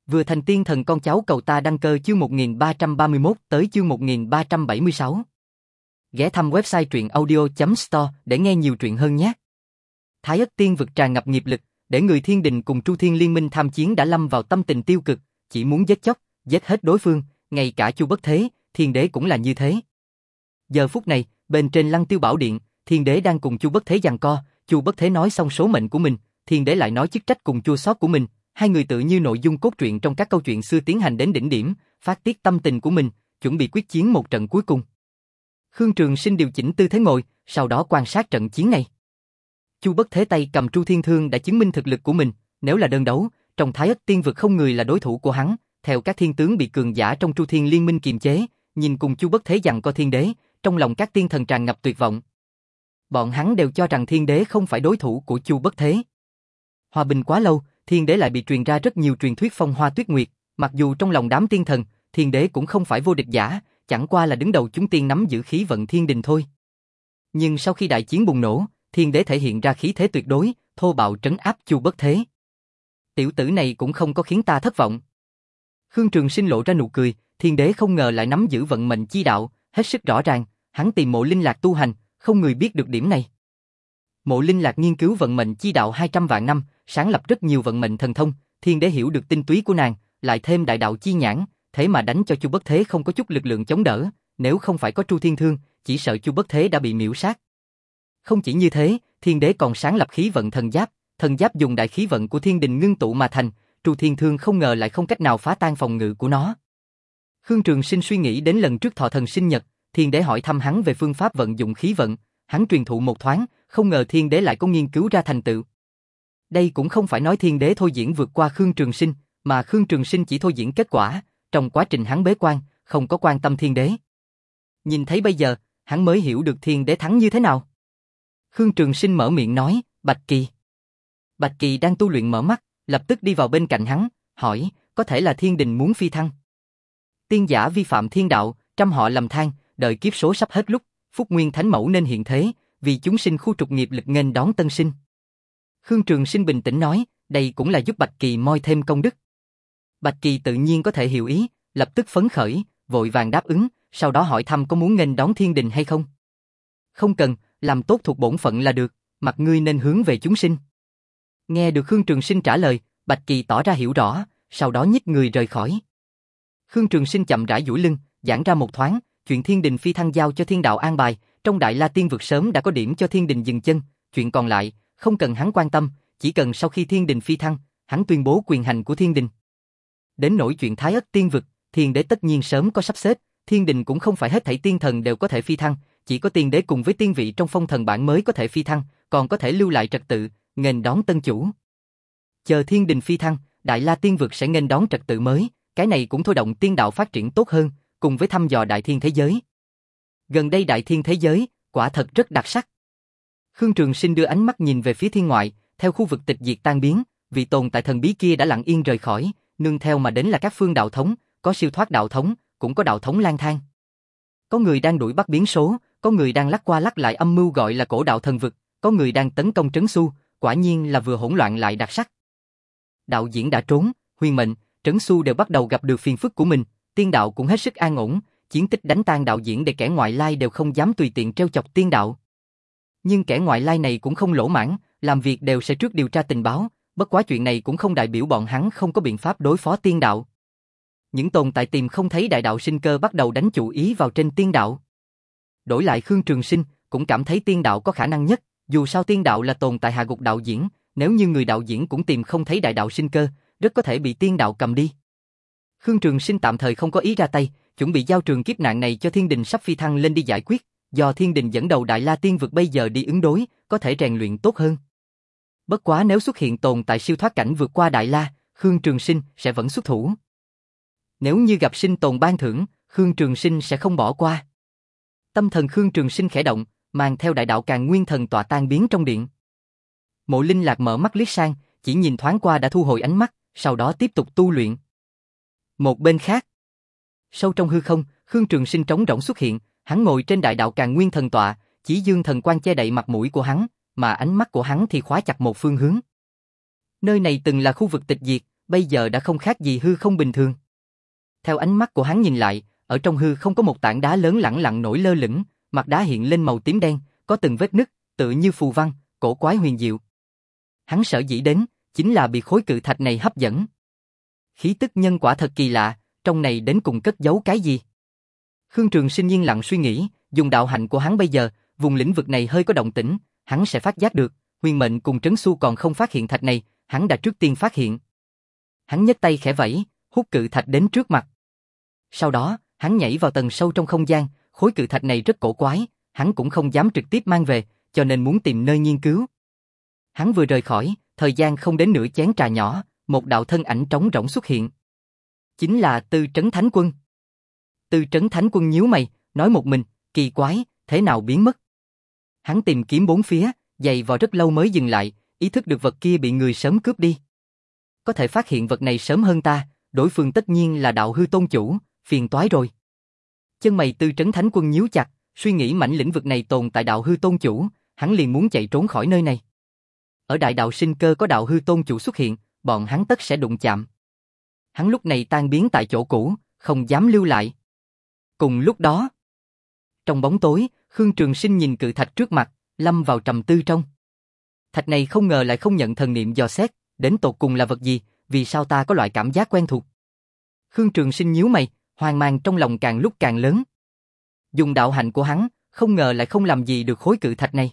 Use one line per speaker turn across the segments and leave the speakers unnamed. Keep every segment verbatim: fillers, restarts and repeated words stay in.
Vừa thành tiên thần con cháu cầu ta đăng cơ chương một nghìn ba trăm ba mươi mốt tới chương một nghìn ba trăm bảy mươi sáu. Ghé thăm website truyện audio chấm store để nghe nhiều truyện hơn nhé. Thái Ất Tiên vực tràn ngập nghiệp lực, để người thiên đình cùng Chu Thiên Liên minh tham chiến đã lâm vào tâm tình tiêu cực, chỉ muốn giết chóc, giết hết đối phương, ngay cả Chu Bất Thế, Thiên Đế cũng là như thế. Giờ phút này, bên trên Lăng Tiêu Bảo Điện, Thiên Đế đang cùng Chu Bất Thế giằng co, Chu Bất Thế nói xong số mệnh của mình, Thiên Đế lại nói chức trách cùng chua xót của mình, hai người tự như nội dung cốt truyện trong các câu chuyện xưa tiến hành đến đỉnh điểm, phát tiết tâm tình của mình, chuẩn bị quyết chiến một trận cuối cùng. Khương Trường Sinh điều chỉnh tư thế ngồi, sau đó quan sát trận chiến này. Chu Bất Thế tay cầm Tru Thiên Thương đã chứng minh thực lực của mình, nếu là đơn đấu, trong Thái Ất Tiên vực không người là đối thủ của hắn, theo các thiên tướng bị cường giả trong Chu Thiên Liên minh kiềm chế, nhìn cùng Chu Bất Thế giằng co Thiên Đế, trong lòng các tiên thần tràn ngập tuyệt vọng. Bọn hắn đều cho rằng Thiên Đế không phải đối thủ của Chu Bất Thế. Hòa bình quá lâu, Thiên Đế lại bị truyền ra rất nhiều truyền thuyết phong hoa tuyết nguyệt, mặc dù trong lòng đám tiên thần, Thiên Đế cũng không phải vô địch giả, chẳng qua là đứng đầu chúng tiên nắm giữ khí vận thiên đình thôi. Nhưng sau khi đại chiến bùng nổ, Thiên Đế thể hiện ra khí thế tuyệt đối, thô bạo trấn áp Chu Bất Thế. Tiểu tử này cũng không có khiến ta thất vọng. Khương Trường Sinh lộ ra nụ cười, Thiên Đế không ngờ lại nắm giữ vận mệnh chi đạo, hết sức rõ ràng, hắn tìm Mộ Linh Lạc tu hành, không người biết được điểm này. Mộ Linh Lạc nghiên cứu vận mệnh chi đạo hai trăm vạn năm, sáng lập rất nhiều vận mệnh thần thông, Thiên Đế hiểu được tinh túy của nàng, lại thêm đại đạo chi nhãn, thế mà đánh cho Chu Bất Thế không có chút lực lượng chống đỡ, nếu không phải có Tru Thiên Thương, chỉ sợ Chu Bất Thế đã bị miễu sát. Không chỉ như thế, Thiên Đế còn sáng lập khí vận thần giáp, thần giáp dùng đại khí vận của thiên đình ngưng tụ mà thành, Tru Thiên Thương không ngờ lại không cách nào phá tan phòng ngự của nó. Khương Trường Sinh suy nghĩ đến lần trước thọ thần sinh nhật, Thiên Đế hỏi thăm hắn về phương pháp vận dụng khí vận, hắn truyền thụ một thoáng, không ngờ Thiên Đế lại có nghiên cứu ra thành tựu. Đây cũng không phải nói Thiên Đế thôi diễn vượt qua Khương Trường Sinh, mà Khương Trường Sinh chỉ thôi diễn kết quả, trong quá trình hắn bế quan, không có quan tâm Thiên Đế. Nhìn thấy bây giờ, hắn mới hiểu được Thiên Đế thắng như thế nào. Khương Trường Sinh mở miệng nói, Bạch Kỳ. Bạch Kỳ đang tu luyện mở mắt, lập tức đi vào bên cạnh hắn, hỏi, có thể là thiên đình muốn phi thăng. Tiên giả vi phạm thiên đạo, trăm họ lầm than, đợi kiếp số sắp hết lúc, Phúc Nguyên Thánh Mẫu nên hiện thế, vì chúng sinh khu trục nghiệp lực nghênh đón tân sinh. Khương Trường Sinh bình tĩnh nói, đây cũng là giúp Bạch Kỳ moi thêm công đức. Bạch Kỳ tự nhiên có thể hiểu ý, lập tức phấn khởi, vội vàng đáp ứng, sau đó hỏi thăm có muốn nghênh đón thiên đình hay không. Không cần, làm tốt thuộc bổn phận là được, mặt ngươi nên hướng về chúng sinh. Nghe được Khương Trường Sinh trả lời, Bạch Kỳ tỏ ra hiểu rõ, sau đó nhích người rời khỏi. Khương Trường Sinh chậm rãi duỗi lưng, giãn ra một thoáng, chuyện thiên đình phi thăng giao cho thiên đạo an bài, trong Đại La Tiên vực sớm đã có điểm cho thiên đình dừng chân, chuyện còn lại không cần hắn quan tâm, chỉ cần sau khi thiên đình phi thăng, hắn tuyên bố quyền hành của thiên đình. Đến nỗi chuyện Thái Ất Tiên vực, Thiên Đế tất nhiên sớm có sắp xếp, thiên đình cũng không phải hết thảy tiên thần đều có thể phi thăng, chỉ có tiên đế cùng với tiên vị trong phong thần bảng mới có thể phi thăng, còn có thể lưu lại trật tự, nghênh đón tân chủ. Chờ thiên đình phi thăng, Đại La Tiên vực sẽ nghênh đón trật tự mới, cái này cũng thôi động tiên đạo phát triển tốt hơn, cùng với thăm dò đại thiên thế giới. Gần đây đại thiên thế giới, quả thật rất đặc sắc. Khương Trường Sinh đưa ánh mắt nhìn về phía thiên ngoại, theo khu vực tịch diệt tan biến, vị tồn tại thần bí kia đã lặng yên rời khỏi, nương theo mà đến là các phương đạo thống, có siêu thoát đạo thống, cũng có đạo thống lang thang. Có người đang đuổi bắt biến số, có người đang lắc qua lắc lại âm mưu gọi là cổ đạo thần vực, có người đang tấn công Trấn Xu, quả nhiên là vừa hỗn loạn lại đặc sắc. Đạo diễn đã trốn, Huyền Mệnh, Trấn Xu đều bắt đầu gặp được phiền phức của mình, tiên đạo cũng hết sức an ổn, chiến tích đánh tan đạo diễn để kẻ ngoại lai đều không dám tùy tiện trêu chọc tiên đạo. Nhưng kẻ ngoại lai này cũng không lỗ mãng, làm việc đều sẽ trước điều tra tình báo, bất quá chuyện này cũng không đại biểu bọn hắn không có biện pháp đối phó tiên đạo. Những tồn tại tìm không thấy đại đạo sinh cơ bắt đầu đánh chủ ý vào trên tiên đạo. Đổi lại Khương Trường Sinh cũng cảm thấy tiên đạo có khả năng nhất, dù sao tiên đạo là tồn tại hạ gục đạo diễn, nếu như người đạo diễn cũng tìm không thấy đại đạo sinh cơ, rất có thể bị tiên đạo cầm đi. Khương Trường Sinh tạm thời không có ý ra tay, chuẩn bị giao trường kiếp nạn này cho thiên đình sắp phi thăng lên đi giải quyết, do thiên đình dẫn đầu Đại La Tiên vực bây giờ đi ứng đối, có thể rèn luyện tốt hơn. Bất quá nếu xuất hiện tồn tại siêu thoát cảnh vượt qua Đại La, Khương Trường Sinh sẽ vẫn xuất thủ. Nếu như gặp sinh tồn ban thưởng, Khương Trường Sinh sẽ không bỏ qua. Tâm thần Khương Trường Sinh khẽ động, mang theo đại đạo Càn Nguyên Thần tọa tan biến trong điện. Mộ Linh Lạc mở mắt liếc sang, chỉ nhìn thoáng qua đã thu hồi ánh mắt, sau đó tiếp tục tu luyện. Một bên khác, sâu trong hư không, Khương Trường Sinh trống rỗng xuất hiện, hắn ngồi trên đại đạo Càn Nguyên Thần tọa, chỉ dương thần quang che đậy mặt mũi của hắn, mà ánh mắt của hắn thì khóa chặt một phương hướng. Nơi này từng là khu vực tịch diệt, bây giờ đã không khác gì hư không bình thường. Theo ánh mắt của hắn nhìn lại, ở trong hư không có một tảng đá lớn lẳng lặng nổi lơ lửng, mặt đá hiện lên màu tím đen, có từng vết nứt, tựa như phù văn, cổ quái huyền diệu. Hắn sở dĩ đến, chính là bị khối cự thạch này hấp dẫn. Khí tức nhân quả thật kỳ lạ, trong này đến cùng cất giấu cái gì? Khương Trường Sinh yên lặng suy nghĩ, dùng đạo hạnh của hắn bây giờ, vùng lĩnh vực này hơi có động tĩnh, hắn sẽ phát giác được, Huyền Mệnh cùng Trấn Xu còn không phát hiện thạch này, hắn đã trước tiên phát hiện. Hắn nhấc tay khẽ vẫy, hút cự thạch đến trước mặt. Sau đó, hắn nhảy vào tầng sâu trong không gian, khối cự thạch này rất cổ quái, hắn cũng không dám trực tiếp mang về, cho nên muốn tìm nơi nghiên cứu. Hắn vừa rời khỏi, thời gian không đến nửa chén trà nhỏ, một đạo thân ảnh trống rỗng xuất hiện. Chính là Tư Trấn Thánh Quân. Tư Trấn Thánh Quân nhíu mày, nói một mình, kỳ quái, thế nào biến mất? Hắn tìm kiếm bốn phía, giày vò rất lâu mới dừng lại, ý thức được vật kia bị người sớm cướp đi. Có thể phát hiện vật này sớm hơn ta, đối phương tất nhiên là đạo hư tôn chủ, phiền toái rồi. Chân mày Tư Trấn Thánh Quân nhíu chặt, suy nghĩ mảnh lĩnh vực này tồn tại đạo hư tôn chủ, hắn liền muốn chạy trốn khỏi nơi này. Ở đại đạo sinh cơ có đạo hư tôn chủ xuất hiện, bọn hắn tất sẽ đụng chạm. Hắn lúc này tan biến tại chỗ cũ, không dám lưu lại. Cùng lúc đó, trong bóng tối, Khương Trường Sinh nhìn cự thạch trước mặt, lâm vào trầm tư trong. Thạch này không ngờ lại không nhận thần niệm dò xét, đến tột cùng là vật gì, vì sao ta có loại cảm giác quen thuộc. Khương Trường Sinh nhíu mày, hoang mang trong lòng càng lúc càng lớn. Dùng đạo hạnh của hắn, không ngờ lại không làm gì được khối cự thạch này.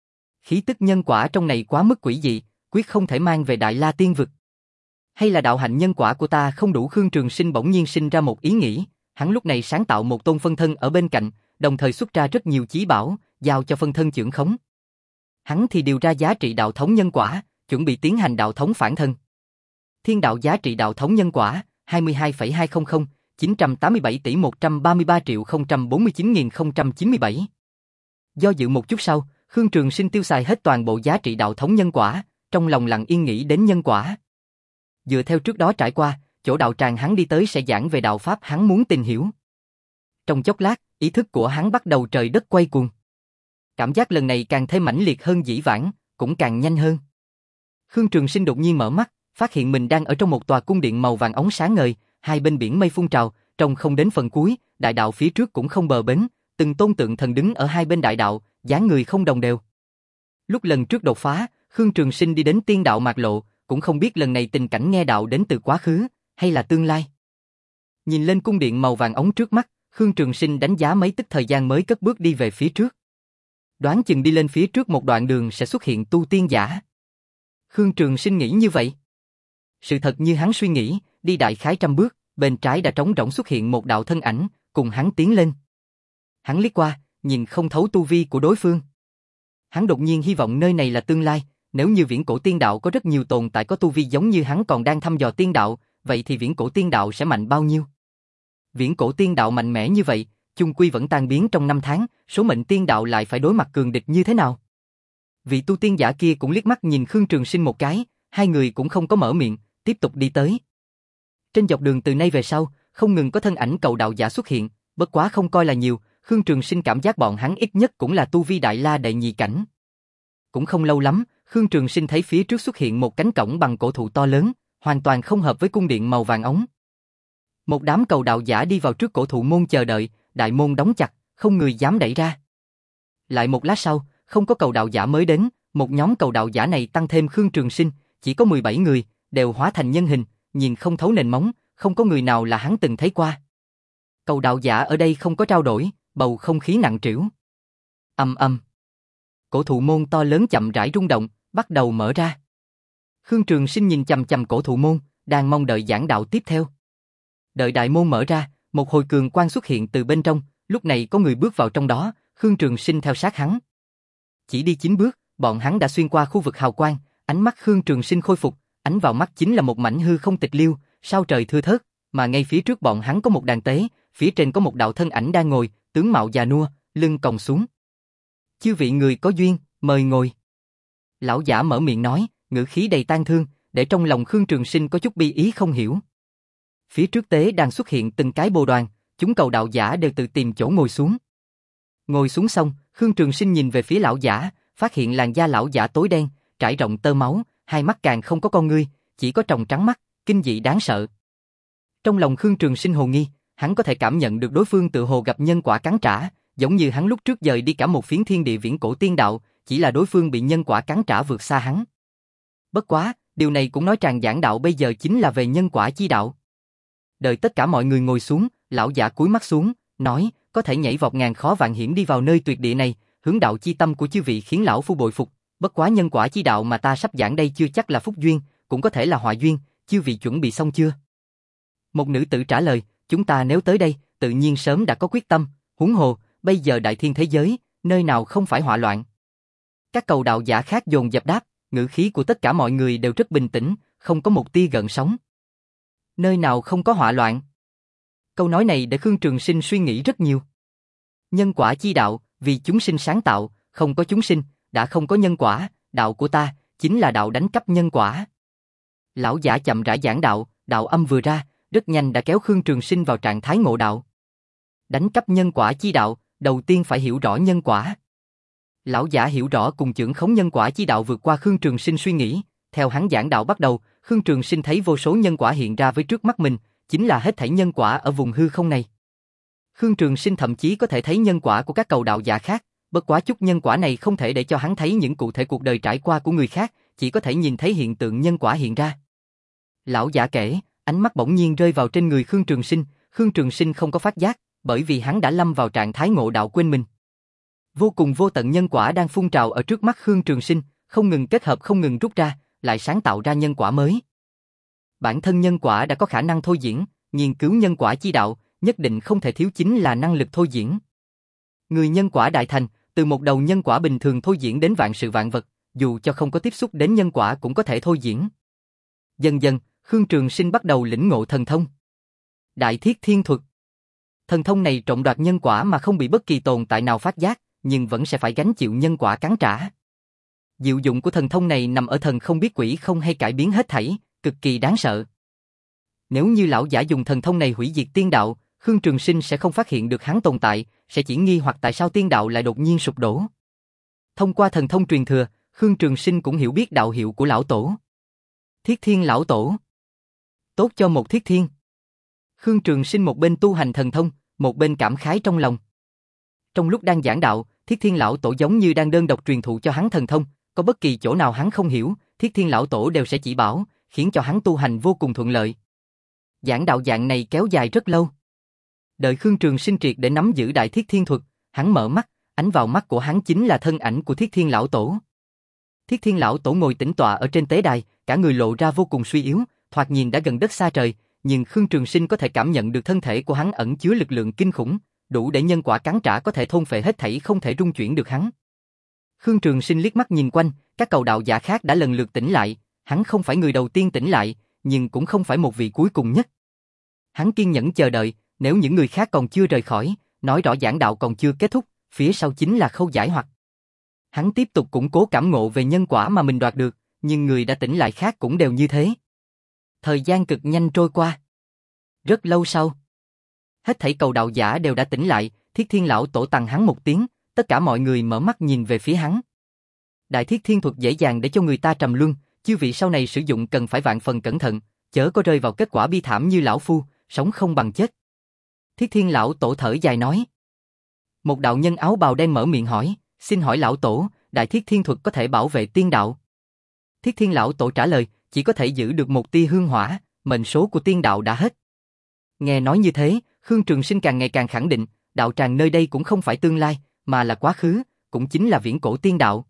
Khí tức nhân quả trong này quá mức quỷ dị, quyết không thể mang về Đại La Tiên Vực. Hay là đạo hạnh nhân quả của ta không đủ? Khương Trường Sinh bỗng nhiên sinh ra một ý nghĩ, hắn lúc này sáng tạo một tôn phân thân ở bên cạnh, đồng thời xuất ra rất nhiều chí bảo, giao cho phân thân chưởng khống. Hắn thì điều ra giá trị đạo thống nhân quả, chuẩn bị tiến hành đạo thống phản thân. Thiên đạo giá trị đạo thống nhân quả, hai mươi hai phẩy hai không không, chín trăm tám mươi bảy tỷ một trăm ba mươi ba triệu không trăm bốn mươi chín nghìn không trăm chín mươi bảy. Do dự một chút sau, Khương Trường Sinh tiêu xài hết toàn bộ giá trị đạo thống nhân quả, trong lòng lặng yên nghĩ đến nhân quả. Dựa theo trước đó trải qua, chỗ đạo tràng hắn đi tới sẽ giảng về đạo pháp hắn muốn tìm hiểu. Trong chốc lát, ý thức của hắn bắt đầu trời đất quay cuồng. Cảm giác lần này càng thêm mãnh liệt hơn dĩ vãng, cũng càng nhanh hơn. Khương Trường Sinh đột nhiên mở mắt, phát hiện mình đang ở trong một tòa cung điện màu vàng óng sáng ngời, hai bên biển mây phun trào, trông không đến phần cuối, đại đạo phía trước cũng không bờ bến, từng tôn tượng thần đứng ở hai bên đại đạo, dáng người không đồng đều. Lúc lần trước đột phá, Khương Trường Sinh đi đến tiên đạo mạc lộ, cũng không biết lần này tình cảnh nghe đạo đến từ quá khứ, hay là tương lai. Nhìn lên cung điện màu vàng óng trước mắt, Khương Trường Sinh đánh giá mấy tức thời gian mới cất bước đi về phía trước. Đoán chừng đi lên phía trước một đoạn đường sẽ xuất hiện tu tiên giả. Khương Trường Sinh nghĩ như vậy. Sự thật như hắn suy nghĩ, đi đại khái trăm bước, bên trái đã trống rỗng xuất hiện một đạo thân ảnh, cùng hắn tiến lên. Hắn liếc qua, nhìn không thấu tu vi của đối phương. Hắn đột nhiên hy vọng nơi này là tương lai, nếu như viễn cổ tiên đạo có rất nhiều tồn tại có tu vi giống như hắn còn đang thăm dò tiên đạo, vậy thì viễn cổ tiên đạo sẽ mạnh bao nhiêu? Viễn cổ tiên đạo mạnh mẽ như vậy, chung quy vẫn tan biến trong năm tháng, số mệnh tiên đạo lại phải đối mặt cường địch như thế nào? Vị tu tiên giả kia cũng liếc mắt nhìn Khương Trường Sinh một cái, hai người cũng không có mở miệng, tiếp tục đi tới. Trên dọc đường từ nay về sau, không ngừng có thân ảnh cầu đạo giả xuất hiện, bất quá không coi là nhiều, Khương Trường Sinh cảm giác bọn hắn ít nhất cũng là tu vi đại la đệ nhị cảnh. Cũng không lâu lắm, Khương Trường Sinh thấy phía trước xuất hiện một cánh cổng bằng cổ thụ to lớn, hoàn toàn không hợp với cung điện màu vàng óng. Một đám cầu đạo giả đi vào trước cổ thụ môn chờ đợi, đại môn đóng chặt, không người dám đẩy ra. Lại một lát sau, không có cầu đạo giả mới đến, một nhóm cầu đạo giả này tăng thêm Khương Trường Sinh, chỉ có mười bảy người, đều hóa thành nhân hình, nhìn không thấu nền móng, không có người nào là hắn từng thấy qua. Cầu đạo giả ở đây không có trao đổi, bầu không khí nặng trĩu. Ầm ầm. Cổ thụ môn to lớn chậm rãi rung động, bắt đầu mở ra. Khương Trường Sinh nhìn chằm chằm cổ thụ môn, đang mong đợi giảng đạo tiếp theo. Đợi đại môn mở ra, một hồi cường quang xuất hiện từ bên trong, lúc này có người bước vào trong đó, Khương Trường Sinh theo sát hắn. Chỉ đi chín bước, bọn hắn đã xuyên qua khu vực hào quang, ánh mắt Khương Trường Sinh khôi phục, ánh vào mắt chính là một mảnh hư không tịch liêu, sao trời thưa thớt, mà ngay phía trước bọn hắn có một đàn tế, phía trên có một đạo thân ảnh đang ngồi, tướng mạo già nua, lưng còng xuống. Chư vị người có duyên, mời ngồi. Lão giả mở miệng nói, ngữ khí đầy tang thương, để trong lòng Khương Trường Sinh có chút bi ý không hiểu. Phía trước tế đang xuất hiện từng cái bồ đoàn, chúng cầu đạo giả đều tự tìm chỗ ngồi xuống. Ngồi xuống xong, Khương Trường Sinh nhìn về phía lão giả, phát hiện làn da lão giả tối đen, trải rộng tơ máu, hai mắt càng không có con ngươi, chỉ có tròng trắng mắt, kinh dị đáng sợ. Trong lòng Khương Trường Sinh hồ nghi, hắn có thể cảm nhận được đối phương tự hồ gặp nhân quả cắn trả, giống như hắn lúc trước dời đi cả một phiến thiên địa viễn cổ tiên đạo, chỉ là đối phương bị nhân quả cắn trả vượt xa hắn. Bất quá, điều này cũng nói tràng giảng đạo bây giờ chính là về nhân quả chi đạo. Đợi tất cả mọi người ngồi xuống, lão giả cúi mắt xuống, nói, có thể nhảy vọt ngàn khó vạn hiểm đi vào nơi tuyệt địa này, hướng đạo chi tâm của chư vị khiến lão phu bội phục, bất quá nhân quả chi đạo mà ta sắp giảng đây chưa chắc là phúc duyên, cũng có thể là họa duyên, chư vị chuẩn bị xong chưa? Một nữ tử trả lời, chúng ta nếu tới đây, tự nhiên sớm đã có quyết tâm, huống hồ, bây giờ đại thiên thế giới, nơi nào không phải họa loạn. Các cầu đạo giả khác dồn dập đáp, ngữ khí của tất cả mọi người đều rất bình tĩnh, không có một tia gợn sóng. Nơi nào không có họa loạn? Câu nói này để Khương Trường Sinh suy nghĩ rất nhiều. Nhân quả chi đạo, vì chúng sinh sáng tạo, không có chúng sinh, đã không có nhân quả, đạo của ta, chính là đạo đánh cắp nhân quả. Lão giả chậm rãi giảng đạo, đạo âm vừa ra, rất nhanh đã kéo Khương Trường Sinh vào trạng thái ngộ đạo. Đánh cắp nhân quả chi đạo, đầu tiên phải hiểu rõ nhân quả. Lão giả hiểu rõ cùng chưởng khống nhân quả chi đạo vượt qua Khương Trường Sinh suy nghĩ, theo hắn giảng đạo bắt đầu, Khương Trường Sinh thấy vô số nhân quả hiện ra với trước mắt mình, chính là hết thảy nhân quả ở vùng hư không này. Khương Trường Sinh thậm chí có thể thấy nhân quả của các cầu đạo giả khác, bất quá chút nhân quả này không thể để cho hắn thấy những cụ thể cuộc đời trải qua của người khác, chỉ có thể nhìn thấy hiện tượng nhân quả hiện ra. Lão giả kể, ánh mắt bỗng nhiên rơi vào trên người Khương Trường Sinh, Khương Trường Sinh không có phát giác, bởi vì hắn đã lâm vào trạng thái ngộ đạo quên mình. Vô cùng vô tận nhân quả đang phun trào ở trước mắt Khương Trường Sinh, không ngừng kết hợp không ngừng rút ra, lại sáng tạo ra nhân quả mới. Bản thân nhân quả đã có khả năng thôi diễn, nghiên cứu nhân quả chi đạo, nhất định không thể thiếu chính là năng lực thôi diễn. Người nhân quả đại thành, từ một đầu nhân quả bình thường thôi diễn đến vạn sự vạn vật, dù cho không có tiếp xúc đến nhân quả cũng có thể thôi diễn. Dần dần, Khương Trường Sinh bắt đầu lĩnh ngộ thần thông. Đại Thiết Thiên Thuật. Thần thông này trộm đoạt nhân quả mà không bị bất kỳ tồn tại nào phát giác, nhưng vẫn sẽ phải gánh chịu nhân quả cắn trả. Diệu dụng của thần thông này nằm ở thần không biết quỷ không hay cải biến hết thảy, cực kỳ đáng sợ. Nếu như lão giả dùng thần thông này hủy diệt tiên đạo, Khương Trường Sinh sẽ không phát hiện được hắn tồn tại, sẽ chỉ nghi hoặc tại sao tiên đạo lại đột nhiên sụp đổ. Thông qua thần thông truyền thừa, Khương Trường Sinh cũng hiểu biết đạo hiệu của lão tổ. Thiết Thiên lão tổ. Tốt cho một Thiết Thiên. Khương Trường Sinh một bên tu hành thần thông, một bên cảm khái trong lòng. Trong lúc đang giảng đạo, Thiết Thiên lão tổ giống như đang đơn độc truyền thụ cho hắn thần thông, có bất kỳ chỗ nào hắn không hiểu, Thiết Thiên lão tổ đều sẽ chỉ bảo, khiến cho hắn tu hành vô cùng thuận lợi. Giảng đạo dạng này kéo dài rất lâu. Đợi Khương Trường Sinh triệt để nắm giữ Đại Thiết Thiên Thuật, hắn mở mắt, ánh vào mắt của hắn chính là thân ảnh của Thiết Thiên lão tổ. Thiết Thiên lão tổ ngồi tĩnh tọa ở trên tế đài, cả người lộ ra vô cùng suy yếu, thoạt nhìn đã gần đất xa trời, nhưng Khương Trường Sinh có thể cảm nhận được thân thể của hắn ẩn chứa lực lượng kinh khủng, đủ để nhân quả cắn trả có thể thôn phệ hết thảy không thể rung chuyển được hắn. Khương Trường Sinh liếc mắt nhìn quanh, các cầu đạo giả khác đã lần lượt tỉnh lại, hắn không phải người đầu tiên tỉnh lại, nhưng cũng không phải một vị cuối cùng nhất. Hắn kiên nhẫn chờ đợi, nếu những người khác còn chưa rời khỏi, nói rõ giảng đạo còn chưa kết thúc, phía sau chính là khâu giải hoặc. Hắn tiếp tục củng cố cảm ngộ về nhân quả mà mình đoạt được, nhưng người đã tỉnh lại khác cũng đều như thế. Thời gian cực nhanh trôi qua. Rất lâu sau, hết thảy cầu đạo giả đều đã tỉnh lại, Thiết Thiên lão tổ tặng hắn một tiếng, tất cả mọi người mở mắt nhìn về phía hắn. Đại Thiết Thiên Thuật dễ dàng để cho người ta trầm luân, chư vị sau này sử dụng cần phải vạn phần cẩn thận, chớ có rơi vào kết quả bi thảm như lão phu, sống không bằng chết. Thiết Thiên lão tổ thở dài nói. Một đạo nhân áo bào đen mở miệng hỏi, xin hỏi lão tổ, Đại Thiết Thiên Thuật có thể bảo vệ tiên đạo? Thiết Thiên lão tổ trả lời, chỉ có thể giữ được một tia hương hỏa, mệnh số của tiên đạo đã hết. Nghe nói như thế, Khương Trường Sinh càng ngày càng khẳng định, đạo tràng nơi đây cũng không phải tương lai, mà là quá khứ, cũng chính là viễn cổ tiên đạo.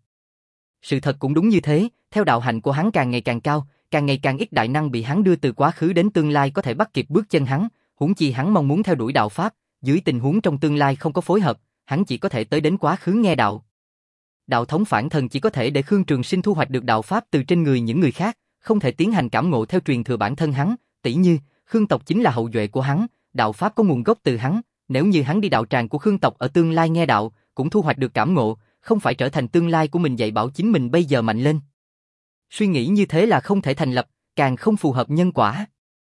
Sự thật cũng đúng như thế, theo đạo hạnh của hắn càng ngày càng cao, càng ngày càng ít đại năng bị hắn đưa từ quá khứ đến tương lai có thể bắt kịp bước chân hắn, huống chi hắn mong muốn theo đuổi đạo pháp, dưới tình huống trong tương lai không có phối hợp, hắn chỉ có thể tới đến quá khứ nghe đạo. Đạo thống phản thần chỉ có thể để Khương Trường Sinh thu hoạch được đạo pháp từ trên người những người khác, không thể tiến hành cảm ngộ theo truyền thừa bản thân hắn, tỷ như Khương tộc chính là hậu duệ của hắn, đạo pháp có nguồn gốc từ hắn, nếu như hắn đi đạo tràng của Khương tộc ở tương lai nghe đạo, cũng thu hoạch được cảm ngộ, không phải trở thành tương lai của mình dạy bảo chính mình bây giờ mạnh lên. Suy nghĩ như thế là không thể thành lập, càng không phù hợp nhân quả.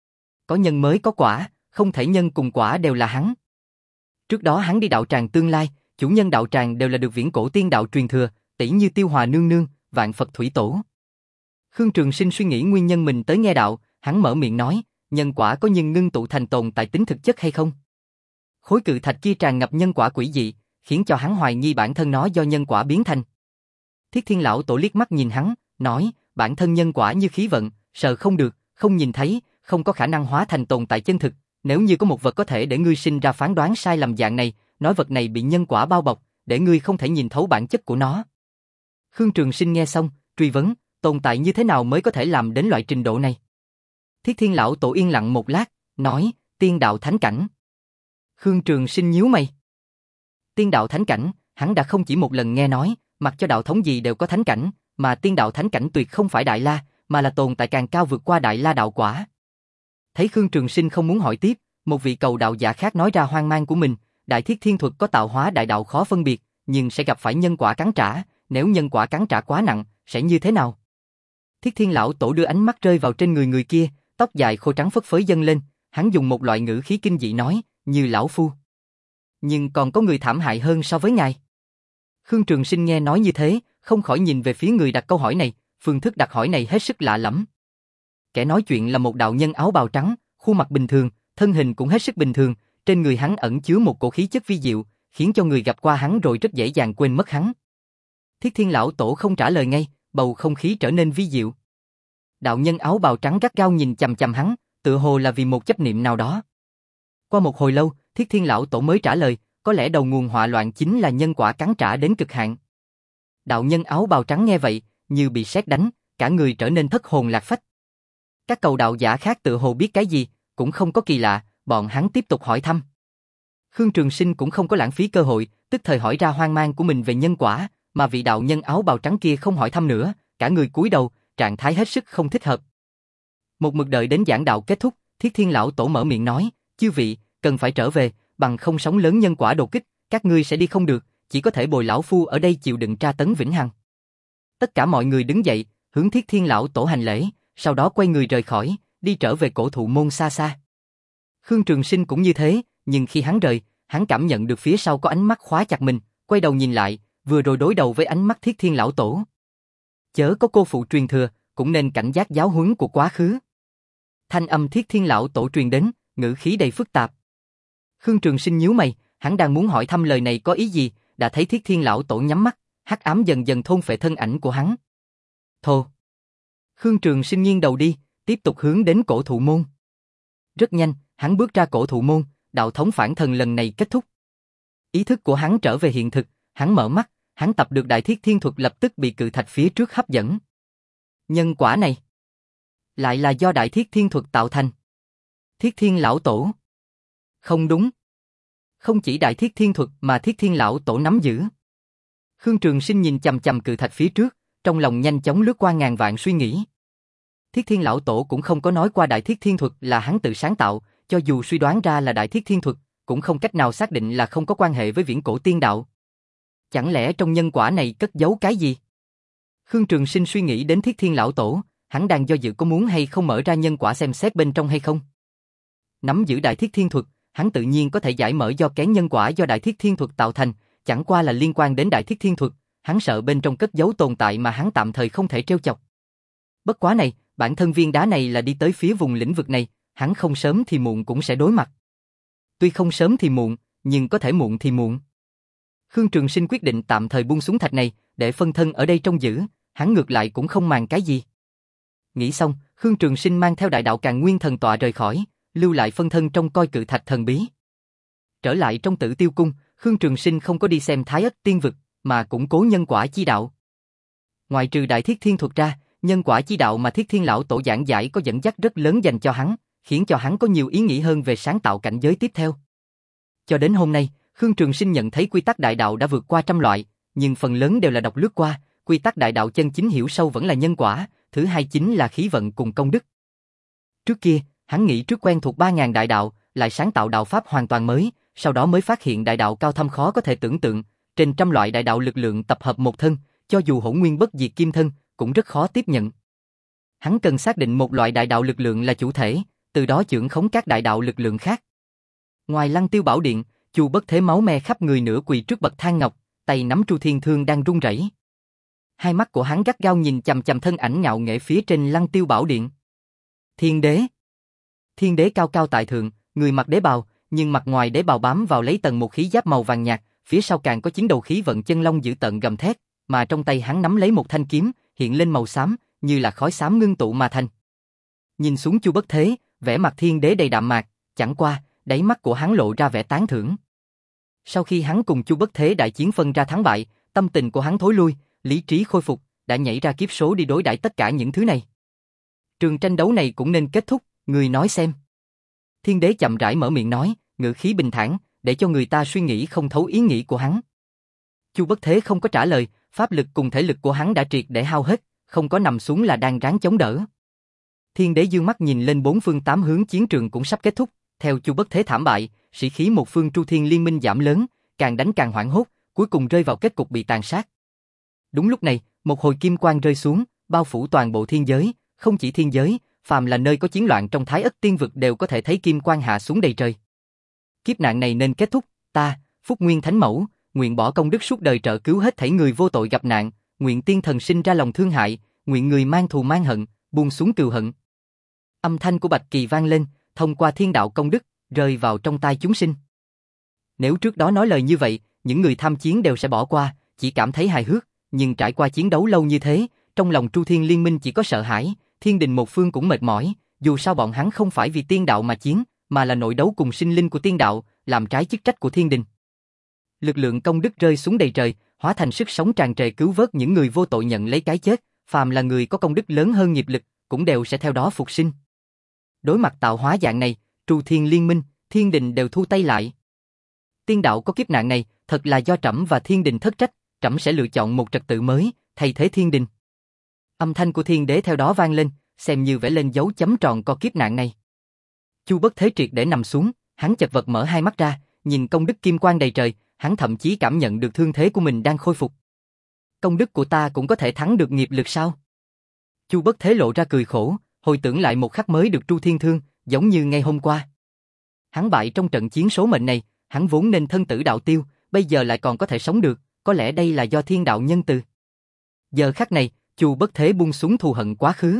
Có nhân mới có quả, không thể nhân cùng quả đều là hắn. Trước đó hắn đi đạo tràng tương lai, chủ nhân đạo tràng đều là được viễn cổ tiên đạo truyền thừa, tỷ như Tiêu Hòa nương nương, Vạn Phật Thủy Tổ. Khương Trường Sinh suy nghĩ nguyên nhân mình tới nghe đạo, hắn mở miệng nói, nhân quả có nhưng ngưng tụ thành tồn tại tính thực chất hay không? Khối cự thạch kia tràn ngập nhân quả quỷ dị, khiến cho hắn hoài nghi bản thân nó do nhân quả biến thành. Thiết Thiên lão tổ liếc mắt nhìn hắn, nói, bản thân nhân quả như khí vận, sờ không được, không nhìn thấy, không có khả năng hóa thành tồn tại chân thực. Nếu như có một vật có thể để ngươi sinh ra phán đoán sai lầm dạng này, nói vật này bị nhân quả bao bọc, để ngươi không thể nhìn thấu bản chất của nó. Khương Trường Sinh nghe xong, truy vấn, tồn tại như thế nào mới có thể làm đến loại trình độ này? Thiết Thiên lão tổ yên lặng một lát, nói, tiên đạo thánh cảnh. Khương Trường Sinh nhíu mày. Tiên đạo thánh cảnh, hắn đã không chỉ một lần nghe nói, mặc cho đạo thống gì đều có thánh cảnh, mà tiên đạo thánh cảnh tuyệt không phải Đại La, mà là tồn tại càng cao vượt qua Đại La đạo quả. Thấy Khương Trường Sinh không muốn hỏi tiếp, một vị cầu đạo giả khác nói ra hoang mang của mình, Đại Thiết Thiên thuật có tạo hóa đại đạo khó phân biệt, nhưng sẽ gặp phải nhân quả cắn trả, nếu nhân quả cắn trả quá nặng, sẽ như thế nào? Thiết Thiên lão tổ đưa ánh mắt rơi vào trên người người kia, tóc dài khô trắng phất phới dâng lên, hắn dùng một loại ngữ khí kinh dị nói, như lão phu. Nhưng còn có người thảm hại hơn so với ngài. Khương Trường Sinh nghe nói như thế, không khỏi nhìn về phía người đặt câu hỏi này, phương thức đặt hỏi này hết sức lạ lẫm. Kẻ nói chuyện là một đạo nhân áo bào trắng, khuôn mặt bình thường, thân hình cũng hết sức bình thường, trên người hắn ẩn chứa một cổ khí chất vi diệu, khiến cho người gặp qua hắn rồi rất dễ dàng quên mất hắn. Thiết Thiên lão tổ không trả lời ngay, bầu không khí trở nên vi diệu. Đạo nhân áo bào trắng gắt gao nhìn chằm chằm hắn, tựa hồ là vì một chấp niệm nào đó. Qua một hồi lâu, Thiết Thiên lão tổ mới trả lời, có lẽ đầu nguồn họa loạn chính là nhân quả cắn trả đến cực hạn. Đạo nhân áo bào trắng nghe vậy, như bị sét đánh, cả người trở nên thất hồn lạc phách. Các cầu đạo giả khác tựa hồ biết cái gì, cũng không có kỳ lạ, bọn hắn tiếp tục hỏi thăm. Khương Trường Sinh cũng không có lãng phí cơ hội, tức thời hỏi ra hoang mang của mình về nhân quả, mà vị đạo nhân áo bào trắng kia không hỏi thăm nữa, cả người cúi đầu, trạng thái hết sức không thích hợp. Một mực đợi đến giảng đạo kết thúc, Thiết Thiên lão tổ mở miệng nói, chư vị, cần phải trở về, bằng không sóng lớn nhân quả đột kích, các ngươi sẽ đi không được, chỉ có thể bồi lão phu ở đây chịu đựng tra tấn vĩnh hằng. Tất cả mọi người đứng dậy, hướng Thiết Thiên lão tổ hành lễ, sau đó quay người rời khỏi, đi trở về cổ thụ môn xa xa. Khương Trường Sinh cũng như thế, nhưng khi hắn rời, hắn cảm nhận được phía sau có ánh mắt khóa chặt mình, quay đầu nhìn lại, vừa rồi đối đầu với ánh mắt Thiết Thiên lão tổ. Chớ có cô phụ truyền thừa, cũng nên cảnh giác giáo huấn của quá khứ. Thanh âm Thiết Thiên lão tổ truyền đến, ngữ khí đầy phức tạp. Khương Trường Sinh nhíu mày, hắn đang muốn hỏi thăm lời này có ý gì, đã thấy Thiết Thiên lão tổ nhắm mắt, hắc ám dần dần thôn phệ thân ảnh của hắn. Thô. Khương Trường Sinh nghiêng đầu đi, tiếp tục hướng đến cổ thụ môn. Rất nhanh, hắn bước ra cổ thụ môn, đạo thống phản thần lần này kết thúc. Ý thức của hắn trở về hiện thực, hắn mở mắt, hắn tập được Đại Thiết Thiên thuật lập tức bị cự thạch phía trước hấp dẫn. Nhân quả này lại là do Đại Thiết Thiên thuật tạo thành. Thiết Thiên lão tổ. Không đúng. Không chỉ Đại Thiết Thiên thuật mà Thiết Thiên lão tổ nắm giữ. Khương Trường Sinh nhìn chằm chằm cự thạch phía trước, trong lòng nhanh chóng lướt qua ngàn vạn suy nghĩ. Thiết Thiên lão tổ cũng không có nói qua Đại Thiết Thiên thuật là hắn tự sáng tạo, cho dù suy đoán ra là Đại Thiết Thiên thuật, cũng không cách nào xác định là không có quan hệ với viễn cổ tiên đạo. Chẳng lẽ trong nhân quả này cất giấu cái gì? Khương Trường Sinh suy nghĩ đến Thiết Thiên lão tổ, hắn đang do dự có muốn hay không mở ra nhân quả xem xét bên trong hay không. Nắm giữ Đại Thiết Thiên thuật, hắn tự nhiên có thể giải mở do kén nhân quả do Đại Thiết Thiên thuật tạo thành, chẳng qua là liên quan đến Đại Thiết Thiên thuật, hắn sợ bên trong cất giấu tồn tại mà hắn tạm thời không thể trêu chọc. Bất quá này, bản thân viên đá này là đi tới phía vùng lĩnh vực này, hắn không sớm thì muộn cũng sẽ đối mặt. Tuy không sớm thì muộn, nhưng có thể muộn thì muộn. Khương Trường Sinh quyết định tạm thời buông xuống thạch này, để phân thân ở đây trông giữ, hắn ngược lại cũng không màng cái gì. Nghĩ xong, Khương Trường Sinh mang theo đại đạo Càn Nguyên thần tọa rời khỏi, lưu lại phân thân trong coi cự thạch thần bí. Trở lại trong Tử Tiêu cung, Khương Trường Sinh không có đi xem Thái Ất tiên vực, mà củng cố nhân quả chi đạo. Ngoài trừ Đại Thiết Thiên thuật ra, nhân quả chi đạo mà Thiết Thiên lão tổ giảng giải có dẫn dắt rất lớn dành cho hắn, khiến cho hắn có nhiều ý nghĩ hơn về sáng tạo cảnh giới tiếp theo. Cho đến hôm nay, Khương Trường Sinh nhận thấy quy tắc đại đạo đã vượt qua trăm loại, nhưng phần lớn đều là đọc lướt qua, quy tắc đại đạo chân chính hiểu sâu vẫn là nhân quả, thứ hai chính là khí vận cùng công đức. Trước kia, hắn nghĩ trước quen thuộc ba ngàn đại đạo, lại sáng tạo đạo pháp hoàn toàn mới, sau đó mới phát hiện đại đạo cao thâm khó có thể tưởng tượng, trên trăm loại đại đạo lực lượng tập hợp một thân, cho dù hỗn nguyên bất diệt kim thân, cũng rất khó tiếp nhận. Hắn cần xác định một loại đại đạo lực lượng là chủ thể, từ đó chưởng khống các đại đạo lực lượng khác. Ngoài Lăng Tiêu Bảo Điện, Chu Bất Thế máu me khắp người nửa quỳ trước bậc thang ngọc, tay nắm Chu Thiên Thương đang run rẩy. Hai mắt của hắn gắt gao nhìn chằm chằm thân ảnh ngạo nghễ phía trên Lăng Tiêu Bảo Điện. Thiên đế. Thiên đế cao cao tại thượng, người mặc đế bào, nhưng mặt ngoài đế bào bám vào lấy tầng một khí giáp màu vàng nhạt, phía sau càng có chín đầu khí vận chân long dữ tợn gầm thét, mà trong tay hắn nắm lấy một thanh kiếm, hiện lên màu xám, như là khói xám ngưng tụ mà thành. Nhìn xuống Chu Bất Thế, vẻ mặt thiên đế đầy đạm mạc, chẳng qua, đáy mắt của hắn lộ ra vẻ tán thưởng. Sau khi hắn cùng Chu Bất Thế đại chiến phân ra thắng bại, tâm tình của hắn thối lui, lý trí khôi phục, đã nhảy ra kiếp số đi đối đãi tất cả những thứ này. Trường tranh đấu này cũng nên kết thúc, người nói xem. Thiên đế chậm rãi mở miệng nói, ngữ khí bình thản, để cho người ta suy nghĩ không thấu ý nghĩ của hắn. Chu Bất Thế không có trả lời, pháp lực cùng thể lực của hắn đã triệt để hao hết, không có nằm xuống là đang ráng chống đỡ. Thiên đế dương mắt nhìn lên bốn phương tám hướng, chiến trường cũng sắp kết thúc, theo Chu Bất Thế thảm bại, sĩ khí một phương Tru Thiên Liên Minh giảm lớn, càng đánh càng hoảng hốt, cuối cùng rơi vào kết cục bị tàn sát. Đúng lúc này, một hồi kim quang rơi xuống, bao phủ toàn bộ thiên giới, không chỉ thiên giới, phàm là nơi có chiến loạn trong Thái Ất Tiên vực đều có thể thấy kim quang hạ xuống đầy trời. Kiếp nạn này nên kết thúc, ta, Phúc Nguyên Thánh Mẫu, nguyện bỏ công đức suốt đời trợ cứu hết thảy người vô tội gặp nạn, nguyện tiên thần sinh ra lòng thương hại, nguyện người mang thù mang hận, buông xuống cừu hận. Âm thanh của Bạch Kỳ vang lên, thông qua thiên đạo công đức, rơi vào trong tai chúng sinh. Nếu trước đó nói lời như vậy, những người tham chiến đều sẽ bỏ qua, chỉ cảm thấy hài hước, nhưng trải qua chiến đấu lâu như thế, trong lòng Tru Thiên Liên Minh chỉ có sợ hãi, thiên đình một phương cũng mệt mỏi, dù sao bọn hắn không phải vì tiên đạo mà chiến, mà là nội đấu cùng sinh linh của tiên đạo, làm trái chức trách của thiên đình. Lực lượng công đức rơi xuống đầy trời, hóa thành sức sống tràn trề cứu vớt những người vô tội nhận lấy cái chết, phàm là người có công đức lớn hơn nghiệp lực, cũng đều sẽ theo đó phục sinh. Đối mặt tạo hóa dạng này, Tru Thiên Liên Minh, thiên đình đều thu tay lại. Tiên đạo có kiếp nạn này, thật là do trẫm và thiên đình thất trách, trẫm sẽ lựa chọn một trật tự mới, thay thế thiên đình. Âm thanh của thiên đế theo đó vang lên, xem như vẽ lên dấu chấm tròn co kiếp nạn này. Chu Bất Thế triệt để nằm xuống, hắn chật vật mở hai mắt ra, nhìn công đức kim quang đầy trời, hắn thậm chí cảm nhận được thương thế của mình đang khôi phục. Công đức của ta cũng có thể thắng được nghiệp lực sao? Chu Bất Thế lộ ra cười khổ, hồi tưởng lại một khắc mới được Tru Thiên thương, giống như ngay hôm qua. Hắn bại trong trận chiến số mệnh này, hắn vốn nên thân tử đạo tiêu, bây giờ lại còn có thể sống được, có lẽ đây là do thiên đạo nhân từ. Giờ khắc này, Chu Bất Thế buông xuống thù hận quá khứ.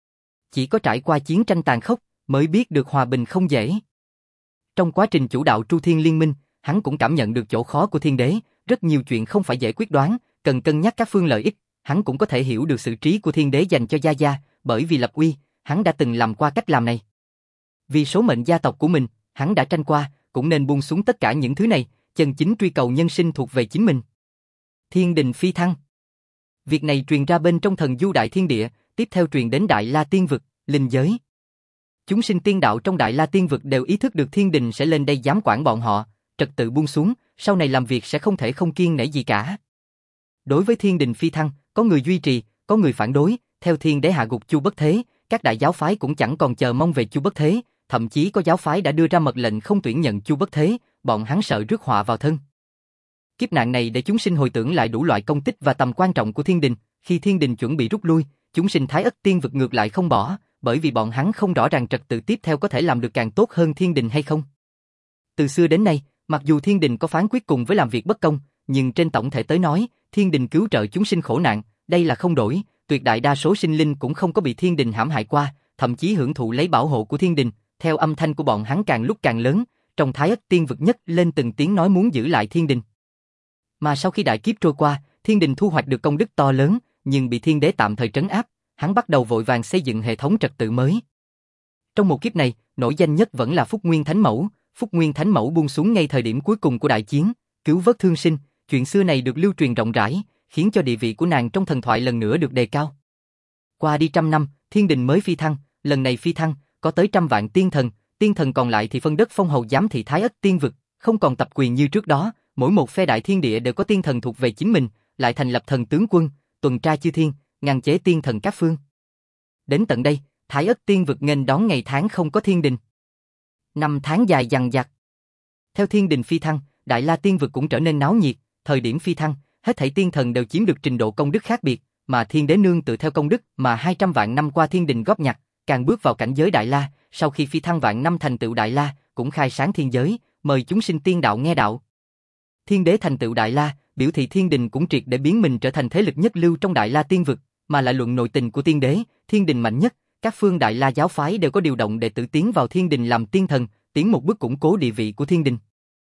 Chỉ có trải qua chiến tranh tàn khốc, mới biết được hòa bình không dễ. Trong quá trình chủ đạo Tru Thiên Liên Minh, hắn cũng cảm nhận được chỗ khó của thiên đế, rất nhiều chuyện không phải dễ quyết đoán, cần cân nhắc các phương lợi ích, hắn cũng có thể hiểu được sự trí của thiên đế dành cho Gia Gia, bởi vì lập uy, hắn đã từng làm qua cách làm này. Vì số mệnh gia tộc của mình, hắn đã tranh qua, cũng nên buông xuống tất cả những thứ này, chân chính truy cầu nhân sinh thuộc về chính mình. Thiên đình phi thăng. Việc này truyền ra bên trong thần du đại thiên địa, tiếp theo truyền đến Đại La Tiên vực, linh giới. Chúng sinh tiên đạo trong Đại La Tiên vực đều ý thức được thiên đình sẽ lên đây giám quản bọn họ, trật tự buông xuống, sau này làm việc sẽ không thể không kiêng nể gì cả. Đối với thiên đình phi thăng, có người duy trì, có người phản đối, theo thiên đế hạ gục Chu Bất Thế, các đại giáo phái cũng chẳng còn chờ mong về Chu Bất Thế, thậm chí có giáo phái đã đưa ra mật lệnh không tuyển nhận Chu Bất Thế, bọn hắn sợ rước họa vào thân. Kiếp nạn này để chúng sinh hồi tưởng lại đủ loại công tích và tầm quan trọng của thiên đình, khi thiên đình chuẩn bị rút lui, chúng sinh Thái Ất Tiên vực ngược lại không bỏ, bởi vì bọn hắn không rõ ràng trật tự tiếp theo có thể làm được càng tốt hơn thiên đình hay không. Từ xưa đến nay, mặc dù thiên đình có phán quyết cùng với làm việc bất công, nhưng trên tổng thể tới nói, thiên đình cứu trợ chúng sinh khổ nạn, đây là không đổi, tuyệt đại đa số sinh linh cũng không có bị thiên đình hãm hại qua, thậm chí hưởng thụ lấy bảo hộ của thiên đình, theo âm thanh của bọn hắn càng lúc càng lớn, trong Thái Ất Tiên vực nhất lên từng tiếng nói muốn giữ lại thiên đình. Mà sau khi đại kiếp trôi qua, thiên đình thu hoạch được công đức to lớn, nhưng bị thiên đế tạm thời trấn áp, hắn bắt đầu vội vàng xây dựng hệ thống trật tự mới. Trong một kiếp này, nổi danh nhất vẫn là Phúc Nguyên Thánh Mẫu, Phúc Nguyên Thánh Mẫu buông xuống ngay thời điểm cuối cùng của đại chiến, cứu vớt thương sinh, chuyện xưa này được lưu truyền rộng rãi, khiến cho địa vị của nàng trong thần thoại lần nữa được đề cao. Qua đi trăm năm, thiên đình mới phi thăng, lần này phi thăng, có tới trăm vạn tiên thần, tiên thần còn lại thì phân đất phong hầu giám thị Thái Ất Tiên vực, không còn tập quyền như trước đó, mỗi một phe đại thiên địa đều có tiên thần thuộc về chính mình, lại thành lập thần tướng quân, tuần tra chư thiên, ngăn chế tiên thần các phương. Đến tận đây, Thái Ất Tiên vực nghênh đón ngày tháng không có thiên đình. Năm tháng dài dằng dặc. Theo thiên đình phi thăng, Đại La Tiên vực cũng trở nên náo nhiệt, thời điểm phi thăng, hết thảy tiên thần đều chiếm được trình độ công đức khác biệt, mà thiên đế nương tự theo công đức mà hai trăm vạn năm qua thiên đình góp nhặt, càng bước vào cảnh giới Đại La, sau khi phi thăng vạn năm thành tựu Đại La, cũng khai sáng thiên giới, mời chúng sinh tiên đạo nghe đạo. Thiên đế thành tựu Đại La, biểu thị thiên đình cũng triệt để biến mình trở thành thế lực nhất lưu trong Đại La Tiên vực, mà lại luận nội tình của tiên đế, thiên đình mạnh nhất, các phương Đại La giáo phái đều có điều động đệ tử tiến vào thiên đình làm tiên thần, tiến một bước củng cố địa vị của thiên đình.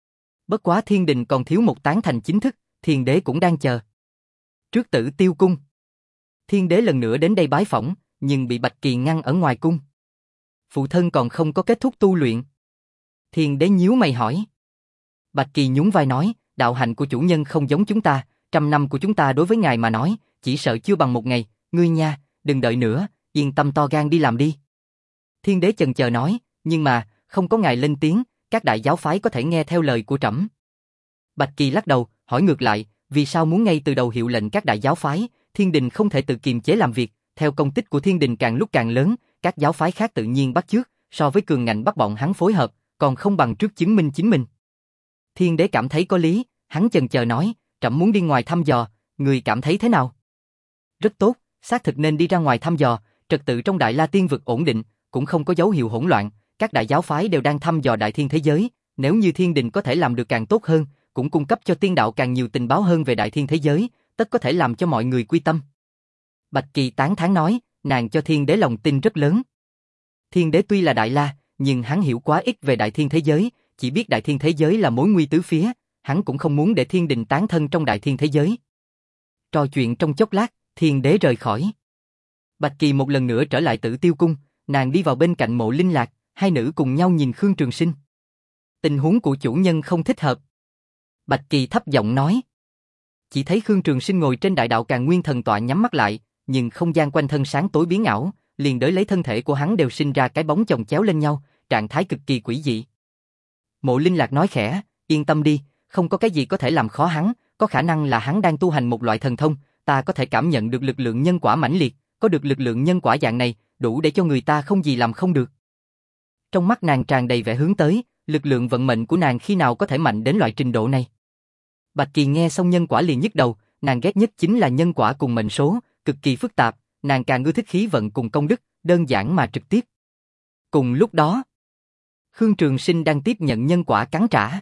Bất quá thiên đình còn thiếu một tán thành chính thức, thiên đế cũng đang chờ. Trước Tử Tiêu cung, thiên đế lần nữa đến đây bái phỏng, nhưng bị Bạch Kỳ ngăn ở ngoài cung. Phụ thân còn không có kết thúc tu luyện. Thiên đế nhíu mày hỏi. Bạch Kỳ nhún vai nói, đạo hạnh của chủ nhân không giống chúng ta, trăm năm của chúng ta đối với ngài mà nói, chỉ sợ chưa bằng một ngày, ngươi nha, đừng đợi nữa, yên tâm to gan đi làm đi. Thiên đế chần chờ nói, nhưng mà, không có ngài lên tiếng, các đại giáo phái có thể nghe theo lời của trẫm. Bạch Kỳ lắc đầu, hỏi ngược lại, vì sao muốn ngay từ đầu hiệu lệnh các đại giáo phái, thiên đình không thể tự kiềm chế làm việc, theo công tích của thiên đình càng lúc càng lớn, các giáo phái khác tự nhiên bắt chước, so với cường ngạnh bắt bọn hắn phối hợp, còn không bằng trước chứng minh chính mình. Thiên đế cảm thấy có lý, hắn chần chờ nói, trẫm muốn đi ngoài thăm dò, người cảm thấy thế nào? Rất tốt, xác thực nên đi ra ngoài thăm dò, trật tự trong Đại La Tiên vực ổn định, cũng không có dấu hiệu hỗn loạn, các đại giáo phái đều đang thăm dò đại thiên thế giới, nếu như thiên đình có thể làm được càng tốt hơn, cũng cung cấp cho tiên đạo càng nhiều tình báo hơn về đại thiên thế giới, tất có thể làm cho mọi người quy tâm. Bạch Kỳ tán thán nói, nàng cho thiên đế lòng tin rất lớn. Thiên đế tuy là Đại La, nhưng hắn hiểu quá ít về đại thiên thế giới, chỉ biết đại thiên thế giới là mối nguy tứ phía, hắn cũng không muốn để thiên đình tán thân trong đại thiên thế giới. Trò chuyện trong chốc lát, thiên đế rời khỏi. Bạch Kỳ một lần nữa trở lại Tử Tiêu cung, nàng đi vào bên cạnh Mộ Linh Lạc, hai nữ cùng nhau nhìn Khương Trường Sinh. Tình huống của chủ nhân không thích hợp. Bạch Kỳ thấp giọng nói. Chỉ thấy Khương Trường Sinh ngồi trên đại đạo Càn Nguyên thần tọa nhắm mắt lại, nhưng không gian quanh thân sáng tối biến ảo, liền đới lấy thân thể của hắn đều sinh ra cái bóng chồng chéo lên nhau, trạng thái cực kỳ quỷ dị. Mộ Linh Lạc nói khẽ, yên tâm đi, không có cái gì có thể làm khó hắn, có khả năng là hắn đang tu hành một loại thần thông, ta có thể cảm nhận được lực lượng nhân quả mãnh liệt, có được lực lượng nhân quả dạng này, đủ để cho người ta không gì làm không được. Trong mắt nàng tràn đầy vẻ hướng tới, lực lượng vận mệnh của nàng khi nào có thể mạnh đến loại trình độ này. Bạch Kỳ nghe xong nhân quả liền nhức đầu, nàng ghét nhất chính là nhân quả cùng mệnh số, cực kỳ phức tạp, nàng càng ưa thích khí vận cùng công đức, đơn giản mà trực tiếp. Cùng lúc đó, Khương Trường Sinh đang tiếp nhận nhân quả cắn trả.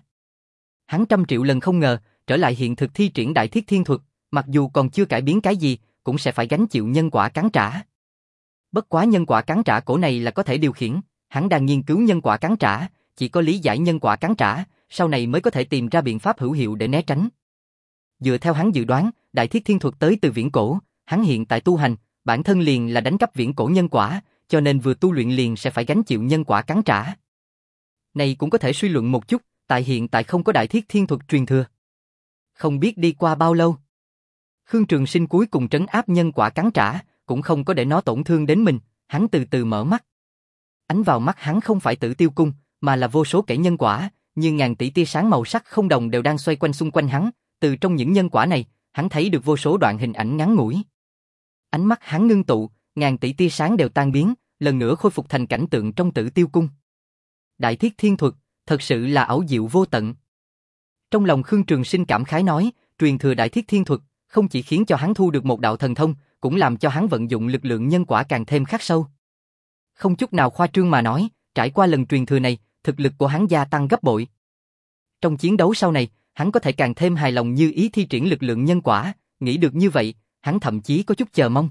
Hắn trăm triệu lần không ngờ, trở lại hiện thực thi triển Đại Thiết Thiên Thuật, mặc dù còn chưa cải biến cái gì, cũng sẽ phải gánh chịu nhân quả cắn trả. Bất quá nhân quả cắn trả cổ này là có thể điều khiển, hắn đang nghiên cứu nhân quả cắn trả, chỉ có lý giải nhân quả cắn trả, sau này mới có thể tìm ra biện pháp hữu hiệu để né tránh. Dựa theo hắn dự đoán, Đại Thiết Thiên Thuật tới từ viễn cổ, hắn hiện tại tu hành, bản thân liền là đánh cắp viễn cổ nhân quả, cho nên vừa tu luyện liền sẽ phải gánh chịu nhân quả cắn trả. Này cũng có thể suy luận một chút, tại hiện tại không có Đại Thiết Thiên Thuật truyền thừa. Không biết đi qua bao lâu, Khương Trường Sinh cuối cùng trấn áp nhân quả cắn trả, cũng không có để nó tổn thương đến mình, hắn từ từ mở mắt. Ánh vào mắt hắn không phải Tử Tiêu cung, mà là vô số kẻ nhân quả, như ngàn tỷ tia sáng màu sắc không đồng đều đang xoay quanh xung quanh hắn, từ trong những nhân quả này, hắn thấy được vô số đoạn hình ảnh ngắn ngủi. Ánh mắt hắn ngưng tụ, ngàn tỷ tia sáng đều tan biến, lần nữa khôi phục thành cảnh tượng trong Tử Tiêu cung. Đại Thiết Thiên Thuật, thật sự là ảo diệu vô tận. Trong lòng Khương Trường Sinh cảm khái nói, truyền thừa Đại Thiết Thiên Thuật, không chỉ khiến cho hắn thu được một đạo thần thông, cũng làm cho hắn vận dụng lực lượng nhân quả càng thêm khắc sâu. Không chút nào khoa trương mà nói, trải qua lần truyền thừa này, thực lực của hắn gia tăng gấp bội. Trong chiến đấu sau này, hắn có thể càng thêm hài lòng như ý thi triển lực lượng nhân quả, nghĩ được như vậy, hắn thậm chí có chút chờ mong.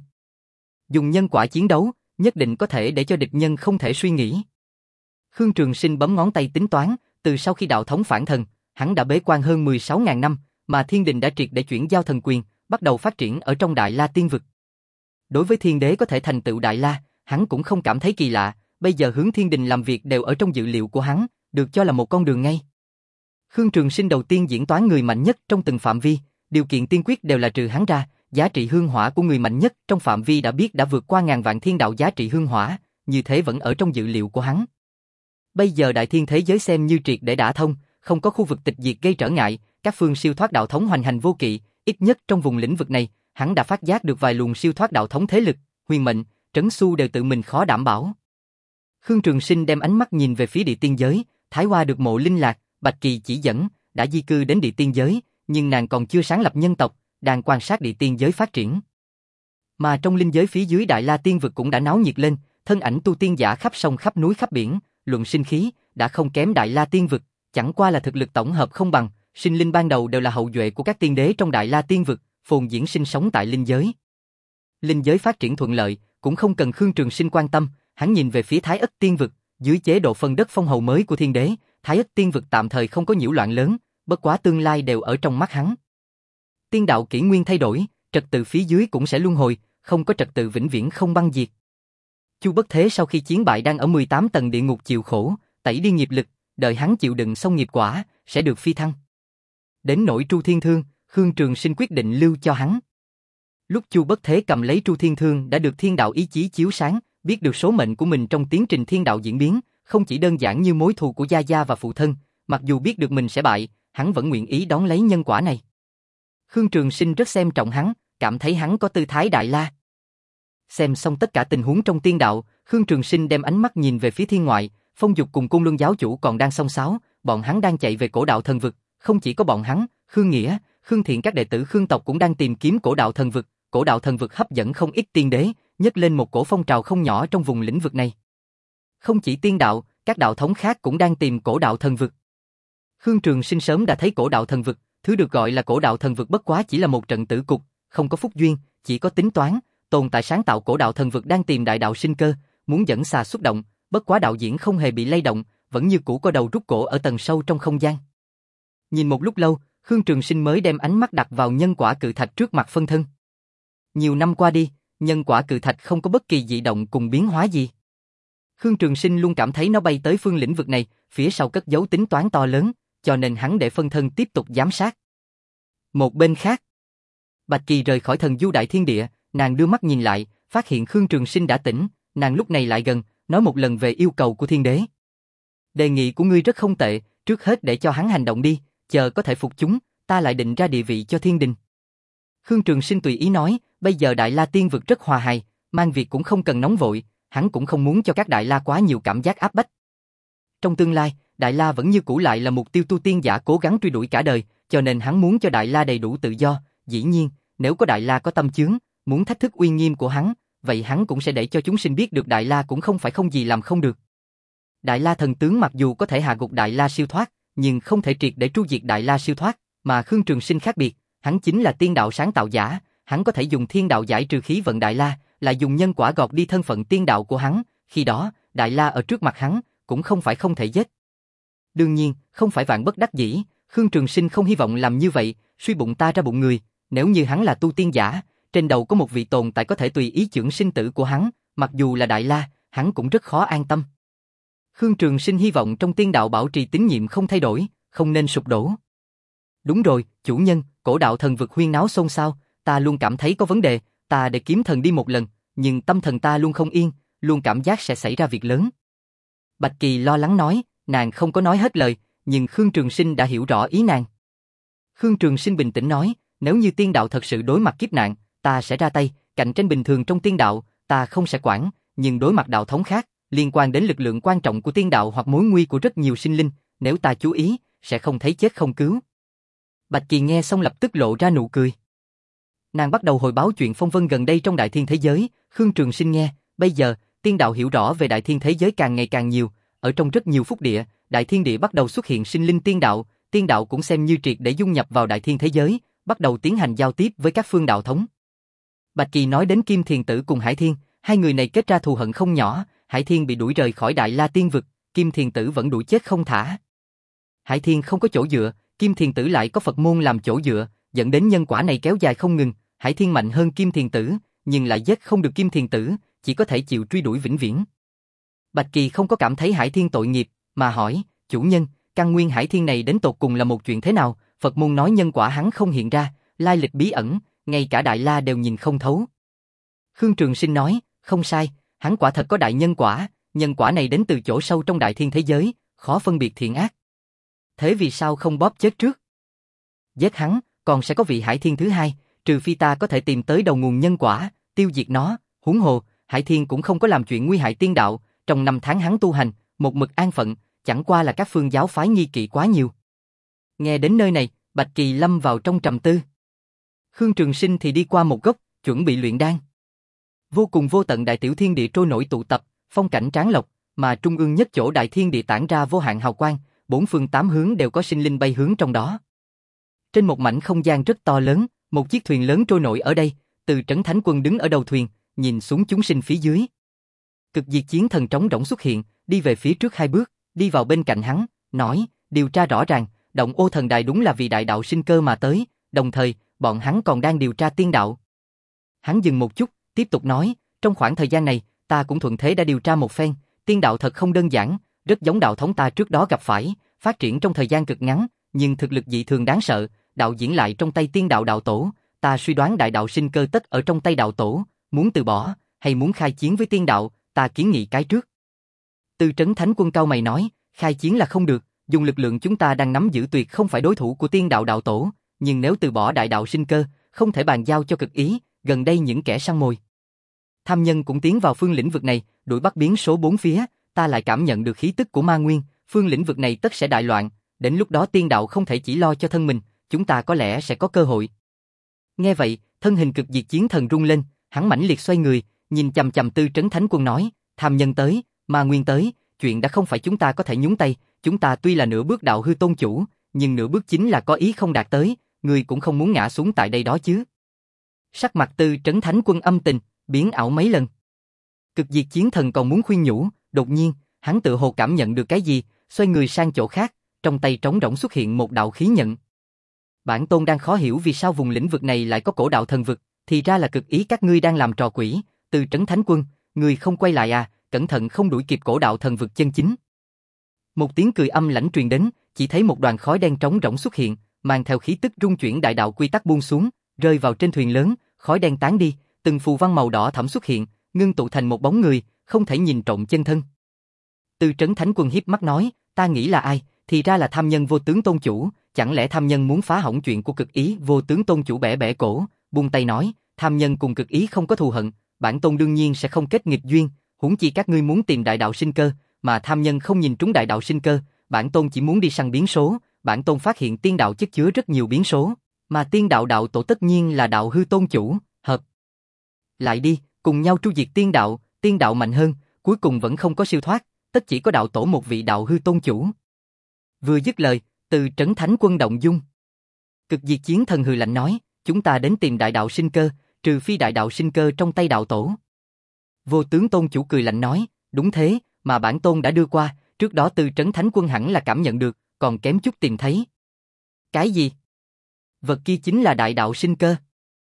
Dùng nhân quả chiến đấu, nhất định có thể để cho địch nhân không thể suy nghĩ. Khương Trường Sinh bấm ngón tay tính toán, từ sau khi đạo thống phản thần, hắn đã bế quan hơn mười sáu nghìn năm, mà thiên đình đã triệt để chuyển giao thần quyền, bắt đầu phát triển ở trong Đại La Tiên vực. Đối với thiên đế có thể thành tựu Đại La, hắn cũng không cảm thấy kỳ lạ, bây giờ hướng thiên đình làm việc đều ở trong dự liệu của hắn, được cho là một con đường ngay. Khương Trường Sinh đầu tiên diễn toán người mạnh nhất trong từng phạm vi, điều kiện tiên quyết đều là trừ hắn ra, giá trị hương hỏa của người mạnh nhất trong phạm vi đã biết đã vượt qua ngàn vạn thiên đạo giá trị hương hỏa, như thế vẫn ở trong dự liệu của hắn. Bây giờ đại thiên thế giới xem như triệt để đả thông, không có khu vực tịch diệt gây trở ngại, các phương siêu thoát đạo thống hoành hành vô kỵ, ít nhất trong vùng lĩnh vực này, hắn đã phát giác được vài luồng siêu thoát đạo thống thế lực, huyền mệnh, trấn xu đều tự mình khó đảm bảo. Khương Trường Sinh đem ánh mắt nhìn về phía địa tiên giới, Thái Hoa được Mộ Linh Lạc, Bạch Kỳ chỉ dẫn, đã di cư đến địa tiên giới, nhưng nàng còn chưa sáng lập nhân tộc, đang quan sát địa tiên giới phát triển. Mà trong linh giới phía dưới Đại La Tiên vực cũng đã náo nhiệt lên, thân ảnh tu tiên giả khắp sông khắp núi khắp biển, luận sinh khí, đã không kém Đại La Tiên vực, chẳng qua là thực lực tổng hợp không bằng, sinh linh ban đầu đều là hậu duệ của các tiên đế trong Đại La Tiên vực, phồn diễn sinh sống tại linh giới. Linh giới phát triển thuận lợi, cũng không cần Khương Trường Sinh quan tâm, Hắn nhìn về phía Thái Ất Tiên Vực, dưới chế độ phân đất phong hầu mới của thiên đế, Thái Ất Tiên Vực tạm thời không có nhiễu loạn lớn, bất quá tương lai đều ở trong mắt hắn. Tiên đạo kỷ nguyên thay đổi, trật tự phía dưới cũng sẽ luân hồi, không có trật tự vĩnh viễn không băng diệt. Chu Bất Thế sau khi chiến bại đang ở mười tám tầng địa ngục chịu khổ, tẩy đi nghiệp lực, đợi hắn chịu đựng xong nghiệp quả, sẽ được phi thăng. Đến nỗi Tru Thiên Thương, Khương Trường Sinh quyết định lưu cho hắn. Lúc Chu Bất Thế cầm lấy Tru Thiên Thương đã được thiên đạo ý chí chiếu sáng, biết được số mệnh của mình trong tiến trình thiên đạo diễn biến, không chỉ đơn giản như mối thù của gia gia và phụ thân, mặc dù biết được mình sẽ bại, hắn vẫn nguyện ý đón lấy nhân quả này. Khương Trường Sinh rất xem trọng hắn, cảm thấy hắn có tư thái đại la. Xem xong tất cả tình huống trong tiên đạo, Khương Trường Sinh đem ánh mắt nhìn về phía thiên ngoại, Phong Dục cùng Côn Luân giáo chủ còn đang xông xáo, bọn hắn đang chạy về cổ đạo thần vực, không chỉ có bọn hắn, Khương Nghĩa, Khương Thiện các đệ tử Khương tộc cũng đang tìm kiếm cổ đạo thần vực, cổ đạo thần vực hấp dẫn không ít tiên đế, nhấc lên một cổ phong trào không nhỏ trong vùng lĩnh vực này. Không chỉ tiên đạo, các đạo thống khác cũng đang tìm cổ đạo thần vực. Khương Trường Sinh sớm đã thấy cổ đạo thần vực, thứ được gọi là cổ đạo thần vực bất quá chỉ là một trận tử cục, không có phúc duyên, chỉ có tính toán, tồn tại sáng tạo cổ đạo thần vực đang tìm đại đạo sinh cơ, muốn dẫn xà xuất động, bất quá đạo diễn không hề bị lay động, vẫn như cũ có đầu rút cổ ở tầng sâu trong không gian. Nhìn một lúc lâu, Khương Trường Sinh mới đem ánh mắt đặt vào nhân quả cự thạch trước mặt phân thân. Nhiều năm qua đi, nhân quả cự thạch không có bất kỳ dị động cùng biến hóa gì. Khương Trường Sinh luôn cảm thấy nó bay tới phương lĩnh vực này, phía sau cất giấu tính toán to lớn, cho nên hắn để phân thân tiếp tục giám sát. Một bên khác, Bạch Kỳ rời khỏi thần du đại thiên địa, nàng đưa mắt nhìn lại, phát hiện Khương Trường Sinh đã tỉnh, nàng lúc này lại gần, nói một lần về yêu cầu của thiên đế. Đề nghị của ngươi rất không tệ, trước hết để cho hắn hành động đi, chờ có thể phục chúng, ta lại định ra địa vị cho thiên đình. Khương Trường Sinh tùy ý nói, bây giờ Đại La Tiên Vực rất hòa hài, mang việc cũng không cần nóng vội, hắn cũng không muốn cho các Đại La quá nhiều cảm giác áp bách. Trong tương lai, Đại La vẫn như cũ lại là mục tiêu tu tiên giả cố gắng truy đuổi cả đời, cho nên hắn muốn cho Đại La đầy đủ tự do, dĩ nhiên, nếu có Đại La có tâm chướng, muốn thách thức uy nghiêm của hắn, vậy hắn cũng sẽ để cho chúng sinh biết được Đại La cũng không phải không gì làm không được. Đại La thần tướng mặc dù có thể hạ gục Đại La siêu thoát, nhưng không thể triệt để tru diệt Đại La siêu thoát, mà Khương Trường Sinh khác biệt, hắn chính là tiên đạo sáng tạo giả, hắn có thể dùng thiên đạo giải trừ khí vận Đại La, lại dùng nhân quả gọt đi thân phận tiên đạo của hắn, khi đó, Đại La ở trước mặt hắn, cũng không phải không thể giết. Đương nhiên, không phải vạn bất đắc dĩ, Khương Trường Sinh không hy vọng làm như vậy, suy bụng ta ra bụng người, nếu như hắn là tu tiên giả, trên đầu có một vị tồn tại có thể tùy ý chưởng sinh tử của hắn, mặc dù là Đại La, hắn cũng rất khó an tâm. Khương Trường Sinh hy vọng trong tiên đạo bảo trì tín nhiệm không thay đổi, không nên sụp đổ. Đúng rồi, chủ nhân, cổ đạo thần vực huyên náo xôn xao, ta luôn cảm thấy có vấn đề, ta để kiếm thần đi một lần, nhưng tâm thần ta luôn không yên, luôn cảm giác sẽ xảy ra việc lớn. Bạch Kỳ lo lắng nói, nàng không có nói hết lời, nhưng Khương Trường Sinh đã hiểu rõ ý nàng. Khương Trường Sinh bình tĩnh nói, nếu như tiên đạo thật sự đối mặt kiếp nạn, ta sẽ ra tay, cạnh tranh bình thường trong tiên đạo, ta không sẽ quản, nhưng đối mặt đạo thống khác, liên quan đến lực lượng quan trọng của tiên đạo hoặc mối nguy của rất nhiều sinh linh, nếu ta chú ý, sẽ không thấy chết không cứu. Bạch Kỳ nghe xong lập tức lộ ra nụ cười. Nàng bắt đầu hồi báo chuyện phong vân gần đây trong đại thiên thế giới, Khương Trường Sinh nghe, bây giờ, tiên đạo hiểu rõ về đại thiên thế giới càng ngày càng nhiều, ở trong rất nhiều phúc địa, đại thiên địa bắt đầu xuất hiện sinh linh tiên đạo, tiên đạo cũng xem như triệt để dung nhập vào đại thiên thế giới, bắt đầu tiến hành giao tiếp với các phương đạo thống. Bạch Kỳ nói đến Kim Thiền Tử cùng Hải Thiên, hai người này kết ra thù hận không nhỏ, Hải Thiên bị đuổi rời khỏi Đại La Tiên Vực, Kim Thiền Tử vẫn đuổi chết không thả. Hải Thiên không có chỗ dựa, Kim Thiền Tử lại có Phật môn làm chỗ dựa, dẫn đến nhân quả này kéo dài không ngừng, Hải Thiên mạnh hơn Kim Thiền Tử, nhưng lại giết không được Kim Thiền Tử, chỉ có thể chịu truy đuổi vĩnh viễn. Bạch Kỳ không có cảm thấy Hải Thiên tội nghiệp, mà hỏi, chủ nhân, căn nguyên Hải Thiên này đến tột cùng là một chuyện thế nào? Phật môn nói nhân quả hắn không hiện ra, lai lịch bí ẩn, ngay cả Đại La đều nhìn không thấu. Khương Trường Sinh nói, không sai, hắn quả thật có đại nhân quả, nhân quả này đến từ chỗ sâu trong đại thiên thế giới, khó phân biệt thiện ác. Thế vì sao không bóp chết trước? Giết hắn, còn sẽ có vị Hải Thiên thứ hai, trừ phi ta có thể tìm tới đầu nguồn nhân quả, tiêu diệt nó, huống hồ, Hải Thiên cũng không có làm chuyện nguy hại tiên đạo, trong năm tháng hắn tu hành, một mực an phận, chẳng qua là các phương giáo phái nghi kỵ quá nhiều. Nghe đến nơi này, Bạch Kỳ lâm vào trong trầm tư. Khương Trường Sinh thì đi qua một góc, chuẩn bị luyện đan. Vô cùng vô tận đại tiểu thiên địa trôi nổi tụ tập, phong cảnh tráng lộc, mà trung ương nhất chỗ đại thiên địa tản ra vô hạn hào quang, bốn phương tám hướng đều có sinh linh bay hướng trong đó. Trên một mảnh không gian rất to lớn, một chiếc thuyền lớn trôi nổi ở đây, từ Trấn Thánh Quân đứng ở đầu thuyền, nhìn xuống chúng sinh phía dưới. Cực diệt chiến thần trống rỗng xuất hiện, đi về phía trước hai bước, đi vào bên cạnh hắn, nói, điều tra rõ ràng, động ô thần đài đúng là vì đại đạo sinh cơ mà tới, đồng thời, bọn hắn còn đang điều tra tiên đạo. Hắn dừng một chút, tiếp tục nói, trong khoảng thời gian này, ta cũng thuận thế đã điều tra một phen, tiên đạo thật không đơn giản, rất giống đạo thống ta trước đó gặp phải, phát triển trong thời gian cực ngắn, nhưng thực lực dị thường đáng sợ, đạo diễn lại trong tay tiên đạo đạo tổ, ta suy đoán đại đạo sinh cơ tất ở trong tay đạo tổ, muốn từ bỏ, hay muốn khai chiến với tiên đạo, ta kiến nghị cái trước. Tư Trấn Thánh Quân cao mày nói, khai chiến là không được, dùng lực lượng chúng ta đang nắm giữ tuyệt không phải đối thủ của tiên đạo đạo tổ, nhưng nếu từ bỏ đại đạo sinh cơ, không thể bàn giao cho cực ý, gần đây những kẻ săn mồi. Tham nhân cũng tiến vào phương lĩnh vực này, đuổi bắt biến số bốn phía, ta lại cảm nhận được khí tức của ma nguyên, phương lĩnh vực này tất sẽ đại loạn, đến lúc đó tiên đạo không thể chỉ lo cho thân mình, chúng ta có lẽ sẽ có cơ hội. Nghe vậy, thân hình cực diệt chiến thần rung lên, hắn mãnh liệt xoay người, nhìn chằm chằm Tư Trấn Thánh Quân nói, tham nhân tới, ma nguyên tới, chuyện đã không phải chúng ta có thể nhúng tay, chúng ta tuy là nửa bước đạo hư tôn chủ, nhưng nửa bước chính là có ý không đạt tới, người cũng không muốn ngã xuống tại đây đó chứ. Sắc mặt Tư Trấn Thánh Quân âm tình, biến ảo mấy lần. Cực diệt chiến thần còn muốn khuyên nhủ, đột nhiên, hắn tự hồ cảm nhận được cái gì, xoay người sang chỗ khác, trong tay trống rỗng xuất hiện một đạo khí nhận. Bản tôn đang khó hiểu vì sao vùng lĩnh vực này lại có cổ đạo thần vực, thì ra là cực ý các ngươi đang làm trò quỷ, Tư Trấn Thánh Quân, ngươi không quay lại à, cẩn thận không đuổi kịp cổ đạo thần vực chân chính. Một tiếng cười âm lãnh truyền đến, chỉ thấy một đoàn khói đen trống rỗng xuất hiện, mang theo khí tức rung chuyển đại đạo quy tắc buông xuống, rơi vào trên thuyền lớn, khói đen tán đi, từng phù văn màu đỏ thẫm xuất hiện, ngưng tụ thành một bóng người, không thể nhìn trộm chân thân. Tư Trấn Thánh Quân hiếp mắt nói, ta nghĩ là ai, thì ra là tham nhân vô tướng tôn chủ, chẳng lẽ tham nhân muốn phá hỏng chuyện của cực ý? Vô tướng tôn chủ bẻ bẻ cổ, buông tay nói, tham nhân cùng cực ý không có thù hận, bản tôn đương nhiên sẽ không kết nghịch duyên, huống chi các ngươi muốn tìm đại đạo sinh cơ, mà tham nhân không nhìn trúng đại đạo sinh cơ, bản tôn chỉ muốn đi săn biến số, bản tôn phát hiện tiên đạo chất chứa rất nhiều biến số, mà tiên đạo đạo tổ tất nhiên là đạo hư tôn chủ, hợp lại đi, cùng nhau tru diệt tiên đạo, tiên đạo mạnh hơn, cuối cùng vẫn không có siêu thoát, tất chỉ có đạo tổ một vị đạo hư tôn chủ. Vừa dứt lời, Từ Trấn Thánh Quân động dung. Cực diệt chiến thần hừ lạnh nói, chúng ta đến tìm đại đạo sinh cơ, trừ phi đại đạo sinh cơ trong tay đạo tổ. Vô tướng tôn chủ cười lạnh nói, đúng thế, mà bản tôn đã đưa qua, trước đó Từ Trấn Thánh Quân hẳn là cảm nhận được, còn kém chút tìm thấy. Cái gì? Vật kia chính là đại đạo sinh cơ.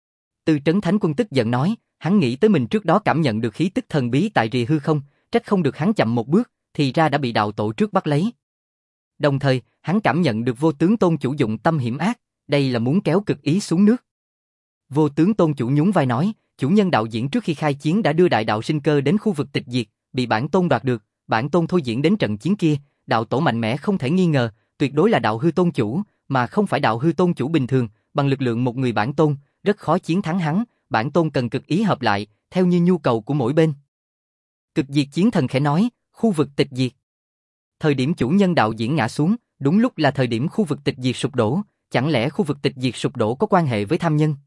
Từ Trấn Thánh Quân tức giận nói, hắn nghĩ tới mình trước đó cảm nhận được khí tức thần bí tại rìa hư không, trách không được hắn chậm một bước, thì ra đã bị đạo tổ trước bắt lấy. Đồng thời, hắn cảm nhận được vô tướng tôn chủ dụng tâm hiểm ác, đây là muốn kéo cực ý xuống nước. Vô tướng tôn chủ nhún vai nói, chủ nhân đạo diễn trước khi khai chiến đã đưa đại đạo sinh cơ đến khu vực tịch diệt, bị bản tôn đoạt được, bản tôn thôi diễn đến trận chiến kia, đạo tổ mạnh mẽ không thể nghi ngờ, tuyệt đối là đạo hư tôn chủ, mà không phải đạo hư tôn chủ bình thường, bằng lực lượng một người bản tôn, rất khó chiến thắng hắn, bản tôn cần cực ý hợp lại, theo như nhu cầu của mỗi bên. Cực diệt chiến thần khẽ nói, khu vực tịch diệt. Thời điểm chủ nhân đạo diễn ngã xuống, đúng lúc là thời điểm khu vực tịch diệt sụp đổ, chẳng lẽ khu vực tịch diệt sụp đổ có quan hệ với tham nhân?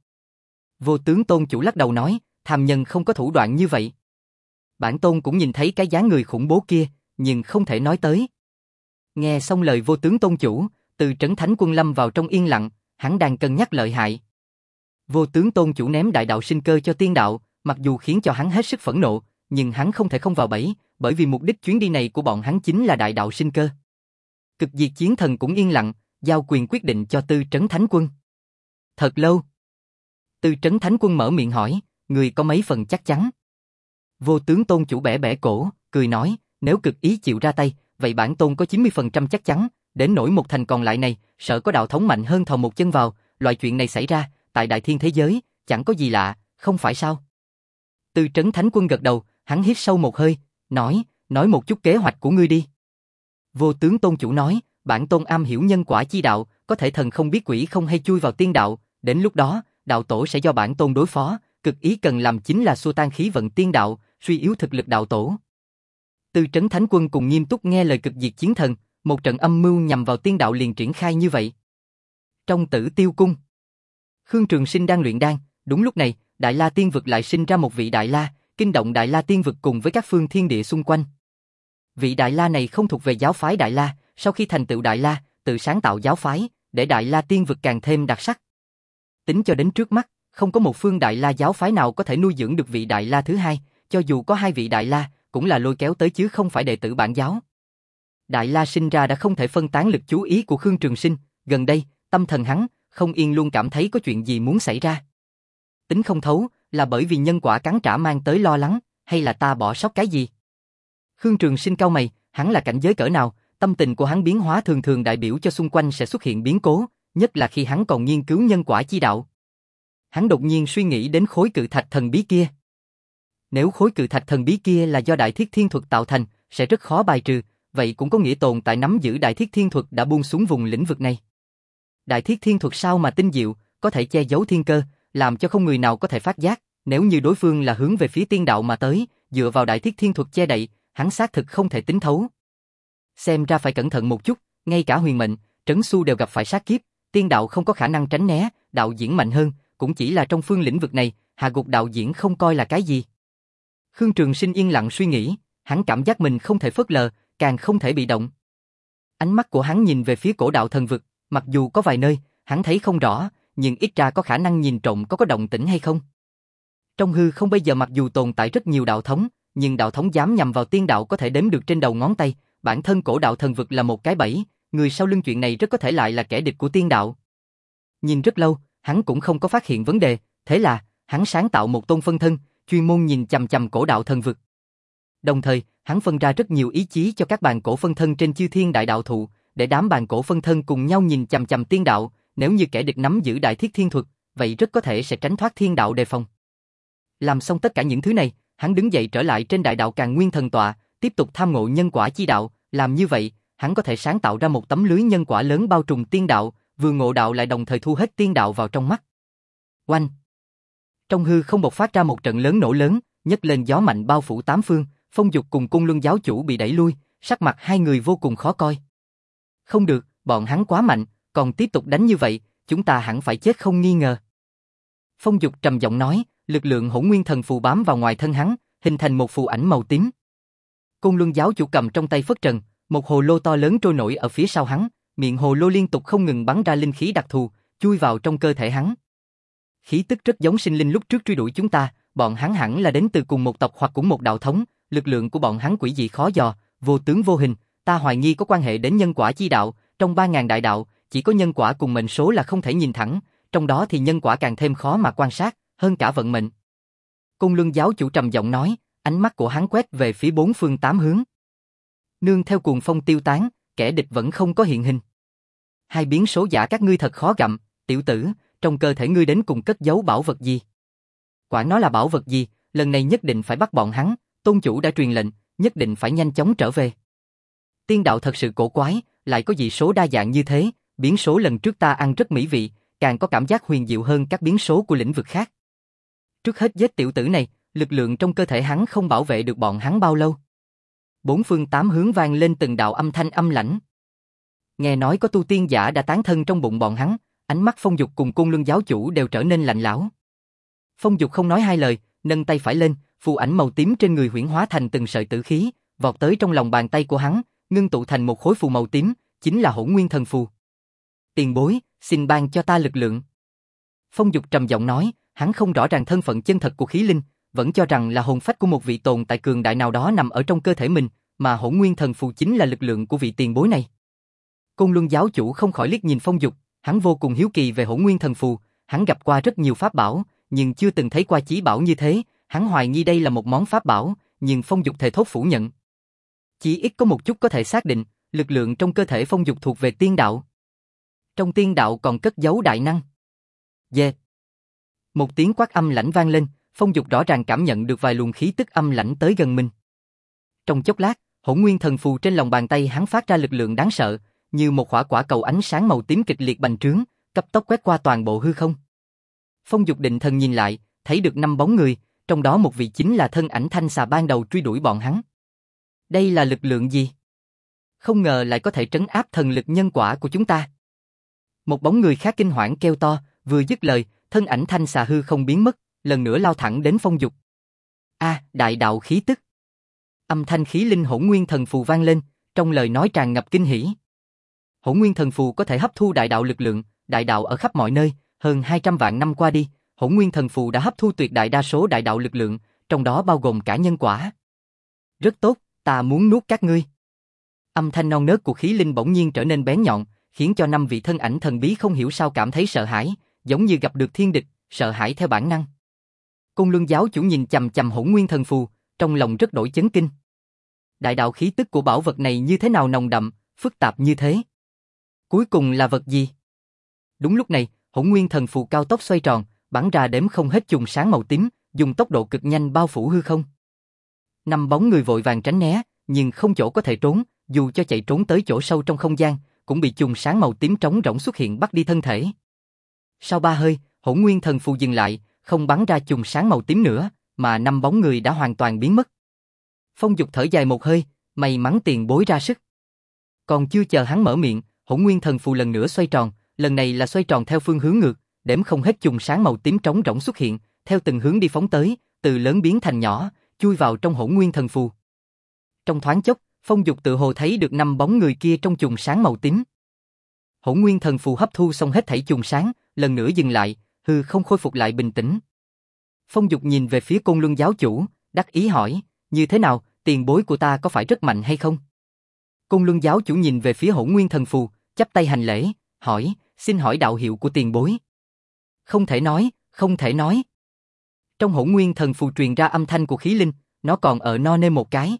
Vô tướng tôn chủ lắc đầu nói, tham nhân không có thủ đoạn như vậy. Bản tôn cũng nhìn thấy cái dáng người khủng bố kia, nhưng không thể nói tới. Nghe xong lời vô tướng tôn chủ, Từ Trấn Thánh Quân lâm vào trong yên lặng, hắn đang cân nhắc lợi hại. Vô tướng tôn chủ ném đại đạo sinh cơ cho tiên đạo, mặc dù khiến cho hắn hết sức phẫn nộ, nhưng hắn không thể không vào bẫy, bởi vì mục đích chuyến đi này của bọn hắn chính là đại đạo sinh cơ. Cực diệt chiến thần cũng yên lặng, giao quyền quyết định cho Tư Trấn Thánh Quân. Thật lâu. Tư Trấn Thánh Quân mở miệng hỏi, người có mấy phần chắc chắn? Vô tướng tôn chủ bẻ bẻ cổ, cười nói, nếu cực ý chịu ra tay, vậy bản tôn có chín mươi phần trăm chắc chắn, đến nỗi một thành còn lại này, sợ có đạo thống mạnh hơn thò một chân vào, loại chuyện này xảy ra, tại đại thiên thế giới, chẳng có gì lạ, không phải sao? Tư Trấn Thánh Quân gật đầu, hắn hít sâu một hơi, nói, nói một chút kế hoạch của ngươi đi. Vô tướng tôn chủ nói, bản tôn am hiểu nhân quả chi đạo, có thể thần không biết quỷ không hay chui vào tiên đạo, đến lúc đó, đạo tổ sẽ do bản tôn đối phó, cực ý cần làm chính là xua tan khí vận tiên đạo, suy yếu thực lực đạo tổ. Tư Trấn Thánh Quân cùng nghiêm túc nghe lời cực diệt chiến thần, một trận âm mưu nhằm vào tiên đạo liền triển khai như vậy. Trong Tử Tiêu Cung, Khương Trường Sinh đang luyện đan, đúng lúc này, Đại La Tiên Vực lại sinh ra một vị Đại La, kinh động Đại La Tiên Vực cùng với các phương thiên địa xung quanh. Vị Đại La này không thuộc về giáo phái Đại La, sau khi thành tựu Đại La, tự sáng tạo giáo phái, để Đại La Tiên Vực càng thêm đặc sắc. Tính cho đến trước mắt, không có một phương Đại La giáo phái nào có thể nuôi dưỡng được vị Đại La thứ hai, cho dù có hai vị Đại La, cũng là lôi kéo tới chứ không phải đệ tử bản giáo. Đại La sinh ra đã không thể phân tán lực chú ý của Khương Trường Sinh, gần đây, tâm thần hắn, không yên luôn cảm thấy có chuyện gì muốn xảy ra. Tính không thấu, là bởi vì nhân quả cắn trả mang tới lo lắng, hay là ta bỏ sót cái gì? Khương Trường Sinh cau mày, hắn là cảnh giới cỡ nào, tâm tình của hắn biến hóa thường thường đại biểu cho xung quanh sẽ xuất hiện biến cố, nhất là khi hắn còn nghiên cứu nhân quả chi đạo. Hắn đột nhiên suy nghĩ đến khối cự thạch thần bí kia. Nếu khối cự thạch thần bí kia là do Đại Thiết Thiên Thuật tạo thành, sẽ rất khó bài trừ, vậy cũng có nghĩa tồn tại nắm giữ Đại Thiết Thiên Thuật đã buông xuống vùng lĩnh vực này. Đại Thiết Thiên Thuật sao mà tinh diệu, có thể che giấu thiên cơ, làm cho không người nào có thể phát giác, nếu như đối phương là hướng về phía tiên đạo mà tới, dựa vào Đại Thiết Thiên Thuật che đậy, hắn xác thực không thể tính thấu. Xem ra phải cẩn thận một chút, ngay cả huyền mệnh, trấn su đều gặp phải sát kiếp, tiên đạo không có khả năng tránh né, đạo diễn mạnh hơn, cũng chỉ là trong phương lĩnh vực này, hạ gục đạo diễn không coi là cái gì. Khương Trường Sinh yên lặng suy nghĩ, hắn cảm giác mình không thể phớt lờ, càng không thể bị động. Ánh mắt của hắn nhìn về phía cổ đạo thần vực, mặc dù có vài nơi, hắn thấy không rõ, nhưng ít ra có khả năng nhìn trộm có có động tĩnh hay không. Trong hư không bây giờ mặc dù tồn tại rất nhiều đạo thống, nhưng đạo thống dám nhằm vào tiên đạo có thể đếm được trên đầu ngón tay, bản thân cổ đạo thần vực là một cái bẫy, người sau lưng chuyện này rất có thể lại là kẻ địch của tiên đạo. Nhìn rất lâu, hắn cũng không có phát hiện vấn đề, thế là, hắn sáng tạo một tôn phân thân, chuyên môn nhìn chằm chằm cổ đạo thần vực. Đồng thời, hắn phân ra rất nhiều ý chí cho các bàn cổ phân thân trên chư thiên đại đạo thụ, để đám bàn cổ phân thân cùng nhau nhìn chằm chằm tiên đạo, nếu như kẻ địch nắm giữ Đại Thiết Thiên Thuật, vậy rất có thể sẽ tránh thoát thiên đạo đề phòng. Làm xong tất cả những thứ này, hắn đứng dậy trở lại trên đại đạo Càn Nguyên thần tọa, tiếp tục tham ngộ nhân quả chi đạo, làm như vậy, hắn có thể sáng tạo ra một tấm lưới nhân quả lớn bao trùm tiên đạo, vừa ngộ đạo lại đồng thời thu hết tiên đạo vào trong mắt. Oanh! Trong hư không bộc phát ra một trận lớn nổ lớn, nhấc lên gió mạnh bao phủ tám phương, Phong Dục cùng Côn Luân giáo chủ bị đẩy lui, sắc mặt hai người vô cùng khó coi. Không được, bọn hắn quá mạnh, còn tiếp tục đánh như vậy, chúng ta hẳn phải chết không nghi ngờ. Phong Dục trầm giọng nói, lực lượng Hỗn Nguyên Thần Phù bám vào ngoài thân hắn, hình thành một phù ảnh màu tím. Côn Luân giáo chủ cầm trong tay phất trần, một hồ lô to lớn trôi nổi ở phía sau hắn, miệng hồ lô liên tục không ngừng bắn ra linh khí đặc thù, chui vào trong cơ thể hắn. Khí tức rất giống sinh linh lúc trước truy đuổi chúng ta, bọn hắn hẳn là đến từ cùng một tộc hoặc cũng một đạo thống, lực lượng của bọn hắn quỷ dị khó dò, vô tướng vô hình, ta hoài nghi có quan hệ đến nhân quả chi đạo, trong ba ngàn đại đạo, chỉ có nhân quả cùng mệnh số là không thể nhìn thẳng, trong đó thì nhân quả càng thêm khó mà quan sát, hơn cả vận mệnh. Côn Luân giáo chủ trầm giọng nói, ánh mắt của hắn quét về phía bốn phương tám hướng. Nương theo cuồng phong tiêu tán, kẻ địch vẫn không có hiện hình. Hai biến số giả các ngươi thật khó gặm, tiểu tử, trong cơ thể ngươi đến cùng cất giấu bảo vật gì? Quả nó là bảo vật gì, lần này nhất định phải bắt bọn hắn, tôn chủ đã truyền lệnh, nhất định phải nhanh chóng trở về. Tiên đạo thật sự cổ quái, lại có dị số đa dạng như thế, biến số lần trước ta ăn rất mỹ vị, càng có cảm giác huyền diệu hơn các biến số của lĩnh vực khác. Trước hết giết tiểu tử này, lực lượng trong cơ thể hắn không bảo vệ được bọn hắn bao lâu. Bốn phương tám hướng vang lên từng đạo âm thanh âm lãnh. Nghe nói có tu tiên giả đã tán thân trong bụng bọn hắn, ánh mắt Phong Dục cùng Côn Luân giáo chủ đều trở nên lạnh lẽo. Phong Dục không nói hai lời, nâng tay phải lên, phù ảnh màu tím trên người huyễn hóa thành từng sợi tử khí, vọt tới trong lòng bàn tay của hắn, ngưng tụ thành một khối phù màu tím, chính là Hỗn Nguyên Thần Phù. Tiền bối, xin ban cho ta lực lượng. Phong Dục trầm giọng nói, hắn không rõ ràng thân phận chân thật của khí linh, vẫn cho rằng là hồn phách của một vị tồn tại cường đại nào đó nằm ở trong cơ thể mình, mà Hỗn Nguyên Thần Phù chính là lực lượng của vị tiền bối này. Côn Luân giáo chủ không khỏi liếc nhìn Phong Dục, hắn vô cùng hiếu kỳ về Hỗn Nguyên Thần Phù, hắn gặp qua rất nhiều pháp bảo, nhưng chưa từng thấy qua chí bảo như thế, hắn hoài nghi đây là một món pháp bảo, nhưng Phong Dục thề thốt phủ nhận. Chỉ ít có một chút có thể xác định, lực lượng trong cơ thể Phong Dục thuộc về tiên đạo. Trong tiên đạo còn cất giấu đại năng. Yeah. Một tiếng quát âm lãnh vang lên, Phong Dục rõ ràng cảm nhận được vài luồng khí tức âm lãnh tới gần mình. Trong chốc lát, Hỗn Nguyên Thần Phù trên lòng bàn tay hắn phát ra lực lượng đáng sợ, như một quả quả cầu ánh sáng màu tím kịch liệt bành trướng, cấp tốc quét qua toàn bộ hư không. Phong Dục định thần nhìn lại, thấy được năm bóng người, trong đó một vị chính là thân ảnh thanh xà ban đầu truy đuổi bọn hắn. Đây là lực lượng gì? Không ngờ lại có thể trấn áp thần lực nhân quả của chúng ta. Một bóng người khác kinh hoảng kêu to, vừa dứt lời, thân ảnh thanh xà hư không biến mất, lần nữa lao thẳng đến Phong Dục. A, đại đạo khí tức. Âm thanh khí linh Hỗn Nguyên Thần Phù vang lên, trong lời nói tràn ngập kinh hỉ. Hỗn Nguyên Thần Phù có thể hấp thu đại đạo lực lượng, đại đạo ở khắp mọi nơi, hơn hai trăm vạn năm qua đi, Hỗn Nguyên Thần Phù đã hấp thu tuyệt đại đa số đại đạo lực lượng, trong đó bao gồm cả nhân quả. Rất tốt, ta muốn nuốt các ngươi. Âm thanh non nớt của khí linh bỗng nhiên trở nên bén nhọn, khiến cho năm vị thân ảnh thần bí không hiểu sao cảm thấy sợ hãi, giống như gặp được thiên địch, sợ hãi theo bản năng. Côn Luân giáo chủ nhìn chằm chằm Hỗn Nguyên Thần Phù, trong lòng rất đổi chấn kinh. Đại đạo khí tức của bảo vật này như thế nào nồng đậm, phức tạp như thế? Cuối cùng là vật gì? Đúng lúc này, Hỗn Nguyên Thần Phù cao tốc xoay tròn, bắn ra đếm không hết chùm sáng màu tím, dùng tốc độ cực nhanh bao phủ hư không. Năm bóng người vội vàng tránh né, nhưng không chỗ có thể trốn, dù cho chạy trốn tới chỗ sâu trong không gian, cũng bị chùm sáng màu tím trống rỗng xuất hiện bắt đi thân thể. Sau ba hơi, Hỗn Nguyên Thần Phù dừng lại, không bắn ra chùm sáng màu tím nữa, mà năm bóng người đã hoàn toàn biến mất. Phong Dục thở dài một hơi, may mắn tiền bối ra sức. Còn chưa chờ hắn mở miệng, Hỗn Nguyên Thần Phù lần nữa xoay tròn, lần này là xoay tròn theo phương hướng ngược, đếm không hết chùm sáng màu tím trống rỗng xuất hiện, theo từng hướng đi phóng tới, từ lớn biến thành nhỏ, chui vào trong Hỗn Nguyên Thần Phù. Trong thoáng chốc, Phong Dục tự hồ thấy được năm bóng người kia trong chùm sáng màu tím. Hỗn Nguyên Thần Phù hấp thu xong hết thảy chùm sáng, lần nữa dừng lại, hư không khôi phục lại bình tĩnh. Phong Dục nhìn về phía Côn Luân giáo chủ, đắc ý hỏi, như thế nào, tiền bối của ta có phải rất mạnh hay không? Côn Luân giáo chủ nhìn về phía Hỗn Nguyên Thần Phù, chắp tay hành lễ, hỏi, xin hỏi đạo hiệu của tiền bối. Không thể nói, không thể nói. Trong Hỗn Nguyên Thần Phù truyền ra âm thanh của khí linh, nó còn ở no nê một cái.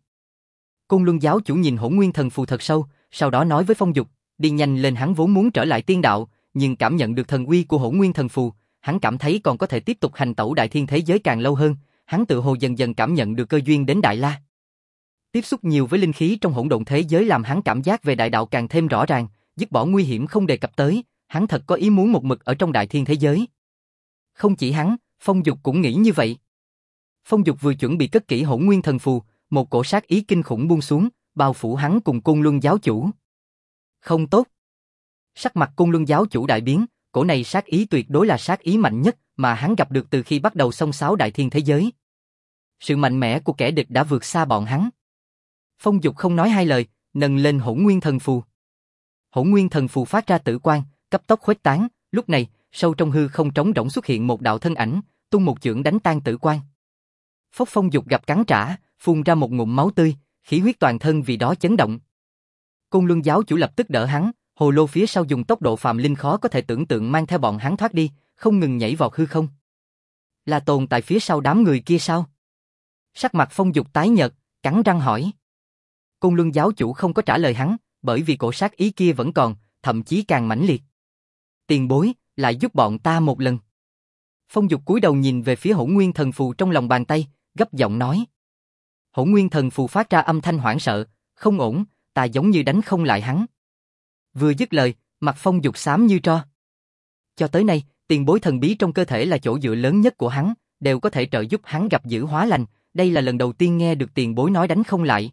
Côn Luân giáo chủ nhìn Hỗn Nguyên Thần Phù thật sâu, sau đó nói với Phong Dục, đi nhanh lên. Hắn vốn muốn trở lại tiên đạo, nhưng cảm nhận được thần uy của Hỗn Nguyên Thần Phù, hắn cảm thấy còn có thể tiếp tục hành tẩu đại thiên thế giới càng lâu hơn, hắn tự hồ dần dần cảm nhận được cơ duyên đến Đại La. Tiếp xúc nhiều với linh khí trong hỗn độn thế giới làm hắn cảm giác về đại đạo càng thêm rõ ràng, dứt bỏ nguy hiểm không đề cập tới, hắn thật có ý muốn một mực ở trong đại thiên thế giới. Không chỉ hắn, Phong Dục cũng nghĩ như vậy. Phong Dục vừa chuẩn bị cất kỹ Hỗn Nguyên Thần Phù, một cổ sát ý kinh khủng buông xuống, bao phủ hắn cùng Côn Luân giáo chủ. Không tốt. Sắc mặt Côn Luân giáo chủ đại biến, cổ này sát ý tuyệt đối là sát ý mạnh nhất mà hắn gặp được từ khi bắt đầu xông xáo đại thiên thế giới. Sự mạnh mẽ của kẻ địch đã vượt xa bọn hắn. Phong Dục không nói hai lời, nâng lên Hỗn Nguyên Thần Phù. Hỗn Nguyên Thần Phù phát ra tử quang, cấp tốc khuếch tán, lúc này, sâu trong hư không trống rỗng xuất hiện một đạo thân ảnh, tung một chưởng đánh tan tử quang. Phốc. Phong Dục gặp cắn trả, phun ra một ngụm máu tươi, khí huyết toàn thân vì đó chấn động. Côn Luân giáo chủ lập tức đỡ hắn, hồ lô phía sau dùng tốc độ phàm linh khó có thể tưởng tượng mang theo bọn hắn thoát đi, không ngừng nhảy vọt hư không. Là tồn tại phía sau đám người kia sao? Sắc mặt Phong Dục tái nhợt, cắn răng hỏi. Côn Luân giáo chủ không có trả lời hắn, bởi vì cổ sát ý kia vẫn còn, thậm chí càng mãnh liệt. Tiền bối, lại giúp bọn ta một lần. Phong Dục cúi đầu nhìn về phía Hỗn Nguyên Thần Phù trong lòng bàn tay, gấp giọng nói. Hỗn Nguyên Thần Phù phát ra âm thanh hoảng sợ, không ổn, ta giống như đánh không lại hắn. Vừa dứt lời, mặt Phong Dục xám như tro. Cho tới nay, tiền bối thần bí trong cơ thể là chỗ dựa lớn nhất của hắn, đều có thể trợ giúp hắn gặp dữ hóa lành, đây là lần đầu tiên nghe được tiền bối nói đánh không lại.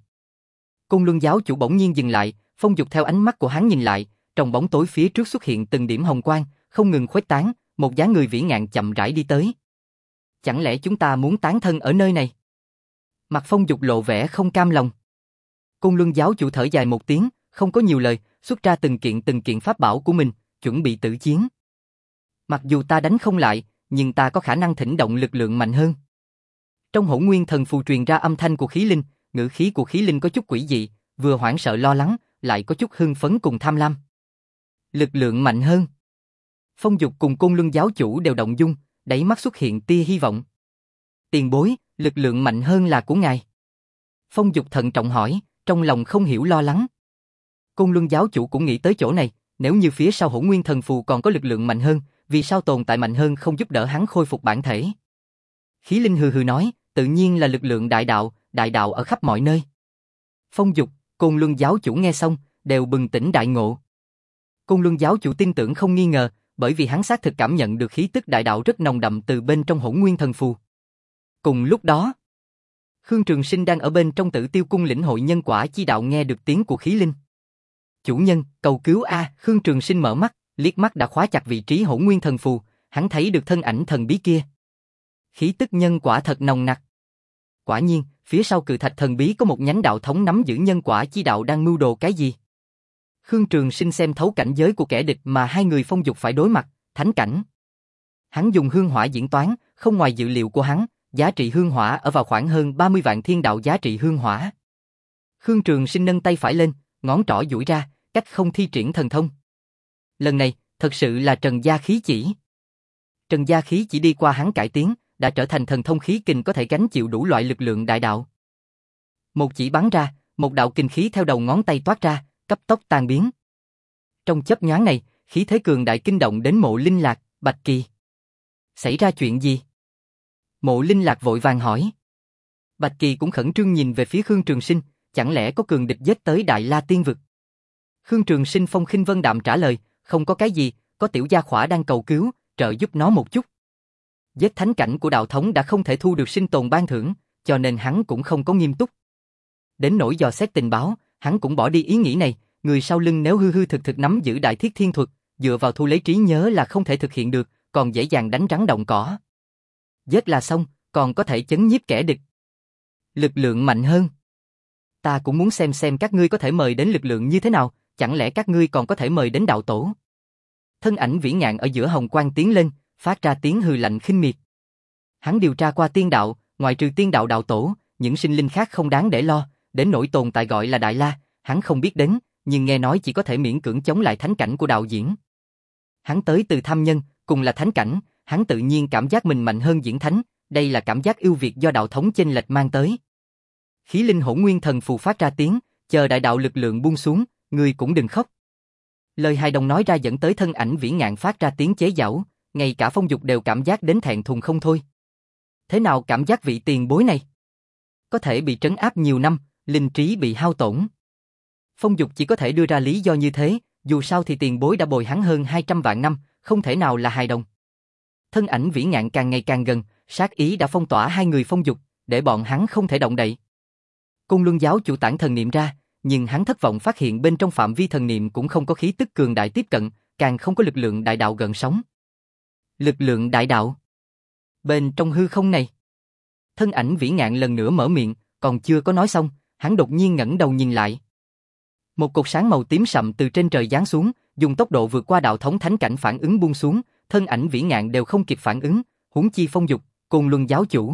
Côn Luân giáo chủ bỗng nhiên dừng lại, Phong Dục theo ánh mắt của hắn nhìn lại, trong bóng tối phía trước xuất hiện từng điểm hồng quang, không ngừng khuếch tán, một dáng người vĩ ngạn chậm rãi đi tới. Chẳng lẽ chúng ta muốn tán thân ở nơi này? Mặt Phong Dục lộ vẻ không cam lòng. Côn Luân giáo chủ thở dài một tiếng, không có nhiều lời, xuất ra từng kiện từng kiện pháp bảo của mình, chuẩn bị tử chiến. Mặc dù ta đánh không lại, nhưng ta có khả năng thỉnh động lực lượng mạnh hơn. Trong Hỗn Nguyên Thần Phù truyền ra âm thanh của khí linh, ngữ khí của khí linh có chút quỷ dị, vừa hoảng sợ lo lắng, lại có chút hưng phấn cùng tham lam. Lực lượng mạnh hơn. Phong Dục cùng Côn Luân giáo chủ đều động dung, đáy mắt xuất hiện tia hy vọng. Tiền bối, lực lượng mạnh hơn là của ngài. Phong Dục thận trọng hỏi, trong lòng không hiểu lo lắng. Côn Luân giáo chủ cũng nghĩ tới chỗ này, nếu như phía sau Hỗn Nguyên Thần Phù còn có lực lượng mạnh hơn, vì sao tồn tại mạnh hơn không giúp đỡ hắn khôi phục bản thể? Khí linh hừ hừ nói, tự nhiên là lực lượng đại đạo, đại đạo ở khắp mọi nơi. Phong Dục, Côn Luân giáo chủ nghe xong, đều bừng tỉnh đại ngộ. Côn Luân giáo chủ tin tưởng không nghi ngờ, bởi vì hắn xác thực cảm nhận được khí tức đại đạo rất nồng đậm từ bên trong Hỗn Nguyên Thần Phù. Cùng lúc đó, Khương Trường Sinh đang ở bên trong Tử Tiêu cung lĩnh hội nhân quả chi đạo nghe được tiếng của khí linh. Chủ nhân, cầu cứu a! Khương Trường Sinh mở mắt, liếc mắt đã khóa chặt vị trí Hỗn Nguyên Thần Phù, hắn thấy được thân ảnh thần bí kia. Khí tức nhân quả thật nồng nặc. Quả nhiên, phía sau cự thạch thần bí có một nhánh đạo thống nắm giữ nhân quả chi đạo đang mưu đồ cái gì? Khương Trường Sinh xem thấu cảnh giới của kẻ địch mà hai người Phong Dục phải đối mặt, thánh cảnh. Hắn dùng hương hỏa diễn toán, không ngoài dự liệu của hắn, giá trị hương hỏa ở vào khoảng hơn ba mươi vạn thiên đạo giá trị hương hỏa. Khương Trường Sinh nâng tay phải lên, ngón trỏ duỗi ra, cách không thi triển thần thông. Lần này, thật sự là Trần Gia khí chỉ. Trần Gia khí chỉ đi qua hắn cải tiến, đã trở thành thần thông khí kình có thể gánh chịu đủ loại lực lượng đại đạo. Một chỉ bắn ra, một đạo kình khí theo đầu ngón tay toát ra, cấp tốc tan biến. Trong chớp nhoáng này, khí thế cường đại kinh động đến Mộ Linh Lạc, Bạch Kỳ. Xảy ra chuyện gì? Mộ Linh Lạc vội vàng hỏi. Bạch Kỳ cũng khẩn trương nhìn về phía Khương Trường Sinh, chẳng lẽ có cường địch giết tới Đại La Tiên Vực? Khương Trường Sinh phong khinh vân đạm trả lời, không có cái gì, có tiểu gia khỏa đang cầu cứu, trợ giúp nó một chút. Giết thánh cảnh của đạo thống đã không thể thu được sinh tồn ban thưởng, cho nên hắn cũng không có nghiêm túc. Đến nỗi dò xét tình báo, hắn cũng bỏ đi ý nghĩ này, người sau lưng nếu hư hư thực thực nắm giữ Đại Thiết Thiên Thuật, dựa vào thu lấy trí nhớ là không thể thực hiện được, còn dễ dàng đánh rắn động cỏ. Giết là xong, còn có thể chấn nhiếp kẻ địch. Lực lượng mạnh hơn. Ta cũng muốn xem xem các ngươi có thể mời đến lực lượng như thế nào, chẳng lẽ các ngươi còn có thể mời đến đạo tổ? Thân ảnh vĩ ngạn ở giữa hồng quang tiến lên, phát ra tiếng hừ lạnh khinh miệt. Hắn điều tra qua tiên đạo, ngoại trừ tiên đạo đạo tổ, những sinh linh khác không đáng để lo, đến nỗi tồn tại gọi là Đại La, hắn không biết đến, nhưng nghe nói chỉ có thể miễn cưỡng chống lại thánh cảnh của đạo diễn. Hắn tới từ tham nhân, cùng là thánh cảnh, hắn tự nhiên cảm giác mình mạnh hơn diễn thánh, đây là cảm giác ưu việt do đạo thống chênh lệch mang tới. Khí linh hỗn nguyên thần phù phát ra tiếng, chờ đại đạo lực lượng buông xuống, ngươi cũng đừng khóc. Lời hài đồng nói ra dẫn tới thân ảnh vĩ ngạn phát ra tiếng chế giễu, ngay cả Phong Dục đều cảm giác đến thẹn thùng không thôi. Thế nào cảm giác vị tiền bối này? Có thể bị trấn áp nhiều năm, linh trí bị hao tổn. Phong Dục chỉ có thể đưa ra lý do như thế, dù sao thì tiền bối đã bồi hắn hơn hai trăm vạn năm, không thể nào là hài đồng. Thân ảnh vĩ ngạn càng ngày càng gần, sát ý đã phong tỏa hai người Phong Dục, để bọn hắn không thể động đậy. Côn Luân giáo chủ tản thần niệm ra, nhưng hắn thất vọng phát hiện bên trong phạm vi thần niệm cũng không có khí tức cường đại tiếp cận, càng không có lực lượng đại đạo gần sóng. Lực lượng đại đạo. Bên trong hư không này. Thân ảnh vĩ ngạn lần nữa mở miệng, còn chưa có nói xong, hắn đột nhiên ngẩng đầu nhìn lại. Một cột sáng màu tím sậm từ trên trời giáng xuống, dùng tốc độ vượt qua đạo thống thánh cảnh phản ứng buông xuống, thân ảnh vĩ ngạn đều không kịp phản ứng, huống chi Phong Dục, Côn Luân giáo chủ.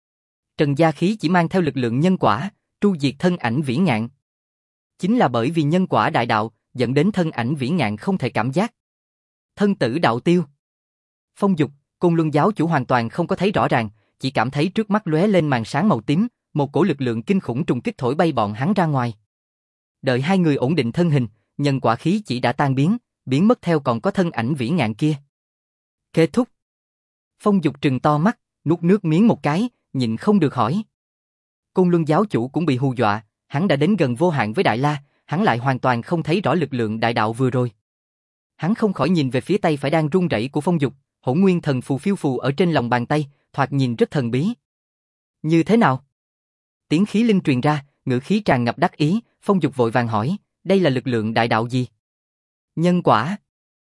Trần Gia khí chỉ mang theo lực lượng nhân quả, tru diệt thân ảnh vĩ ngạn. Chính là bởi vì nhân quả đại đạo, dẫn đến thân ảnh vĩ ngạn không thể cảm giác. Thân tử đạo tiêu. Phong Dục, Côn Luân giáo chủ hoàn toàn không có thấy rõ ràng, chỉ cảm thấy trước mắt lóe lên màn sáng màu tím, một cổ lực lượng kinh khủng trùng kích thổi bay bọn hắn ra ngoài. Đợi hai người ổn định thân hình, nhân quả khí chỉ đã tan biến, biến mất theo còn có thân ảnh vĩ ngạn kia. Kết thúc. Phong Dục trừng to mắt, nuốt nước miếng một cái, nhịn không được hỏi. Côn Luân giáo chủ cũng bị hù dọa, hắn đã đến gần vô hạn với Đại La, hắn lại hoàn toàn không thấy rõ lực lượng đại đạo vừa rồi. Hắn không khỏi nhìn về phía tay phải đang run rẩy của Phong Dục, hỗn nguyên thần phù phiêu phù ở trên lòng bàn tay, thoạt nhìn rất thần bí. Như thế nào? Tiếng khí linh truyền ra, ngữ khí tràn ngập đắc ý, Phong Dục vội vàng hỏi, đây là lực lượng đại đạo gì? Nhân quả.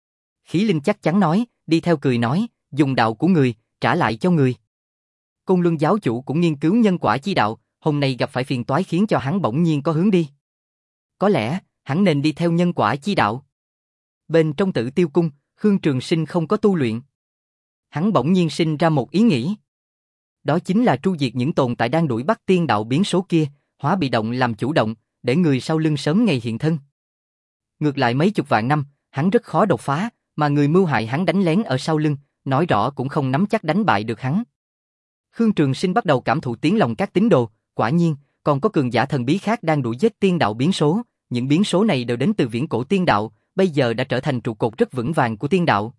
Khí linh chắc chắn nói, đi theo cười nói, dùng đạo của người, trả lại cho người. Côn Luân giáo chủ cũng nghiên cứu nhân quả chi đạo, hôm nay gặp phải phiền toái khiến cho hắn bỗng nhiên có hướng đi. Có lẽ, hắn nên đi theo nhân quả chi đạo. Bên trong Tử Tiêu cung, Khương Trường Sinh không có tu luyện. Hắn bỗng nhiên sinh ra một ý nghĩ. Đó chính là tru diệt những tồn tại đang đuổi bắt tiên đạo biến số kia, hóa bị động làm chủ động, để người sau lưng sớm ngày hiện thân. Ngược lại mấy chục vạn năm, hắn rất khó đột phá, mà người mưu hại hắn đánh lén ở sau lưng, nói rõ cũng không nắm chắc đánh bại được hắn. Khương Trường Sinh bắt đầu cảm thụ tiếng lòng các tín đồ, quả nhiên, còn có cường giả thần bí khác đang đuổi giết tiên đạo biến số, những biến số này đều đến từ viễn cổ tiên đạo, bây giờ đã trở thành trụ cột rất vững vàng của tiên đạo.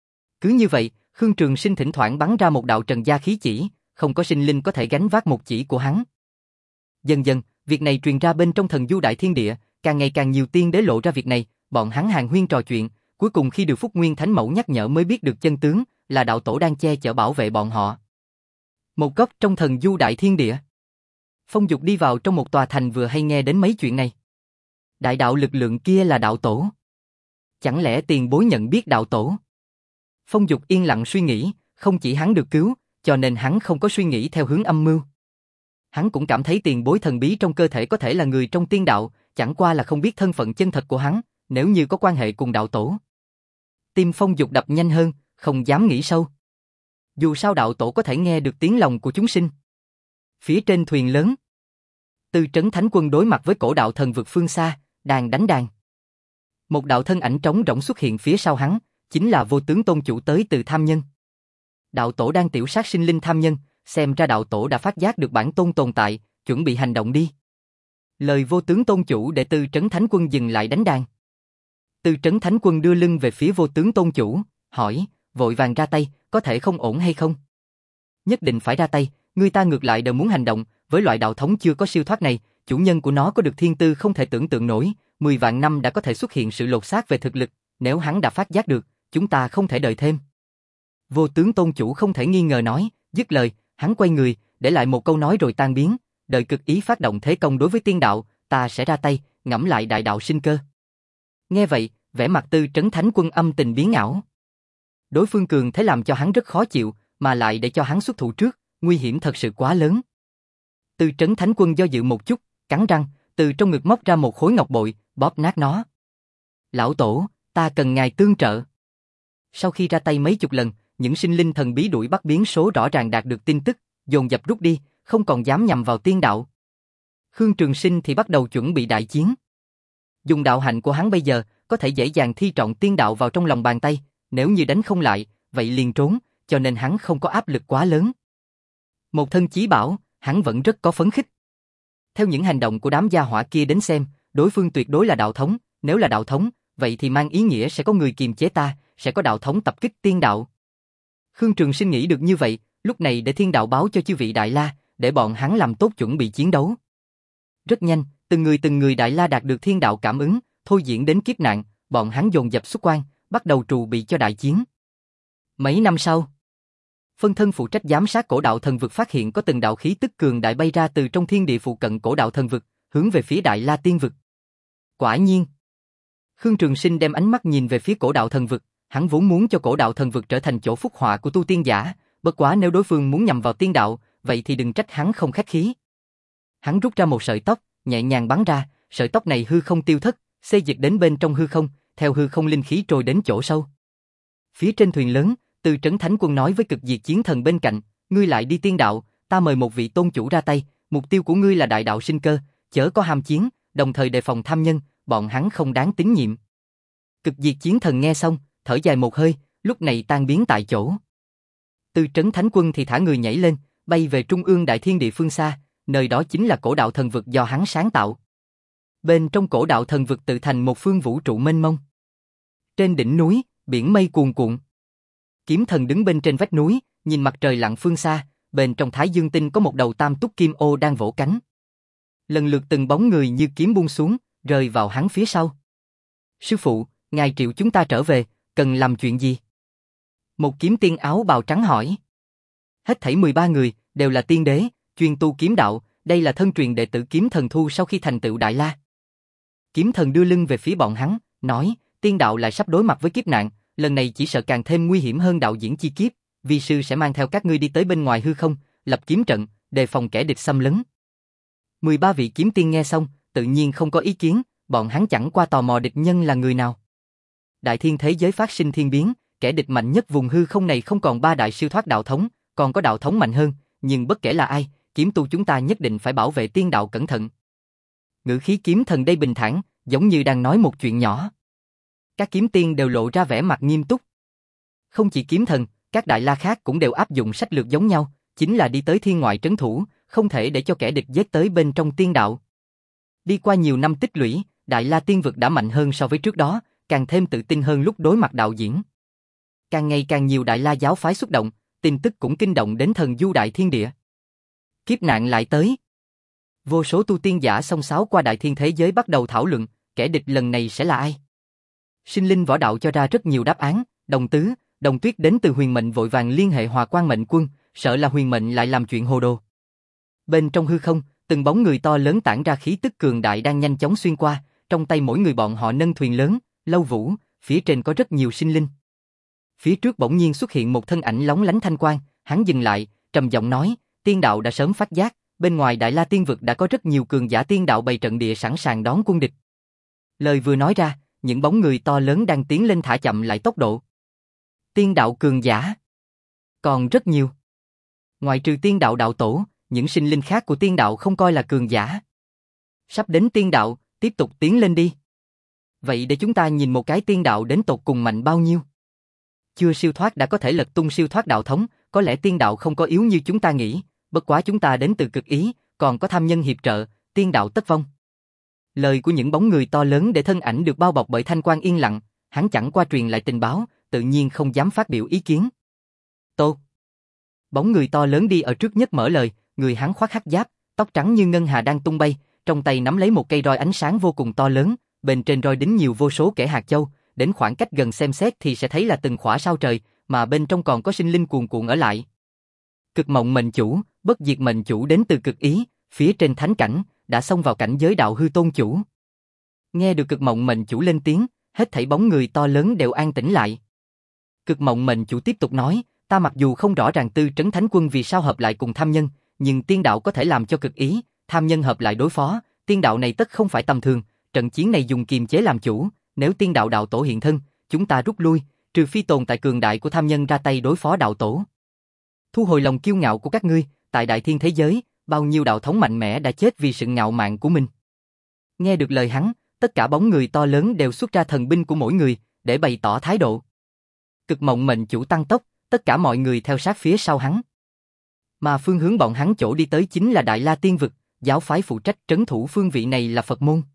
Cứ như vậy, Khương Trường Sinh thỉnh thoảng bắn ra một đạo Trần Gia khí chỉ, không có sinh linh có thể gánh vác một chỉ của hắn. Dần dần, việc này truyền ra bên trong Thần Du Đại Thiên Địa, càng ngày càng nhiều tiên đế lộ ra việc này, bọn hắn hàn huyên trò chuyện, cuối cùng khi được Phúc Nguyên Thánh Mẫu nhắc nhở mới biết được chân tướng, là đạo tổ đang che chở bảo vệ bọn họ. Một góc trong Thần Du Đại Thiên Địa. Phong Dục đi vào trong một tòa thành vừa hay nghe đến mấy chuyện này. Đại đạo lực lượng kia là đạo tổ. Chẳng lẽ tiền bối nhận biết đạo tổ? Phong Dục yên lặng suy nghĩ, không chỉ hắn được cứu, cho nên hắn không có suy nghĩ theo hướng âm mưu. Hắn cũng cảm thấy tiền bối thần bí trong cơ thể có thể là người trong tiên đạo, chẳng qua là không biết thân phận chân thật của hắn, nếu như có quan hệ cùng đạo tổ. Tim Phong Dục đập nhanh hơn, không dám nghĩ sâu. Dù sao đạo tổ có thể nghe được tiếng lòng của chúng sinh. Phía trên thuyền lớn, Tư Trấn Thánh Quân đối mặt với cổ đạo thần vực phương xa, đang đánh đàn. Một đạo thân ảnh trống rỗng xuất hiện phía sau hắn, chính là Vô Tướng Tôn Chủ tới từ Tham Nhân. Đạo tổ đang tiểu sát sinh linh tham nhân, xem ra đạo tổ đã phát giác được bản tôn tồn tại, chuẩn bị hành động đi. Lời Vô Tướng Tôn Chủ để Tư Trấn Thánh Quân dừng lại đánh đàn. Tư Trấn Thánh Quân đưa lưng về phía Vô Tướng Tôn Chủ, hỏi, vội vàng ra tay, có thể không ổn hay không? Nhất định phải ra tay, người ta ngược lại đều muốn hành động, với loại đạo thống chưa có siêu thoát này, chủ nhân của nó có được thiên tư không thể tưởng tượng nổi, mười vạn năm đã có thể xuất hiện sự lột xác về thực lực, nếu hắn đã phát giác được, chúng ta không thể đợi thêm. Vô Tướng Tôn Chủ không thể nghi ngờ nói, dứt lời, hắn quay người, để lại một câu nói rồi tan biến, đợi cực ý phát động thế công đối với tiên đạo, ta sẽ ra tay, ngẫm lại đại đạo sinh cơ. Nghe vậy, vẻ mặt Tư Trấn Thánh Quân âm tình biến ảo. Đối phương cường thế làm cho hắn rất khó chịu, mà lại để cho hắn xuất thủ trước, nguy hiểm thật sự quá lớn. Tư Trấn Thánh Quân do dự một chút, cắn răng, từ trong ngực móc ra một khối ngọc bội, bóp nát nó. Lão Tổ, ta cần ngài tương trợ. Sau khi ra tay mấy chục lần, những sinh linh thần bí đuổi bắt biến số rõ ràng đạt được tin tức, dồn dập rút đi, không còn dám nhằm vào tiên đạo. Khương Trường Sinh thì bắt đầu chuẩn bị đại chiến. Dùng đạo hạnh của hắn bây giờ, có thể dễ dàng thi trọn tiên đạo vào trong lòng bàn tay, nếu như đánh không lại, vậy liền trốn, cho nên hắn không có áp lực quá lớn. Một thân chí bảo, hắn vẫn rất có phấn khích. Theo những hành động của đám gia hỏa kia đến xem, đối phương tuyệt đối là đạo thống, nếu là đạo thống, vậy thì mang ý nghĩa sẽ có người kiềm chế ta, sẽ có đạo thống tập kích tiên đạo. Khương Trường Sinh nghĩ được như vậy, lúc này để thiên đạo báo cho chư vị Đại La, để bọn hắn làm tốt chuẩn bị chiến đấu. Rất nhanh, từng người từng người Đại La đạt được thiên đạo cảm ứng, thôi diễn đến kiếp nạn, bọn hắn dồn dập xuất quan, bắt đầu trù bị cho đại chiến. Mấy năm sau, phân thân phụ trách giám sát cổ đạo thần vực phát hiện có từng đạo khí tức cường đại bay ra từ trong thiên địa phụ cận cổ đạo thần vực, hướng về phía Đại La tiên vực. Quả nhiên, Khương Trường Sinh đem ánh mắt nhìn về phía cổ đạo thần vực, hắn vốn muốn cho cổ đạo thần vực trở thành chỗ phúc họa của tu tiên giả, bất quá nếu đối phương muốn nhằm vào tiên đạo, vậy thì đừng trách hắn không khách khí. Hắn rút ra một sợi tóc, nhẹ nhàng bắn ra, sợi tóc này hư không tiêu thất, xê dịch đến bên trong hư không, theo hư không linh khí trôi đến chỗ sâu. Phía trên thuyền lớn, Tư Trấn Thánh Quân nói với Cực Diệt Chiến Thần bên cạnh, ngươi lại đi tiên đạo, ta mời một vị tôn chủ ra tay, mục tiêu của ngươi là đại đạo sinh cơ, chớ có ham chiến, đồng thời đề phòng tham nhân, bọn hắn không đáng tín nhiệm. Cực Diệt Chiến Thần nghe xong, thở dài một hơi, lúc này tan biến tại chỗ. Tư Trấn Thánh Quân thì thả người nhảy lên, bay về trung ương đại thiên địa phương xa, nơi đó chính là cổ đạo thần vực do hắn sáng tạo. Bên trong cổ đạo thần vực tự thành một phương vũ trụ mênh mông. Trên đỉnh núi, biển mây cuồn cuộn. Kiếm Thần đứng bên trên vách núi, nhìn mặt trời lặn phương xa, bên trong Thái Dương Tinh có một đầu tam túc kim ô đang vỗ cánh. Lần lượt từng bóng người như kiếm buông xuống, rơi vào hắn phía sau. Sư phụ, ngài triệu chúng ta trở về, cần làm chuyện gì? Một kiếm tiên áo bào trắng hỏi. Hết thảy mười ba người, đều là tiên đế, chuyên tu kiếm đạo, đây là thân truyền đệ tử Kiếm Thần thu sau khi thành tựu Đại La. Kiếm Thần đưa lưng về phía bọn hắn, nói, tiên đạo lại sắp đối mặt với kiếp nạn, lần này chỉ sợ càng thêm nguy hiểm hơn đạo diễn chi kiếp, vi sư sẽ mang theo các ngươi đi tới bên ngoài hư không, lập kiếm trận, đề phòng kẻ địch xâm lấn. mười ba vị kiếm tiên nghe xong, tự nhiên không có ý kiến, bọn hắn chẳng qua tò mò địch nhân là người nào. Đại thiên thế giới phát sinh thiên biến, kẻ địch mạnh nhất vùng hư không này không còn ba đại siêu thoát đạo thống, còn có đạo thống mạnh hơn, nhưng bất kể là ai, kiếm tu chúng ta nhất định phải bảo vệ tiên đạo cẩn thận. Ngữ khí Kiếm Thần đây bình thản, giống như đang nói một chuyện nhỏ. Các kiếm tiên đều lộ ra vẻ mặt nghiêm túc. Không chỉ Kiếm Thần, các đại la khác cũng đều áp dụng sách lược giống nhau, chính là đi tới thiên ngoại trấn thủ, không thể để cho kẻ địch giết tới bên trong tiên đạo. Đi qua nhiều năm tích lũy, Đại La tiên vực đã mạnh hơn so với trước đó, càng thêm tự tin hơn lúc đối mặt đạo diễn. Càng ngày càng nhiều Đại La giáo phái xuất động, tin tức cũng kinh động đến thần du đại thiên địa. Kiếp nạn lại tới. Vô số tu tiên giả xông xáo qua đại thiên thế giới bắt đầu thảo luận, kẻ địch lần này sẽ là ai? Sinh linh võ đạo cho ra rất nhiều đáp án, Đồng Tứ, Đồng Tuyết đến từ Huyền Mệnh vội vàng liên hệ Hòa Quang Mệnh Quân, sợ là Huyền Mệnh lại làm chuyện hồ đồ. Bên trong hư không, từng bóng người to lớn tản ra khí tức cường đại đang nhanh chóng xuyên qua, trong tay mỗi người bọn họ nâng thuyền lớn, Lâu Vũ, phía trên có rất nhiều sinh linh. Phía trước bỗng nhiên xuất hiện một thân ảnh lóng lánh thanh quang, hắn dừng lại, trầm giọng nói, tiên đạo đã sớm phát giác, bên ngoài Đại La tiên vực đã có rất nhiều cường giả tiên đạo bày trận địa sẵn sàng đón quân địch. Lời vừa nói ra, những bóng người to lớn đang tiến lên thả chậm lại tốc độ. Tiên đạo cường giả còn rất nhiều. Ngoài trừ tiên đạo đạo tổ, những sinh linh khác của tiên đạo không coi là cường giả. Sắp đến tiên đạo, tiếp tục tiến lên đi. Vậy để chúng ta nhìn một cái tiên đạo đến tột cùng mạnh bao nhiêu. Chưa siêu thoát đã có thể lật tung siêu thoát đạo thống, có lẽ tiên đạo không có yếu như chúng ta nghĩ, bất quá chúng ta đến từ cực ý, còn có tham nhân hiệp trợ, tiên đạo tất vong. Lời của những bóng người to lớn để thân ảnh được bao bọc bởi thanh quang yên lặng, hắn chẳng qua truyền lại tình báo, tự nhiên không dám phát biểu ý kiến. Tô. Bóng người to lớn đi ở trước nhất mở lời, người hắn khoác hắc giáp, tóc trắng như ngân hà đang tung bay, trong tay nắm lấy một cây roi ánh sáng vô cùng to lớn, bên trên roi đính nhiều vô số kẻ hạt châu, đến khoảng cách gần xem xét thì sẽ thấy là từng khỏa sao trời, mà bên trong còn có sinh linh cuồn cuộn ở lại. Cực mộng mệnh chủ, bất diệt mệnh chủ đến từ cực ý, phía trên thánh cảnh, đã xông vào cảnh giới đạo hư tôn chủ. Nghe được cực mộng mệnh chủ lên tiếng, hết thảy bóng người to lớn đều an tĩnh lại. Cực mộng mệnh chủ tiếp tục nói, ta mặc dù không rõ ràng tư trấn thánh quân vì sao hợp lại cùng tham nhân, nhưng tiên đạo có thể làm cho cực ý, tham nhân hợp lại đối phó, tiên đạo này tất không phải tầm thường, trận chiến này dùng kiềm chế làm chủ, nếu tiên đạo đạo tổ hiện thân, chúng ta rút lui, trừ phi tồn tại cường đại của tham nhân ra tay đối phó đạo tổ. Thu hồi lòng kiêu ngạo của các ngươi, tại đại thiên thế giới, bao nhiêu đạo thống mạnh mẽ đã chết vì sự ngạo mạn của mình. Nghe được lời hắn, tất cả bóng người to lớn đều xuất ra thần binh của mỗi người, để bày tỏ thái độ. Cực mộng mệnh chủ tăng tốc, tất cả mọi người theo sát phía sau hắn. Mà phương hướng bọn hắn chỗ đi tới chính là Đại La Tiên Vực, giáo phái phụ trách trấn thủ phương vị này là Phật môn.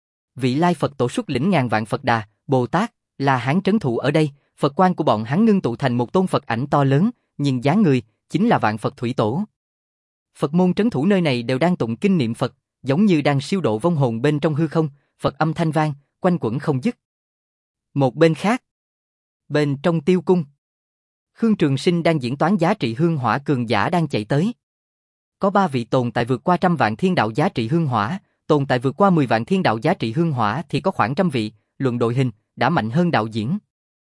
Vị Lai Phật tổ xuất lĩnh ngàn vạn Phật Đà, Bồ Tát, là hắn trấn thủ ở đây, Phật quan của bọn hắn ngưng tụ thành một tôn Phật ảnh to lớn, nhìn dáng người, chính là Vạn Phật Thủy Tổ. Phật môn trấn thủ nơi này đều đang tụng kinh niệm Phật, giống như đang siêu độ vong hồn bên trong hư không, Phật âm thanh vang, quanh quẩn không dứt. Một bên khác, bên trong Tiêu Cung, Khương Trường Sinh đang diễn toán giá trị hương hỏa cường giả đang chạy tới. Có ba vị tồn tại vượt qua trăm vạn thiên đạo giá trị hương hỏa, tồn tại vượt qua mười vạn thiên đạo giá trị hương hỏa thì có khoảng trăm vị, luận đội hình, đã mạnh hơn đạo diễn.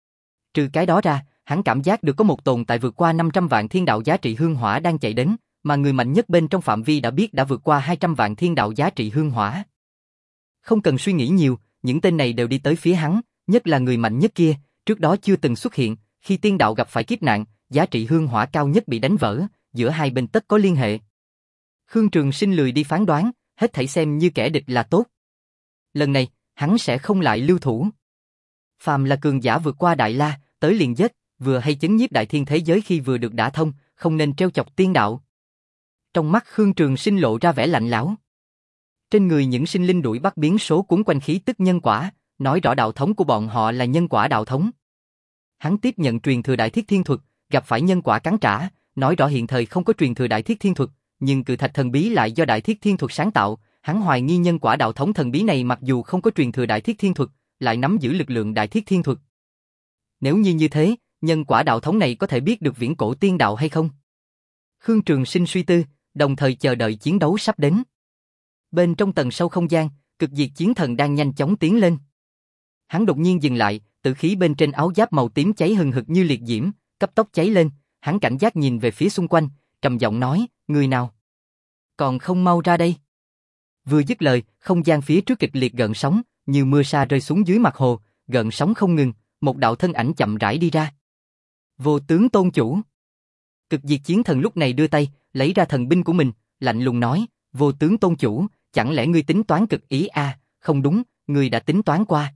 Trừ cái đó ra, hắn cảm giác được có một tồn tại vượt qua năm trăm vạn thiên đạo giá trị hương hỏa đang chạy đến, mà người mạnh nhất bên trong phạm vi đã biết đã vượt qua hai trăm vạn thiên đạo giá trị hương hỏa. Không cần suy nghĩ nhiều, những tên này đều đi tới phía hắn, nhất là người mạnh nhất kia, trước đó chưa từng xuất hiện, khi tiên đạo gặp phải kiếp nạn, giá trị hương hỏa cao nhất bị đánh vỡ, giữa hai bên tất có liên hệ. Khương Trường Sinh lười đi phán đoán, hết thảy xem như kẻ địch là tốt. Lần này, hắn sẽ không lại lưu thủ. Phàm là cường giả vượt qua Đại La, tới liền giết, vừa hay chấn nhiếp đại thiên thế giới khi vừa được đả thông, không nên trêu chọc tiên đạo. Trong mắt Khương Trường Sinh lộ ra vẻ lạnh lẽo. Trên người những sinh linh đuổi bắt biến số cuốn quanh khí tức nhân quả, nói rõ đạo thống của bọn họ là nhân quả đạo thống. Hắn tiếp nhận truyền thừa Đại Thiết Thiên Thuật, gặp phải nhân quả cắn trả, nói rõ hiện thời không có truyền thừa Đại Thiết Thiên Thuật, nhưng cự thạch thần bí lại do Đại Thiết Thiên Thuật sáng tạo, hắn hoài nghi nhân quả đạo thống thần bí này mặc dù không có truyền thừa Đại Thiết Thiên Thuật, lại nắm giữ lực lượng Đại Thiết Thiên Thuật. Nếu như như thế, nhân quả đạo thống này có thể biết được viễn cổ tiên đạo hay không? Khương Trường Sinh suy tư, đồng thời chờ đợi chiến đấu sắp đến. Bên trong tầng sâu không gian, cực diệt chiến thần đang nhanh chóng tiến lên. Hắn đột nhiên dừng lại, tử khí bên trên áo giáp màu tím cháy hừng hực như liệt diễm, cấp tốc cháy lên, hắn cảnh giác nhìn về phía xung quanh, trầm giọng nói, người nào? Còn không mau ra đây. Vừa dứt lời, không gian phía trước kịch liệt gợn sóng, như mưa sa rơi xuống dưới mặt hồ, gợn sóng không ngừng, một đạo thân ảnh chậm rãi đi ra. Vô tướng tôn chủ. Cực diệt chiến thần lúc này đưa tay, lấy ra thần binh của mình, lạnh lùng nói, vô tướng tôn chủ, chẳng lẽ ngươi tính toán cực ý à, không đúng, ngươi đã tính toán qua.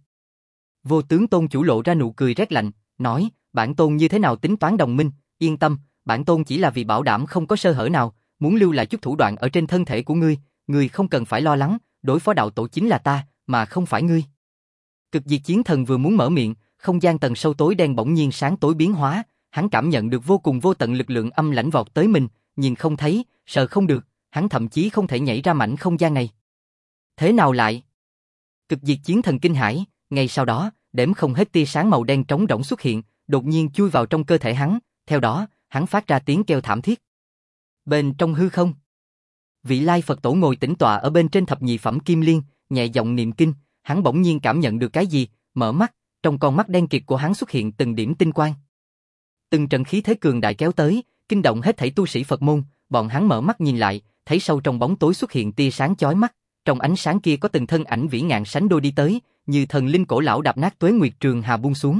Vô tướng tôn chủ lộ ra nụ cười rét lạnh, nói, bản tôn như thế nào tính toán đồng minh, yên tâm, bản tôn chỉ là vì bảo đảm không có sơ hở nào, muốn lưu lại chút thủ đoạn ở trên thân thể của ngươi, ngươi không cần phải lo lắng, đối phó đạo tổ chính là ta, mà không phải ngươi. Cực diệt chiến thần vừa muốn mở miệng, không gian tầng sâu tối đen bỗng nhiên sáng tối biến hóa, hắn cảm nhận được vô cùng vô tận lực lượng âm lãnh vọt tới mình, nhìn không thấy, sợ không được, hắn thậm chí không thể nhảy ra mảnh không gian này. Thế nào lại? Cực diệt chiến thần kinh hãi, ngay sau đó, đếm không hết tia sáng màu đen trống rỗng xuất hiện, đột nhiên chui vào trong cơ thể hắn, theo đó, hắn phát ra tiếng kêu thảm thiết. Bên trong hư không, vị Lai Phật tổ ngồi tĩnh tọa ở bên trên thập nhị phẩm kim liên, nhẹ giọng niệm kinh, hắn bỗng nhiên cảm nhận được cái gì, mở mắt, trong con mắt đen kịt của hắn xuất hiện từng điểm tinh quang. Từng trận khí thế cường đại kéo tới, kinh động hết thảy tu sĩ Phật môn, bọn hắn mở mắt nhìn lại, thấy sâu trong bóng tối xuất hiện tia sáng chói mắt, trong ánh sáng kia có từng thân ảnh vĩ ngạn sánh đôi đi tới, như thần linh cổ lão đạp nát tuế nguyệt trường hà buông xuống.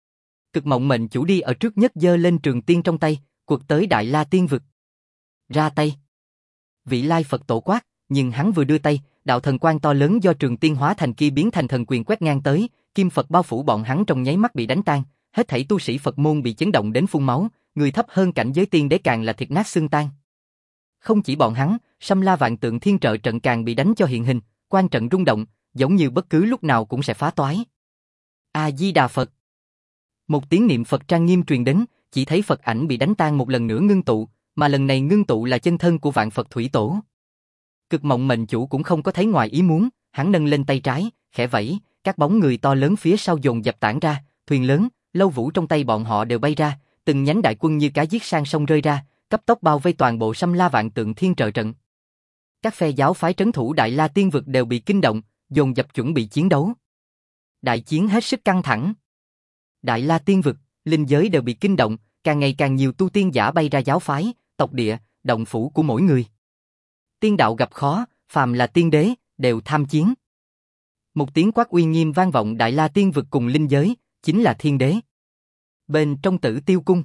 Cực mộng mệnh chủ đi ở trước nhất giơ lên trường tiên trong tay, quật tới Đại La Tiên Vực. Ra tay. Vị Lai Phật tổ quát, nhưng hắn vừa đưa tay, đạo thần quang to lớn do Trường Tiên hóa thành kia biến thành thần quyền quét ngang tới, kim Phật bao phủ bọn hắn trong nháy mắt bị đánh tan, hết thảy tu sĩ Phật môn bị chấn động đến phun máu, người thấp hơn cảnh giới tiên đế càng là thịt nát xương tan. Không chỉ bọn hắn, Sâm La Vạn Tượng Thiên Trợ trận càng bị đánh cho hiện hình, quan trận rung động, giống như bất cứ lúc nào cũng sẽ phá toái. A Di Đà Phật. Một tiếng niệm Phật trang nghiêm truyền đến, chỉ thấy Phật ảnh bị đánh tan một lần nữa ngưng tụ, mà lần này ngưng tụ là chân thân của Vạn Phật Thủy Tổ. Cực Mộng Mệnh Chủ cũng không có thấy ngoài ý muốn, hắn nâng lên tay trái, khẽ vẫy, các bóng người to lớn phía sau dồn dập tản ra, thuyền lớn, lâu vũ trong tay bọn họ đều bay ra, từng nhánh đại quân như cá giết sang sông rơi ra, cấp tốc bao vây toàn bộ Sâm La Vạn Tượng Thiên Trợ trận. Các phe giáo phái trấn thủ Đại La Tiên Vực đều bị kinh động, dồn dập chuẩn bị chiến đấu. Đại chiến hết sức căng thẳng. Đại La Tiên Vực, linh giới đều bị kinh động, càng ngày càng nhiều tu tiên giả bay ra giáo phái, tộc địa, động phủ của mỗi người. Tiên đạo gặp khó, phàm là tiên đế, đều tham chiến. Một tiếng quát uy nghiêm vang vọng Đại La Tiên Vực cùng linh giới, chính là thiên đế. Bên trong Tử Tiêu Cung,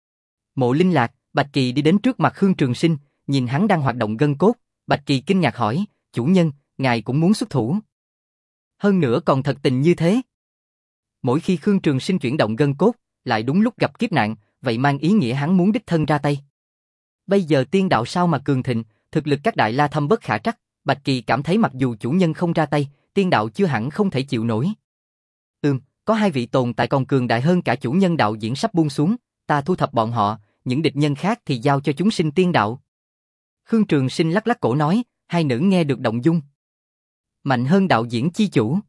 Mộ Linh Lạc, Bạch Kỳ đi đến trước mặt Khương Trường Sinh, nhìn hắn đang hoạt động gân cốt, Bạch Kỳ kinh ngạc hỏi, chủ nhân, ngài cũng muốn xuất thủ. Hơn nữa còn thật tình như thế. Mỗi khi Khương Trường Sinh chuyển động gân cốt, lại đúng lúc gặp kiếp nạn, vậy mang ý nghĩa hắn muốn đích thân ra tay. Bây giờ tiên đạo sao mà cường thịnh, thực lực các đại la thâm bất khả trắc, Bạch Kỳ cảm thấy mặc dù chủ nhân không ra tay, tiên đạo chưa hẳn không thể chịu nổi. Ừm, có hai vị tồn tại còn cường đại hơn cả chủ nhân đạo diễn sắp buông xuống, ta thu thập bọn họ, những địch nhân khác thì giao cho chúng sinh tiên đạo. Khương Trường Sinh lắc lắc cổ nói, hai nữ nghe được động dung. Mạnh hơn đạo diễn chi chủ.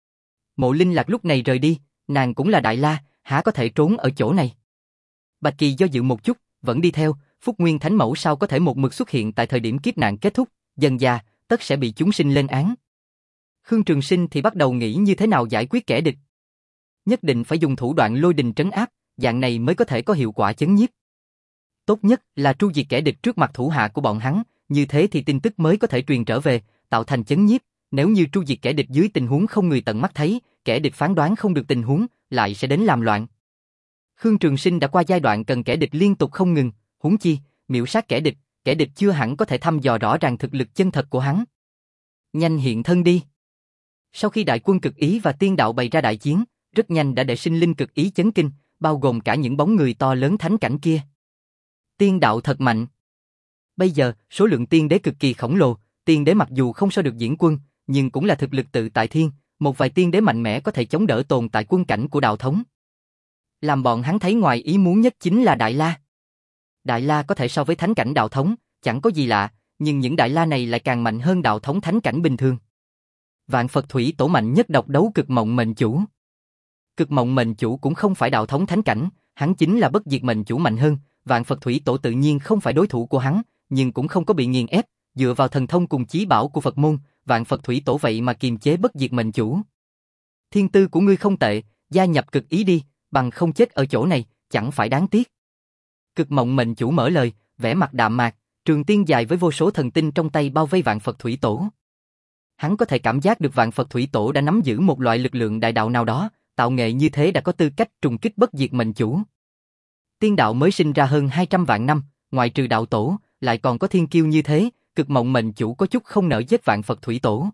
Mộ Linh Lạc lúc này rời đi, nàng cũng là đại la, há có thể trốn ở chỗ này. Bạch Kỳ do dự một chút, vẫn đi theo, Phúc Nguyên Thánh Mẫu sao có thể một mực xuất hiện tại thời điểm kiếp nạn kết thúc, dần già, tất sẽ bị chúng sinh lên án. Khương Trường Sinh thì bắt đầu nghĩ như thế nào giải quyết kẻ địch. Nhất định phải dùng thủ đoạn lôi đình trấn áp, dạng này mới có thể có hiệu quả chấn nhiếp. Tốt nhất là tru diệt kẻ địch trước mặt thủ hạ của bọn hắn, như thế thì tin tức mới có thể truyền trở về, tạo thành chấn nhiếp. Nếu như tru diệt kẻ địch dưới tình huống không người tận mắt thấy, kẻ địch phán đoán không được tình huống, lại sẽ đến làm loạn. Khương Trường Sinh đã qua giai đoạn cần kẻ địch liên tục không ngừng, huống chi, miểu sát kẻ địch, kẻ địch chưa hẳn có thể thăm dò rõ ràng thực lực chân thật của hắn. Nhanh hiện thân đi. Sau khi đại quân cực ý và tiên đạo bày ra đại chiến, rất nhanh đã để sinh linh cực ý chấn kinh, bao gồm cả những bóng người to lớn thánh cảnh kia. Tiên đạo thật mạnh. Bây giờ, số lượng tiên đế cực kỳ khổng lồ, tiên đế mặc dù không so được diễn quân, nhưng cũng là thực lực tự tại thiên, một vài tiên đế mạnh mẽ có thể chống đỡ tồn tại quân cảnh của đạo thống. Làm bọn hắn thấy ngoài ý muốn nhất chính là Đại La. Đại La có thể so với thánh cảnh đạo thống, chẳng có gì lạ, nhưng những Đại La này lại càng mạnh hơn đạo thống thánh cảnh bình thường. Vạn Phật Thủy Tổ mạnh nhất độc đấu Cực Mộng Mệnh Chủ. Cực Mộng Mệnh Chủ cũng không phải đạo thống thánh cảnh, hắn chính là bất diệt mệnh chủ mạnh hơn, Vạn Phật Thủy Tổ tự nhiên không phải đối thủ của hắn, nhưng cũng không có bị nghiền ép, dựa vào thần thông cùng chí bảo của Phật môn, Vạn Phật Thủy Tổ vậy mà kiềm chế bất diệt mệnh chủ. Thiên tư của ngươi không tệ, gia nhập cực ý đi, bằng không chết ở chỗ này, chẳng phải đáng tiếc. Cực Mộng Mệnh Chủ mở lời, vẻ mặt đạm mạc, trường tiên dài với vô số thần tinh trong tay bao vây Vạn Phật Thủy Tổ. Hắn có thể cảm giác được Vạn Phật Thủy Tổ đã nắm giữ một loại lực lượng đại đạo nào đó, tạo nghệ như thế đã có tư cách trùng kích bất diệt mệnh chủ. Tiên đạo mới sinh ra hơn hai trăm vạn năm, ngoại trừ đạo tổ, lại còn có thiên kiêu như thế, Cực Mộng Mệnh Chủ có chút không nỡ giết Vạn Phật Thủy Tổ.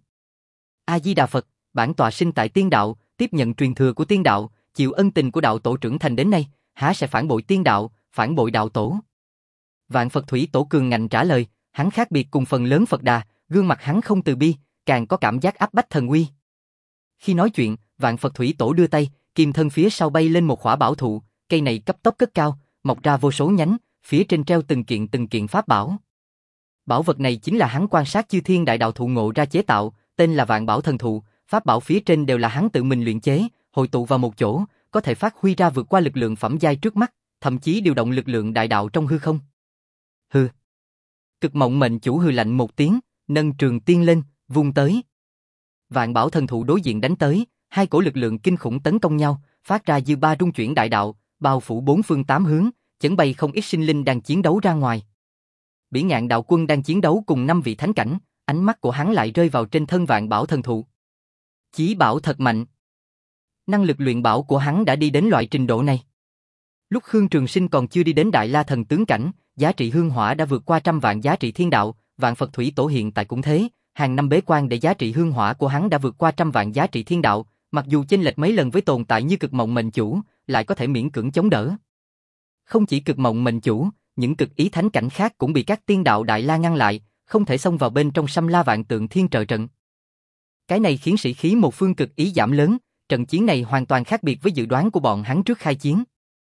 A Di Đà Phật, bản tọa sinh tại tiên đạo, tiếp nhận truyền thừa của tiên đạo, chịu ân tình của đạo tổ trưởng thành đến nay, há sẽ phản bội tiên đạo, phản bội đạo tổ? Vạn Phật Thủy Tổ cường ngạnh trả lời, hắn khác biệt cùng phần lớn Phật Đà, gương mặt hắn không từ bi, càng có cảm giác áp bách thần uy. Khi nói chuyện, Vạn Phật Thủy Tổ đưa tay, kim thân phía sau bay lên một khỏa bảo thụ, cây này cấp tốc cất cao, mọc ra vô số nhánh, phía trên treo từng kiện từng kiện pháp bảo. Bảo vật này chính là hắn quan sát chư thiên đại đạo thụ ngộ ra chế tạo, tên là Vạn Bảo Thần Thụ, pháp bảo phía trên đều là hắn tự mình luyện chế, hội tụ vào một chỗ, có thể phát huy ra vượt qua lực lượng phẩm giai trước mắt, thậm chí điều động lực lượng đại đạo trong hư không. Hừ. Cực Mộng Mệnh Chủ hừ lạnh một tiếng, nâng trường tiên lên, vung tới. Vạn Bảo Thần Thụ đối diện đánh tới, hai cổ lực lượng kinh khủng tấn công nhau, phát ra dư ba rung chuyển đại đạo, bao phủ bốn phương tám hướng, chấn bay không ít sinh linh đang chiến đấu ra ngoài. Bỉ Ngạn Đạo Quân đang chiến đấu cùng năm vị thánh cảnh, ánh mắt của hắn lại rơi vào trên thân Vạn Bảo Thần Thụ. Chí bảo thật mạnh. Năng lực luyện bảo của hắn đã đi đến loại trình độ này. Lúc Khương Trường Sinh còn chưa đi đến Đại La Thần tướng cảnh, giá trị hương hỏa đã vượt qua trăm vạn giá trị thiên đạo, Vạn Phật Thủy Tổ hiện tại cũng thế, hàng năm bế quan để giá trị hương hỏa của hắn đã vượt qua trăm vạn giá trị thiên đạo, mặc dù chênh lệch mấy lần với tồn tại như Cực Mộng Mệnh Chủ, lại có thể miễn cưỡng chống đỡ. Không chỉ Cực Mộng Mệnh Chủ, những cực ý thánh cảnh khác cũng bị các tiên đạo Đại La ngăn lại, không thể xông vào bên trong Xâm La Vạn Tượng Thiên trợ trận. Cái này khiến sĩ khí một phương cực ý giảm lớn, trận chiến này hoàn toàn khác biệt với dự đoán của bọn hắn trước khai chiến.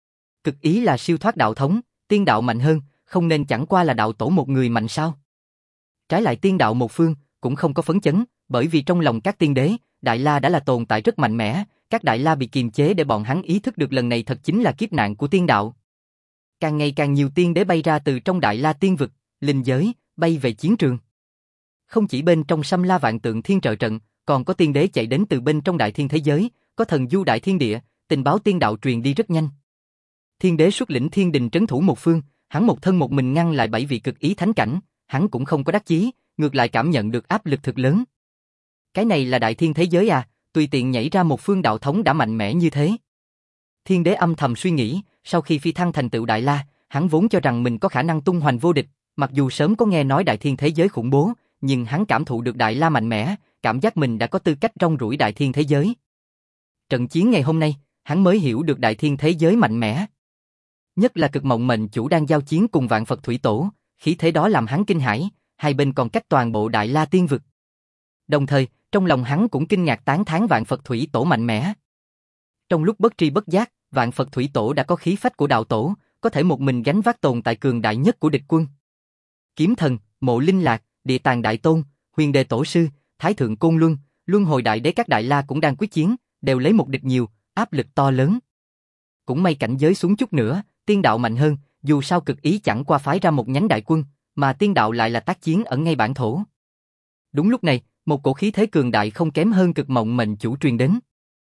Cực ý là siêu thoát đạo thống, tiên đạo mạnh hơn, không nên chẳng qua là đạo tổ một người mạnh sao? Trái lại tiên đạo một phương cũng không có phấn chấn, bởi vì trong lòng các tiên đế, Đại La đã là tồn tại rất mạnh mẽ, các Đại La bị kiềm chế để bọn hắn ý thức được lần này thật chính là kiếp nạn của tiên đạo. Càng ngày càng nhiều tiên đế bay ra từ trong Đại La tiên vực, linh giới, bay về chiến trường. Không chỉ bên trong Xâm La Vạn Tượng Thiên trợ trận, còn có tiên đế chạy đến từ bên trong đại thiên thế giới, có thần du đại thiên địa, tình báo tiên đạo truyền đi rất nhanh. Thiên đế xuất lĩnh thiên đình trấn thủ một phương, hắn một thân một mình ngăn lại bảy vị cực ý thánh cảnh, hắn cũng không có đắc chí, ngược lại cảm nhận được áp lực thực lớn. Cái này là đại thiên thế giới à, tùy tiện nhảy ra một phương đạo thống đã mạnh mẽ như thế. Thiên đế âm thầm suy nghĩ, sau khi phi thăng thành tựu Đại La, hắn vốn cho rằng mình có khả năng tung hoành vô địch, mặc dù sớm có nghe nói đại thiên thế giới khủng bố, nhưng hắn cảm thụ được Đại La mạnh mẽ, cảm giác mình đã có tư cách rong ruổi đại thiên thế giới. Trận chiến ngày hôm nay, hắn mới hiểu được đại thiên thế giới mạnh mẽ. Nhất là Cực Mộng Mệnh Chủ đang giao chiến cùng Vạn Phật Thủy Tổ, khí thế đó làm hắn kinh hãi, hai bên còn cách toàn bộ Đại La tiên vực. Đồng thời, trong lòng hắn cũng kinh ngạc tán thán Vạn Phật Thủy Tổ mạnh mẽ. Trong lúc bất tri bất giác, Vạn Phật Thủy Tổ đã có khí phách của đạo tổ, có thể một mình gánh vác tồn tại cường đại nhất của địch quân. Kiếm Thần, Mộ Linh Lạc, Địa Tàng Đại Tôn, Huyền Đề Tổ Sư, Thái Thượng Côn Luân, Luân Hồi Đại Đế các Đại La cũng đang quyết chiến, đều lấy một địch nhiều, áp lực to lớn. Cũng may cảnh giới xuống chút nữa, tiên đạo mạnh hơn, dù sao cực ý chẳng qua phái ra một nhánh đại quân, mà tiên đạo lại là tác chiến ở ngay bản thổ. Đúng lúc này, một cổ khí thế cường đại không kém hơn Cực Mộng Mệnh Chủ truyền đến.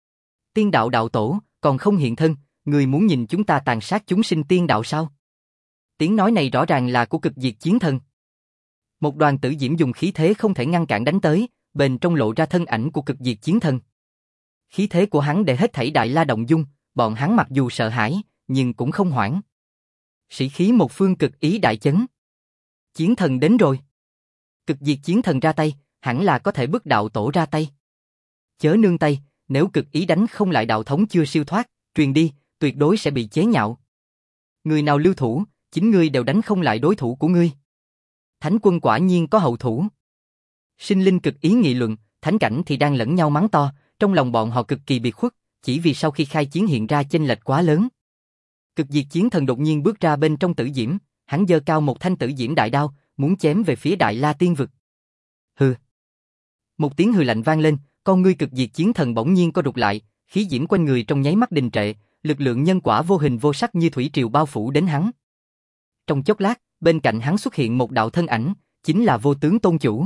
Tiên đạo đạo tổ, còn không hiện thân, người muốn nhìn chúng ta tàn sát chúng sinh tiên đạo sao? Tiếng nói này rõ ràng là của Cực Diệt Chiến Thần. Một đoàn tử diễm dùng khí thế không thể ngăn cản đánh tới, bên trong lộ ra thân ảnh của Cực Diệt Chiến Thần. Khí thế của hắn để hết thảy Đại La động dung, bọn hắn mặc dù sợ hãi, nhưng cũng không hoảng. Sĩ khí một phương cực ý đại chấn. Chiến thần đến rồi. Cực Diệt Chiến Thần ra tay, hẳn là có thể bức đạo tổ ra tay. Chớ nương tay, nếu cực ý đánh không lại đạo thống chưa siêu thoát, truyền đi, tuyệt đối sẽ bị chế nhạo. Người nào lưu thủ, chính ngươi đều đánh không lại đối thủ của ngươi. Thánh quân quả nhiên có hậu thủ. Sinh linh cực ý nghị luận, thánh cảnh thì đang lẫn nhau mắng to, trong lòng bọn họ cực kỳ biệt khuất, chỉ vì sau khi khai chiến hiện ra chênh lệch quá lớn. Cực Diệt Chiến Thần đột nhiên bước ra bên trong tử diễm, hắn giơ cao một thanh tử diễm đại đao, muốn chém về phía Đại La tiên vực. Hừ. Một tiếng hừ lạnh vang lên, con ngươi Cực Diệt Chiến Thần bỗng nhiên co rụt lại, khí diễm quanh người trong nháy mắt đình trệ, lực lượng nhân quả vô hình vô sắc như thủy triều bao phủ đến hắn. Trong chốc lát, bên cạnh hắn xuất hiện một đạo thân ảnh, chính là Vô Tướng Tôn Chủ.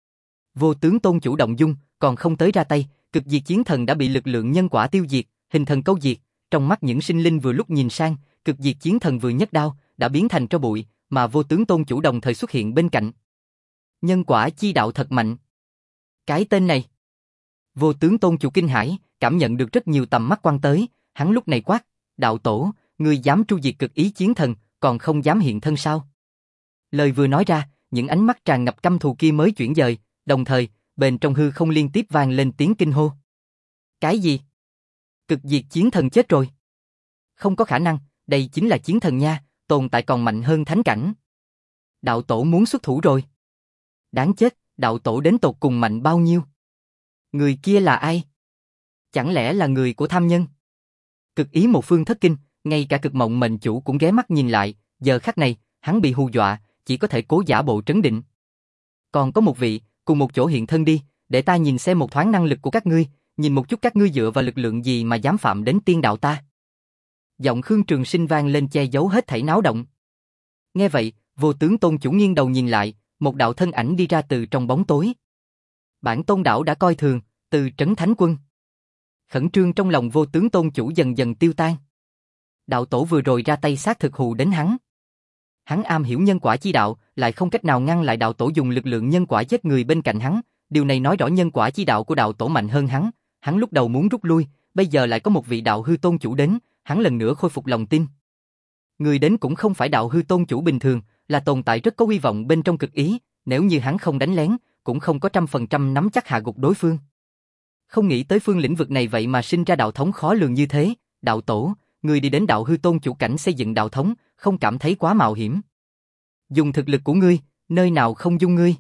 Vô Tướng Tôn Chủ động dung, còn không tới ra tay, Cực Diệt Chiến Thần đã bị lực lượng nhân quả tiêu diệt, hình thần câu diệt. Trong mắt những sinh linh vừa lúc nhìn sang, Cực Diệt Chiến Thần vừa nhấc đao, đã biến thành tro bụi, mà Vô Tướng Tôn Chủ đồng thời xuất hiện bên cạnh. Nhân quả chi đạo thật mạnh. Cái tên này. Vô Tướng Tôn Chủ kinh hãi, cảm nhận được rất nhiều tầm mắt quan tới, hắn lúc này quát, đạo tổ, ngươi dám tru diệt Cực Ý Chiến Thần, còn không dám hiện thân sao? Lời vừa nói ra, những ánh mắt tràn ngập căm thù kia mới chuyển dời, đồng thời, bên trong hư không liên tiếp vang lên tiếng kinh hô. Cái gì? Cực Diệt Chiến Thần chết rồi. Không có khả năng, đây chính là chiến thần nha, tồn tại còn mạnh hơn thánh cảnh. Đạo tổ muốn xuất thủ rồi. Đáng chết, đạo tổ đến tột cùng mạnh bao nhiêu? Người kia là ai? Chẳng lẽ là người của tham nhân? Cực ý một phương thất kinh, ngay cả Cực Mộng Mệnh Chủ cũng ghé mắt nhìn lại, giờ khắc này, hắn bị hù dọa, chỉ có thể cố giả bộ trấn định. Còn có một vị, cùng một chỗ hiện thân đi, để ta nhìn xem một thoáng năng lực của các ngươi, nhìn một chút các ngươi dựa vào lực lượng gì mà dám phạm đến tiên đạo ta. Giọng Khương Trường Sinh vang lên che giấu hết thảy náo động. Nghe vậy, Vô Tướng Tôn Chủ nghiêng đầu nhìn lại, một đạo thân ảnh đi ra từ trong bóng tối. Bản tôn đảo đã coi thường, từ trấn thánh quân. Khẩn trương trong lòng Vô Tướng Tôn Chủ dần dần tiêu tan. Đạo tổ vừa rồi ra tay sát thực hù đến hắn. Hắn am hiểu nhân quả chi đạo, lại không cách nào ngăn lại đạo tổ dùng lực lượng nhân quả giết người bên cạnh hắn. Điều này nói rõ nhân quả chi đạo của đạo tổ mạnh hơn hắn. Hắn lúc đầu muốn rút lui, bây giờ lại có một vị đạo hư tôn chủ đến, hắn lần nữa khôi phục lòng tin. Người đến cũng không phải đạo hư tôn chủ bình thường, là tồn tại rất có hy vọng bên trong cực ý, nếu như hắn không đánh lén, cũng không có trăm phần trăm nắm chắc hạ gục đối phương. Không nghĩ tới phương lĩnh vực này vậy mà sinh ra đạo thống khó lường như thế, đạo tổ, người đi đến đạo hư tôn chủ cảnh xây dựng đạo thống, không cảm thấy quá mạo hiểm. Dùng thực lực của ngươi, nơi nào không dung ngươi.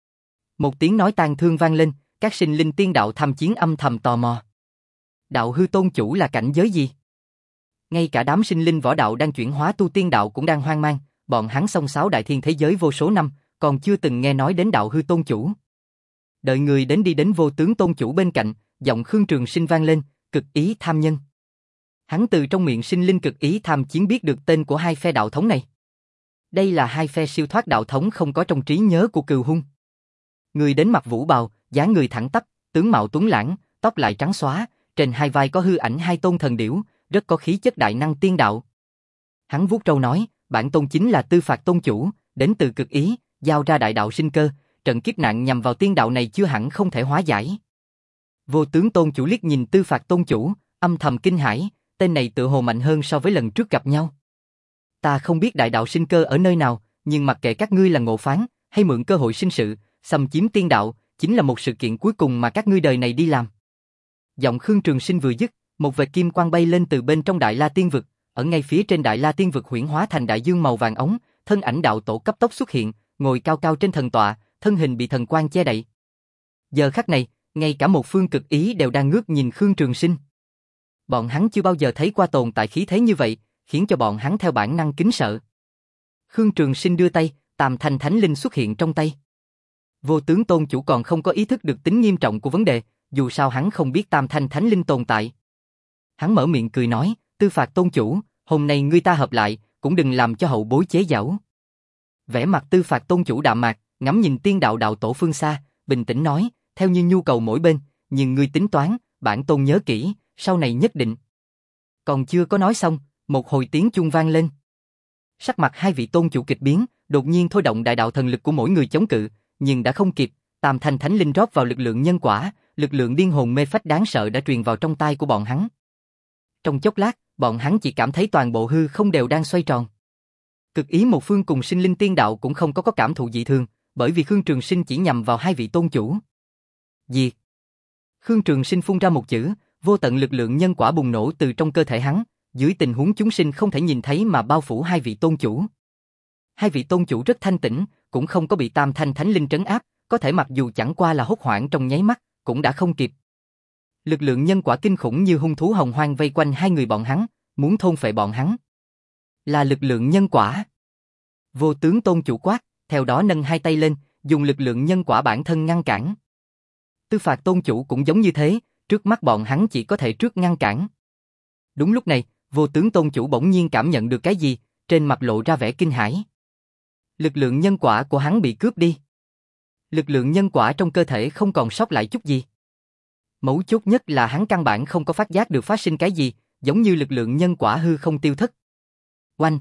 Một tiếng nói tang thương vang lên, các sinh linh tiên đạo tham chiến âm thầm tò mò. Đạo hư tôn chủ là cảnh giới gì? Ngay cả đám sinh linh võ đạo đang chuyển hóa tu tiên đạo cũng đang hoang mang, bọn hắn xông xáo đại thiên thế giới vô số năm, còn chưa từng nghe nói đến đạo hư tôn chủ. Đợi người đến đi đến vô tướng tôn chủ bên cạnh, giọng Khương Trường Sinh vang lên, cực ý tham nhân. Hắn từ trong miệng sinh linh cực ý tham chiến biết được tên của hai phe đạo thống này. Đây là hai phe siêu thoát đạo thống không có trong trí nhớ của Cừu Hung. Người đến mặc vũ bào, dáng người thẳng tắp, tướng mạo tuấn lãng, tóc lại trắng xóa, trên hai vai có hư ảnh hai tôn thần điểu, rất có khí chất đại năng tiên đạo. Hắn vuốt râu nói, bản tôn chính là Tư Phạt tôn chủ, đến từ cực ý, giao ra đại đạo sinh cơ, trận kiếp nạn nhằm vào tiên đạo này chưa hẳn không thể hóa giải. Vô tướng tôn chủ liếc nhìn Tư Phạt tôn chủ, âm thầm kinh hãi, tên này tự hồ mạnh hơn so với lần trước gặp nhau. Ta không biết đại đạo sinh cơ ở nơi nào, nhưng mặc kệ các ngươi là ngộ phán, hay mượn cơ hội sinh sự, xâm chiếm tiên đạo, chính là một sự kiện cuối cùng mà các ngươi đời này đi làm. Giọng Khương Trường Sinh vừa dứt, một vệt kim quang bay lên từ bên trong Đại La Tiên Vực, ở ngay phía trên Đại La Tiên Vực huyễn hóa thành đại dương màu vàng ống, thân ảnh đạo tổ cấp tốc xuất hiện, ngồi cao cao trên thần tọa, thân hình bị thần quang che đậy. Giờ khắc này, ngay cả một phương cực ý đều đang ngước nhìn Khương Trường Sinh. Bọn hắn chưa bao giờ thấy qua tồn tại khí thế như vậy, khiến cho bọn hắn theo bản năng kính sợ. Khương Trường Sinh đưa tay, Tam Thanh Thánh Linh xuất hiện trong tay. Vô tướng tôn chủ còn không có ý thức được tính nghiêm trọng của vấn đề, dù sao hắn không biết Tam Thanh Thánh Linh tồn tại. Hắn mở miệng cười nói, Tư Phạt tôn chủ, hôm nay ngươi ta hợp lại, cũng đừng làm cho hậu bối chế giễu. Vẻ mặt Tư Phạt tôn chủ đạm mạc, ngắm nhìn tiên đạo đạo tổ phương xa, bình tĩnh nói, theo như nhu cầu mỗi bên, nhưng ngươi tính toán, bản tôn nhớ kỹ, sau này nhất định. Còn chưa có nói xong, một hồi tiếng chuông vang lên. Sắc mặt hai vị tôn chủ kịch biến, đột nhiên thôi động đại đạo thần lực của mỗi người chống cự, nhưng đã không kịp, Tam Thanh Thánh Linh rót vào lực lượng nhân quả, lực lượng điên hồn mê phách đáng sợ đã truyền vào trong tai của bọn hắn. Trong chốc lát, bọn hắn chỉ cảm thấy toàn bộ hư không đều đang xoay tròn. Cực ý một phương cùng sinh linh tiên đạo cũng không có có cảm thụ dị thường, bởi vì Khương Trường Sinh chỉ nhằm vào hai vị tôn chủ. Diệt. Khương Trường Sinh phun ra một chữ, vô tận lực lượng nhân quả bùng nổ từ trong cơ thể hắn, dưới tình huống chúng sinh không thể nhìn thấy mà bao phủ hai vị tôn chủ. Hai vị tôn chủ rất thanh tĩnh, cũng không có bị Tam Thanh Thánh Linh trấn áp, có thể mặc dù chẳng qua là hốt hoảng trong nháy mắt, cũng đã không kịp. Lực lượng nhân quả kinh khủng như hung thú hồng hoang vây quanh hai người bọn hắn, muốn thôn phệ bọn hắn. Là lực lượng nhân quả. Vô tướng tôn chủ quát, theo đó nâng hai tay lên, dùng lực lượng nhân quả bản thân ngăn cản. Tư Phạt tôn chủ cũng giống như thế, trước mắt bọn hắn chỉ có thể trước ngăn cản. Đúng lúc này, vô tướng tôn chủ bỗng nhiên cảm nhận được cái gì, trên mặt lộ ra vẻ kinh hãi. Lực lượng nhân quả của hắn bị cướp đi. Lực lượng nhân quả trong cơ thể không còn sót lại chút gì. Mấu chốt nhất là hắn căn bản không có phát giác được phát sinh cái gì, giống như lực lượng nhân quả hư không tiêu thất. Oanh!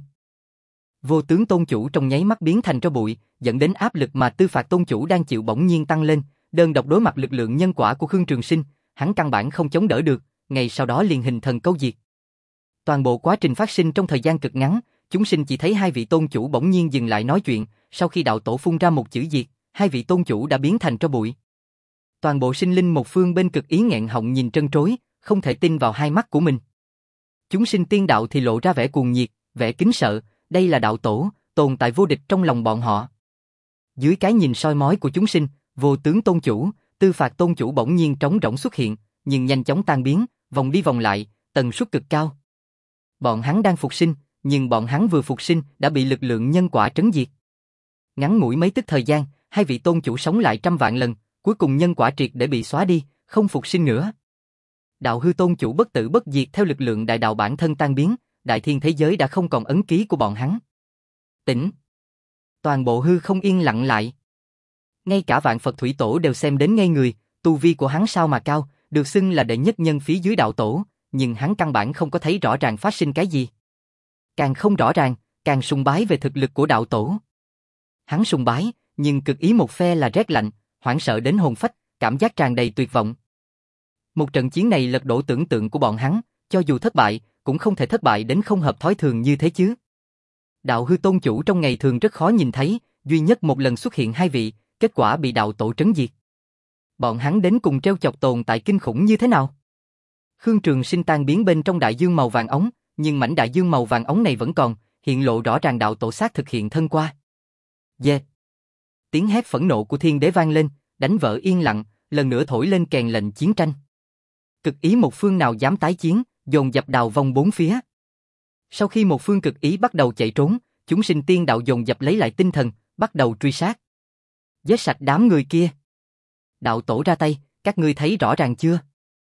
Vô tướng tôn chủ trong nháy mắt biến thành tro bụi, dẫn đến áp lực mà Tư Phạt tôn chủ đang chịu bỗng nhiên tăng lên, đơn độc đối mặt lực lượng nhân quả của Khương Trường Sinh, hắn căn bản không chống đỡ được, ngay sau đó liền hình thần câu diệt. Toàn bộ quá trình phát sinh trong thời gian cực ngắn, chúng sinh chỉ thấy hai vị tôn chủ bỗng nhiên dừng lại nói chuyện, sau khi đạo tổ phun ra một chữ diệt, hai vị tôn chủ đã biến thành tro bụi. Toàn bộ sinh linh một phương bên cực ý nghẹn họng nhìn trân trối, không thể tin vào hai mắt của mình. Chúng sinh tiên đạo thì lộ ra vẻ cuồng nhiệt, vẻ kính sợ, đây là đạo tổ, tồn tại vô địch trong lòng bọn họ. Dưới cái nhìn soi mói của chúng sinh, vô tướng tôn chủ, Tư Phạt tôn chủ bỗng nhiên trống rỗng xuất hiện, nhưng nhanh chóng tan biến, vòng đi vòng lại, tần suất cực cao. Bọn hắn đang phục sinh, nhưng bọn hắn vừa phục sinh đã bị lực lượng nhân quả trấn diệt. Ngắn ngủi mấy tức thời gian, hai vị tôn chủ sống lại trăm vạn lần, cuối cùng nhân quả triệt để bị xóa đi, không phục sinh nữa. Đạo hư tôn chủ bất tử bất diệt theo lực lượng đại đạo bản thân tan biến, đại thiên thế giới đã không còn ấn ký của bọn hắn. Tĩnh. Toàn bộ hư không yên lặng lại. Ngay cả vạn Phật Thủy Tổ đều xem đến ngây người, tu vi của hắn sao mà cao, được xưng là đệ nhất nhân phía dưới đạo tổ, nhưng hắn căn bản không có thấy rõ ràng phát sinh cái gì. Càng không rõ ràng, càng sùng bái về thực lực của đạo tổ. Hắn sùng bái, nhưng cực ý một phe là rét lạnh, hoảng sợ đến hồn phách, cảm giác tràn đầy tuyệt vọng. Một trận chiến này lật đổ tưởng tượng của bọn hắn, cho dù thất bại, cũng không thể thất bại đến không hợp thói thường như thế chứ. Đạo hư tôn chủ trong ngày thường rất khó nhìn thấy, duy nhất một lần xuất hiện hai vị, kết quả bị đạo tổ trấn diệt. Bọn hắn đến cùng treo chọc tồn tại kinh khủng như thế nào? Khương Trường Sinh tan biến bên trong đại dương màu vàng ống, nhưng mảnh đại dương màu vàng ống này vẫn còn, hiện lộ rõ ràng đạo tổ xác thực hiện thân qua. Dê! Tiếng hét phẫn nộ của thiên đế vang lên, đánh vỡ yên lặng, lần nữa thổi lên kèn lệnh chiến tranh. Cực ý một phương nào dám tái chiến, dồn dập đào vong bốn phía. Sau khi một phương cực ý bắt đầu chạy trốn, chúng sinh tiên đạo dồn dập lấy lại tinh thần, bắt đầu truy sát. Giết sạch đám người kia. Đạo tổ ra tay, các ngươi thấy rõ ràng chưa?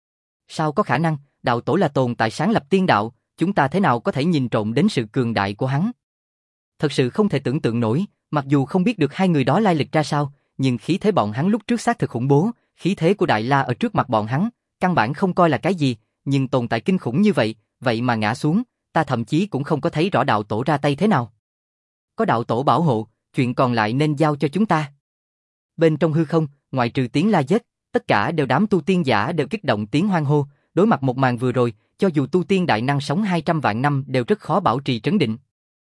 Sao có khả năng, đạo tổ là tồn tại sáng lập tiên đạo, chúng ta thế nào có thể nhìn trộm đến sự cường đại của hắn? Thật sự không thể tưởng tượng nổi, mặc dù không biết được hai người đó lai lịch ra sao, nhưng khí thế bọn hắn lúc trước xác thực khủng bố, khí thế của Đại La ở trước mặt bọn hắn, căn bản không coi là cái gì, nhưng tồn tại kinh khủng như vậy, vậy mà ngã xuống, ta thậm chí cũng không có thấy rõ đạo tổ ra tay thế nào. Có đạo tổ bảo hộ, chuyện còn lại nên giao cho chúng ta. Bên trong hư không, ngoại trừ tiếng la giết, tất cả đều đám tu tiên giả đều kích động tiếng hoan hô, đối mặt một màn vừa rồi, cho dù tu tiên đại năng sống hai trăm vạn năm đều rất khó bảo trì trấn định.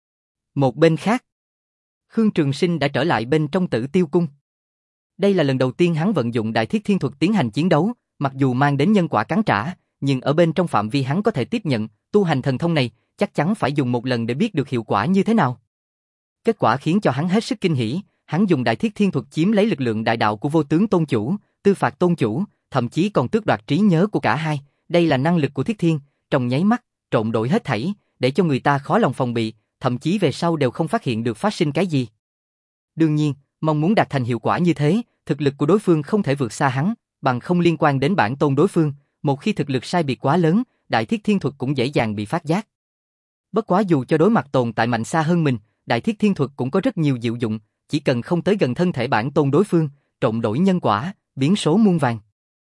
Một bên khác, Khương Trường Sinh đã trở lại bên trong Tử Tiêu Cung. Đây là lần đầu tiên hắn vận dụng Đại Thiết Thiên Thuật tiến hành chiến đấu, mặc dù mang đến nhân quả cắn trả, nhưng ở bên trong phạm vi hắn có thể tiếp nhận, tu hành thần thông này, chắc chắn phải dùng một lần để biết được hiệu quả như thế nào. Kết quả khiến cho hắn hết sức kinh hỉ, hắn dùng Đại Thiết Thiên Thuật chiếm lấy lực lượng đại đạo của Vô Tướng Tôn Chủ, Tư Phạt Tôn Chủ, thậm chí còn tước đoạt trí nhớ của cả hai, đây là năng lực của Thiết Thiên, trong nháy mắt, trộn đổi hết thảy, để cho người ta khó lòng phòng bị, thậm chí về sau đều không phát hiện được phát sinh cái gì. Đương nhiên, mong muốn đạt thành hiệu quả như thế, thực lực của đối phương không thể vượt xa hắn, bằng không liên quan đến bản tôn đối phương, một khi thực lực sai biệt quá lớn, Đại Thiết Thiên Thuật cũng dễ dàng bị phát giác. Bất quá dù cho đối mặt tồn tại mạnh xa hơn mình, Đại Thiết Thiên Thuật cũng có rất nhiều diệu dụng, chỉ cần không tới gần thân thể bản tôn đối phương, trộn đổi nhân quả, biến số muôn vàn.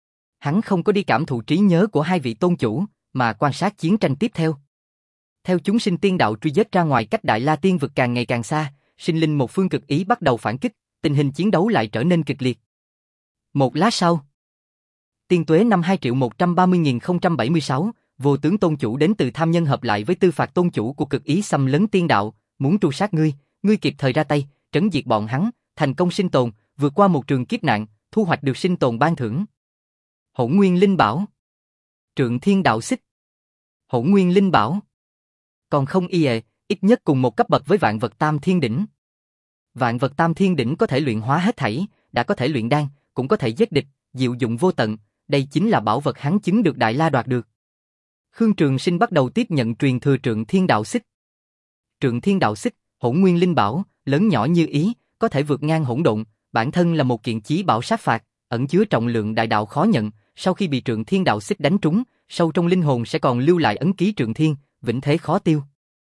Hắn không có đi cảm thụ trí nhớ của hai vị tôn chủ, mà quan sát chiến tranh tiếp theo. Theo chúng sinh tiên đạo truy giết ra ngoài cách Đại La Tiên vực càng ngày càng xa, sinh linh một phương cực ý bắt đầu phản kích, tình hình chiến đấu lại trở nên kịch liệt. Một lát sau, Tiên Tuế năm hai triệu một trăm ba mươi nghìn không trăm bảy mươi sáu, Vô Tướng Tôn Chủ đến từ Tham Nhân hợp lại với Tư Phạt Tôn Chủ của cực ý xâm lấn tiên đạo, muốn tru sát ngươi, ngươi kịp thời ra tay, trấn diệt bọn hắn, thành công sinh tồn, vượt qua một trường kiếp nạn, thu hoạch được sinh tồn ban thưởng. Hỗn Nguyên Linh Bảo, Trượng Thiên Đạo Xích, Hỗn Nguyên Linh Bảo, còn không y ệ, ít nhất cùng một cấp bậc với Vạn Vật Tam Thiên Đỉnh. Vạn Vật Tam Thiên Đỉnh có thể luyện hóa hết thảy, đã có thể luyện đan, cũng có thể giết địch, diệu dụng vô tận, đây chính là bảo vật hắn chứng được Đại La đoạt được. Khương Trường Sinh bắt đầu tiếp nhận truyền thừa Trượng Thiên Đạo Xích. Trượng Thiên Đạo Xích, Hỗn Nguyên Linh Bảo, lớn nhỏ như ý, có thể vượt ngang hỗn độn, bản thân là một kiện chí bảo sát phạt, ẩn chứa trọng lượng đại đạo khó nhận, sau khi bị Trượng Thiên Đạo Xích đánh trúng, sâu trong linh hồn sẽ còn lưu lại ấn ký Trượng Thiên, vĩnh thế khó tiêu.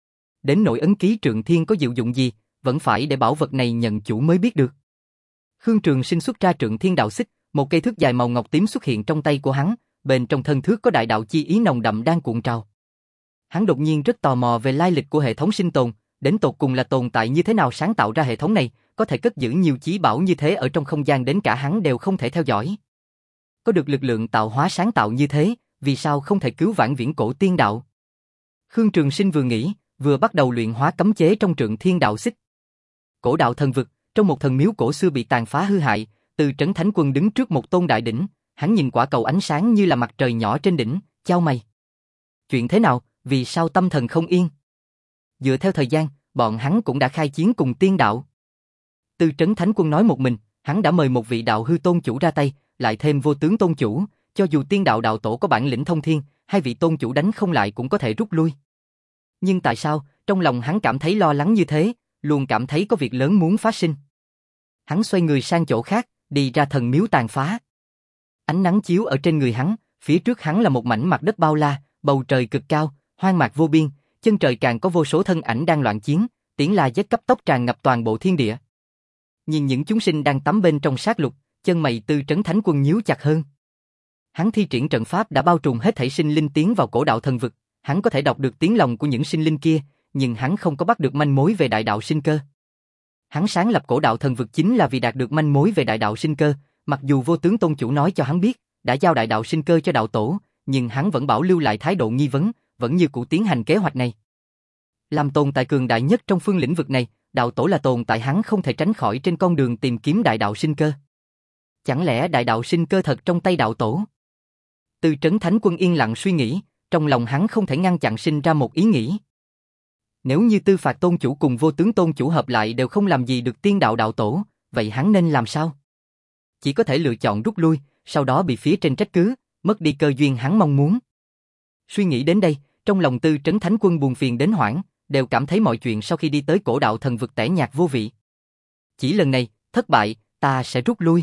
Đến nỗi ấn ký Trượng Thiên có diệu dụng gì, vẫn phải để bảo vật này nhận chủ mới biết được. Khương Trường Sinh xuất ra Trượng Thiên Đạo Xích, một cây thước dài màu ngọc tím xuất hiện trong tay của hắn, bên trong thân thước có đại đạo chi ý nồng đậm đang cuộn trào. Hắn đột nhiên rất tò mò về lai lịch của hệ thống sinh tồn, đến tột cùng là tồn tại như thế nào sáng tạo ra hệ thống này, có thể cất giữ nhiều chí bảo như thế ở trong không gian đến cả hắn đều không thể theo dõi. Có được lực lượng tạo hóa sáng tạo như thế, vì sao không thể cứu vãn viễn cổ tiên đạo? Khương Trường Sinh vừa nghĩ, vừa bắt đầu luyện hóa cấm chế trong Trượng Thiên Đạo Xích. Cổ đạo thần vực, trong một thần miếu cổ xưa bị tàn phá hư hại, Từ Trấn Thánh Quân đứng trước một tôn đại đỉnh, hắn nhìn quả cầu ánh sáng như là mặt trời nhỏ trên đỉnh, chau mày. Chuyện thế nào, vì sao tâm thần không yên? Dựa theo thời gian, bọn hắn cũng đã khai chiến cùng tiên đạo. Từ Trấn Thánh Quân nói một mình, hắn đã mời một vị đạo hư tôn chủ ra tay, lại thêm Vô Tướng Tôn Chủ, cho dù tiên đạo đạo tổ có bản lĩnh thông thiên, hai vị tôn chủ đánh không lại cũng có thể rút lui. Nhưng tại sao, trong lòng hắn cảm thấy lo lắng như thế, luôn cảm thấy có việc lớn muốn phát sinh. Hắn xoay người sang chỗ khác, đi ra thần miếu tàn phá. Ánh nắng chiếu ở trên người hắn, phía trước hắn là một mảnh mặt đất bao la, bầu trời cực cao, hoang mạc vô biên, chân trời càng có vô số thân ảnh đang loạn chiến, tiếng la giết cấp tốc tràn ngập toàn bộ thiên địa. Nhìn những chúng sinh đang tắm bên trong sát lục, chân mày Tư Trấn Thánh Quân nhíu chặt hơn. Hắn thi triển trận pháp đã bao trùm hết thảy sinh linh tiến vào cổ đạo thần vực, hắn có thể đọc được tiếng lòng của những sinh linh kia, nhưng hắn không có bắt được manh mối về đại đạo sinh cơ. Hắn sáng lập cổ đạo thần vực chính là vì đạt được manh mối về đại đạo sinh cơ, mặc dù Vô Tướng Tôn Chủ nói cho hắn biết, đã giao đại đạo sinh cơ cho đạo tổ, nhưng hắn vẫn bảo lưu lại thái độ nghi vấn, vẫn như cũ tiến hành kế hoạch này. Làm tồn tại cường đại nhất trong phương lĩnh vực này, đạo tổ là tồn tại hắn không thể tránh khỏi trên con đường tìm kiếm đại đạo sinh cơ. Chẳng lẽ đại đạo sinh cơ thật trong tay đạo tổ? Tư Trấn Thánh Quân yên lặng suy nghĩ, trong lòng hắn không thể ngăn chặn sinh ra một ý nghĩ. Nếu như Tư Phạt Tôn Chủ cùng Vô Tướng Tôn Chủ hợp lại đều không làm gì được tiên đạo đạo tổ, vậy hắn nên làm sao? Chỉ có thể lựa chọn rút lui, sau đó bị phía trên trách cứ, mất đi cơ duyên hắn mong muốn. Suy nghĩ đến đây, trong lòng Tư Trấn Thánh Quân buồn phiền đến hoảng, đều cảm thấy mọi chuyện sau khi đi tới cổ đạo thần vực tẻ nhạt vô vị. Chỉ lần này, thất bại, ta sẽ rút lui.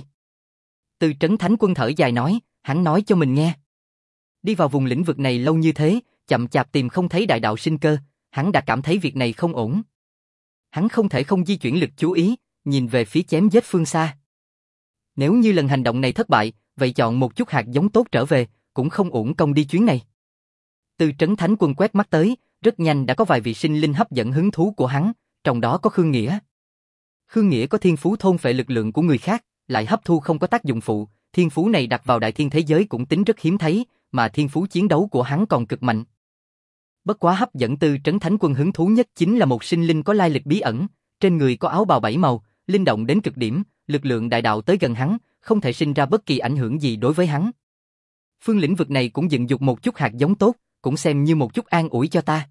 Tư Trấn Thánh Quân thở dài nói, hắn nói cho mình nghe. Đi vào vùng lĩnh vực này lâu như thế, chậm chạp tìm không thấy đại đạo sinh cơ, hắn đã cảm thấy việc này không ổn. Hắn không thể không di chuyển lực chú ý, nhìn về phía chém giết phương xa. Nếu như lần hành động này thất bại, vậy chọn một chút hạt giống tốt trở về, cũng không uổng công đi chuyến này. Tư Trấn Thánh Quân quét mắt tới, rất nhanh đã có vài vị sinh linh hấp dẫn hứng thú của hắn, trong đó có Khương Nghĩa. Khương Nghĩa có thiên phú thôn phệ lực lượng của người khác, lại hấp thu không có tác dụng phụ, thiên phú này đặt vào đại thiên thế giới cũng tính rất hiếm thấy, mà thiên phú chiến đấu của hắn còn cực mạnh. Bất quá hấp dẫn Tư Trấn Thánh Quân hứng thú nhất chính là một sinh linh có lai lịch bí ẩn, trên người có áo bào bảy màu, linh động đến cực điểm, lực lượng đại đạo tới gần hắn, không thể sinh ra bất kỳ ảnh hưởng gì đối với hắn. Phương lĩnh vực này cũng dựng dục một chút hạt giống tốt, cũng xem như một chút an ủi cho ta.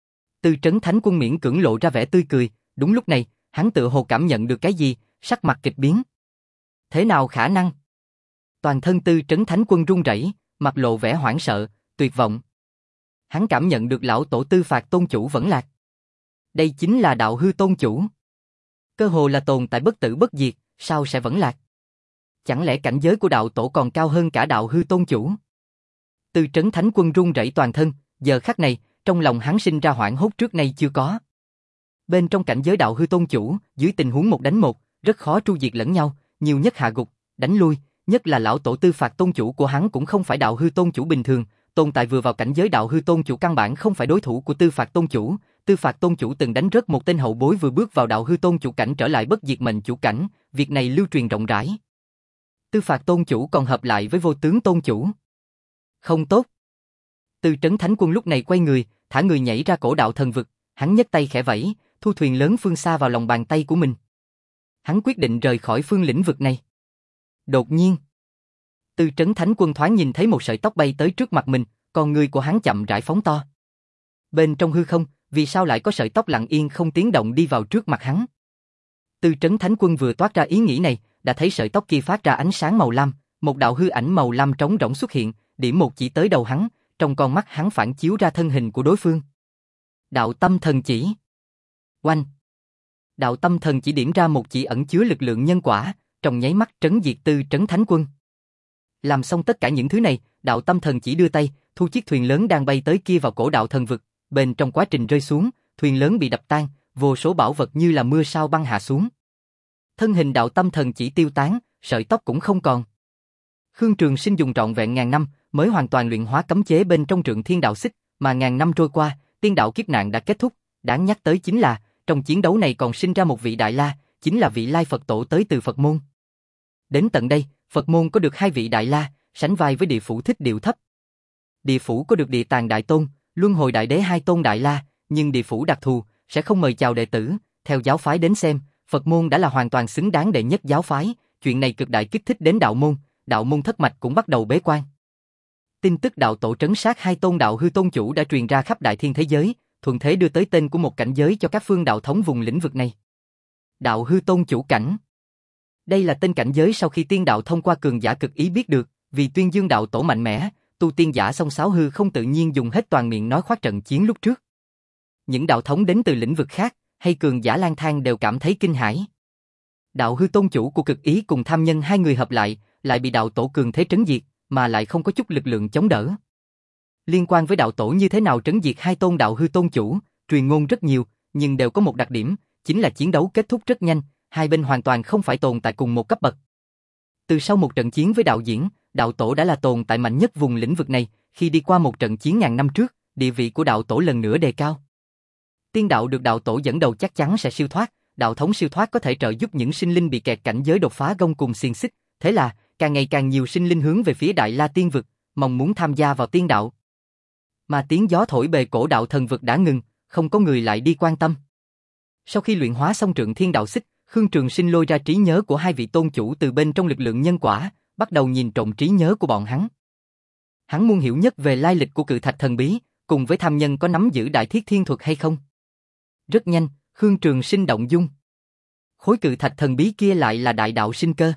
Tư Trấn Thánh Quân miễn cưỡng lộ ra vẻ tươi cười, đúng lúc này, hắn tự hồ cảm nhận được cái gì, sắc mặt kịch biến. Thế nào khả năng? Toàn thân Tư Trấn Thánh Quân run rẩy, mặt lộ vẻ hoảng sợ, tuyệt vọng. Hắn cảm nhận được lão tổ Tư Phạt Tôn Chủ vẫn lạc. Đây chính là đạo hư Tôn Chủ. Cơ hồ là tồn tại bất tử bất diệt, sao sẽ vẫn lạc? Chẳng lẽ cảnh giới của đạo tổ còn cao hơn cả đạo hư Tôn Chủ? Tư Trấn Thánh Quân run rẩy toàn thân, giờ khắc này, trong lòng hắn sinh ra hoảng hốt trước nay chưa có. Bên trong cảnh giới đạo hư Tôn Chủ, dưới tình huống một đánh một, rất khó tru diệt lẫn nhau, nhiều nhất hạ gục, đánh lui, nhất là lão tổ Tư Phạt Tôn Chủ của hắn cũng không phải đạo hư Tôn Chủ bình thường, tồn tại vừa vào cảnh giới đạo hư Tôn Chủ căn bản không phải đối thủ của Tư Phạt Tôn Chủ. Tư Phạt Tôn Chủ từng đánh rớt một tên hậu bối vừa bước vào đạo hư Tôn Chủ cảnh trở lại bất diệt mệnh chủ cảnh, việc này lưu truyền rộng rãi. Tư Phạt Tôn Chủ còn hợp lại với Vô Tướng Tôn Chủ. Không tốt. Tư Trấn Thánh Quân lúc này quay người, thả người nhảy ra cổ đạo thần vực, hắn nhấc tay khẽ vẫy, thu thuyền lớn phương xa vào lòng bàn tay của mình. Hắn quyết định rời khỏi phương lĩnh vực này. Đột nhiên, Tư Trấn Thánh Quân thoáng nhìn thấy một sợi tóc bay tới trước mặt mình, con người của hắn chậm rãi phóng to. Bên trong hư không, vì sao lại có sợi tóc lặng yên không tiếng động đi vào trước mặt hắn? Tư Trấn Thánh Quân vừa toát ra ý nghĩ này, đã thấy sợi tóc kia phát ra ánh sáng màu lam, một đạo hư ảnh màu lam trống rỗng xuất hiện, điểm một chỉ tới đầu hắn, trong con mắt hắn phản chiếu ra thân hình của đối phương. Đạo Tâm Thần Chỉ. Oanh! Đạo Tâm Thần Chỉ điểm ra một chỉ ẩn chứa lực lượng nhân quả, trong nháy mắt trấn diệt Tư Trấn Thánh Quân. Làm xong tất cả những thứ này, Đạo Tâm Thần Chỉ đưa tay, thu chiếc thuyền lớn đang bay tới kia vào cổ đạo thần vực, bên trong quá trình rơi xuống, thuyền lớn bị đập tan, vô số bảo vật như là mưa sao băng hạ xuống. Thân hình Đạo Tâm Thần Chỉ tiêu tán, sợi tóc cũng không còn. Khương Trường Sinh dùng trọn vẹn ngàn năm mới hoàn toàn luyện hóa cấm chế bên trong Trượng Thiên Đạo Xích, mà ngàn năm trôi qua, tiên đạo kiếp nạn đã kết thúc, đáng nhắc tới chính là, trong chiến đấu này còn sinh ra một vị Đại La, chính là vị Lai Phật Tổ tới từ Phật môn. Đến tận đây, Phật môn có được hai vị Đại La, sánh vai với Địa Phủ Thích Điệu Thấp. Địa Phủ có được Địa Tàng Đại Tôn, Luân Hồi Đại Đế hai tôn Đại La, nhưng Địa Phủ đặc thù, sẽ không mời chào đệ tử, theo giáo phái đến xem, Phật môn đã là hoàn toàn xứng đáng đệ nhất giáo phái, chuyện này cực đại kích thích đến đạo môn, đạo môn thất mạch cũng bắt đầu bế quan. Tin tức đạo tổ trấn sát hai tôn đạo hư tôn chủ đã truyền ra khắp đại thiên thế giới, thuận thế đưa tới tên của một cảnh giới cho các phương đạo thống vùng lĩnh vực này. Đạo hư tôn chủ cảnh. Đây là tên cảnh giới sau khi tiên đạo thông qua cường giả cực ý biết được, vì tuyên dương đạo tổ mạnh mẽ, tu tiên giả song sáo hư không tự nhiên dùng hết toàn miệng nói khoác trận chiến lúc trước. Những đạo thống đến từ lĩnh vực khác, hay cường giả lang thang đều cảm thấy kinh hãi. Đạo hư tôn chủ của cực ý cùng tham nhân hai người hợp lại, lại bị đạo tổ cường thế trấn diệt, mà lại không có chút lực lượng chống đỡ. Liên quan với đạo tổ như thế nào trấn diệt hai tôn đạo hư tôn chủ, truyền ngôn rất nhiều, nhưng đều có một đặc điểm, chính là chiến đấu kết thúc rất nhanh, hai bên hoàn toàn không phải tồn tại cùng một cấp bậc. Từ sau một trận chiến với đạo diễn, đạo tổ đã là tồn tại mạnh nhất vùng lĩnh vực này, khi đi qua một trận chiến ngàn năm trước, địa vị của đạo tổ lần nữa đề cao. Tiên đạo được đạo tổ dẫn đầu chắc chắn sẽ siêu thoát, đạo thống siêu thoát có thể trợ giúp những sinh linh bị kẹt cảnh giới đột phá gông cùng xiềng xích, thế là càng ngày càng nhiều sinh linh hướng về phía Đại La Tiên vực, mong muốn tham gia vào tiên đạo. Mà tiếng gió thổi bề cổ đạo thần vực đã ngừng, không có người lại đi quan tâm. Sau khi luyện hóa xong Trượng Thiên Đạo Xích, Khương Trường Sinh lôi ra trí nhớ của hai vị tôn chủ từ bên trong lực lượng nhân quả, bắt đầu nhìn trộm trí nhớ của bọn hắn. Hắn muốn hiểu nhất về lai lịch của cự thạch thần bí, cùng với tham nhân có nắm giữ đại thiết thiên thuật hay không. Rất nhanh, Khương Trường Sinh động dung. Khối cự thạch thần bí kia lại là đại đạo sinh cơ.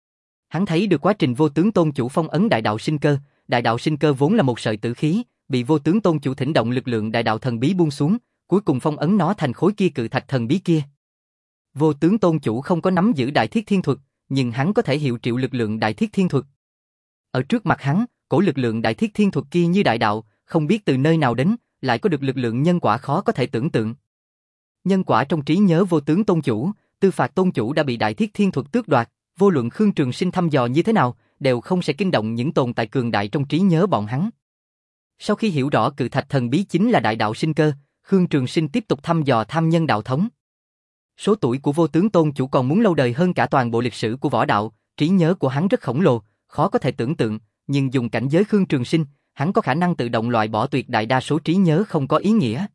Hắn thấy được quá trình vô tướng tôn chủ phong ấn đại đạo sinh cơ, đại đạo sinh cơ vốn là một sợi tử khí, bị vô tướng tôn chủ thỉnh động lực lượng đại đạo thần bí buông xuống, cuối cùng phong ấn nó thành khối kia cự thạch thần bí kia. Vô tướng tôn chủ không có nắm giữ đại thiết thiên thuật, nhưng hắn có thể hiệu triệu lực lượng đại thiết thiên thuật. Ở trước mặt hắn, cổ lực lượng đại thiết thiên thuật kia như đại đạo, không biết từ nơi nào đến, lại có được lực lượng nhân quả khó có thể tưởng tượng. Nhân quả trong trí nhớ vô tướng tôn chủ, Tư Phạt tôn chủ đã bị đại thiết thiên thuật tước đoạt, vô luận Khương Trường Sinh thăm dò như thế nào, đều không sẽ kinh động những tồn tại cường đại trong trí nhớ bọn hắn. Sau khi hiểu rõ cự thạch thần bí chính là đại đạo sinh cơ, Khương Trường Sinh tiếp tục thăm dò tham nhân đạo thống. Số tuổi của vô tướng tôn chủ còn muốn lâu đời hơn cả toàn bộ lịch sử của võ đạo, trí nhớ của hắn rất khổng lồ, khó có thể tưởng tượng, nhưng dùng cảnh giới Khương Trường Sinh, hắn có khả năng tự động loại bỏ tuyệt đại đa số trí nhớ không có ý nghĩa.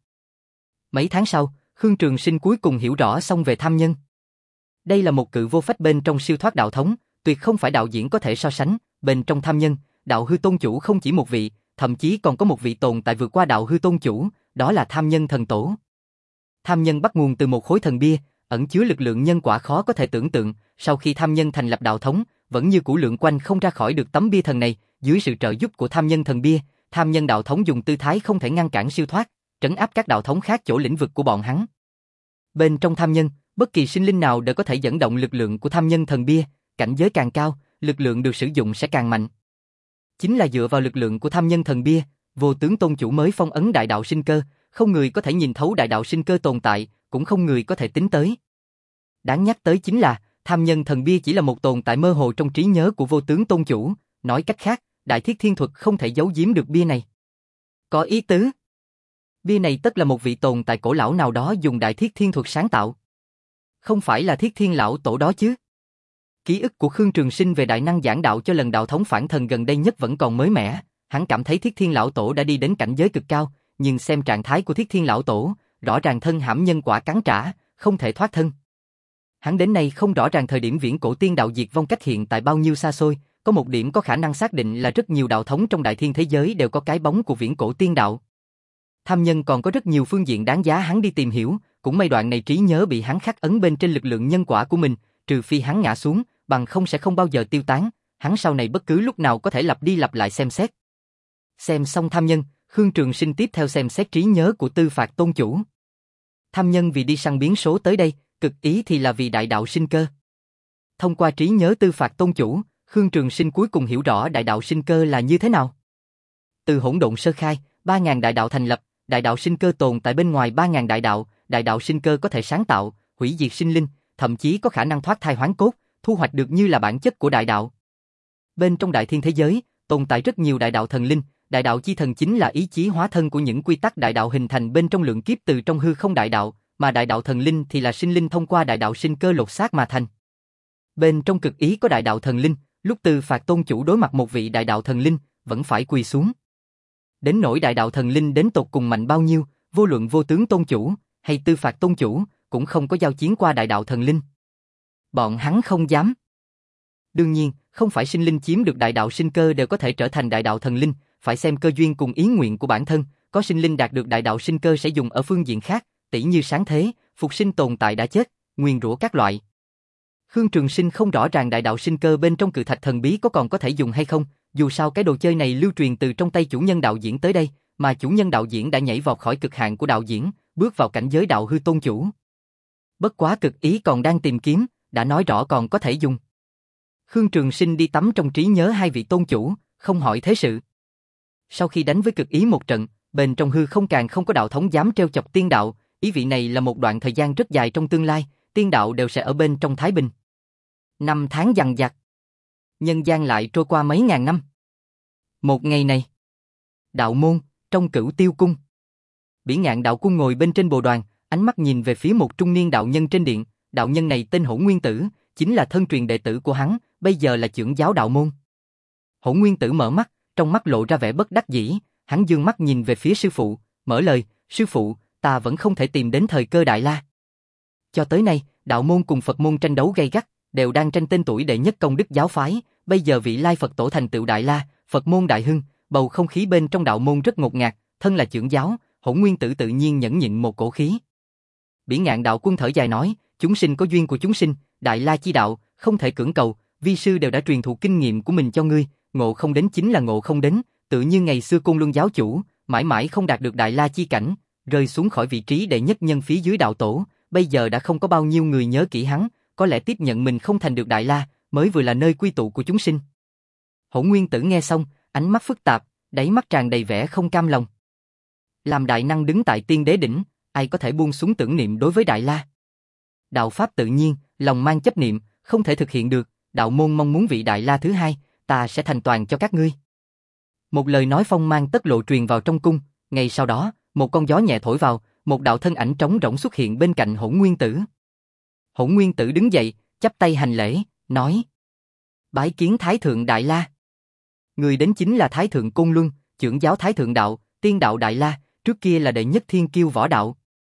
Mấy tháng sau, Khương Trường Sinh cuối cùng hiểu rõ xong về tham nhân. Đây là một cự vô phách bên trong siêu thoát đạo thống, tuyệt không phải đạo diễn có thể so sánh, bên trong tham nhân, đạo hư tôn chủ không chỉ một vị, thậm chí còn có một vị tồn tại vượt qua đạo hư tôn chủ, đó là tham nhân thần tổ. Tham nhân bắt nguồn từ một khối thần bia, ẩn chứa lực lượng nhân quả khó có thể tưởng tượng, sau khi tham nhân thành lập đạo thống, vẫn như cũ lượn quanh không ra khỏi được tấm bia thần này, dưới sự trợ giúp của tham nhân thần bia, tham nhân đạo thống dùng tư thái không thể ngăn cản siêu thoát, trấn áp các đạo thống khác chỗ lĩnh vực của bọn hắn. Bên trong tham nhân, bất kỳ sinh linh nào đều có thể dẫn động lực lượng của tham nhân thần bia, cảnh giới càng cao, lực lượng được sử dụng sẽ càng mạnh. Chính là dựa vào lực lượng của tham nhân thần bia, vô tướng tôn chủ mới phong ấn đại đạo sinh cơ, không người có thể nhìn thấu đại đạo sinh cơ tồn tại, cũng không người có thể tính tới. Đáng nhắc tới chính là, tham nhân thần bia chỉ là một tồn tại mơ hồ trong trí nhớ của vô tướng tôn chủ, nói cách khác, đại thiết thiên thuật không thể giấu giếm được bia này. Có ý tứ. Bia này tất là một vị tồn tại cổ lão nào đó dùng đại thiết thiên thuật sáng tạo. Không phải là Thiết Thiên lão tổ đó chứ? Ký ức của Khương Trường Sinh về đại năng giảng đạo cho lần đạo thống phản thần gần đây nhất vẫn còn mới mẻ, hắn cảm thấy Thiết Thiên lão tổ đã đi đến cảnh giới cực cao, nhưng xem trạng thái của Thiết Thiên lão tổ, rõ ràng thân hãm nhân quả cắn trả, không thể thoát thân. Hắn đến nay không rõ ràng thời điểm viễn cổ tiên đạo diệt vong cách hiện tại bao nhiêu xa xôi, có một điểm có khả năng xác định là rất nhiều đạo thống trong đại thiên thế giới đều có cái bóng của viễn cổ tiên đạo. Tham nhân còn có rất nhiều phương diện đáng giá hắn đi tìm hiểu, cũng may đoạn này trí nhớ bị hắn khắc ấn bên trên lực lượng nhân quả của mình, trừ phi hắn ngã xuống, bằng không sẽ không bao giờ tiêu tán, hắn sau này bất cứ lúc nào có thể lặp đi lặp lại xem xét. Xem xong tham nhân, Khương Trường Sinh tiếp theo xem xét trí nhớ của Tư Phạt tôn chủ. Tham nhân vì đi săn biến số tới đây, cực ý thì là vì đại đạo sinh cơ. Thông qua trí nhớ Tư Phạt tôn chủ, Khương Trường Sinh cuối cùng hiểu rõ đại đạo sinh cơ là như thế nào. Từ hỗn độn sơ khai, ba ngàn đại đạo thành lập, đại đạo sinh cơ tồn tại bên ngoài ba ngàn đại đạo, đại đạo sinh cơ có thể sáng tạo, hủy diệt sinh linh, thậm chí có khả năng thoát thai hoán cốt, thu hoạch được như là bản chất của đại đạo. Bên trong đại thiên thế giới, tồn tại rất nhiều đại đạo thần linh, đại đạo chi thần chính là ý chí hóa thân của những quy tắc đại đạo hình thành bên trong lượng kiếp từ trong hư không đại đạo, mà đại đạo thần linh thì là sinh linh thông qua đại đạo sinh cơ lột xác mà thành. Bên trong cực ý có đại đạo thần linh, lúc Tư Phạt tôn chủ đối mặt một vị đại đạo thần linh, vẫn phải quỳ xuống. Đến nỗi đại đạo thần linh đến tột cùng mạnh bao nhiêu, vô luận vô tướng tôn chủ hay Tư Phạt tôn chủ cũng không có giao chiến qua đại đạo thần linh. Bọn hắn không dám. Đương nhiên, không phải sinh linh chiếm được đại đạo sinh cơ đều có thể trở thành đại đạo thần linh, phải xem cơ duyên cùng ý nguyện của bản thân, có sinh linh đạt được đại đạo sinh cơ sẽ dùng ở phương diện khác, tỉ như sáng thế, phục sinh tồn tại đã chết, nguyền rủa các loại. Khương Trường Sinh không rõ ràng đại đạo sinh cơ bên trong cự thạch thần bí có còn có thể dùng hay không, dù sao cái đồ chơi này lưu truyền từ trong tay chủ nhân đạo diễn tới đây, mà chủ nhân đạo diễn đã nhảy vọt khỏi cực hạn của đạo diễn, bước vào cảnh giới đạo hư tôn chủ. Bất quá cực ý còn đang tìm kiếm, đã nói rõ còn có thể dùng. Khương Trường Sinh đi tắm trong trí nhớ hai vị tôn chủ, không hỏi thế sự. Sau khi đánh với cực ý một trận, bên trong hư không càng không có đạo thống dám trêu chọc tiên đạo, ý vị này là một đoạn thời gian rất dài trong tương lai, tiên đạo đều sẽ ở bên trong thái bình. Năm tháng dằng dặc. Nhân gian lại trôi qua mấy ngàn năm. Một ngày này, đạo môn, trong Cửu Tiêu cung. Bỉ Ngạn đạo cung ngồi bên trên bồ đoàn, ánh mắt nhìn về phía một trung niên đạo nhân trên điện, đạo nhân này tên Hỗn Nguyên Tử, chính là thân truyền đệ tử của hắn, bây giờ là trưởng giáo đạo môn. Hỗn Nguyên Tử mở mắt, trong mắt lộ ra vẻ bất đắc dĩ, hắn dương mắt nhìn về phía sư phụ, mở lời, sư phụ, ta vẫn không thể tìm đến thời cơ đại la. Cho tới nay, đạo môn cùng Phật môn tranh đấu gay gắt, đều đang tranh tên tuổi đệ nhất công đức giáo phái, bây giờ vị lai Phật tổ thành tựu Đại La, Phật môn đại hưng, bầu không khí bên trong đạo môn rất ngột ngạt, thân là trưởng giáo, Hỗn Nguyên Tử tự nhiên nhẫn nhịn một cổ khí. Bỉ Ngạn đạo quân thở dài nói, chúng sinh có duyên của chúng sinh, Đại La chi đạo, không thể cưỡng cầu, vi sư đều đã truyền thụ kinh nghiệm của mình cho ngươi, ngộ không đến chính là ngộ không đến, tự như ngày xưa Côn Luân giáo chủ, mãi mãi không đạt được Đại La chi cảnh, rơi xuống khỏi vị trí đệ nhất nhân phía dưới đạo tổ, bây giờ đã không có bao nhiêu người nhớ kỹ hắn, có lẽ tiếp nhận mình không thành được Đại La, mới vừa là nơi quy tụ của chúng sinh. Hỗn Nguyên Tử nghe xong, ánh mắt phức tạp, đáy mắt tràn đầy vẻ không cam lòng. Làm đại năng đứng tại tiên đế đỉnh, ai có thể buông xuống tưởng niệm đối với Đại La? Đạo pháp tự nhiên, lòng mang chấp niệm, không thể thực hiện được, đạo môn mong muốn vị Đại La thứ hai, ta sẽ thành toàn cho các ngươi. Một lời nói phong mang tất lộ truyền vào trong cung, ngay sau đó, một con gió nhẹ thổi vào, một đạo thân ảnh trống rỗng xuất hiện bên cạnh Hỗn Nguyên Tử. Hỗn Nguyên Tử đứng dậy, chắp tay hành lễ, nói: Bái kiến Thái Thượng Đại La. Người đến chính là Thái Thượng Côn Luân, trưởng giáo Thái Thượng Đạo, tiên đạo Đại La, trước kia là đệ nhất thiên kiêu võ đạo.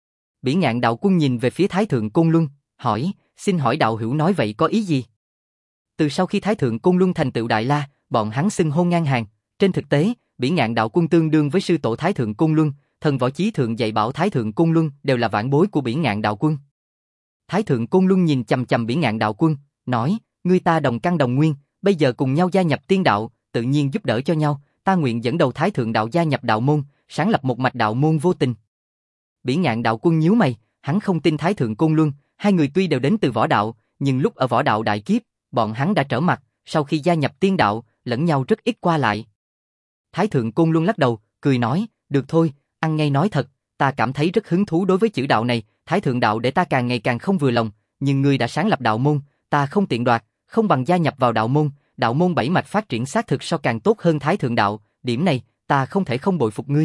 Bỉ Ngạn đạo quân nhìn về phía Thái Thượng Côn Luân, hỏi, xin hỏi đạo hữu nói vậy có ý gì? Từ sau khi Thái Thượng Côn Luân thành tựu Đại La, bọn hắn xưng hô ngang hàng, trên thực tế, Bỉ Ngạn đạo quân tương đương với sư tổ Thái Thượng Côn Luân, thần võ chí thượng dạy bảo Thái Thượng Côn Luân đều là vãn bối của Bỉ Ngạn đạo quân. Thái Thượng Côn Luân nhìn chằm chằm Bỉ Ngạn đạo quân, nói, ngươi ta đồng căn đồng nguyên, bây giờ cùng nhau gia nhập tiên đạo, tự nhiên giúp đỡ cho nhau, ta nguyện dẫn đầu Thái Thượng đạo gia nhập đạo môn, sáng lập một mạch đạo môn vô tình. Bỉ Ngạn đạo quân nhíu mày, hắn không tin Thái Thượng Côn Luân, hai người tuy đều đến từ võ đạo, nhưng lúc ở võ đạo đại kiếp, bọn hắn đã trở mặt, sau khi gia nhập tiên đạo, lẫn nhau rất ít qua lại. Thái Thượng Côn Luân lắc đầu, cười nói, được thôi, ăn ngay nói thật, ta cảm thấy rất hứng thú đối với chữ đạo này, Thái Thượng đạo để ta càng ngày càng không vừa lòng, nhưng ngươi đã sáng lập đạo môn, ta không tiện đoạt, không bằng gia nhập vào đạo môn, đạo môn bảy mạch phát triển xác thực so càng tốt hơn Thái Thượng đạo, điểm này, ta không thể không bội phục ngươi.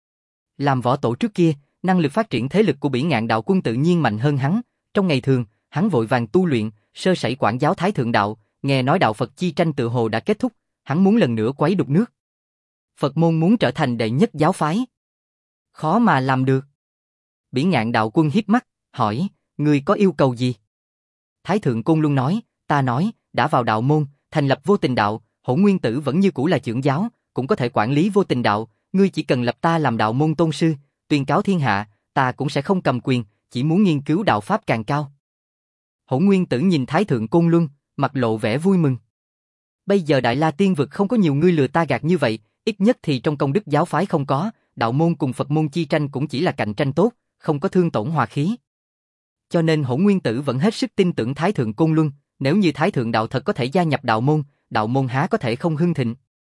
Làm võ tổ trước kia, năng lực phát triển thế lực của Bỉ Ngạn đạo quân tự nhiên mạnh hơn hắn, trong ngày thường, hắn vội vàng tu luyện, sơ sẩy quản giáo Thái Thượng đạo, nghe nói đạo Phật chi tranh tự hồ đã kết thúc, hắn muốn lần nữa quấy đục nước. Phật môn muốn trở thành đệ nhất giáo phái, khó mà làm được. Bỉ Ngạn đạo quân híp mắt, hỏi, ngươi có yêu cầu gì? Thái Thượng Côn Luân nói, ta nói, đã vào đạo môn, thành lập vô tình đạo, Hỗn Nguyên Tử vẫn như cũ là trưởng giáo, cũng có thể quản lý vô tình đạo, ngươi chỉ cần lập ta làm đạo môn tôn sư, tuyên cáo thiên hạ, ta cũng sẽ không cầm quyền, chỉ muốn nghiên cứu đạo pháp càng cao. Hỗn Nguyên Tử nhìn Thái Thượng Côn Luân, mặt lộ vẻ vui mừng. Bây giờ Đại La tiên vực không có nhiều ngươi lừa ta gạt như vậy, ít nhất thì trong công đức giáo phái không có, đạo môn cùng Phật môn chi tranh cũng chỉ là cạnh tranh tốt, không có thương tổn hòa khí. Cho nên Hỗn Nguyên Tử vẫn hết sức tin tưởng Thái Thượng Côn Luân, nếu như Thái Thượng đạo thật có thể gia nhập đạo môn, đạo môn há có thể không hưng thịnh.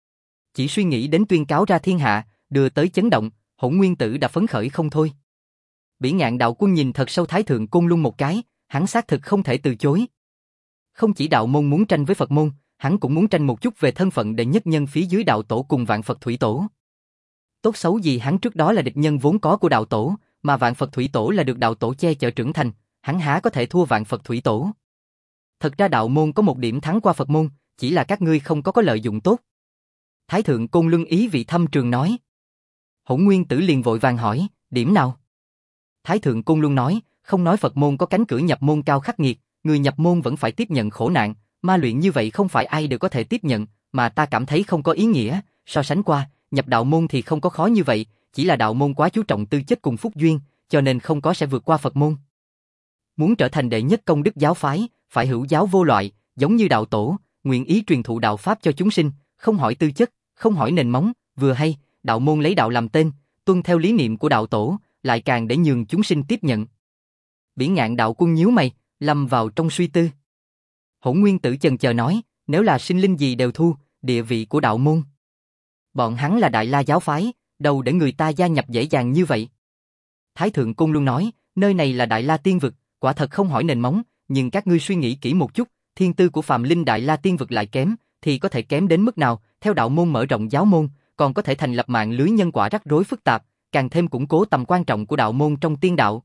Chỉ suy nghĩ đến tuyên cáo ra thiên hạ, đưa tới chấn động, Hỗn Nguyên Tử đã phấn khởi không thôi. Bỉ Ngạn đạo quân nhìn thật sâu Thái Thượng Côn Luân một cái, hắn xác thực không thể từ chối. Không chỉ đạo môn muốn tranh với Phật môn, hắn cũng muốn tranh một chút về thân phận đệ nhất nhân phía dưới đạo tổ cùng Vạn Phật Thủy Tổ. Tốt xấu gì hắn trước đó là địch nhân vốn có của đạo tổ, mà Vạn Phật Thủy Tổ là được đạo tổ che chở trưởng thành, hắn há có thể thua Vạn Phật Thủy Tổ. Thật ra đạo môn có một điểm thắng qua Phật môn, chỉ là các ngươi không có có lợi dụng tốt. Thái Thượng Côn Luân ý vị thâm trường nói. Hỗn Nguyên Tử liền vội vàng hỏi, điểm nào? Thái Thượng Côn Luân nói, không nói Phật môn có cánh cửa nhập môn cao khắc nghiệt, người nhập môn vẫn phải tiếp nhận khổ nạn, ma luyện như vậy không phải ai đều có thể tiếp nhận, mà ta cảm thấy không có ý nghĩa, so sánh qua, nhập đạo môn thì không có khó như vậy, chỉ là đạo môn quá chú trọng tư chất cùng phúc duyên, cho nên không có sẽ vượt qua Phật môn. Muốn trở thành đệ nhất công đức giáo phái, phải hữu giáo vô loại, giống như đạo tổ, nguyện ý truyền thụ đạo pháp cho chúng sinh, không hỏi tư chất, không hỏi nền móng, vừa hay, đạo môn lấy đạo làm tên, tuân theo lý niệm của đạo tổ, lại càng để nhường chúng sinh tiếp nhận. Bỉ Ngạn đạo quân nhíu mày, lâm vào trong suy tư. Hỗn Nguyên Tử chần chờ nói, nếu là sinh linh gì đều thu, địa vị của đạo môn. Bọn hắn là Đại La giáo phái, đâu để người ta gia nhập dễ dàng như vậy. Thái Thượng Côn Luân nói, nơi này là Đại La tiên vực, quả thật không hỏi nền móng, nhưng các ngươi suy nghĩ kỹ một chút, thiên tư của phàm linh Đại La tiên vực lại kém, thì có thể kém đến mức nào, theo đạo môn mở rộng giáo môn, còn có thể thành lập mạng lưới nhân quả rắc rối phức tạp, càng thêm củng cố tầm quan trọng của đạo môn trong tiên đạo.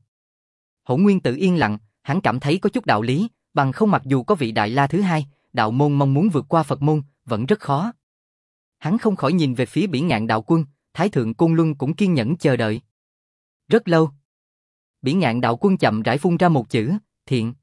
Hỗn Nguyên Tử yên lặng, hắn cảm thấy có chút đạo lý, bằng không mặc dù có vị Đại La thứ hai, đạo môn mong muốn vượt qua Phật môn, vẫn rất khó. Hắn không khỏi nhìn về phía Bỉ Ngạn đạo quân, Thái Thượng Côn Luân cũng kiên nhẫn chờ đợi. Rất lâu. Bỉ Ngạn đạo quân chậm rãi phun ra một chữ, thiện.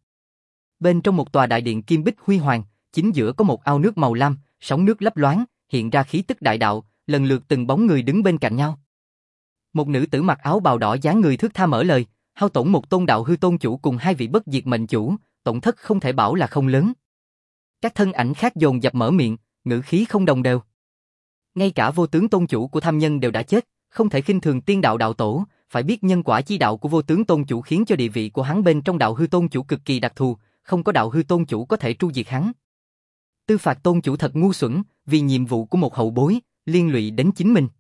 Bên trong một tòa đại điện kim bích huy hoàng, chính giữa có một ao nước màu lam, sóng nước lấp loáng, hiện ra khí tức đại đạo, lần lượt từng bóng người đứng bên cạnh nhau. Một nữ tử mặc áo bào đỏ dáng người thướt tha mở lời, hao tổn một tôn đạo hư tôn chủ cùng hai vị bất diệt mệnh chủ, tổn thất không thể bảo là không lớn. Các thân ảnh khác dồn dập mở miệng, ngữ khí không đồng đều. Ngay cả vô tướng tôn chủ của tham nhân đều đã chết, không thể khinh thường tiên đạo đạo tổ, phải biết nhân quả chi đạo của vô tướng tôn chủ khiến cho địa vị của hắn bên trong đạo hư tôn chủ cực kỳ đặc thù, không có đạo hư tôn chủ có thể tru diệt hắn. Tư phạt tôn chủ thật ngu xuẩn, vì nhiệm vụ của một hậu bối, liên lụy đến chính mình.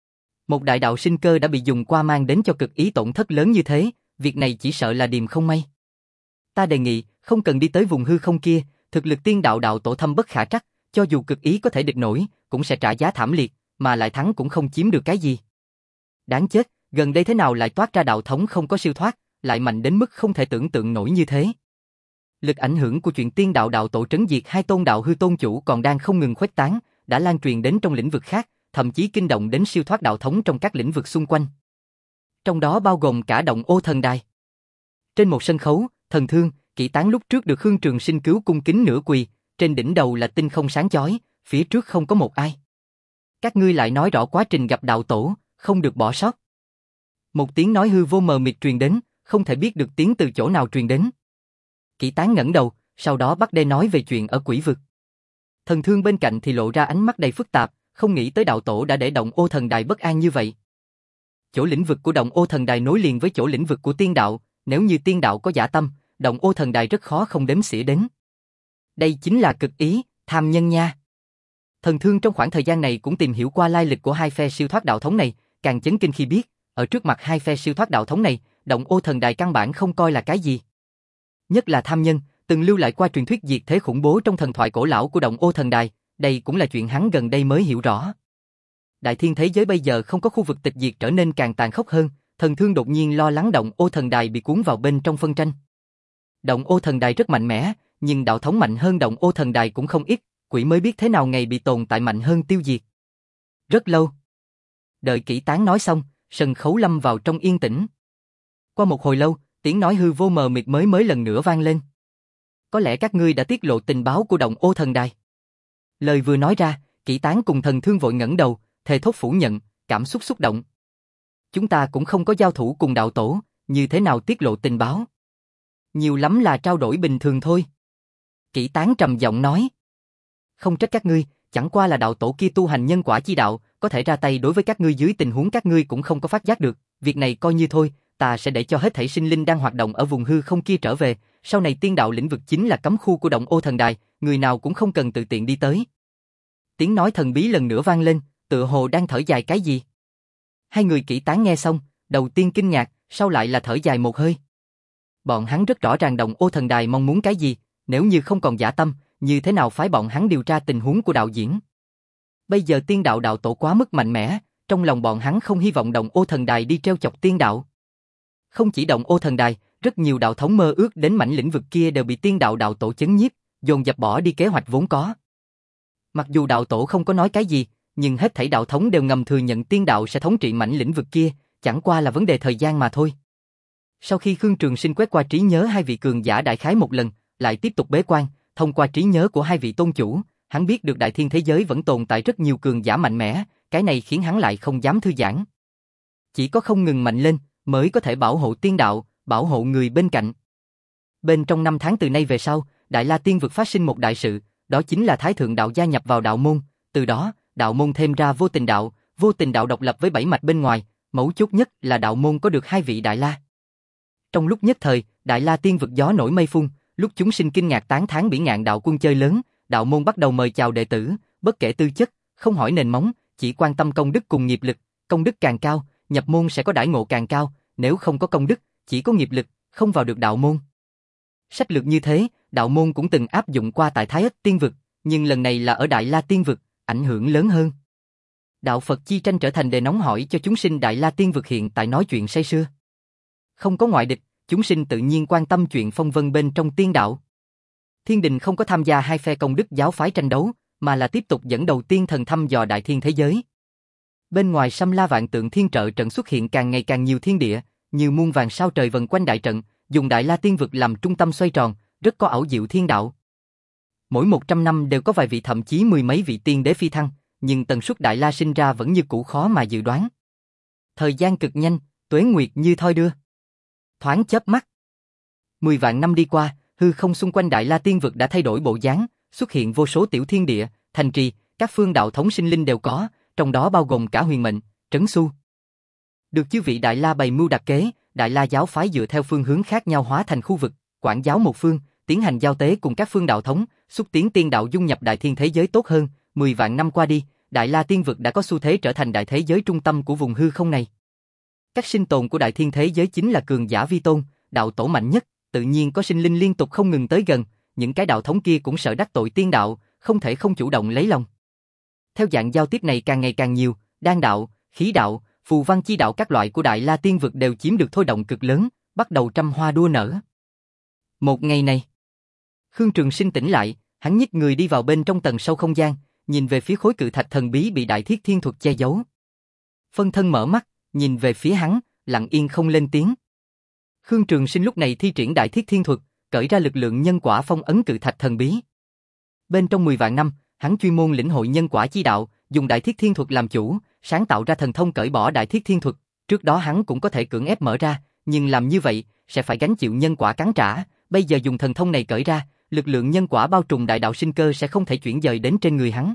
Một đại đạo sinh cơ đã bị dùng qua mang đến cho cực ý tổn thất lớn như thế, việc này chỉ sợ là điềm không may. Ta đề nghị, không cần đi tới vùng hư không kia, thực lực tiên đạo đạo tổ thâm bất khả trắc, cho dù cực ý có thể địch nổi, cũng sẽ trả giá thảm liệt, mà lại thắng cũng không chiếm được cái gì. Đáng chết, gần đây thế nào lại toát ra đạo thống không có siêu thoát, lại mạnh đến mức không thể tưởng tượng nổi như thế. Lực ảnh hưởng của chuyện tiên đạo đạo tổ trấn diệt hai tôn đạo hư tôn chủ còn đang không ngừng khuếch tán, đã lan truyền đến trong lĩnh vực khác, thậm chí kinh động đến siêu thoát đạo thống trong các lĩnh vực xung quanh. Trong đó bao gồm cả động Ô Thần Đài. Trên một sân khấu, Thần Thương, Kỷ Tán lúc trước được Khương Trường Sinh cứu cung kính nửa quỳ, trên đỉnh đầu là tinh không sáng chói, phía trước không có một ai. Các ngươi lại nói rõ quá trình gặp đạo tổ, không được bỏ sót. Một tiếng nói hư vô mờ mịt truyền đến, không thể biết được tiếng từ chỗ nào truyền đến. Kỷ Tán ngẩng đầu, sau đó bắt đầu nói về chuyện ở quỷ vực. Thần Thương bên cạnh thì lộ ra ánh mắt đầy phức tạp, không nghĩ tới đạo tổ đã để động Ô Thần Đài bất an như vậy. Chỗ lĩnh vực của động Ô Thần Đài nối liền với chỗ lĩnh vực của tiên đạo, nếu như tiên đạo có dã tâm, động Ô Thần Đài rất khó không đếm xỉa đến. Đây chính là cực ý, tham nhân nha. Thần Thương trong khoảng thời gian này cũng tìm hiểu qua lai lịch của hai phe siêu thoát đạo thống này, càng chấn kinh khi biết, ở trước mặt hai phe siêu thoát đạo thống này, động Ô Thần Đài căn bản không coi là cái gì. Nhất là tham nhân, từng lưu lại qua truyền thuyết diệt thế khủng bố trong thần thoại cổ lão của động Ô Thần Đài, đây cũng là chuyện hắn gần đây mới hiểu rõ. Đại thiên thế giới bây giờ không có khu vực tịch diệt trở nên càng tàn khốc hơn, Thần Thương đột nhiên lo lắng động Ô Thần Đài bị cuốn vào bên trong phân tranh. Động Ô Thần Đài rất mạnh mẽ, nhưng đạo thống mạnh hơn động Ô Thần Đài cũng không ít, quỷ mới biết thế nào ngày bị tồn tại mạnh hơn tiêu diệt. Rất lâu. Đợi Kỷ Tán nói xong, sân khấu lâm vào trong yên tĩnh. Qua một hồi lâu, tiếng nói hư vô mờ mịt mới mới lần nữa vang lên. Có lẽ các ngươi đã tiết lộ tình báo của động Ô Thần Đài. Lời vừa nói ra, Kỷ Tán cùng Thần Thương vội ngẩng đầu, thề thốt phủ nhận, cảm xúc xúc động. Chúng ta cũng không có giao thủ cùng đạo tổ, như thế nào tiết lộ tình báo? Nhiều lắm là trao đổi bình thường thôi. Kỷ Tán trầm giọng nói. Không trách các ngươi, chẳng qua là đạo tổ kia tu hành nhân quả chi đạo, có thể ra tay đối với các ngươi dưới tình huống các ngươi cũng không có phát giác được, việc này coi như thôi, ta sẽ để cho hết thảy sinh linh đang hoạt động ở vùng hư không kia trở về, sau này tiên đạo lĩnh vực chính là cấm khu của động Ô Thần Đài, người nào cũng không cần tự tiện đi tới. Tiếng nói thần bí lần nữa vang lên, tựa hồ đang thở dài cái gì. Hai người Kỷ Tán nghe xong, đầu tiên kinh ngạc, sau lại là thở dài một hơi. Bọn hắn rất rõ ràng động Ô Thần Đài mong muốn cái gì, nếu như không còn dã tâm, như thế nào phái bọn hắn điều tra tình huống của đạo diễn. Bây giờ tiên đạo đạo tổ quá mức mạnh mẽ, trong lòng bọn hắn không hy vọng động Ô Thần Đài đi treo chọc tiên đạo. Không chỉ động Ô Thần Đài, rất nhiều đạo thống mơ ước đến mảnh lĩnh vực kia đều bị tiên đạo đạo tổ chấn nhiếp, dồn dập bỏ đi kế hoạch vốn có. Mặc dù đạo tổ không có nói cái gì, nhưng hết thảy đạo thống đều ngầm thừa nhận tiên đạo sẽ thống trị mảnh lĩnh vực kia, chẳng qua là vấn đề thời gian mà thôi. Sau khi Khương Trường Sinh quét qua trí nhớ hai vị cường giả đại khái một lần, lại tiếp tục bế quan, thông qua trí nhớ của hai vị tôn chủ, hắn biết được đại thiên thế giới vẫn tồn tại rất nhiều cường giả mạnh mẽ, cái này khiến hắn lại không dám thư giãn. Chỉ có không ngừng mạnh lên, mới có thể bảo hộ tiên đạo, bảo hộ người bên cạnh. Bên trong năm tháng từ nay về sau, Đại La Tiên vực phát sinh một đại sự, đó chính là Thái Thượng Đạo gia nhập vào đạo môn, từ đó, đạo môn thêm ra vô tình đạo, vô tình đạo độc lập với bảy mạch bên ngoài, mấu chốt nhất là đạo môn có được hai vị Đại La. Trong lúc nhất thời, Đại La Tiên vực gió nổi mây phun, lúc chúng sinh kinh ngạc tán thán Bỉ Ngạn đạo quân chơi lớn, đạo môn bắt đầu mời chào đệ tử, bất kể tư chất, không hỏi nền móng, chỉ quan tâm công đức cùng nghiệp lực, công đức càng cao, nhập môn sẽ có đãi ngộ càng cao, nếu không có công đức, chỉ có nghiệp lực, không vào được đạo môn. Sách lược như thế, đạo môn cũng từng áp dụng qua tại Thái Ất Tiên vực, nhưng lần này là ở Đại La Tiên vực, ảnh hưởng lớn hơn. Đạo Phật chi tranh trở thành đề nóng hỏi cho chúng sinh Đại La Tiên vực hiện tại nói chuyện say sưa. Không có ngoại địch, chúng sinh tự nhiên quan tâm chuyện phong vân bên trong tiên đạo. Thiên Đình không có tham gia hai phe công đức giáo phái tranh đấu, mà là tiếp tục dẫn đầu tiên thần thăm dò đại thiên thế giới. Bên ngoài Sâm La Vạn Tượng Thiên trợ trận xuất hiện càng ngày càng nhiều thiên địa, như muôn vàng sao trời vần quanh đại trận, dùng Đại La Tiên Vực làm trung tâm xoay tròn, rất có ảo diệu thiên đạo. Mỗi một trăm năm đều có vài vị thậm chí mười mấy vị tiên đế phi thăng, nhưng tần suất Đại La sinh ra vẫn như cũ khó mà dự đoán. Thời gian cực nhanh, tuế nguyệt như thoi đưa. Thoáng chớp mắt. Mười vạn năm đi qua, hư không xung quanh Đại La Tiên Vực đã thay đổi bộ dáng, xuất hiện vô số tiểu thiên địa, thành trì, các phương đạo thống sinh linh đều có, trong đó bao gồm cả huyền mệnh, trấn xu. Được chư vị Đại La bày mưu đặt kế, Đại La giáo phái dựa theo phương hướng khác nhau hóa thành khu vực, quản giáo một phương, tiến hành giao tế cùng các phương đạo thống, xúc tiến tiên đạo dung nhập đại thiên thế giới tốt hơn. Mười vạn năm qua đi, Đại La Tiên Vực đã có xu thế trở thành đại thế giới trung tâm của vùng hư không này. Các sinh tồn của đại thiên thế giới chính là cường giả vi tôn, đạo tổ mạnh nhất, tự nhiên có sinh linh liên tục không ngừng tới gần, những cái đạo thống kia cũng sợ đắc tội tiên đạo, không thể không chủ động lấy lòng. Theo dạng giao tiếp này càng ngày càng nhiều, đan đạo, khí đạo, phù văn chi đạo các loại của Đại La Tiên Vực đều chiếm được thôi động cực lớn, bắt đầu trăm hoa đua nở. Một ngày này, Khương Trường Sinh tỉnh lại, hắn nhích người đi vào bên trong tầng sâu không gian, nhìn về phía khối cự thạch thần bí bị Đại Thiết Thiên Thuật che giấu. Phân thân mở mắt, nhìn về phía hắn, lặng yên không lên tiếng. Khương Trường Sinh lúc này thi triển Đại Thiết Thiên Thuật, cởi ra lực lượng nhân quả phong ấn cự thạch thần bí. Bên trong mười vạn năm, hắn chuyên môn lĩnh hội nhân quả chi đạo, dùng Đại Thiết Thiên Thuật làm chủ, sáng tạo ra thần thông cởi bỏ Đại Thiết Thiên Thuật. Trước đó hắn cũng có thể cưỡng ép mở ra, nhưng làm như vậy sẽ phải gánh chịu nhân quả cắn trả. Bây giờ dùng thần thông này cởi ra, lực lượng nhân quả bao trùm đại đạo sinh cơ sẽ không thể chuyển dời đến trên người hắn.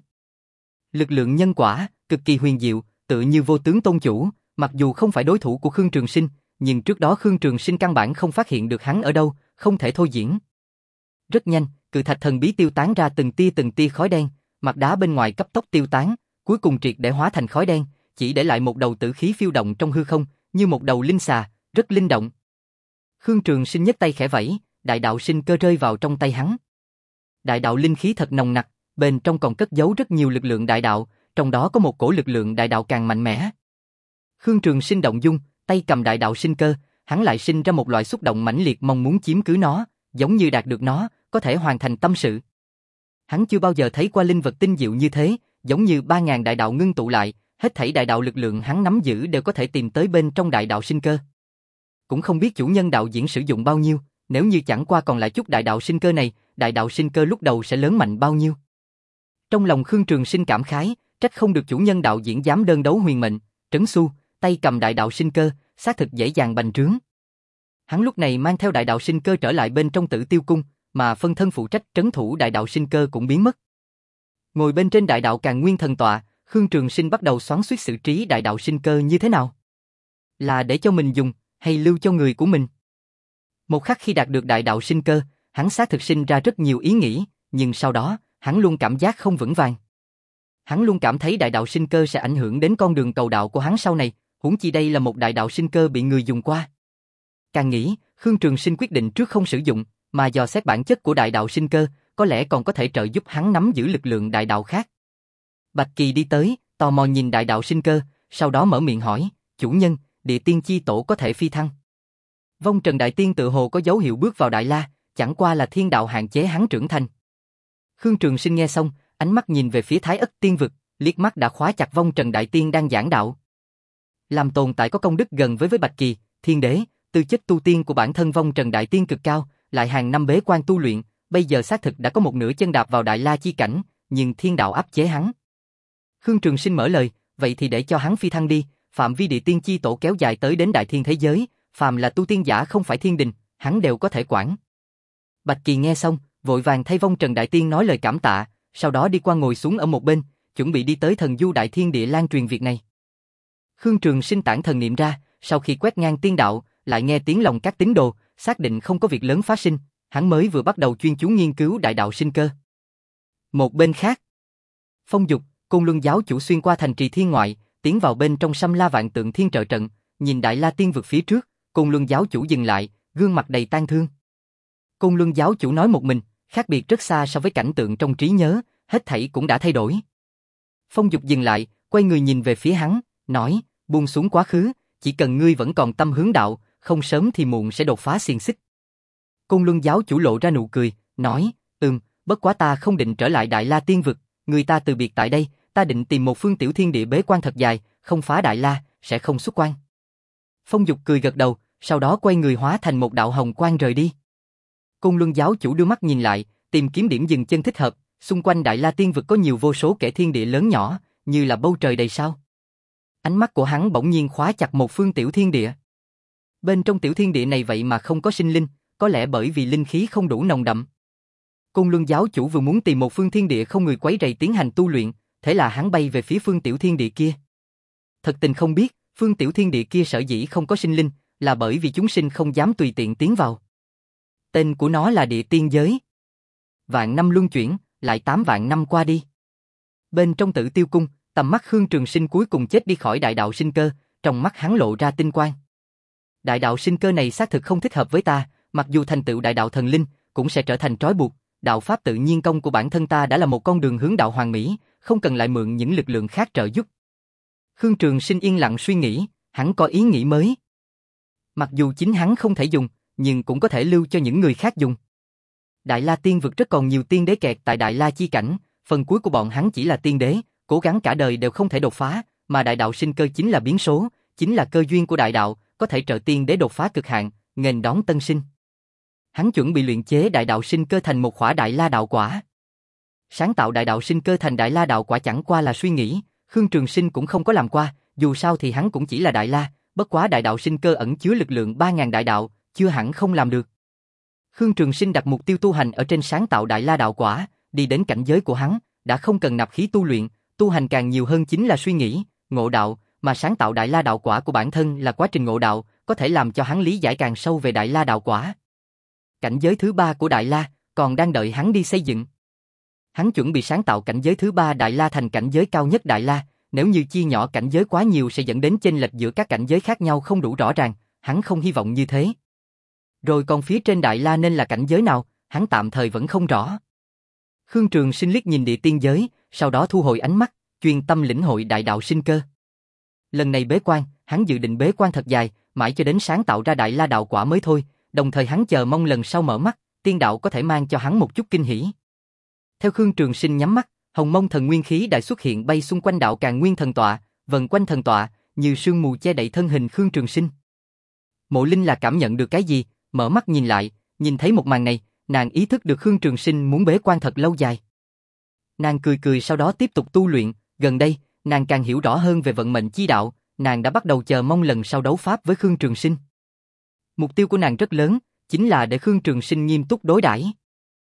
Lực lượng nhân quả cực kỳ huyền diệu, tự như vô tướng tôn chủ, mặc dù không phải đối thủ của Khương Trường Sinh, nhưng trước đó Khương Trường Sinh căn bản không phát hiện được hắn ở đâu, không thể thôi diễn. Rất nhanh, cự thạch thần bí tiêu tán ra từng tia từng tia khói đen, mặt đá bên ngoài cấp tốc tiêu tán, cuối cùng triệt để hóa thành khói đen, chỉ để lại một đầu tử khí phiêu động trong hư không, như một đầu linh xà, rất linh động. Khương Trường Sinh nhấc tay khẽ vẫy, đại đạo sinh cơ rơi vào trong tay hắn. Đại đạo linh khí thật nồng nặc, bên trong còn cất giấu rất nhiều lực lượng đại đạo, trong đó có một cổ lực lượng đại đạo càng mạnh mẽ. Khương Trường Sinh động dung, tay cầm đại đạo sinh cơ, hắn lại sinh ra một loại xúc động mãnh liệt mong muốn chiếm cứ nó, giống như đạt được nó, có thể hoàn thành tâm sự. Hắn chưa bao giờ thấy qua linh vật tinh diệu như thế, giống như ba ngàn đại đạo ngưng tụ lại, hết thảy đại đạo lực lượng hắn nắm giữ đều có thể tìm tới bên trong đại đạo sinh cơ. Cũng không biết chủ nhân đạo diễn sử dụng bao nhiêu, nếu như chẳng qua còn lại chút đại đạo sinh cơ này, đại đạo sinh cơ lúc đầu sẽ lớn mạnh bao nhiêu. Trong lòng Khương Trường Sinh cảm khái, trách không được chủ nhân đạo diễn dám đơn đấu huyền mệnh, trấn xu, tay cầm đại đạo sinh cơ, xác thực dễ dàng bành trướng. Hắn lúc này mang theo đại đạo sinh cơ trở lại bên trong Tử Tiêu Cung, mà phân thân phụ trách trấn thủ đại đạo sinh cơ cũng biến mất. Ngồi bên trên đại đạo Càn Nguyên thần tọa, Khương Trường Sinh bắt đầu xoắn xuýt xử trí đại đạo sinh cơ như thế nào. Là để cho mình dùng, hay lưu cho người của mình? Một khắc khi đạt được đại đạo sinh cơ, hắn xác thực sinh ra rất nhiều ý nghĩ, nhưng sau đó, hắn luôn cảm giác không vững vàng. Hắn luôn cảm thấy đại đạo sinh cơ sẽ ảnh hưởng đến con đường cầu đạo của hắn sau này, huống chi đây là một đại đạo sinh cơ bị người dùng qua. Càng nghĩ, Khương Trường Sinh quyết định trước không sử dụng, mà dò xét bản chất của đại đạo sinh cơ, có lẽ còn có thể trợ giúp hắn nắm giữ lực lượng đại đạo khác. Bạch Kỳ đi tới, tò mò nhìn đại đạo sinh cơ, sau đó mở miệng hỏi, chủ nhân, địa tiên chi tổ có thể phi thăng. Vong Trần Đại Tiên tự hồ có dấu hiệu bước vào Đại La, chẳng qua là thiên đạo hạn chế hắn trưởng thành. Khương Trường Sinh nghe xong, ánh mắt nhìn về phía Thái Ất Tiên Vực, liếc mắt đã khóa chặt Vong Trần Đại Tiên đang giảng đạo. Làm tồn tại có công đức gần với với Bạch Kỳ, Thiên Đế, tư chất tu tiên của bản thân Vong Trần Đại Tiên cực cao, lại hàng năm bế quan tu luyện, bây giờ xác thực đã có một nửa chân đạp vào Đại La chi cảnh, nhưng thiên đạo áp chế hắn. Khương Trường Sinh mở lời, vậy thì để cho hắn phi thăng đi, phạm vi địa tiên chi tổ kéo dài tới đến đại thiên thế giới, phàm là tu tiên giả không phải thiên đình, hắn đều có thể quản. Bạch Kỳ nghe xong, vội vàng thay Vong Trần Đại Tiên nói lời cảm tạ, sau đó đi qua ngồi xuống ở một bên, chuẩn bị đi tới thần du đại thiên địa lan truyền việc này. Khương Trường Sinh tản thần niệm ra, sau khi quét ngang tiên đạo, lại nghe tiếng lòng các tín đồ, xác định không có việc lớn phát sinh, hắn mới vừa bắt đầu chuyên chú nghiên cứu đại đạo sinh cơ. Một bên khác, Phong Dục, Côn Luân giáo chủ xuyên qua thành trì thiên ngoại, tiến vào bên trong Sâm La Vạn Tượng Thiên trợ trận, nhìn Đại La Tiên Vực phía trước, Côn Luân giáo chủ dừng lại, gương mặt đầy tang thương. Côn Luân giáo chủ nói một mình, khác biệt rất xa so với cảnh tượng trong trí nhớ, hết thảy cũng đã thay đổi. Phong Dục dừng lại, quay người nhìn về phía hắn, nói, buông xuống quá khứ, chỉ cần ngươi vẫn còn tâm hướng đạo, không sớm thì muộn sẽ đột phá xiềng xích. Côn Luân giáo chủ lộ ra nụ cười, nói, ừm, bất quá ta không định trở lại Đại La Tiên Vực, người ta từ biệt tại đây, ta định tìm một phương tiểu thiên địa bế quan thật dài, không phá Đại La, sẽ không xuất quan. Phong Dục cười gật đầu, sau đó quay người hóa thành một đạo hồng quang rời đi. Côn Luân giáo chủ đưa mắt nhìn lại, tìm kiếm điểm dừng chân thích hợp, xung quanh Đại La Tiên vực có nhiều vô số kẻ thiên địa lớn nhỏ, như là bầu trời đầy sao. Ánh mắt của hắn bỗng nhiên khóa chặt một phương tiểu thiên địa. Bên trong tiểu thiên địa này vậy mà không có sinh linh, có lẽ bởi vì linh khí không đủ nồng đậm. Côn Luân giáo chủ vừa muốn tìm một phương thiên địa không người quấy rầy tiến hành tu luyện, thế là hắn bay về phía phương tiểu thiên địa kia. Thật tình không biết, phương tiểu thiên địa kia sở dĩ không có sinh linh, là bởi vì chúng sinh không dám tùy tiện tiến vào. Tên của nó là địa tiên giới. Vạn năm luân chuyển, lại tám vạn năm qua đi. Bên trong Tử Tiêu cung, tầm mắt Khương Trường Sinh cuối cùng chết đi khỏi đại đạo sinh cơ, trong mắt hắn lộ ra tinh quang. Đại đạo sinh cơ này xác thực không thích hợp với ta, mặc dù thành tựu đại đạo thần linh, cũng sẽ trở thành trói buộc. Đạo pháp tự nhiên công của bản thân ta đã là một con đường hướng đạo hoàn mỹ, không cần lại mượn những lực lượng khác trợ giúp. Khương Trường Sinh yên lặng suy nghĩ, hắn có ý nghĩ mới. Mặc dù chính hắn không thể dùng, nhưng cũng có thể lưu cho những người khác dùng. Đại La Tiên vực rất còn nhiều tiên đế kẹt tại Đại La chi cảnh, phần cuối của bọn hắn chỉ là tiên đế, cố gắng cả đời đều không thể đột phá, mà đại đạo sinh cơ chính là biến số, chính là cơ duyên của đại đạo, có thể trợ tiên đế đột phá cực hạn, nghênh đón tân sinh. Hắn chuẩn bị luyện chế đại đạo sinh cơ thành một khỏa Đại La đạo quả. Sáng tạo đại đạo sinh cơ thành Đại La đạo quả chẳng qua là suy nghĩ, Khương Trường Sinh cũng không có làm qua, dù sao thì hắn cũng chỉ là Đại La, bất quá đại đạo sinh cơ ẩn chứa lực lượng ba ngàn đại đạo, chưa hẳn không làm được. Khương Trường Sinh đặt mục tiêu tu hành ở trên sáng tạo Đại La đạo quả, đi đến cảnh giới của hắn, đã không cần nạp khí tu luyện, tu hành càng nhiều hơn chính là suy nghĩ, ngộ đạo, mà sáng tạo Đại La đạo quả của bản thân là quá trình ngộ đạo, có thể làm cho hắn lý giải càng sâu về Đại La đạo quả. Cảnh giới thứ ba của Đại La còn đang đợi hắn đi xây dựng. Hắn chuẩn bị sáng tạo cảnh giới thứ ba Đại La thành cảnh giới cao nhất Đại La, nếu như chia nhỏ cảnh giới quá nhiều sẽ dẫn đến chênh lệch giữa các cảnh giới khác nhau không đủ rõ ràng, hắn không hy vọng như thế. Rồi còn phía trên Đại La nên là cảnh giới nào, hắn tạm thời vẫn không rõ. Khương Trường Sinh liếc nhìn địa tiên giới, sau đó thu hồi ánh mắt, chuyên tâm lĩnh hội đại đạo sinh cơ. Lần này bế quan, hắn dự định bế quan thật dài, mãi cho đến sáng tạo ra Đại La đạo quả mới thôi, đồng thời hắn chờ mong lần sau mở mắt, tiên đạo có thể mang cho hắn một chút kinh hỉ. Theo Khương Trường Sinh nhắm mắt, Hồng Mông thần nguyên khí đại xuất hiện bay xung quanh đạo Càn Nguyên thần tọa, vần quanh thần tọa, như sương mù che đậy thân hình Khương Trường Sinh. Mộ Linh là cảm nhận được cái gì, mở mắt nhìn lại, nhìn thấy một màn này, nàng ý thức được Khương Trường Sinh muốn bế quan thật lâu dài. Nàng cười cười sau đó tiếp tục tu luyện, gần đây, nàng càng hiểu rõ hơn về vận mệnh chi đạo, nàng đã bắt đầu chờ mong lần sau đấu pháp với Khương Trường Sinh. Mục tiêu của nàng rất lớn, chính là để Khương Trường Sinh nghiêm túc đối đãi.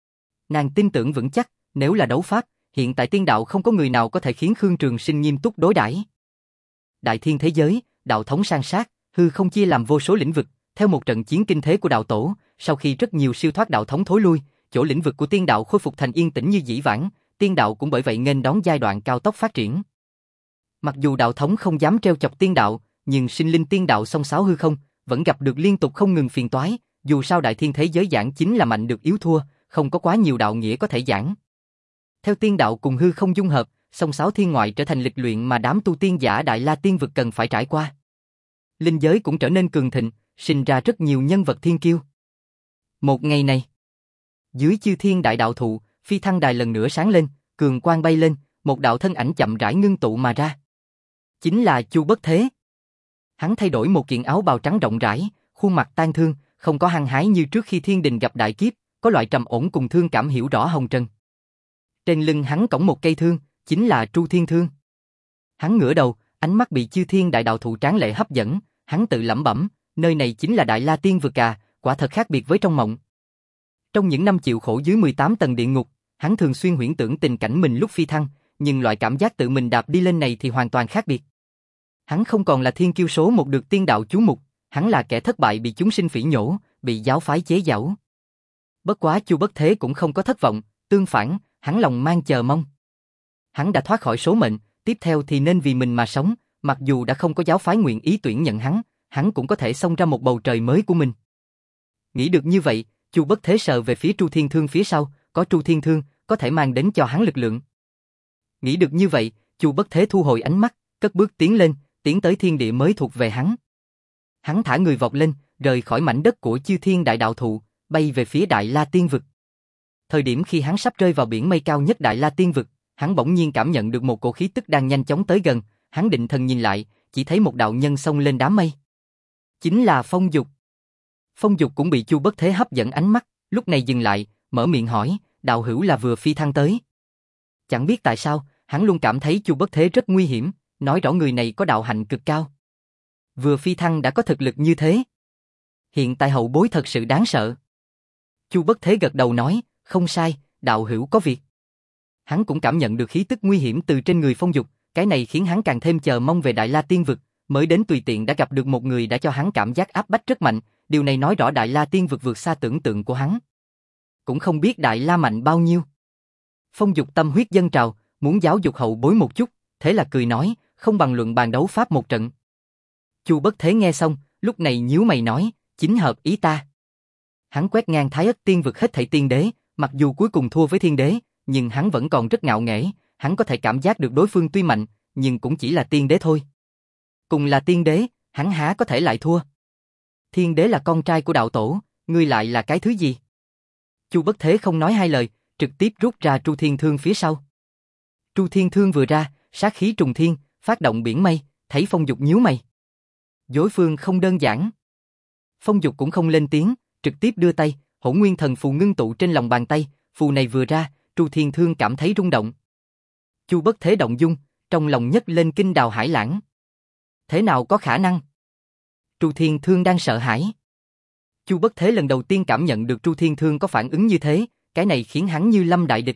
Nàng tin tưởng vững chắc, nếu là đấu pháp, hiện tại tiên đạo không có người nào có thể khiến Khương Trường Sinh nghiêm túc đối đãi. Đại thiên thế giới, đạo thống san sát, hư không chia làm vô số lĩnh vực, theo một trận chiến kinh thế của đạo tổ, sau khi rất nhiều siêu thoát đạo thống thối lui, chỗ lĩnh vực của tiên đạo khôi phục thành yên tĩnh như dĩ vãng, tiên đạo cũng bởi vậy nghênh đón giai đoạn cao tốc phát triển. Mặc dù đạo thống không dám trêu chọc tiên đạo, nhưng sinh linh tiên đạo xông xáo hư không, vẫn gặp được liên tục không ngừng phiền toái, dù sao đại thiên thế giới giảng chính là mạnh được yếu thua, không có quá nhiều đạo nghĩa có thể giảng. Theo tiên đạo cùng hư không dung hợp, xông xáo thiên ngoại trở thành lịch luyện mà đám tu tiên giả Đại La tiên vực cần phải trải qua. Linh giới cũng trở nên cường thịnh, sinh ra rất nhiều nhân vật thiên kiêu. Một ngày này, dưới chư thiên đại đạo thụ, phi thăng đài lần nữa sáng lên, cường quang bay lên, một đạo thân ảnh chậm rãi ngưng tụ mà ra. Chính là Chu Bất Thế. Hắn thay đổi một kiện áo bào trắng rộng rãi, khuôn mặt tang thương, không có hăng hái như trước khi thiên đình gặp đại kiếp, có loại trầm ổn cùng thương cảm hiểu rõ hồng trần. Trên lưng hắn cõng một cây thương, chính là Tru Thiên Thương. Hắn ngửa đầu, ánh mắt bị chư thiên đại đạo thụ tráng lệ hấp dẫn, hắn tự lẩm bẩm, nơi này chính là Đại La tiên vực à, quả thật khác biệt với trong mộng. Trong những năm chịu khổ dưới mười tám tầng địa ngục, hắn thường xuyên huyễn tưởng tình cảnh mình lúc phi thăng, nhưng loại cảm giác tự mình đạp đi lên này thì hoàn toàn khác biệt. Hắn không còn là thiên kiêu số một được tiên đạo chú mục, hắn là kẻ thất bại bị chúng sinh phỉ nhổ, bị giáo phái chế giễu. Bất quá Chu Bất Thế cũng không có thất vọng, tương phản, hắn lòng mang chờ mong. Hắn đã thoát khỏi số mệnh, tiếp theo thì nên vì mình mà sống, mặc dù đã không có giáo phái nguyện ý tuyển nhận hắn, hắn cũng có thể xông ra một bầu trời mới của mình. Nghĩ được như vậy, Chu Bất Thế sờ về phía Tru Thiên Thương phía sau, có Tru Thiên Thương, có thể mang đến cho hắn lực lượng. Nghĩ được như vậy, Chu Bất Thế thu hồi ánh mắt, cất bước tiến lên, tiến tới thiên địa mới thuộc về hắn. Hắn thả người vọt lên, rời khỏi mảnh đất của chư thiên đại đạo thụ, bay về phía Đại La tiên vực. Thời điểm khi hắn sắp rơi vào biển mây cao nhất Đại La tiên vực, hắn bỗng nhiên cảm nhận được một cổ khí tức đang nhanh chóng tới gần, hắn định thần nhìn lại, chỉ thấy một đạo nhân xông lên đám mây. Chính là Phong Dục. Phong Dục cũng bị Chu Bất Thế hấp dẫn ánh mắt, lúc này dừng lại, mở miệng hỏi, đạo hữu là vừa phi thăng tới. Chẳng biết tại sao, hắn luôn cảm thấy Chu Bất Thế rất nguy hiểm, nói rõ người này có đạo hạnh cực cao. Vừa phi thăng đã có thực lực như thế. Hiện tại hậu bối thật sự đáng sợ. Chu Bất Thế gật đầu nói, không sai, đạo hữu có việc. Hắn cũng cảm nhận được khí tức nguy hiểm từ trên người Phong Dục, cái này khiến hắn càng thêm chờ mong về Đại La Tiên Vực, mới đến tùy tiện đã gặp được một người đã cho hắn cảm giác áp bách rất mạnh, điều này nói rõ Đại La Tiên Vực vượt xa tưởng tượng của hắn. Cũng không biết Đại La mạnh bao nhiêu. Phong Dục tâm huyết dâng trào, muốn giáo dục hậu bối một chút, thế là cười nói, không bằng luận bàn đấu pháp một trận. Chu Bất Thế nghe xong, lúc này nhíu mày nói, chính hợp ý ta. Hắn quét ngang Thái Ất Tiên Vực hết thảy tiên đế, mặc dù cuối cùng thua với thiên đế, nhưng hắn vẫn còn rất ngạo nghễ, hắn có thể cảm giác được đối phương tuy mạnh, nhưng cũng chỉ là tiên đế thôi. Cùng là tiên đế, hắn há có thể lại thua. Thiên đế là con trai của đạo tổ, ngươi lại là cái thứ gì? Chu Bất Thế không nói hai lời, trực tiếp rút ra Tru Thiên Thương phía sau. Tru Thiên Thương vừa ra, sát khí trùng thiên, phát động biển mây, thấy Phong Dục nhíu mày. Đối phương không đơn giản. Phong Dục cũng không lên tiếng, trực tiếp đưa tay, Hỗn Nguyên Thần Phù ngưng tụ trên lòng bàn tay, phù này vừa ra, Tru Thiên Thương cảm thấy rung động. Chu Bất Thế động dung, trong lòng nhấc lên kinh đào hải lãng. Thế nào có khả năng? Tru Thiên Thương đang sợ hãi. Chu Bất Thế lần đầu tiên cảm nhận được Tru Thiên Thương có phản ứng như thế, cái này khiến hắn như lâm đại địch.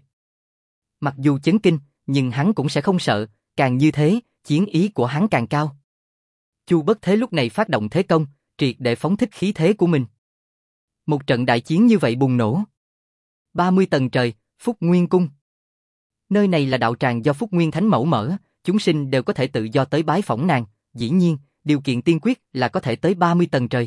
Mặc dù chấn kinh, nhưng hắn cũng sẽ không sợ, càng như thế, chiến ý của hắn càng cao. Chu Bất Thế lúc này phát động thế công, triệt để phóng thích khí thế của mình. Một trận đại chiến như vậy bùng nổ. ba mươi tầng trời, Phúc Nguyên Cung. Nơi này là đạo tràng do Phúc Nguyên Thánh Mẫu mở, chúng sinh đều có thể tự do tới bái phỏng nàng, dĩ nhiên, điều kiện tiên quyết là có thể tới ba mươi tầng trời.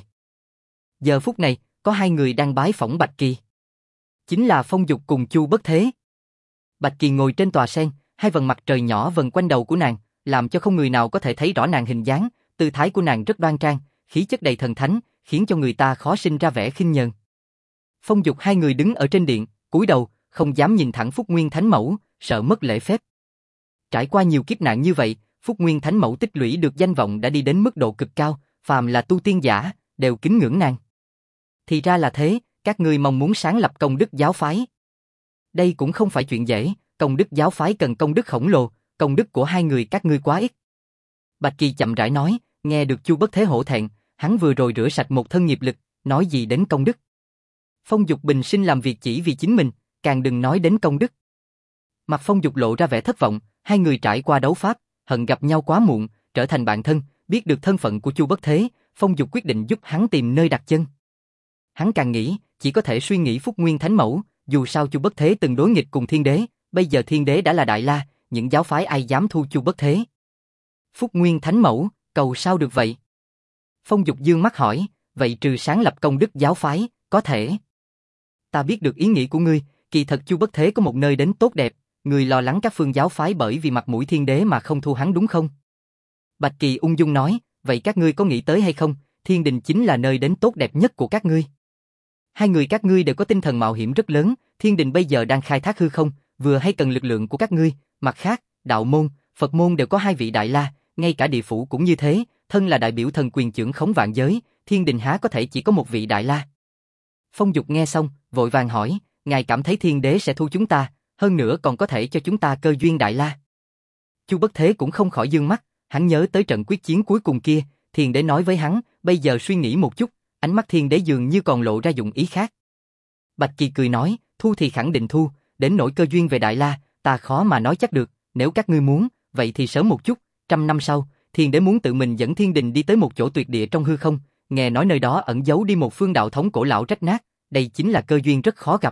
Giờ phút này, có hai người đang bái phỏng Bạch Kỳ. Chính là Phong Dục cùng Chu Bất Thế. Bạch Kỳ ngồi trên tòa sen, hai vầng mặt trời nhỏ vần quanh đầu của nàng, làm cho không người nào có thể thấy rõ nàng hình dáng, tư thái của nàng rất đoan trang, khí chất đầy thần thánh, khiến cho người ta khó sinh ra vẻ khinh nhờn. Phong Dục hai người đứng ở trên điện, cúi đầu, không dám nhìn thẳng Phúc Nguyên Thánh Mẫu, sợ mất lễ phép. Trải qua nhiều kiếp nạn như vậy, Phúc Nguyên Thánh Mẫu tích lũy được danh vọng đã đi đến mức độ cực cao, phàm là tu tiên giả, đều kính ngưỡng nàng. Thì ra là thế, các ngươi mong muốn sáng lập công đức giáo phái. Đây cũng không phải chuyện dễ, công đức giáo phái cần công đức khổng lồ, công đức của hai người các ngươi quá ít. Bạch Kỳ chậm rãi nói, nghe được Chu Bất Thế hổ thẹn, hắn vừa rồi rửa sạch một thân nghiệp lực, nói gì đến công đức. Phong Dục bình sinh làm việc chỉ vì chính mình, càng đừng nói đến công đức. Mặt Phong Dục lộ ra vẻ thất vọng, hai người trải qua đấu pháp, hận gặp nhau quá muộn, trở thành bạn thân, biết được thân phận của Chu Bất Thế, Phong Dục quyết định giúp hắn tìm nơi đặt chân. Hắn càng nghĩ, chỉ có thể suy nghĩ Phúc Nguyên Thánh Mẫu, dù sao Chu Bất Thế từng đối nghịch cùng Thiên Đế, bây giờ Thiên Đế đã là Đại La, những giáo phái ai dám thu Chu Bất Thế. Phúc Nguyên Thánh Mẫu, cầu sao được vậy? Phong Dục dương mắt hỏi, vậy trừ sáng lập công đức giáo phái, có thể. Ta biết được ý nghĩ của ngươi, kỳ thật Chu Bất Thế có một nơi đến tốt đẹp, ngươi lo lắng các phương giáo phái bởi vì mặt mũi Thiên Đế mà không thu hắn đúng không? Bạch Kỳ ung dung nói, vậy các ngươi có nghĩ tới hay không, Thiên Đình chính là nơi đến tốt đẹp nhất của các ngươi. Hai người các ngươi đều có tinh thần mạo hiểm rất lớn, Thiên Đình bây giờ đang khai thác hư không, vừa hay cần lực lượng của các ngươi, mặt khác, đạo môn, Phật môn đều có hai vị Đại La, ngay cả địa phủ cũng như thế, thân là đại biểu thần quyền trưởng khống vạn giới, Thiên Đình há có thể chỉ có một vị Đại La. Phong Dục nghe xong, vội vàng hỏi, ngài cảm thấy Thiên Đế sẽ thu chúng ta, hơn nữa còn có thể cho chúng ta cơ duyên Đại La. Chu Bất Thế cũng không khỏi dương mắt, hắn nhớ tới trận quyết chiến cuối cùng kia, Thiên Đế nói với hắn, bây giờ suy nghĩ một chút, ánh mắt Thiên Đế dường như còn lộ ra dụng ý khác. Bạch Kỳ cười nói, thu thì khẳng định thu, đến nỗi cơ duyên về Đại La, ta khó mà nói chắc được, nếu các ngươi muốn, vậy thì sớm một chút, trăm năm sau, Thiên Đế muốn tự mình dẫn Thiên Đình đi tới một chỗ tuyệt địa trong hư không, nghe nói nơi đó ẩn giấu đi một phương đạo thống cổ lão rách nát, đây chính là cơ duyên rất khó gặp.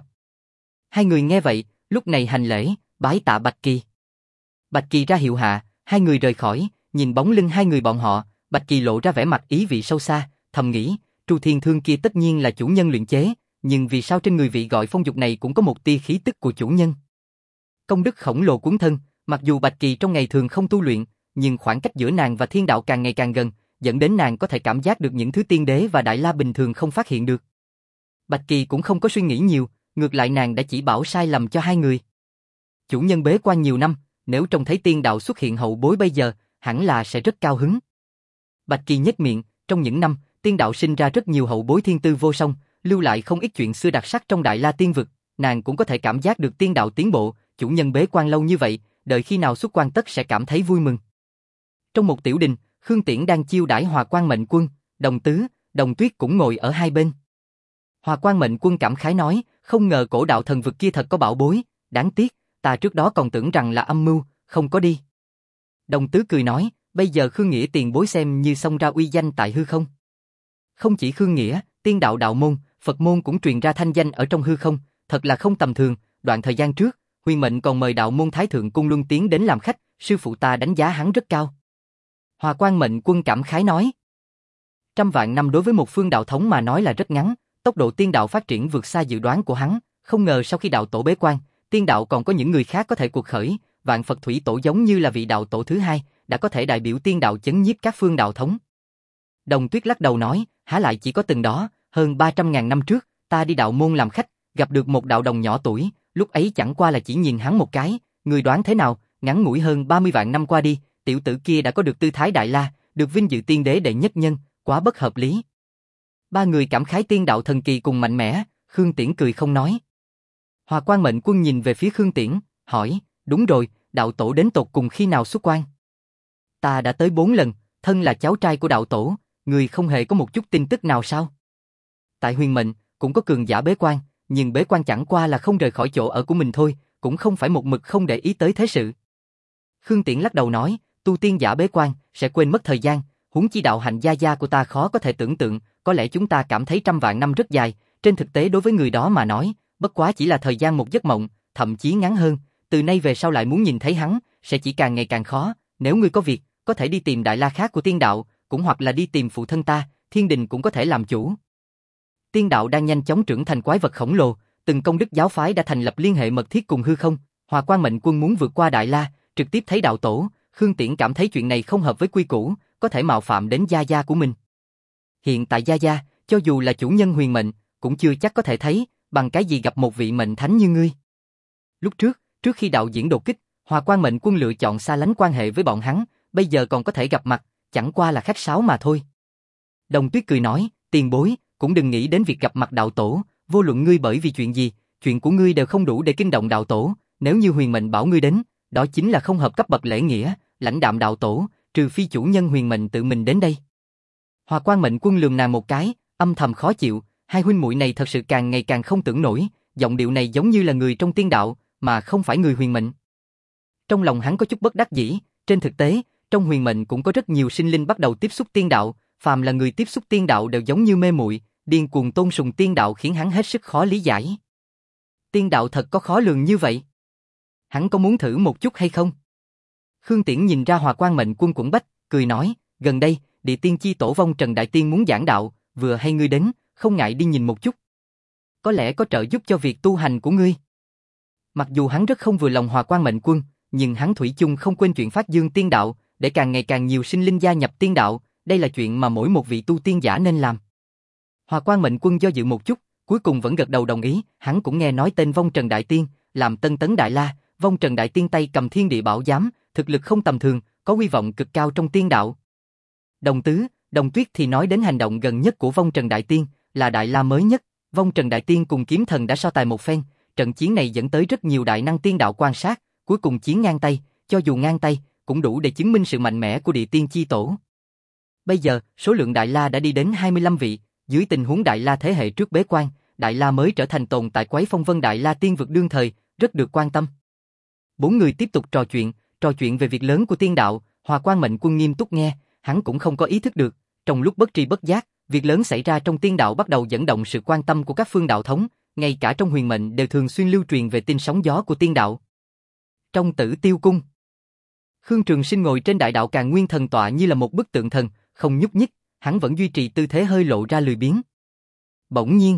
Hai người nghe vậy, lúc này hành lễ, bái tạ Bạch Kỳ. Bạch Kỳ ra hiệu hạ, hai người rời khỏi, nhìn bóng lưng hai người bọn họ, Bạch Kỳ lộ ra vẻ mặt ý vị sâu xa, thầm nghĩ, Tru Thiên Thương kia tất nhiên là chủ nhân luyện chế, nhưng vì sao trên người vị gọi Phong Dục này cũng có một tia khí tức của chủ nhân? Công đức khổng lồ cuốn thân, mặc dù Bạch Kỳ trong ngày thường không tu luyện, nhưng khoảng cách giữa nàng và thiên đạo càng ngày càng gần, dẫn đến nàng có thể cảm giác được những thứ tiên đế và Đại La bình thường không phát hiện được. Bạch Kỳ cũng không có suy nghĩ nhiều, ngược lại nàng đã chỉ bảo sai lầm cho hai người. Chủ nhân bế quan nhiều năm, nếu trông thấy tiên đạo xuất hiện hậu bối bây giờ, hẳn là sẽ rất cao hứng. Bạch Kỳ nhếch miệng, trong những năm, tiên đạo sinh ra rất nhiều hậu bối thiên tư vô song, lưu lại không ít chuyện xưa đặc sắc trong Đại La Tiên Vực, nàng cũng có thể cảm giác được tiên đạo tiến bộ, chủ nhân bế quan lâu như vậy, đợi khi nào xuất quan tất sẽ cảm thấy vui mừng. Trong một tiểu đình, Khương Tiễn đang chiêu đãi Hòa Quang Mệnh Quân, Đồng Tứ, Đồng Tuyết cũng ngồi ở hai bên. Hòa Quang Mệnh Quân cảm khái nói, không ngờ cổ đạo thần vực kia thật có bảo bối, đáng tiếc, ta trước đó còn tưởng rằng là âm mưu, không có đi. Đồng Tứ cười nói, bây giờ Khương Nghĩa tiền bối xem như xông ra uy danh tại hư không. Không chỉ Khương Nghĩa, tiên đạo đạo môn, Phật môn cũng truyền ra thanh danh ở trong hư không, thật là không tầm thường, đoạn thời gian trước, Huyền Mệnh còn mời đạo môn Thái Thượng Cung Luân Tiến đến làm khách, sư phụ ta đánh giá hắn rất cao. Hòa Quang Mệnh Quân cảm khái nói, trăm vạn năm đối với một phương đạo thống mà nói là rất ngắn, tốc độ tiên đạo phát triển vượt xa dự đoán của hắn, không ngờ sau khi đạo tổ bế quan, tiên đạo còn có những người khác có thể cuộc khởi, Vạn Phật Thủy Tổ giống như là vị đạo tổ thứ hai, đã có thể đại biểu tiên đạo chấn nhiếp các phương đạo thống. Đồng Tuyết lắc đầu nói, há lại chỉ có từng đó, hơn ba trăm ngàn năm trước, ta đi đạo môn làm khách, gặp được một đạo đồng nhỏ tuổi, lúc ấy chẳng qua là chỉ nhìn hắn một cái, người đoán thế nào, ngắn ngủi hơn ba mươi vạn năm qua đi, tiểu tử kia đã có được tư thái đại la, được vinh dự tiên đế đệ nhất nhân, quá bất hợp lý. Ba người cảm khái tiên đạo thần kỳ cùng mạnh mẽ, Khương Tiễn cười không nói. Hòa Quang Mệnh Quân nhìn về phía Khương Tiễn, hỏi, đúng rồi, đạo tổ đến tột cùng khi nào xuất quan? Ta đã tới bốn lần, thân là cháu trai của đạo tổ, người không hề có một chút tin tức nào sao? Tại Huyền Mệnh, cũng có cường giả bế quan, nhưng bế quan chẳng qua là không rời khỏi chỗ ở của mình thôi, cũng không phải một mực không để ý tới thế sự. Khương Tiễn lắc đầu nói, tu tiên giả bế quan, sẽ quên mất thời gian, huống chi đạo hạnh gia gia của ta khó có thể tưởng tượng, có lẽ chúng ta cảm thấy trăm vạn năm rất dài, trên thực tế đối với người đó mà nói, bất quá chỉ là thời gian một giấc mộng, thậm chí ngắn hơn, từ nay về sau lại muốn nhìn thấy hắn, sẽ chỉ càng ngày càng khó, nếu ngươi có việc, có thể đi tìm đại la khác của tiên đạo, cũng hoặc là đi tìm phụ thân ta, thiên đình cũng có thể làm chủ. Tiên đạo đang nhanh chóng trưởng thành quái vật khổng lồ, từng công đức giáo phái đã thành lập liên hệ mật thiết cùng hư không, Hòa Quang Mệnh Quân muốn vượt qua đại la, trực tiếp thấy đạo tổ, Khương Tiễn cảm thấy chuyện này không hợp với quy củ, có thể mạo phạm đến gia gia của mình. Hiện tại gia gia, cho dù là chủ nhân Huyền Mệnh, cũng chưa chắc có thể thấy, bằng cái gì gặp một vị mệnh thánh như ngươi. Lúc trước, trước khi đạo diễn đột kích, Hòa Quang Mệnh Quân lựa chọn xa lánh quan hệ với bọn hắn, bây giờ còn có thể gặp mặt, chẳng qua là khách sáo mà thôi. Đồng Tuyết cười nói, tiền bối, cũng đừng nghĩ đến việc gặp mặt đạo tổ, vô luận ngươi bởi vì chuyện gì, chuyện của ngươi đều không đủ để kinh động đạo tổ, nếu như Huyền Mệnh bảo ngươi đến, đó chính là không hợp cấp bậc lễ nghĩa, lãnh đạm đạo tổ, trừ phi chủ nhân Huyền Mệnh tự mình đến đây. Hòa Quang Mệnh Quân lườm nàng một cái, âm thầm khó chịu, hai huynh muội này thật sự càng ngày càng không tưởng nổi, giọng điệu này giống như là người trong tiên đạo, mà không phải người Huyền Mệnh. Trong lòng hắn có chút bất đắc dĩ, trên thực tế, trong Huyền Mệnh cũng có rất nhiều sinh linh bắt đầu tiếp xúc tiên đạo, phàm là người tiếp xúc tiên đạo đều giống như mê muội, điên cuồng tôn sùng tiên đạo khiến hắn hết sức khó lý giải. Tiên đạo thật có khó lường như vậy? Hắn có muốn thử một chút hay không? Khương Tiễn nhìn ra Hòa Quang Mệnh Quân quẫn bách, cười nói, gần đây, Địa Tiên Chi Tổ Vong Trần Đại Tiên muốn giảng đạo, vừa hay ngươi đến, không ngại đi nhìn một chút. Có lẽ có trợ giúp cho việc tu hành của ngươi. Mặc dù hắn rất không vừa lòng Hòa Quang Mệnh Quân, nhưng hắn thủy chung không quên chuyện phát dương tiên đạo, để càng ngày càng nhiều sinh linh gia nhập tiên đạo, đây là chuyện mà mỗi một vị tu tiên giả nên làm. Hòa Quang Mệnh Quân do dự một chút, cuối cùng vẫn gật đầu đồng ý, hắn cũng nghe nói tên Vong Trần Đại Tiên, làm Tân Tấn Đại La, Vong Trần Đại Tiên tay cầm thiên địa bảo giám, thực lực không tầm thường, có uy vọng cực cao trong tiên đạo. Đồng Tứ, Đồng Tuyết thì nói đến hành động gần nhất của Vong Trần Đại Tiên, là Đại La mới nhất, Vong Trần Đại Tiên cùng Kiếm Thần đã so tài một phen, trận chiến này dẫn tới rất nhiều đại năng tiên đạo quan sát, cuối cùng chiến ngang tay, cho dù ngang tay, cũng đủ để chứng minh sự mạnh mẽ của Địa Tiên Chi Tổ. Bây giờ, số lượng Đại La đã đi đến hai mươi lăm vị, dưới tình huống Đại La thế hệ trước bế quan, Đại La mới trở thành tồn tại quấy phong vân Đại La tiên vực đương thời, rất được quan tâm. Bốn người tiếp tục trò chuyện, trò chuyện về việc lớn của tiên đạo, Hòa Quang Mệnh Quân nghiêm túc nghe, hắn cũng không có ý thức được, trong lúc bất tri bất giác, việc lớn xảy ra trong tiên đạo bắt đầu dẫn động sự quan tâm của các phương đạo thống, ngay cả trong Huyền Mệnh đều thường xuyên lưu truyền về tin sóng gió của tiên đạo. Trong Tử Tiêu Cung, Khương Trường Sinh ngồi trên đại đạo Càn Nguyên thần tọa như là một bức tượng thần, không nhúc nhích, hắn vẫn duy trì tư thế hơi lộ ra lười biếng. Bỗng nhiên,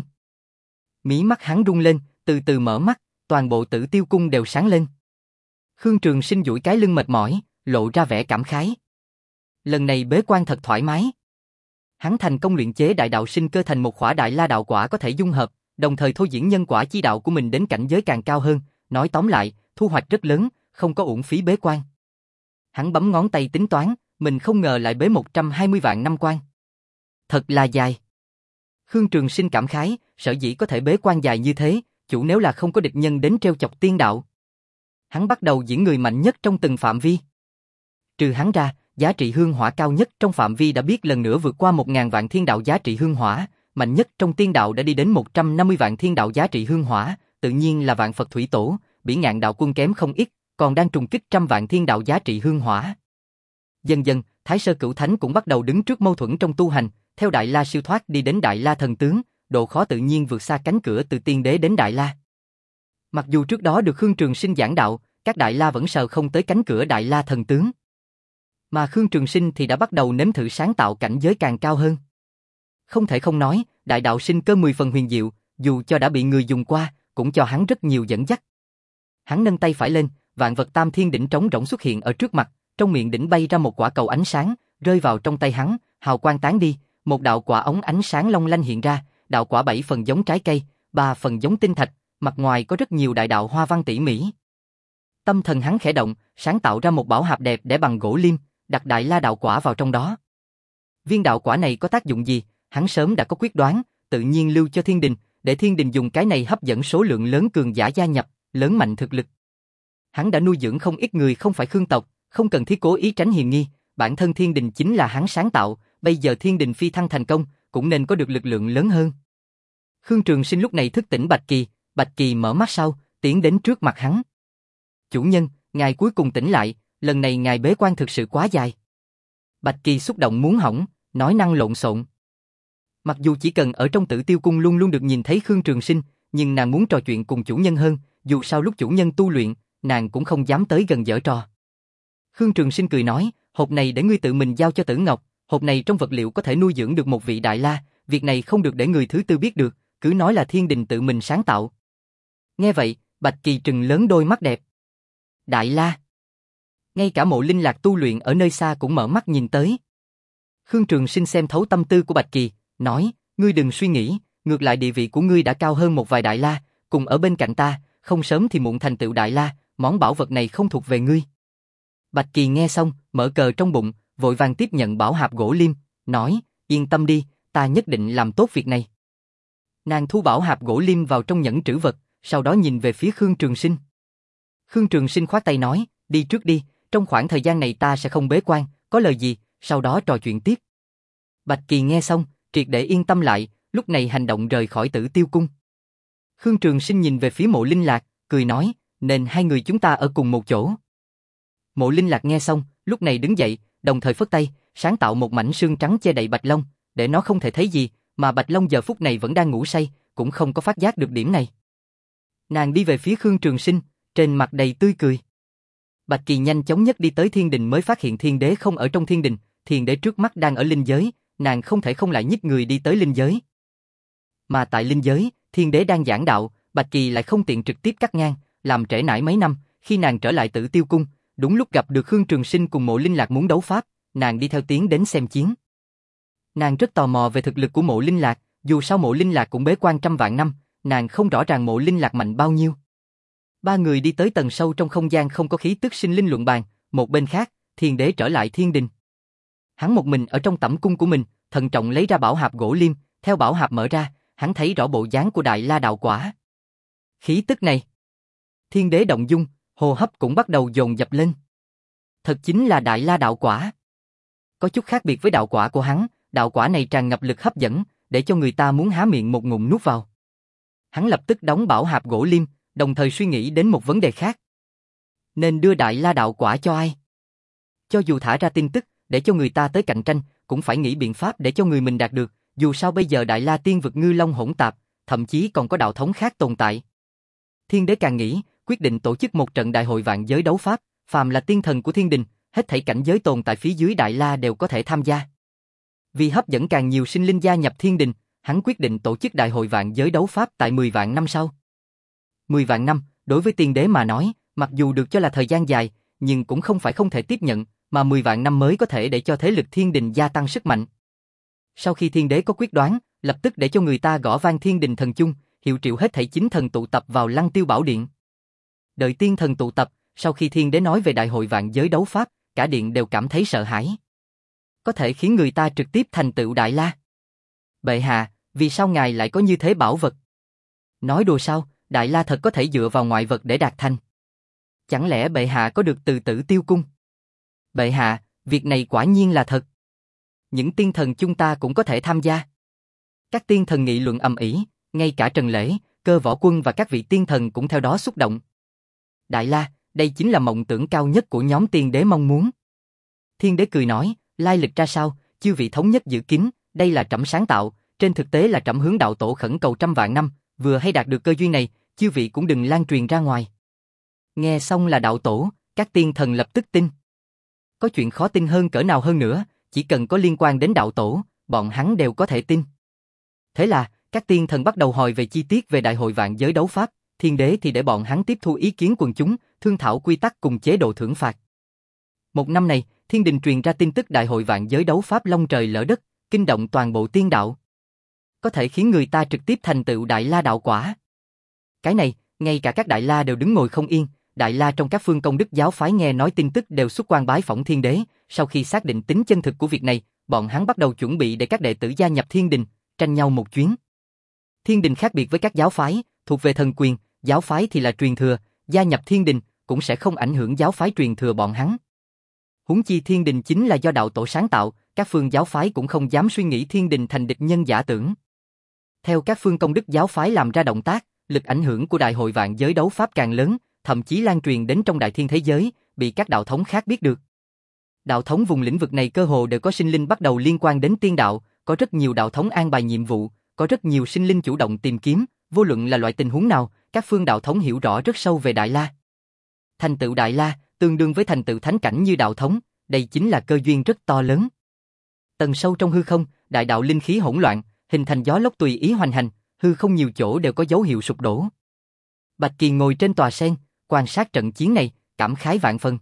mí mắt hắn rung lên, từ từ mở mắt, toàn bộ Tử Tiêu Cung đều sáng lên. Khương Trường Sinh duỗi cái lưng mệt mỏi, lộ ra vẻ cảm khái. Lần này bế quan thật thoải mái. Hắn thành công luyện chế đại đạo sinh cơ thành một khỏa đại la đạo quả có thể dung hợp, đồng thời thôi diễn nhân quả chi đạo của mình đến cảnh giới càng cao hơn, nói tóm lại, thu hoạch rất lớn, không có uổng phí bế quan. Hắn bấm ngón tay tính toán, mình không ngờ lại bế một trăm hai mươi vạn năm quan. thật là dài. Khương Trường Sinh cảm khái, sở dĩ có thể bế quan dài như thế, chủ nếu là không có địch nhân đến treo chọc tiên đạo. Hắn bắt đầu diễn người mạnh nhất trong từng phạm vi. Trừ hắn ra, giá trị hương hỏa cao nhất trong phạm vi đã biết lần nữa vượt qua một ngàn vạn thiên đạo giá trị hương hỏa, mạnh nhất trong tiên đạo đã đi đến một trăm năm mươi vạn thiên đạo giá trị hương hỏa, tự nhiên là vạn Phật thủy tổ, Bỉ Ngạn đạo quân kém không ít, còn đang trùng kích trăm vạn thiên đạo giá trị hương hỏa. Dần dần, Thái Sơ Cửu Thánh cũng bắt đầu đứng trước mâu thuẫn trong tu hành, theo Đại La siêu thoát đi đến Đại La thần tướng, độ khó tự nhiên vượt xa cánh cửa từ tiên đế đến Đại La. Mặc dù trước đó được Khương Trường Sinh giảng đạo, các Đại La vẫn sờ không tới cánh cửa Đại La thần tướng. Mà Khương Trường Sinh thì đã bắt đầu nếm thử sáng tạo cảnh giới càng cao hơn. Không thể không nói, đại đạo sinh cơ mười phần huyền diệu, dù cho đã bị người dùng qua, cũng cho hắn rất nhiều dẫn dắt. Hắn nâng tay phải lên, vạn vật tam thiên đỉnh trống rỗng xuất hiện ở trước mặt, trong miệng đỉnh bay ra một quả cầu ánh sáng, rơi vào trong tay hắn, hào quang tán đi, một đạo quả ống ánh sáng long lanh hiện ra, đạo quả bảy phần giống trái cây, ba phần giống tinh thạch, mặt ngoài có rất nhiều đại đạo hoa văn tỉ mỉ. Tâm thần hắn khẽ động, sáng tạo ra một bảo hạp đẹp để bằng gỗ liêm, đặt Đại La đạo quả vào trong đó. Viên đạo quả này có tác dụng gì, hắn sớm đã có quyết đoán, tự nhiên lưu cho Thiên Đình, để Thiên Đình dùng cái này hấp dẫn số lượng lớn cường giả gia nhập, lớn mạnh thực lực. Hắn đã nuôi dưỡng không ít người không phải Khương tộc, không cần thiết cố ý tránh hiềm nghi, bản thân Thiên Đình chính là hắn sáng tạo, bây giờ Thiên Đình phi thăng thành công, cũng nên có được lực lượng lớn hơn. Khương Trường Sinh lúc này thức tỉnh Bạch Kỳ, Bạch Kỳ mở mắt sau, tiến đến trước mặt hắn. Chủ nhân, ngài cuối cùng tỉnh lại, lần này ngài bế quan thực sự quá dài. Bạch Kỳ xúc động muốn hỏng, nói năng lộn xộn. Mặc dù chỉ cần ở trong Tử Tiêu Cung luôn luôn được nhìn thấy Khương Trường Sinh, nhưng nàng muốn trò chuyện cùng chủ nhân hơn, dù sao lúc chủ nhân tu luyện, nàng cũng không dám tới gần giở trò. Khương Trường Sinh cười nói, hộp này để ngươi tự mình giao cho Tử Ngọc, hộp này trong vật liệu có thể nuôi dưỡng được một vị Đại La, việc này không được để người thứ tư biết được, cứ nói là Thiên Đình tự mình sáng tạo. Nghe vậy, Bạch Kỳ trừng lớn đôi mắt đẹp. Đại La. Ngay cả Mộ Linh Lạc tu luyện ở nơi xa cũng mở mắt nhìn tới. Khương Trường Sinh xem thấu tâm tư của Bạch Kỳ, nói, ngươi đừng suy nghĩ, ngược lại địa vị của ngươi đã cao hơn một vài Đại La, cùng ở bên cạnh ta, không sớm thì muộn thành tựu Đại La, món bảo vật này không thuộc về ngươi. Bạch Kỳ nghe xong, mở cờ trong bụng, vội vàng tiếp nhận bảo hạp gỗ liêm, nói, yên tâm đi, ta nhất định làm tốt việc này. Nàng thu bảo hạp gỗ liêm vào trong nhẫn trữ vật, sau đó nhìn về phía Khương Trường Sinh. Khương Trường Sinh khoát tay nói, đi trước đi, trong khoảng thời gian này ta sẽ không bế quan, có lời gì, sau đó trò chuyện tiếp. Bạch Kỳ nghe xong, triệt để yên tâm lại, lúc này hành động rời khỏi Tử Tiêu Cung. Khương Trường Sinh nhìn về phía Mộ Linh Lạc, cười nói, nên hai người chúng ta ở cùng một chỗ. Mộ Linh Lạc nghe xong, lúc này đứng dậy, đồng thời phất tay, sáng tạo một mảnh sương trắng che đậy Bạch Long, để nó không thể thấy gì, mà Bạch Long giờ phút này vẫn đang ngủ say, cũng không có phát giác được điểm này. Nàng đi về phía Khương Trường Sinh, trên mặt đầy tươi cười. Bạch Kỳ nhanh chóng nhất đi tới Thiên Đình mới phát hiện Thiên Đế không ở trong Thiên Đình, Thiên Đế trước mắt đang ở linh giới, nàng không thể không lại nhích người đi tới linh giới. Mà tại linh giới, Thiên Đế đang giảng đạo, Bạch Kỳ lại không tiện trực tiếp cắt ngang, làm trễ nải mấy năm, khi nàng trở lại Tử Tiêu Cung, đúng lúc gặp được Khương Trường Sinh cùng Mộ Linh Lạc muốn đấu pháp, nàng đi theo tiến đến xem chiến. Nàng rất tò mò về thực lực của Mộ Linh Lạc, dù sao Mộ Linh Lạc cũng bế quan trăm vạn năm, nàng không rõ ràng Mộ Linh Lạc mạnh bao nhiêu. Ba người đi tới tầng sâu trong không gian không có khí tức sinh linh luận bàn, một bên khác, Thiên Đế trở lại Thiên Đình. Hắn một mình ở trong tẩm cung của mình, thận trọng lấy ra bảo hạp gỗ liêm, theo bảo hạp mở ra, hắn thấy rõ bộ dáng của Đại La đạo quả. Khí tức này, Thiên Đế động dung, hô hấp cũng bắt đầu dồn dập lên. Thật chính là Đại La đạo quả. Có chút khác biệt với đạo quả của hắn, đạo quả này tràn ngập lực hấp dẫn, để cho người ta muốn há miệng một ngụm nuốt vào. Hắn lập tức đóng bảo hạp gỗ liêm, đồng thời suy nghĩ đến một vấn đề khác. Nên đưa Đại La đạo quả cho ai? Cho dù thả ra tin tức, để cho người ta tới cạnh tranh, cũng phải nghĩ biện pháp để cho người mình đạt được, dù sao bây giờ Đại La tiên vực ngư long hỗn tạp, thậm chí còn có đạo thống khác tồn tại. Thiên Đế càng nghĩ, quyết định tổ chức một trận đại hội vạn giới đấu pháp, phàm là tiên thần của Thiên Đình, hết thảy cảnh giới tồn tại phía dưới Đại La đều có thể tham gia. Vì hấp dẫn càng nhiều sinh linh gia nhập Thiên Đình, hắn quyết định tổ chức đại hội vạn giới đấu pháp tại mười vạn năm sau. mười vạn năm, đối với Tiên Đế mà nói, mặc dù được cho là thời gian dài, nhưng cũng không phải không thể tiếp nhận, mà mười vạn năm mới có thể để cho thế lực Thiên Đình gia tăng sức mạnh. Sau khi Thiên Đế có quyết đoán, lập tức để cho người ta gõ vang Thiên Đình thần chung, hiệu triệu hết thảy chính thần tụ tập vào Lăng Tiêu Bảo Điện. Đợi tiên thần tụ tập, sau khi Thiên Đế nói về đại hội vạn giới đấu pháp, cả điện đều cảm thấy sợ hãi. Có thể khiến người ta trực tiếp thành tựu Đại La. Bệ hạ, vì sao ngài lại có như thế bảo vật? Nói đùa sao, Đại La thật có thể dựa vào ngoại vật để đạt thành. Chẳng lẽ bệ hạ có được từ Tử Tiêu Cung? Bệ hạ, việc này quả nhiên là thật. Những tiên thần chúng ta cũng có thể tham gia. Các tiên thần nghị luận ầm ĩ, ngay cả Trần Lễ, Cơ Võ Quân và các vị tiên thần cũng theo đó xúc động. Đại La, đây chính là mộng tưởng cao nhất của nhóm tiên đế mong muốn. Thiên đế cười nói, lai lịch ra sao, chư vị thống nhất giữ kín, đây là trẫm sáng tạo, trên thực tế là trẫm hướng đạo tổ khẩn cầu trăm vạn năm, vừa hay đạt được cơ duyên này, chư vị cũng đừng lan truyền ra ngoài. Nghe xong là đạo tổ, các tiên thần lập tức tin. Có chuyện khó tin hơn cỡ nào hơn nữa, chỉ cần có liên quan đến đạo tổ, bọn hắn đều có thể tin. Thế là, các tiên thần bắt đầu hỏi về chi tiết về đại hội vạn giới đấu pháp, thiên đế thì để bọn hắn tiếp thu ý kiến quần chúng, thương thảo quy tắc cùng chế độ thưởng phạt. Một năm này, thiên đình truyền ra tin tức đại hội vạn giới đấu pháp long trời lỡ đất, kinh động toàn bộ tiên đạo. Có thể khiến người ta trực tiếp thành tựu đại la đạo quả. Cái này, ngay cả các đại la đều đứng ngồi không yên, đại la trong các phương công đức giáo phái nghe nói tin tức đều xuất quan bái phỏng thiên đế, sau khi xác định tính chân thực của việc này, bọn hắn bắt đầu chuẩn bị để các đệ tử gia nhập thiên đình, tranh nhau một chuyến. Thiên đình khác biệt với các giáo phái, thuộc về thần quyền, giáo phái thì là truyền thừa, gia nhập thiên đình cũng sẽ không ảnh hưởng giáo phái truyền thừa bọn hắn. Huống chi thiên đình chính là do đạo tổ sáng tạo, các phương giáo phái cũng không dám suy nghĩ thiên đình thành địch nhân giả tưởng. Theo các phương công đức giáo phái làm ra động tác, lực ảnh hưởng của đại hội vạn giới đấu pháp càng lớn, thậm chí lan truyền đến trong đại thiên thế giới, bị các đạo thống khác biết được. Đạo thống vùng lĩnh vực này cơ hồ đều có sinh linh bắt đầu liên quan đến tiên đạo, có rất nhiều đạo thống an bài nhiệm vụ, có rất nhiều sinh linh chủ động tìm kiếm, vô luận là loại tình huống nào, các phương đạo thống hiểu rõ rất sâu về Đại La. Thành tựu Đại La, tương đương với thành tựu thánh cảnh như đạo thống, đây chính là cơ duyên rất to lớn. Tầng sâu trong hư không, đại đạo linh khí hỗn loạn, hình thành gió lốc tùy ý hoành hành, hư không nhiều chỗ đều có dấu hiệu sụp đổ. Bạch Kỳ ngồi trên tòa sen, quan sát trận chiến này, cảm khái vạn phần.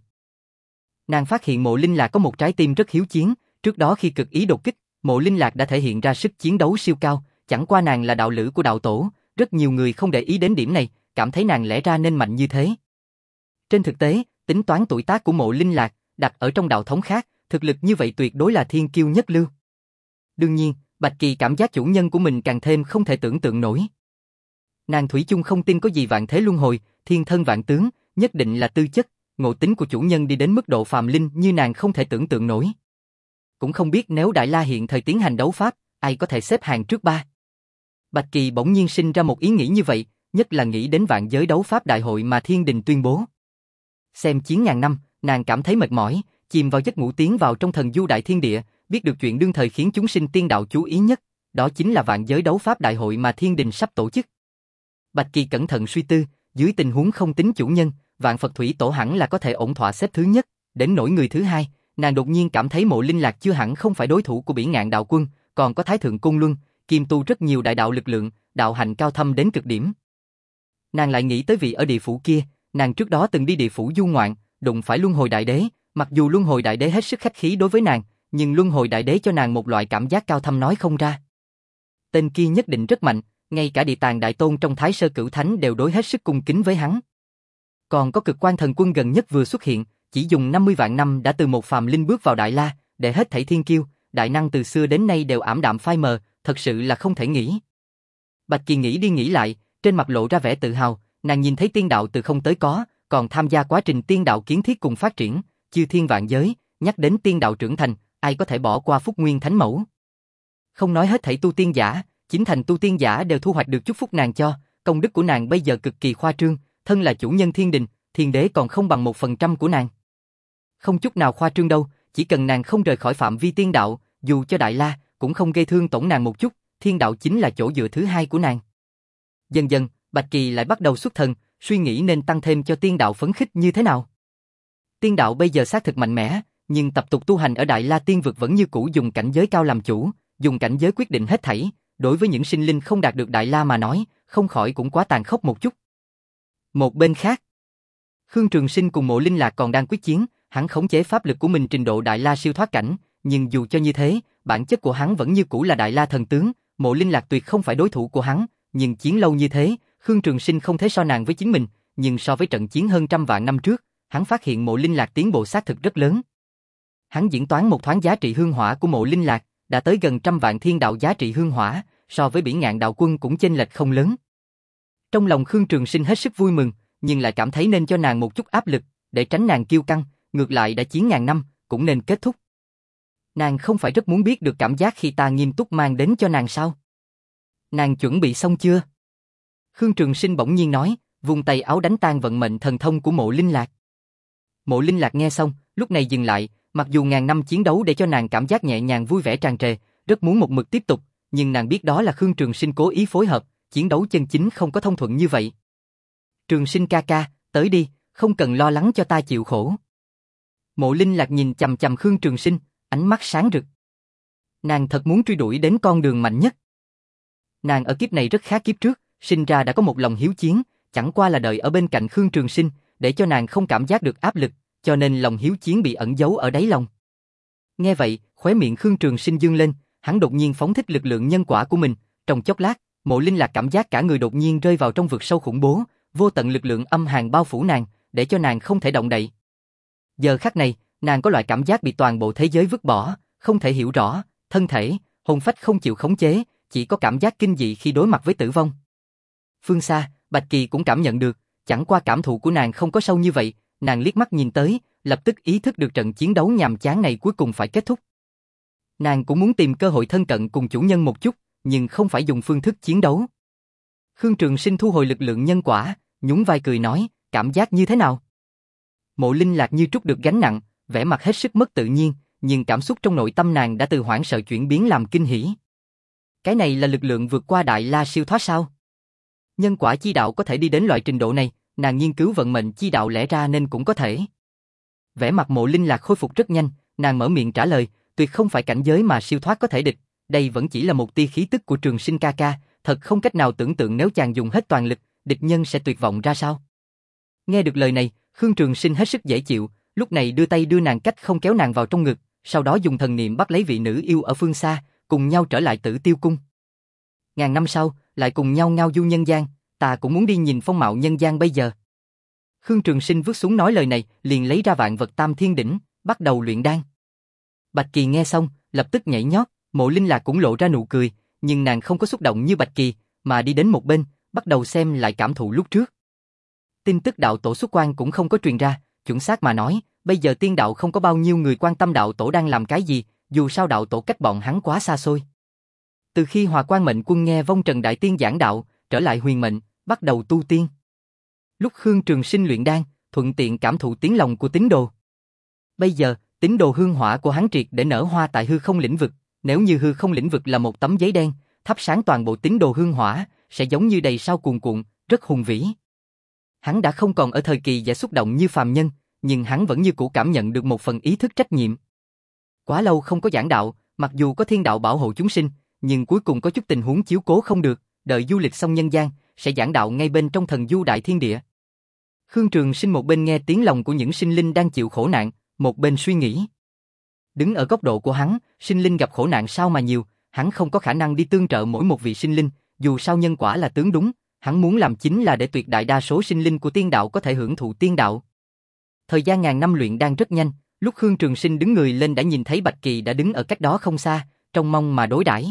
Nàng phát hiện Mộ Linh Lạc có một trái tim rất hiếu chiến, trước đó khi cực ý đột kích, Mộ Linh Lạc đã thể hiện ra sức chiến đấu siêu cao, chẳng qua nàng là đạo lữ của đạo tổ, rất nhiều người không để ý đến điểm này, cảm thấy nàng lẽ ra nên mạnh như thế. Trên thực tế, tính toán tuổi tác của Mộ Linh Lạc, đặt ở trong đạo thống khác, thực lực như vậy tuyệt đối là thiên kiêu nhất lưu. Đương nhiên, Bạch Kỳ cảm giác chủ nhân của mình càng thêm không thể tưởng tượng nổi. Nàng thủy chung không tin có gì vạn thế luân hồi, thiên thân vạn tướng, nhất định là tư chất, ngộ tính của chủ nhân đi đến mức độ phàm linh như nàng không thể tưởng tượng nổi. Cũng không biết nếu Đại La hiện thời tiến hành đấu pháp, ai có thể xếp hàng trước ba. Bạch Kỳ bỗng nhiên sinh ra một ý nghĩ như vậy, nhất là nghĩ đến vạn giới đấu pháp đại hội mà thiên đình tuyên bố. Xem chiến ngàn năm, nàng cảm thấy mệt mỏi, chìm vào giấc ngủ tiến vào trong thần du đại thiên địa, biết được chuyện đương thời khiến chúng sinh tiên đạo chú ý nhất, đó chính là vạn giới đấu pháp đại hội mà thiên đình sắp tổ chức. Bạch Kỳ cẩn thận suy tư, dưới tình huống không tính chủ nhân, vạn Phật Thủy Tổ hẳn là có thể ổn thỏa xếp thứ nhất, đến nỗi người thứ hai, nàng đột nhiên cảm thấy Mộ Linh Lạc chưa hẳn không phải đối thủ của Bỉ Ngạn Đạo Quân, còn có Thái Thượng Côn Luân, kiêm tu rất nhiều đại đạo lực lượng, đạo hành cao thâm đến cực điểm. Nàng lại nghĩ tới vị ở địa phủ kia, nàng trước đó từng đi địa phủ du ngoạn, đụng phải Luân Hồi Đại Đế, mặc dù Luân Hồi Đại Đế hết sức khách khí đối với nàng, nhưng Luân Hồi Đại Đế cho nàng một loại cảm giác cao thâm nói không ra. Tên kia nhất định rất mạnh, ngay cả Địa Tạng Đại Tôn trong Thái Sơ Cửu Thánh đều đối hết sức cung kính với hắn. Còn có Cực Quan Thần Quân gần nhất vừa xuất hiện, chỉ dùng năm mươi vạn năm đã từ một phàm linh bước vào Đại La, để hết thảy thiên kiêu, đại năng từ xưa đến nay đều ảm đạm phai mờ, thật sự là không thể nghĩ. Bạch Kỳ nghĩ đi nghĩ lại, trên mặt lộ ra vẻ tự hào, nàng nhìn thấy tiên đạo từ không tới có, còn tham gia quá trình tiên đạo kiến thiết cùng phát triển, chư thiên vạn giới, nhắc đến tiên đạo trưởng thành, ai có thể bỏ qua phúc nguyên thánh mẫu. Không nói hết thảy tu tiên giả, chính thành tu tiên giả đều thu hoạch được chúc phúc nàng cho, công đức của nàng bây giờ cực kỳ khoa trương, thân là chủ nhân thiên đình, thiên đế còn không bằng một phần trăm của nàng. Không chút nào khoa trương đâu, chỉ cần nàng không rời khỏi phạm vi tiên đạo, dù cho Đại La, cũng không gây thương tổn nàng một chút, thiên đạo chính là chỗ dựa thứ hai của nàng. Dần dần, Bạch Kỳ lại bắt đầu xuất thần, suy nghĩ nên tăng thêm cho tiên đạo phấn khích như thế nào. Tiên đạo bây giờ xác thực mạnh mẽ, nhưng tập tục tu hành ở Đại La tiên vực vẫn như cũ dùng cảnh giới cao làm chủ, dùng cảnh giới quyết định hết thảy, đối với những sinh linh không đạt được Đại La mà nói, không khỏi cũng quá tàn khốc một chút. Một bên khác, Khương Trường Sinh cùng Mộ Linh Lạc còn đang quyết chiến, hắn khống chế pháp lực của mình trình độ Đại La siêu thoát cảnh, nhưng dù cho như thế, bản chất của hắn vẫn như cũ là Đại La thần tướng, Mộ Linh Lạc tuyệt không phải đối thủ của hắn, nhưng chiến lâu như thế, Khương Trường Sinh không thể so nàng với chính mình, nhưng so với trận chiến hơn trăm vạn năm trước, hắn phát hiện Mộ Linh Lạc tiến bộ xác thực rất lớn. Hắn diễn toán một thoáng giá trị hương hỏa của Mộ Linh Lạc, đã tới gần trăm vạn thiên đạo giá trị hương hỏa, so với Bỉ Ngạn đạo quân cũng chênh lệch không lớn. Trong lòng Khương Trường Sinh hết sức vui mừng, nhưng lại cảm thấy nên cho nàng một chút áp lực, để tránh nàng kiêu căng, ngược lại đã chiến ngàn năm, cũng nên kết thúc. Nàng không phải rất muốn biết được cảm giác khi ta nghiêm túc mang đến cho nàng sao? Nàng chuẩn bị xong chưa? Khương Trường Sinh bỗng nhiên nói, vung tay áo đánh tan vận mệnh thần thông của Mộ Linh Lạc. Mộ Linh Lạc nghe xong, lúc này dừng lại, mặc dù ngàn năm chiến đấu để cho nàng cảm giác nhẹ nhàng vui vẻ tràn trề, rất muốn một mực tiếp tục, nhưng nàng biết đó là Khương Trường Sinh cố ý phối hợp, chiến đấu chân chính không có thông thuận như vậy. Trường Sinh ca ca, tới đi, không cần lo lắng cho ta chịu khổ. Mộ Linh Lạc nhìn chằm chằm Khương Trường Sinh, ánh mắt sáng rực. Nàng thật muốn truy đuổi đến con đường mạnh nhất. Nàng ở kiếp này rất khác kiếp trước, sinh ra đã có một lòng hiếu chiến, chẳng qua là đợi ở bên cạnh Khương Trường Sinh, để cho nàng không cảm giác được áp lực, cho nên lòng hiếu chiến bị ẩn giấu ở đáy lòng. Nghe vậy, khóe miệng Khương Trường Sinh dương lên, hắn đột nhiên phóng thích lực lượng nhân quả của mình, trong chốc lát, Mộ Linh Lạc cảm giác cả người đột nhiên rơi vào trong vực sâu khủng bố, vô tận lực lượng âm hàn bao phủ nàng, để cho nàng không thể động đậy. Giờ khắc này, nàng có loại cảm giác bị toàn bộ thế giới vứt bỏ, không thể hiểu rõ, thân thể, hồn phách không chịu khống chế, chỉ có cảm giác kinh dị khi đối mặt với tử vong. Phương xa, Bạch Kỳ cũng cảm nhận được, chẳng qua cảm thụ của nàng không có sâu như vậy, nàng liếc mắt nhìn tới, lập tức ý thức được trận chiến đấu nhàm chán này cuối cùng phải kết thúc. Nàng cũng muốn tìm cơ hội thân cận cùng chủ nhân một chút, nhưng không phải dùng phương thức chiến đấu. Khương Trường Sinh thu hồi lực lượng nhân quả, nhún vai cười nói, cảm giác như thế nào? Mộ Linh Lạc như trút được gánh nặng, vẻ mặt hết sức mất tự nhiên, nhưng cảm xúc trong nội tâm nàng đã từ hoảng sợ chuyển biến làm kinh hỉ. Cái này là lực lượng vượt qua đại la siêu thoát sao? Nhân quả chi đạo có thể đi đến loại trình độ này, nàng nghiên cứu vận mệnh chi đạo lẽ ra nên cũng có thể. Vẻ mặt Mộ Linh Lạc khôi phục rất nhanh, nàng mở miệng trả lời, tuyệt không phải cảnh giới mà siêu thoát có thể địch, đây vẫn chỉ là một tia khí tức của Trường Sinh ca ca, thật không cách nào tưởng tượng nếu chàng dùng hết toàn lực, địch nhân sẽ tuyệt vọng ra sao. Nghe được lời này, Khương Trường Sinh hết sức dễ chịu, lúc này đưa tay đưa nàng cách không kéo nàng vào trong ngực, sau đó dùng thần niệm bắt lấy vị nữ yêu ở phương xa, cùng nhau trở lại Tử Tiêu Cung. Ngàn năm sau, lại cùng nhau ngao du nhân gian, ta cũng muốn đi nhìn phong mạo nhân gian bây giờ. Khương Trường Sinh vứt xuống nói lời này, liền lấy ra vạn vật tam thiên đỉnh, bắt đầu luyện đan. Bạch Kỳ nghe xong, lập tức nhảy nhót, Mộ Linh Lạc cũng lộ ra nụ cười, nhưng nàng không có xúc động như Bạch Kỳ, mà đi đến một bên, bắt đầu xem lại cảm thụ lúc trước. Tin tức đạo tổ xuất quan cũng không có truyền ra, chuẩn xác mà nói, bây giờ tiên đạo không có bao nhiêu người quan tâm đạo tổ đang làm cái gì, dù sao đạo tổ cách bọn hắn quá xa xôi. Từ khi Hòa Quang Mệnh Quân nghe Vong Trần Đại Tiên giảng đạo, trở lại huyền mệnh, bắt đầu tu tiên. Lúc Khương Trường Sinh luyện đan, thuận tiện cảm thụ tiếng lòng của tín đồ. Bây giờ, tín đồ hương hỏa của hắn triệt để nở hoa tại hư không lĩnh vực, nếu như hư không lĩnh vực là một tấm giấy đen, thắp sáng toàn bộ tín đồ hương hỏa, sẽ giống như đầy sao cuồn cuộn, rất hùng vĩ. Hắn đã không còn ở thời kỳ dễ xúc động như phàm nhân, nhưng hắn vẫn như cũ cảm nhận được một phần ý thức trách nhiệm. Quá lâu không có giảng đạo, mặc dù có thiên đạo bảo hộ chúng sinh, nhưng cuối cùng có chút tình huống chiếu cố không được, đợi du lịch xong nhân gian, sẽ giảng đạo ngay bên trong thần du đại thiên địa. Khương Trường Sinh một bên nghe tiếng lòng của những sinh linh đang chịu khổ nạn, một bên suy nghĩ. Đứng ở góc độ của hắn, sinh linh gặp khổ nạn sao mà nhiều, hắn không có khả năng đi tương trợ mỗi một vị sinh linh, dù sao nhân quả là tướng đúng, hắn muốn làm chính là để tuyệt đại đa số sinh linh của tiên đạo có thể hưởng thụ tiên đạo. Thời gian ngàn năm luyện đan rất nhanh, lúc Khương Trường Sinh đứng người lên đã nhìn thấy Bạch Kỳ đã đứng ở cách đó không xa, trông mong mà đối đãi.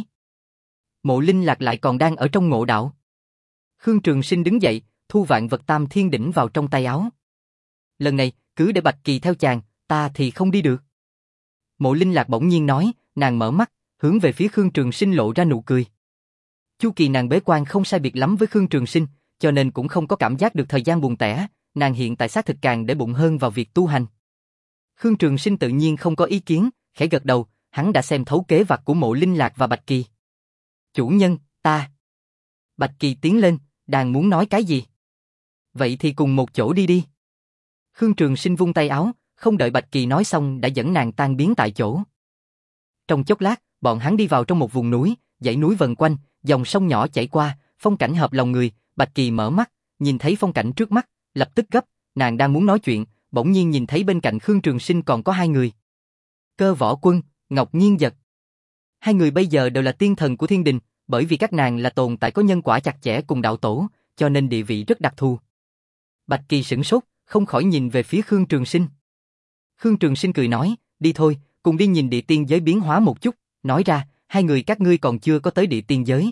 Mộ Linh Lạc lại còn đang ở trong ngộ đạo. Khương Trường Sinh đứng dậy, thu vạn vật tam thiên đỉnh vào trong tay áo. Lần này, cứ để Bạch Kỳ theo chàng, ta thì không đi được. Mộ Linh Lạc bỗng nhiên nói, nàng mở mắt, hướng về phía Khương Trường Sinh lộ ra nụ cười. Chu kỳ nàng bế quan không sai biệt lắm với Khương Trường Sinh, cho nên cũng không có cảm giác được thời gian buồn tẻ, nàng hiện tại xác thực càng để bụng hơn vào việc tu hành. Khương Trường Sinh tự nhiên không có ý kiến, khẽ gật đầu, hắn đã xem thấu kế vặt của Mộ Linh Lạc và Bạch Kỳ. Chủ nhân, ta. Bạch Kỳ tiến lên, đang muốn nói cái gì? Vậy thì cùng một chỗ đi đi. Khương Trường Sinh vung tay áo, không đợi Bạch Kỳ nói xong đã dẫn nàng tan biến tại chỗ. Trong chốc lát, bọn hắn đi vào trong một vùng núi, dãy núi vần quanh, dòng sông nhỏ chảy qua, phong cảnh hợp lòng người. Bạch Kỳ mở mắt, nhìn thấy phong cảnh trước mắt, lập tức gấp, nàng đang muốn nói chuyện, bỗng nhiên nhìn thấy bên cạnh Khương Trường Sinh còn có hai người. Cơ Võ Quân, Ngọc Nhiên Dật. Hai người bây giờ đều là tiên thần của thiên đình, bởi vì các nàng là tồn tại có nhân quả chặt chẽ cùng đạo tổ, cho nên địa vị rất đặc thù. Bạch Kỳ sửng sốt, không khỏi nhìn về phía Khương Trường Sinh. Khương Trường Sinh cười nói, đi thôi, cùng đi nhìn địa tiên giới biến hóa một chút, nói ra, hai người các ngươi còn chưa có tới địa tiên giới.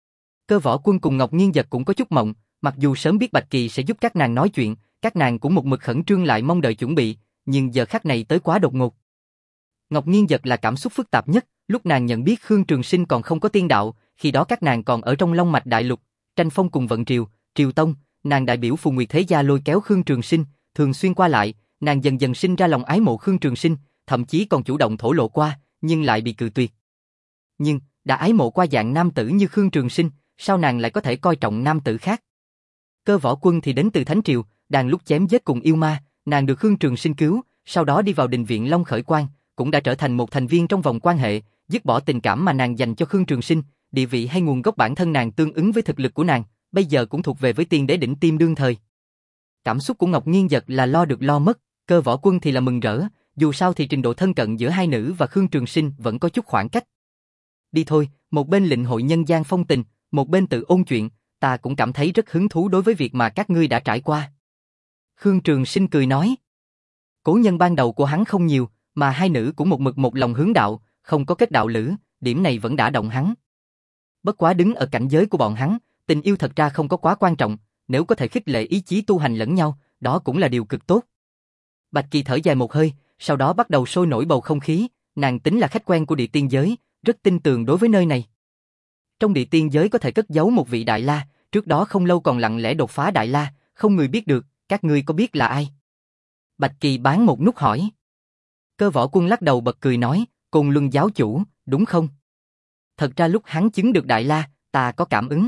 Cơ Võ Quân cùng Ngọc Nghiên Giật cũng có chút mộng, mặc dù sớm biết Bạch Kỳ sẽ giúp các nàng nói chuyện, các nàng cũng một mực khẩn trương lại mong đợi chuẩn bị, nhưng giờ khắc này tới quá đột ngột. Ngọc Nghiên Giật là cảm xúc phức tạp nhất, lúc nàng nhận biết Khương Trường Sinh còn không có tiên đạo, khi đó các nàng còn ở trong Long Mạch Đại Lục, tranh phong cùng Vận Triều, Triều Tông, nàng đại biểu Phù Nguyệt Thế Gia lôi kéo Khương Trường Sinh, thường xuyên qua lại, nàng dần dần sinh ra lòng ái mộ Khương Trường Sinh, thậm chí còn chủ động thổ lộ qua, nhưng lại bị cự tuyệt. Nhưng, đã ái mộ qua dạng nam tử như Khương Trường Sinh, sao nàng lại có thể coi trọng nam tử khác? Cơ Võ Quân thì đến từ Thánh Triều, đang lúc chém giết cùng yêu ma, nàng được Khương Trường Sinh cứu, sau đó đi vào đình viện Long Khởi Quan, cũng đã trở thành một thành viên trong vòng quan hệ, dứt bỏ tình cảm mà nàng dành cho Khương Trường Sinh, địa vị hay nguồn gốc bản thân nàng tương ứng với thực lực của nàng, bây giờ cũng thuộc về với tiên đế đỉnh tiêm đương thời. Cảm xúc của Ngọc Nghiên Giật là lo được lo mất, Cơ Võ Quân thì là mừng rỡ, dù sao thì trình độ thân cận giữa hai nữ và Khương Trường Sinh vẫn có chút khoảng cách. Đi thôi, một bên lĩnh hội nhân gian phong tình, một bên tự ôn chuyện, ta cũng cảm thấy rất hứng thú đối với việc mà các ngươi đã trải qua. Khương Trường Sinh cười nói. Cố nhân ban đầu của hắn không nhiều, mà hai nữ cũng một mực một lòng hướng đạo, không có kết đạo lữ, điểm này vẫn đã động hắn. Bất quá đứng ở cảnh giới của bọn hắn, tình yêu thật ra không có quá quan trọng, nếu có thể khích lệ ý chí tu hành lẫn nhau, đó cũng là điều cực tốt. Bạch Kỳ thở dài một hơi, sau đó bắt đầu sôi nổi bầu không khí, nàng tính là khách quen của địa tiên giới, rất tin tưởng đối với nơi này. Trong địa tiên giới có thể cất giấu một vị Đại La, trước đó không lâu còn lặng lẽ đột phá Đại La, không người biết được, các ngươi có biết là ai? Bạch Kỳ bán một nút hỏi. Cơ Võ Quân lắc đầu bật cười nói, Côn Luân giáo chủ, đúng không? Thật ra lúc hắn chứng được Đại La, ta có cảm ứng.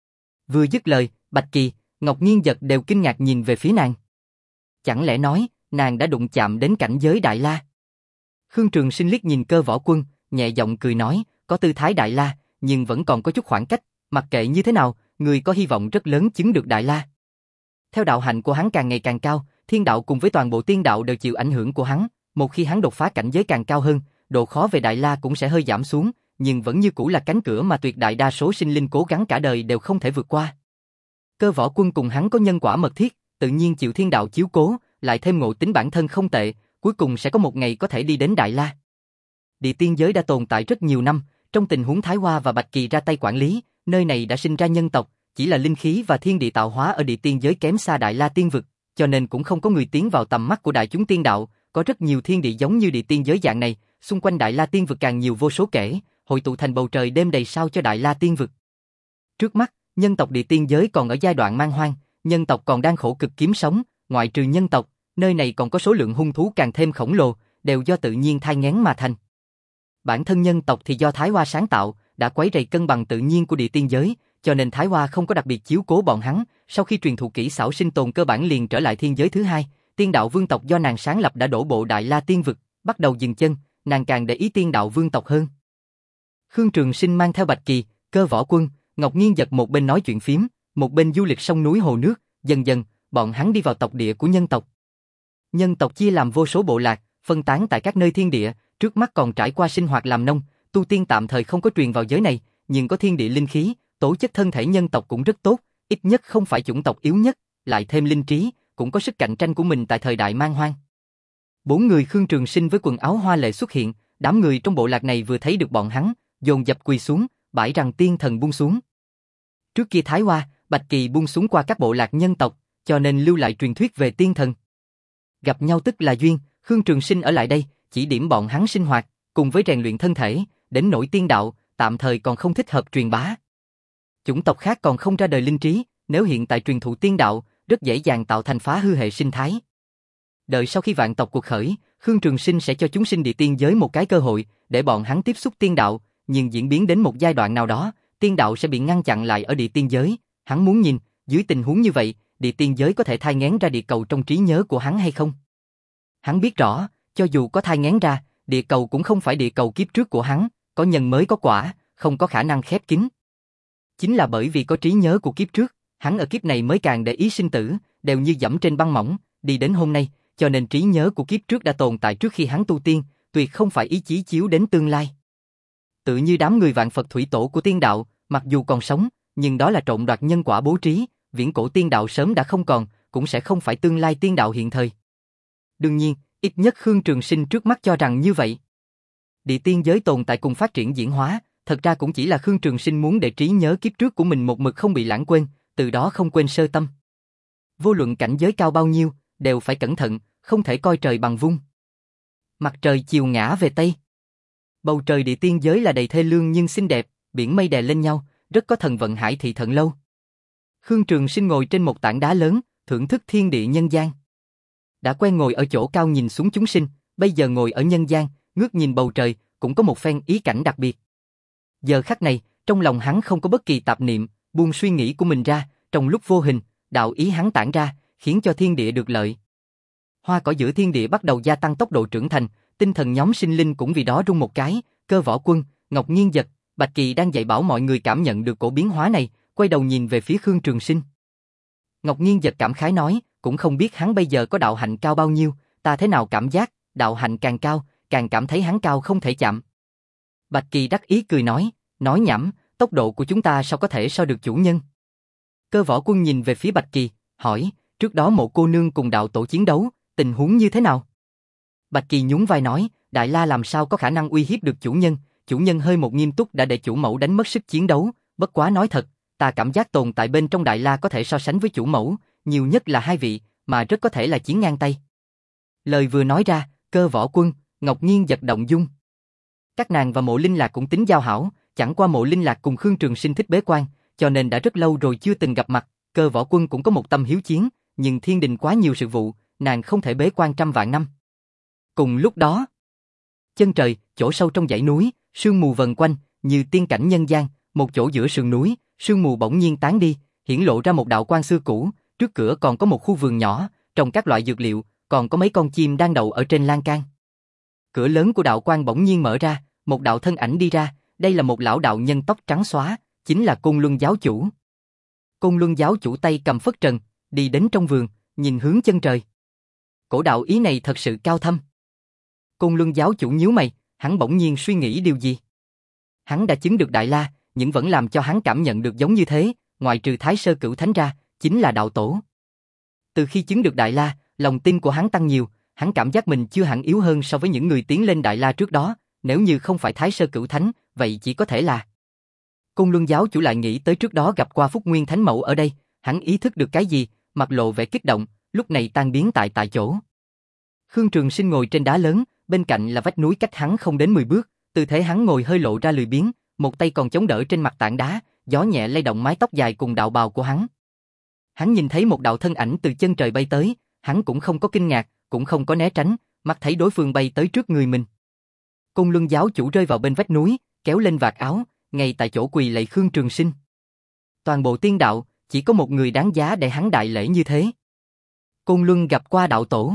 Vừa dứt lời, Bạch Kỳ, Ngọc Nghiên Giật đều kinh ngạc nhìn về phía nàng. Chẳng lẽ nói, nàng đã đụng chạm đến cảnh giới Đại La? Khương Trường Sinh liếc nhìn Cơ Võ Quân, nhẹ giọng cười nói, có tư thái Đại La, nhưng vẫn còn có chút khoảng cách, mặc kệ như thế nào, người có hy vọng rất lớn chứng được Đại La. Theo đạo hạnh của hắn càng ngày càng cao, thiên đạo cùng với toàn bộ tiên đạo đều chịu ảnh hưởng của hắn, một khi hắn đột phá cảnh giới càng cao hơn, độ khó về Đại La cũng sẽ hơi giảm xuống, nhưng vẫn như cũ là cánh cửa mà tuyệt đại đa số sinh linh cố gắng cả đời đều không thể vượt qua. Cơ Võ Quân cùng hắn có nhân quả mật thiết, tự nhiên chịu thiên đạo chiếu cố, lại thêm ngộ tính bản thân không tệ, cuối cùng sẽ có một ngày có thể đi đến Đại La. Địa tiên giới đã tồn tại rất nhiều năm, trong tình huống Thái Hoa và Bạch Kỳ ra tay quản lý, nơi này đã sinh ra nhân tộc, chỉ là linh khí và thiên địa tạo hóa ở địa tiên giới kém xa Đại La tiên vực, cho nên cũng không có người tiến vào tầm mắt của đại chúng tiên đạo, có rất nhiều thiên địa giống như địa tiên giới dạng này, xung quanh Đại La tiên vực càng nhiều vô số kể, hội tụ thành bầu trời đêm đầy sao cho Đại La tiên vực. Trước mắt, nhân tộc địa tiên giới còn ở giai đoạn man hoang, nhân tộc còn đang khổ cực kiếm sống, ngoại trừ nhân tộc, nơi này còn có số lượng hung thú càng thêm khổng lồ, đều do tự nhiên thai nghén mà thành. Bản thân nhân tộc thì do Thái Hoa sáng tạo, đã quấy rầy cân bằng tự nhiên của địa tiên giới, cho nên Thái Hoa không có đặc biệt chiếu cố bọn hắn, sau khi truyền thụ kỹ xảo sinh tồn cơ bản liền trở lại thiên giới thứ hai, tiên đạo vương tộc do nàng sáng lập đã đổ bộ Đại La tiên vực, bắt đầu dừng chân, nàng càng để ý tiên đạo vương tộc hơn. Khương Trường Sinh mang theo Bạch Kỳ, Cơ Võ Quân, Ngọc Nghiên Giật một bên nói chuyện phím, một bên du lịch sông núi hồ nước, dần dần, bọn hắn đi vào tộc địa của nhân tộc. Nhân tộc chia làm vô số bộ lạc, phân tán tại các nơi thiên địa, trước mắt còn trải qua sinh hoạt làm nông, tu tiên tạm thời không có truyền vào giới này, nhưng có thiên địa linh khí, tố chất thân thể nhân tộc cũng rất tốt, ít nhất không phải chủng tộc yếu nhất, lại thêm linh trí, cũng có sức cạnh tranh của mình tại thời đại man hoang. Bốn người Khương Trường Sinh với quần áo hoa lệ xuất hiện, đám người trong bộ lạc này vừa thấy được bọn hắn, dồn dập quỳ xuống, bãi rằng tiên thần buông xuống. Trước kia Thái Hoa, Bạch Kỳ buông xuống qua các bộ lạc nhân tộc, cho nên lưu lại truyền thuyết về tiên thần. Gặp nhau tức là duyên, Khương Trường Sinh ở lại đây, chỉ điểm bọn hắn sinh hoạt, cùng với rèn luyện thân thể, đến nỗi tiên đạo, tạm thời còn không thích hợp truyền bá. Chủng tộc khác còn không ra đời linh trí, nếu hiện tại truyền thụ tiên đạo, rất dễ dàng tạo thành phá hư hệ sinh thái. Đợi sau khi vạn tộc cuộc khởi, Khương Trường Sinh sẽ cho chúng sinh địa tiên giới một cái cơ hội, để bọn hắn tiếp xúc tiên đạo, nhưng diễn biến đến một giai đoạn nào đó, tiên đạo sẽ bị ngăn chặn lại ở địa tiên giới. Hắn muốn nhìn, dưới tình huống như vậy, địa tiên giới có thể thai nghén ra địa cầu trong trí nhớ của hắn hay không? Hắn biết rõ, cho dù có thai nghén ra, địa cầu cũng không phải địa cầu kiếp trước của hắn, có nhân mới có quả, không có khả năng khép kín. Chính là bởi vì có trí nhớ của kiếp trước, hắn ở kiếp này mới càng để ý sinh tử, đều như dẫm trên băng mỏng, đi đến hôm nay, cho nên trí nhớ của kiếp trước đã tồn tại trước khi hắn tu tiên, tuyệt không phải ý chí chiếu đến tương lai. Tự như đám người vạn Phật thủy tổ của tiên đạo, mặc dù còn sống, nhưng đó là trộn đoạt nhân quả bố trí, viễn cổ tiên đạo sớm đã không còn, cũng sẽ không phải tương lai tiên đạo hiện thời. Đương nhiên, ít nhất Khương Trường Sinh trước mắt cho rằng như vậy. Địa tiên giới tồn tại cùng phát triển diễn hóa, thật ra cũng chỉ là Khương Trường Sinh muốn để trí nhớ kiếp trước của mình một mực không bị lãng quên, từ đó không quên sơ tâm. Vô luận cảnh giới cao bao nhiêu, đều phải cẩn thận, không thể coi trời bằng vung. Mặt trời chiều ngã về Tây. Bầu trời địa tiên giới là đầy thê lương nhưng xinh đẹp, biển mây đè lên nhau, rất có thần vận hải thị thần lâu. Khương Trường Sinh ngồi trên một tảng đá lớn, thưởng thức thiên địa nhân gian. Đã quen ngồi ở chỗ cao nhìn xuống chúng sinh, bây giờ ngồi ở nhân gian, ngước nhìn bầu trời, cũng có một phen ý cảnh đặc biệt. Giờ khắc này, trong lòng hắn không có bất kỳ tạp niệm, buông suy nghĩ của mình ra, trong lúc vô hình, đạo ý hắn tản ra, khiến cho thiên địa được lợi. Hoa cỏ giữa thiên địa bắt đầu gia tăng tốc độ trưởng thành, tinh thần nhóm sinh linh cũng vì đó rung một cái, Cơ Võ Quân, Ngọc Nghiên Giật, Bạch Kỳ đang dạy bảo mọi người cảm nhận được cổ biến hóa này, quay đầu nhìn về phía Khương Trường Sinh. Ngọc Nghiên Giật cảm khái nói, cũng không biết hắn bây giờ có đạo hạnh cao bao nhiêu, ta thế nào cảm giác, đạo hạnh càng cao, càng cảm thấy hắn cao không thể chạm. Bạch Kỳ đắc ý cười nói, nói nhảm, tốc độ của chúng ta sao có thể so được chủ nhân. Cơ Võ Quân nhìn về phía Bạch Kỳ, hỏi, trước đó Mộ cô nương cùng đạo tổ chiến đấu, tình huống như thế nào? Bạch Kỳ nhún vai nói, Đại La làm sao có khả năng uy hiếp được chủ nhân, chủ nhân hơi một nghiêm túc đã để chủ mẫu đánh mất sức chiến đấu, bất quá nói thật, ta cảm giác tồn tại bên trong Đại La có thể so sánh với chủ mẫu, nhiều nhất là hai vị, mà rất có thể là chiến ngang tay. Lời vừa nói ra, Cơ Võ Quân, Ngọc Nghiên Giật động dung. Các nàng và Mộ Linh Lạc cũng tính giao hảo, chẳng qua Mộ Linh Lạc cùng Khương Trường Sinh thích bế quan, cho nên đã rất lâu rồi chưa từng gặp mặt, Cơ Võ Quân cũng có một tâm hiếu chiến, nhưng thiên đình quá nhiều sự vụ, nàng không thể bế quan trăm vạn năm. Cùng lúc đó, chân trời, chỗ sâu trong dãy núi, sương mù vần quanh, như tiên cảnh nhân gian, một chỗ giữa sườn núi, sương mù bỗng nhiên tán đi, hiển lộ ra một đạo quan xưa cũ, trước cửa còn có một khu vườn nhỏ, trồng các loại dược liệu, còn có mấy con chim đang đậu ở trên lan can. Cửa lớn của đạo quan bỗng nhiên mở ra, một đạo thân ảnh đi ra, đây là một lão đạo nhân tóc trắng xóa, chính là Côn Luân giáo chủ. Côn Luân giáo chủ tay cầm phất trần, đi đến trong vườn, nhìn hướng chân trời. Cổ đạo ý này thật sự cao thâm. Côn Luân giáo chủ nhíu mày, hắn bỗng nhiên suy nghĩ điều gì. Hắn đã chứng được Đại La, nhưng vẫn làm cho hắn cảm nhận được giống như thế, ngoài trừ Thái Sơ Cửu Thánh ra, chính là đạo tổ. Từ khi chứng được Đại La, lòng tin của hắn tăng nhiều, hắn cảm giác mình chưa hẳn yếu hơn so với những người tiến lên Đại La trước đó, nếu như không phải Thái Sơ Cửu Thánh, vậy chỉ có thể là. Côn Luân giáo chủ lại nghĩ tới trước đó gặp qua Phúc Nguyên Thánh Mẫu ở đây, hắn ý thức được cái gì, mặt lộ vẻ kích động, lúc này tan biến tại tại chỗ. Khương Trường Sinh ngồi trên đá lớn, bên cạnh là vách núi cách hắn không đến mười bước, tư thế hắn ngồi hơi lộ ra lười biếng, một tay còn chống đỡ trên mặt tảng đá, gió nhẹ lay động mái tóc dài cùng đạo bào của hắn. Hắn nhìn thấy một đạo thân ảnh từ chân trời bay tới, hắn cũng không có kinh ngạc, cũng không có né tránh, mắt thấy đối phương bay tới trước người mình. Côn Luân giáo chủ rơi vào bên vách núi, kéo lên vạt áo, ngay tại chỗ quỳ lạy Khương Trường Sinh. Toàn bộ tiên đạo, chỉ có một người đáng giá để hắn đại lễ như thế. Côn Luân gặp qua đạo tổ.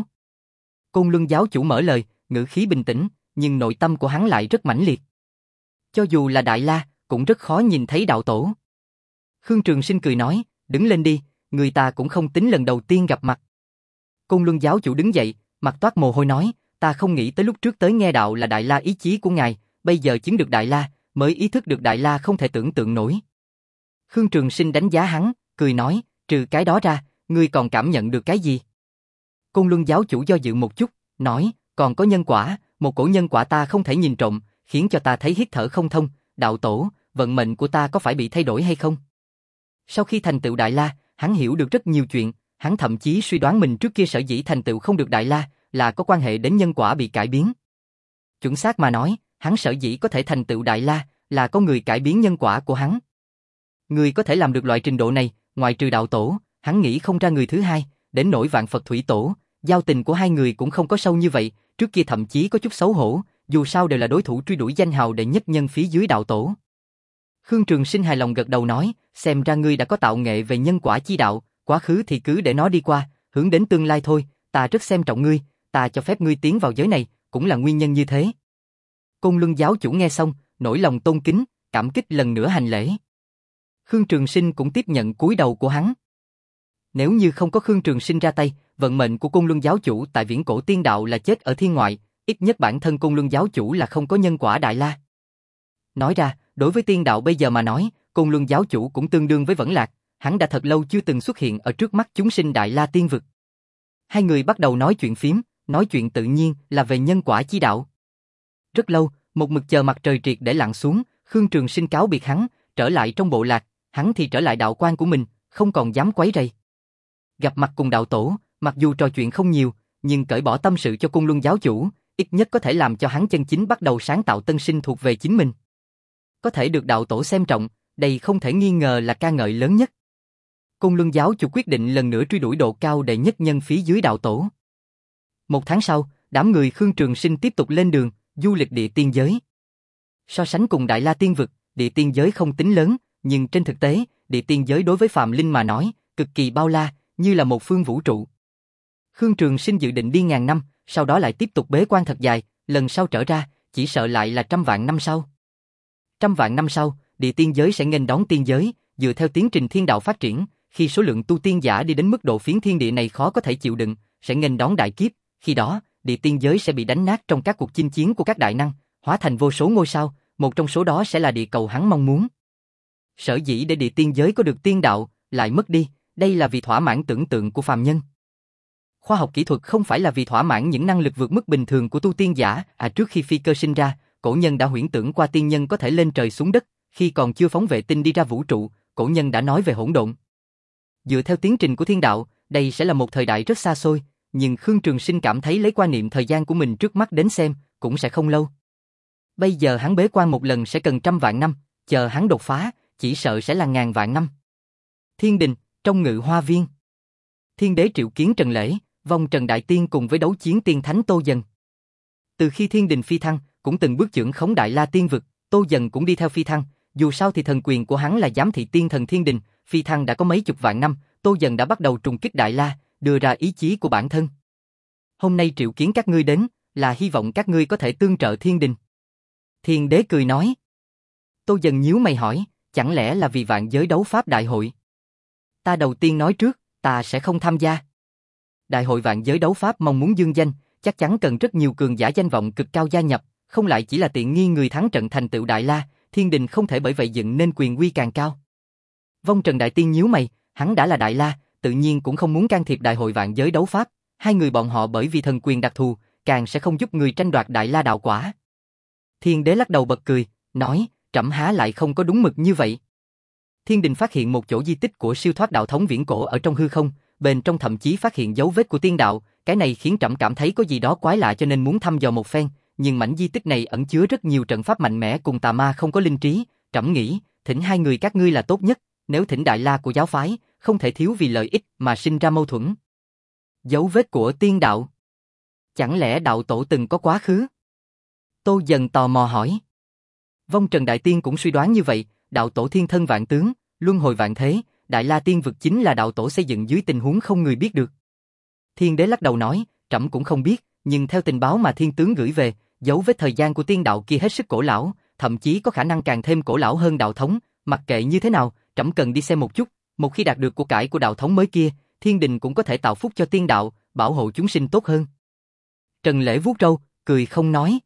Côn Luân giáo chủ mở lời, ngữ khí bình tĩnh, nhưng nội tâm của hắn lại rất mãnh liệt. Cho dù là Đại La, cũng rất khó nhìn thấy đạo tổ. Khương Trường Sinh cười nói, đứng lên đi, người ta cũng không tính lần đầu tiên gặp mặt. Côn Luân giáo chủ đứng dậy, mặt toát mồ hôi nói, ta không nghĩ tới lúc trước tới nghe đạo là Đại La ý chí của ngài, bây giờ chứng được Đại La, mới ý thức được Đại La không thể tưởng tượng nổi. Khương Trường Sinh đánh giá hắn, cười nói, trừ cái đó ra, ngươi còn cảm nhận được cái gì? Côn Luân giáo chủ do dự một chút, nói, còn có nhân quả, một cổ nhân quả ta không thể nhìn trộm, khiến cho ta thấy hít thở không thông, đạo tổ, vận mệnh của ta có phải bị thay đổi hay không? Sau khi thành tựu Đại La, hắn hiểu được rất nhiều chuyện, hắn thậm chí suy đoán mình trước kia sở dĩ thành tựu không được Đại La, là có quan hệ đến nhân quả bị cải biến. Chuẩn xác mà nói, hắn sở dĩ có thể thành tựu Đại La, là có người cải biến nhân quả của hắn. Người có thể làm được loại trình độ này, ngoài trừ đạo tổ, hắn nghĩ không ra người thứ hai, đến nỗi Vạn Phật Thủy Tổ, giao tình của hai người cũng không có sâu như vậy, trước kia thậm chí có chút xấu hổ, dù sao đều là đối thủ truy đuổi danh hào đệ nhất nhân phía dưới đạo tổ. Khương Trường Sinh hài lòng gật đầu nói, xem ra ngươi đã có tạo nghệ về nhân quả chi đạo, quá khứ thì cứ để nó đi qua, hướng đến tương lai thôi, ta rất xem trọng ngươi, ta cho phép ngươi tiến vào giới này, cũng là nguyên nhân như thế. Côn Luân giáo chủ nghe xong, nổi lòng tôn kính, cảm kích lần nữa hành lễ. Khương Trường Sinh cũng tiếp nhận cúi đầu của hắn. Nếu như không có Khương Trường Sinh ra tay, vận mệnh của Côn Luân giáo chủ tại viễn cổ tiên đạo là chết ở thiên ngoại, ít nhất bản thân Côn Luân giáo chủ là không có nhân quả Đại La. Nói ra, đối với tiên đạo bây giờ mà nói, Côn Luân giáo chủ cũng tương đương với Vẫn Lạc, hắn đã thật lâu chưa từng xuất hiện ở trước mắt chúng sinh Đại La tiên vực. Hai người bắt đầu nói chuyện phím, nói chuyện tự nhiên là về nhân quả chi đạo. Rất lâu, Một mực chờ mặt trời triệt để lặn xuống, Khương Trường Sinh cáo biệt hắn, trở lại trong bộ lạc, hắn thì trở lại đạo quan của mình, không còn dám quấy rầy. Gặp mặt cùng đạo tổ, mặc dù trò chuyện không nhiều, nhưng cởi bỏ tâm sự cho Côn Luân giáo chủ, ít nhất có thể làm cho hắn chân chính bắt đầu sáng tạo tân sinh thuộc về chính mình. Có thể được đạo tổ xem trọng, đây không thể nghi ngờ là ca ngợi lớn nhất. Côn Luân giáo chủ quyết định lần nữa truy đuổi độ cao đệ nhất nhân phía dưới đạo tổ. Một tháng sau, đám người Khương Trường Sinh tiếp tục lên đường, du lịch địa tiên giới. So sánh cùng Đại La Tiên Vực, địa tiên giới không tính lớn, nhưng trên thực tế, địa tiên giới đối với phàm linh mà nói, cực kỳ bao la, như là một phương vũ trụ. Khương Trường Sinh dự định đi ngàn năm, sau đó lại tiếp tục bế quan thật dài, lần sau trở ra, chỉ sợ lại là trăm vạn năm sau. Trăm vạn năm sau, địa tiên giới sẽ nghênh đón tiên giới, dựa theo tiến trình thiên đạo phát triển, khi số lượng tu tiên giả đi đến mức độ phiến thiên địa này khó có thể chịu đựng, sẽ nghênh đón đại kiếp, khi đó, địa tiên giới sẽ bị đánh nát trong các cuộc chinh chiến của các đại năng, hóa thành vô số ngôi sao, một trong số đó sẽ là địa cầu hắn mong muốn. Sở dĩ để địa tiên giới có được tiên đạo, lại mất đi, đây là vì thỏa mãn tưởng tượng của phàm nhân. Khoa học kỹ thuật không phải là vì thỏa mãn những năng lực vượt mức bình thường của tu tiên giả, à trước khi phi cơ sinh ra, cổ nhân đã huyễn tưởng qua tiên nhân có thể lên trời xuống đất, khi còn chưa phóng vệ tinh đi ra vũ trụ, cổ nhân đã nói về hỗn độn. Dựa theo tiến trình của thiên đạo, đây sẽ là một thời đại rất xa xôi, nhưng Khương Trường Sinh cảm thấy lấy quan niệm thời gian của mình trước mắt đến xem, cũng sẽ không lâu. Bây giờ hắn bế quan một lần sẽ cần trăm vạn năm, chờ hắn đột phá, chỉ sợ sẽ là ngàn vạn năm. Thiên đình, trong Ngự Hoa Viên. Thiên đế triệu kiến Trần Lễ, vong Trần Đại Tiên cùng với đấu chiến tiên thánh Tô Dần. Từ khi thiên đình phi thăng, cũng từng bước chưởng khống Đại La Tiên Vực, Tô Dần cũng đi theo phi thăng, dù sao thì thần quyền của hắn là giám thị tiên thần thiên đình, phi thăng đã có mấy chục vạn năm, Tô Dần đã bắt đầu trùng kích Đại La, đưa ra ý chí của bản thân. Hôm nay triệu kiến các ngươi đến, là hy vọng các ngươi có thể tương trợ thiên đình. Thiên đế cười nói. Tô Dần nhíu mày hỏi, chẳng lẽ là vì vạn giới đấu pháp đại hội? Ta đầu tiên nói trước, ta sẽ không tham gia. Đại hội vạn giới đấu pháp mong muốn dương danh, chắc chắn cần rất nhiều cường giả danh vọng cực cao gia nhập, không lại chỉ là tiện nghi người thắng trận thành tựu Đại La, thiên đình không thể bởi vậy dựng nên quyền uy càng cao. Vong Trần Đại Tiên nhíu mày, hắn đã là Đại La, tự nhiên cũng không muốn can thiệp đại hội vạn giới đấu pháp, hai người bọn họ bởi vì thần quyền đặc thù, càng sẽ không giúp người tranh đoạt Đại La đạo quả. Thiên đế lắc đầu bật cười, nói, trẫm há lại không có đúng mực như vậy. Thiên đình phát hiện một chỗ di tích của siêu thoát đạo thống viễn cổ ở trong hư không, bên trong thậm chí phát hiện dấu vết của tiên đạo, cái này khiến trẫm cảm thấy có gì đó quái lạ cho nên muốn thăm dò một phen, nhưng mảnh di tích này ẩn chứa rất nhiều trận pháp mạnh mẽ cùng tà ma không có linh trí, trẫm nghĩ, thỉnh hai người các ngươi là tốt nhất, nếu thỉnh Đại La của giáo phái, không thể thiếu vì lợi ích mà sinh ra mâu thuẫn. Dấu vết của tiên đạo. Chẳng lẽ đạo tổ từng có quá khứ? Tô Dần tò mò hỏi. Vong Trần Đại Tiên cũng suy đoán như vậy, đạo tổ thiên thân vạn tướng, luân hồi vạn thế, Đại La Tiên Vực chính là đạo tổ xây dựng dưới tình huống không người biết được. Thiên đế lắc đầu nói, trẫm cũng không biết, nhưng theo tình báo mà thiên tướng gửi về, dấu vết thời gian của tiên đạo kia hết sức cổ lão, thậm chí có khả năng càng thêm cổ lão hơn đạo thống, mặc kệ như thế nào, trẫm cần đi xem một chút, một khi đạt được của cải của đạo thống mới kia, thiên đình cũng có thể tạo phúc cho tiên đạo, bảo hộ chúng sinh tốt hơn. Trần Lễ vuốt râu, cười không nói.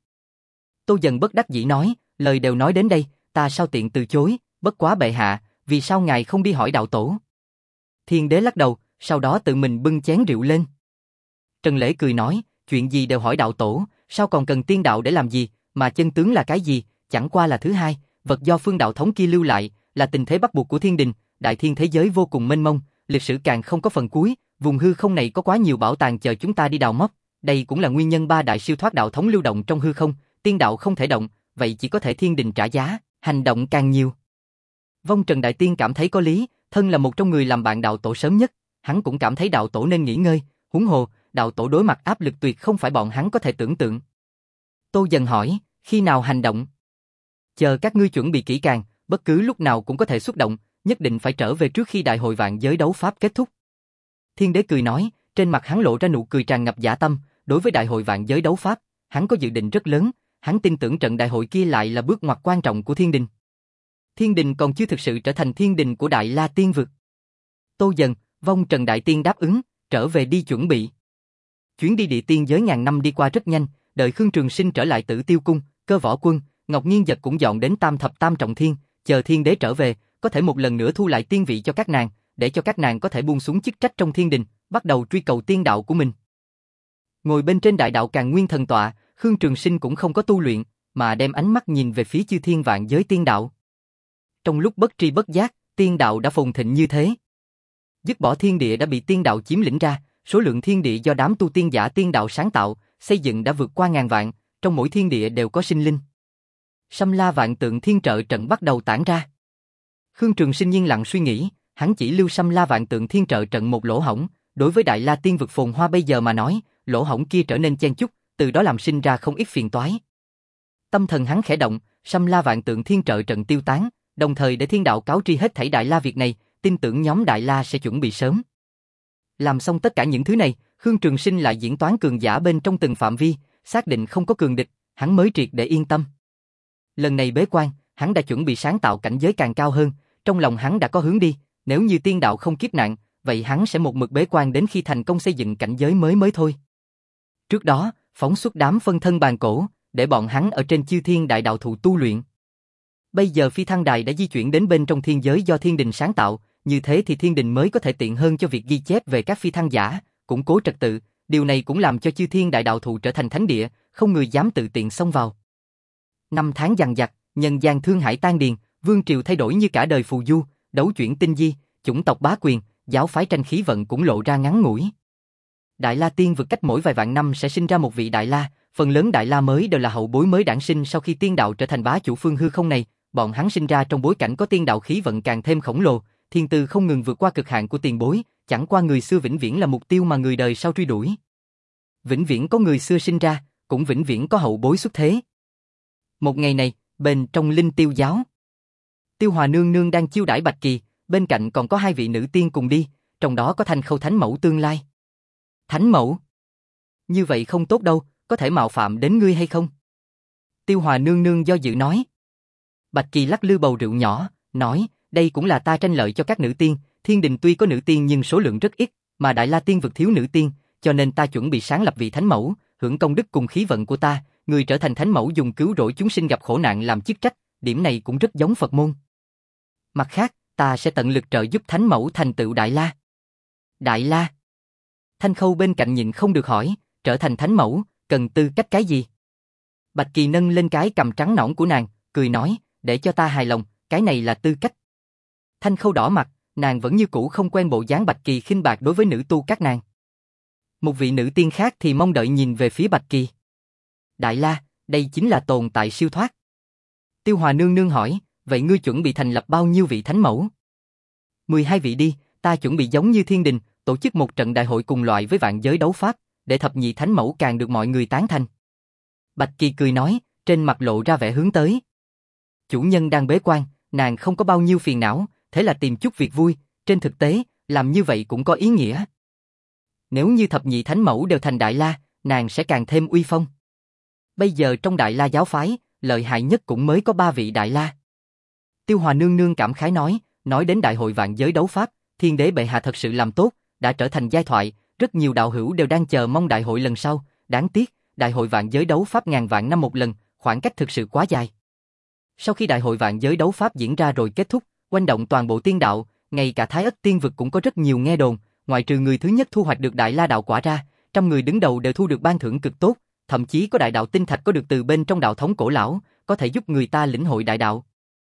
Tô Dần bất đắc dĩ nói, lời đều nói đến đây, ta sao tiện từ chối, bất quá bệ hạ, vì sao ngài không đi hỏi đạo tổ? Thiên đế lắc đầu, sau đó tự mình bưng chén rượu lên. Trần Lễ cười nói, chuyện gì đều hỏi đạo tổ, sao còn cần tiên đạo để làm gì, mà chân tướng là cái gì, chẳng qua là thứ hai, vật do phương đạo thống kia lưu lại, là tình thế bắt buộc của thiên đình, đại thiên thế giới vô cùng mênh mông, lịch sử càng không có phần cuối, vùng hư không này có quá nhiều bảo tàng chờ chúng ta đi đào móc, đây cũng là nguyên nhân ba đại siêu thoát đạo thống lưu động trong hư không, tiên đạo không thể động, vậy chỉ có thể thiên đình trả giá, hành động càng nhiều. Vong Trần Đại Tiên cảm thấy có lý, thân là một trong người làm bạn đạo tổ sớm nhất, hắn cũng cảm thấy đạo tổ nên nghỉ ngơi, huống hồ, đạo tổ đối mặt áp lực tuyệt không phải bọn hắn có thể tưởng tượng. Tô Dần hỏi, khi nào hành động? Chờ các ngươi chuẩn bị kỹ càng, bất cứ lúc nào cũng có thể xuất động, nhất định phải trở về trước khi đại hội vạn giới đấu pháp kết thúc. Thiên đế cười nói, trên mặt hắn lộ ra nụ cười tràn ngập dã tâm, đối với đại hội vạn giới đấu pháp, hắn có dự định rất lớn, hắn tin tưởng trận đại hội kia lại là bước ngoặt quan trọng của thiên đình. Thiên đình còn chưa thực sự trở thành thiên đình của Đại La Tiên Vực. Tô Dần, Vong Trần Đại Tiên đáp ứng, trở về đi chuẩn bị. Chuyến đi địa tiên giới ngàn năm đi qua rất nhanh, đợi Khương Trường Sinh trở lại Tử Tiêu Cung, Cơ Võ Quân, Ngọc Nghiên Giật cũng dọn đến Tam Thập Tam Trọng Thiên, chờ thiên đế trở về, có thể một lần nữa thu lại tiên vị cho các nàng, để cho các nàng có thể buông xuống chức trách trong thiên đình, bắt đầu truy cầu tiên đạo của mình. Ngồi bên trên đại đạo Càn Nguyên thần tọa, Khương Trường Sinh cũng không có tu luyện, mà đem ánh mắt nhìn về phía chư thiên vạn giới tiên đạo. Trong lúc bất tri bất giác, tiên đạo đã phồn thịnh như thế. Dứt bỏ thiên địa đã bị tiên đạo chiếm lĩnh ra, số lượng thiên địa do đám tu tiên giả tiên đạo sáng tạo, xây dựng đã vượt qua ngàn vạn, trong mỗi thiên địa đều có sinh linh. Sâm La vạn tượng thiên trợ trận bắt đầu tản ra. Khương Trường Sinh yên lặng suy nghĩ, hắn chỉ lưu Sâm La vạn tượng thiên trợ trận một lỗ hổng, đối với Đại La tiên vực phồn hoa bây giờ mà nói, lỗ hổng kia trở nên chen chúc, từ đó làm sinh ra không ít phiền toái. Tâm thần hắn khẽ động, Sâm La vạn tượng thiên trợ trận tiêu tán, đồng thời để thiên đạo cáo tri hết thảy Đại La việc này, tin tưởng nhóm Đại La sẽ chuẩn bị sớm. Làm xong tất cả những thứ này, Khương Trường Sinh lại diễn toán cường giả bên trong từng phạm vi, xác định không có cường địch, hắn mới triệt để yên tâm. Lần này bế quan, hắn đã chuẩn bị sáng tạo cảnh giới càng cao hơn, trong lòng hắn đã có hướng đi, nếu như tiên đạo không kiếp nạn, vậy hắn sẽ một mực bế quan đến khi thành công xây dựng cảnh giới mới mới thôi. Trước đó, phóng xuất đám phân thân bàn cổ, để bọn hắn ở trên chư thiên đại đạo thụ tu luyện. Bây giờ phi thăng đài đã di chuyển đến bên trong thiên giới do thiên đình sáng tạo, như thế thì thiên đình mới có thể tiện hơn cho việc ghi chép về các phi thăng giả, củng cố trật tự, điều này cũng làm cho chư thiên đại đạo thụ trở thành thánh địa, không người dám tự tiện xông vào. Năm tháng dằng dặc, nhân gian thương hải tan điền, vương triều thay đổi như cả đời phù du, đấu chuyển tinh di, chủng tộc bá quyền, giáo phái tranh khí vận cũng lộ ra ngắn ngủi. Đại La tiên vực cách mỗi vài vạn năm sẽ sinh ra một vị Đại La, phần lớn Đại La mới đều là hậu bối mới đản sinh sau khi tiên đạo trở thành bá chủ phương hư không này, bọn hắn sinh ra trong bối cảnh có tiên đạo khí vận càng thêm khổng lồ, thiên tư không ngừng vượt qua cực hạn của tiền bối, chẳng qua người xưa vĩnh viễn là mục tiêu mà người đời sau truy đuổi. Vĩnh viễn có người xưa sinh ra, cũng vĩnh viễn có hậu bối xuất thế. Một ngày này, bên trong Linh Tiêu giáo, Tiêu Hòa nương nương đang chiêu đãi Bạch Kỳ, bên cạnh còn có hai vị nữ tiên cùng đi, trong đó có Thanh Khâu thánh mẫu tương lai. Thánh mẫu? Như vậy không tốt đâu, có thể mạo phạm đến ngươi hay không? Tiêu Hòa nương nương do dự nói. Bạch Kỳ lắc lư bầu rượu nhỏ, nói, đây cũng là ta tranh lợi cho các nữ tiên, thiên đình tuy có nữ tiên nhưng số lượng rất ít, mà Đại La tiên vực thiếu nữ tiên, cho nên ta chuẩn bị sáng lập vị thánh mẫu, hưởng công đức cùng khí vận của ta, người trở thành thánh mẫu dùng cứu rỗi chúng sinh gặp khổ nạn làm chức trách, điểm này cũng rất giống Phật môn. Mặt khác, ta sẽ tận lực trợ giúp thánh mẫu thành tựu Đại La. Đại La? Thanh Khâu bên cạnh nhịn không được hỏi, trở thành thánh mẫu, cần tư cách cái gì? Bạch Kỳ nâng lên cái cằm trắng nõn của nàng, cười nói, để cho ta hài lòng, cái này là tư cách. Thanh Khâu đỏ mặt, nàng vẫn như cũ không quen bộ dáng Bạch Kỳ khinh bạc đối với nữ tu các nàng. Một vị nữ tiên khác thì mong đợi nhìn về phía Bạch Kỳ. Đại La, đây chính là tồn tại siêu thoát. Tiêu Hòa nương nương hỏi, vậy ngươi chuẩn bị thành lập bao nhiêu vị thánh mẫu? mười hai vị đi, ta chuẩn bị giống như thiên đình, tổ chức một trận đại hội cùng loại với vạn giới đấu pháp, để thập nhị thánh mẫu càng được mọi người tán thành. Bạch Kỳ cười nói, trên mặt lộ ra vẻ hướng tới. Chủ nhân đang bế quan, nàng không có bao nhiêu phiền não, thế là tìm chút việc vui, trên thực tế, làm như vậy cũng có ý nghĩa. Nếu như thập nhị thánh mẫu đều thành Đại La, nàng sẽ càng thêm uy phong. Bây giờ trong Đại La giáo phái, lợi hại nhất cũng mới có ba vị Đại La. Tiêu Hòa nương nương cảm khái nói, nói đến đại hội vạn giới đấu pháp, thiên đế bệ hạ thật sự làm tốt, đã trở thành giai thoại, rất nhiều đạo hữu đều đang chờ mong đại hội lần sau, đáng tiếc, đại hội vạn giới đấu pháp ngàn vạn năm một lần, khoảng cách thực sự quá dài. Sau khi đại hội vạn giới đấu pháp diễn ra rồi kết thúc, quanh động toàn bộ tiên đạo, ngay cả Thái Ất tiên vực cũng có rất nhiều nghe đồn, ngoại trừ người thứ nhất thu hoạch được Đại La đạo quả ra, trăm người đứng đầu đều thu được ban thưởng cực tốt, thậm chí có đại đạo tinh thạch có được từ bên trong đạo thống cổ lão, có thể giúp người ta lĩnh hội đại đạo.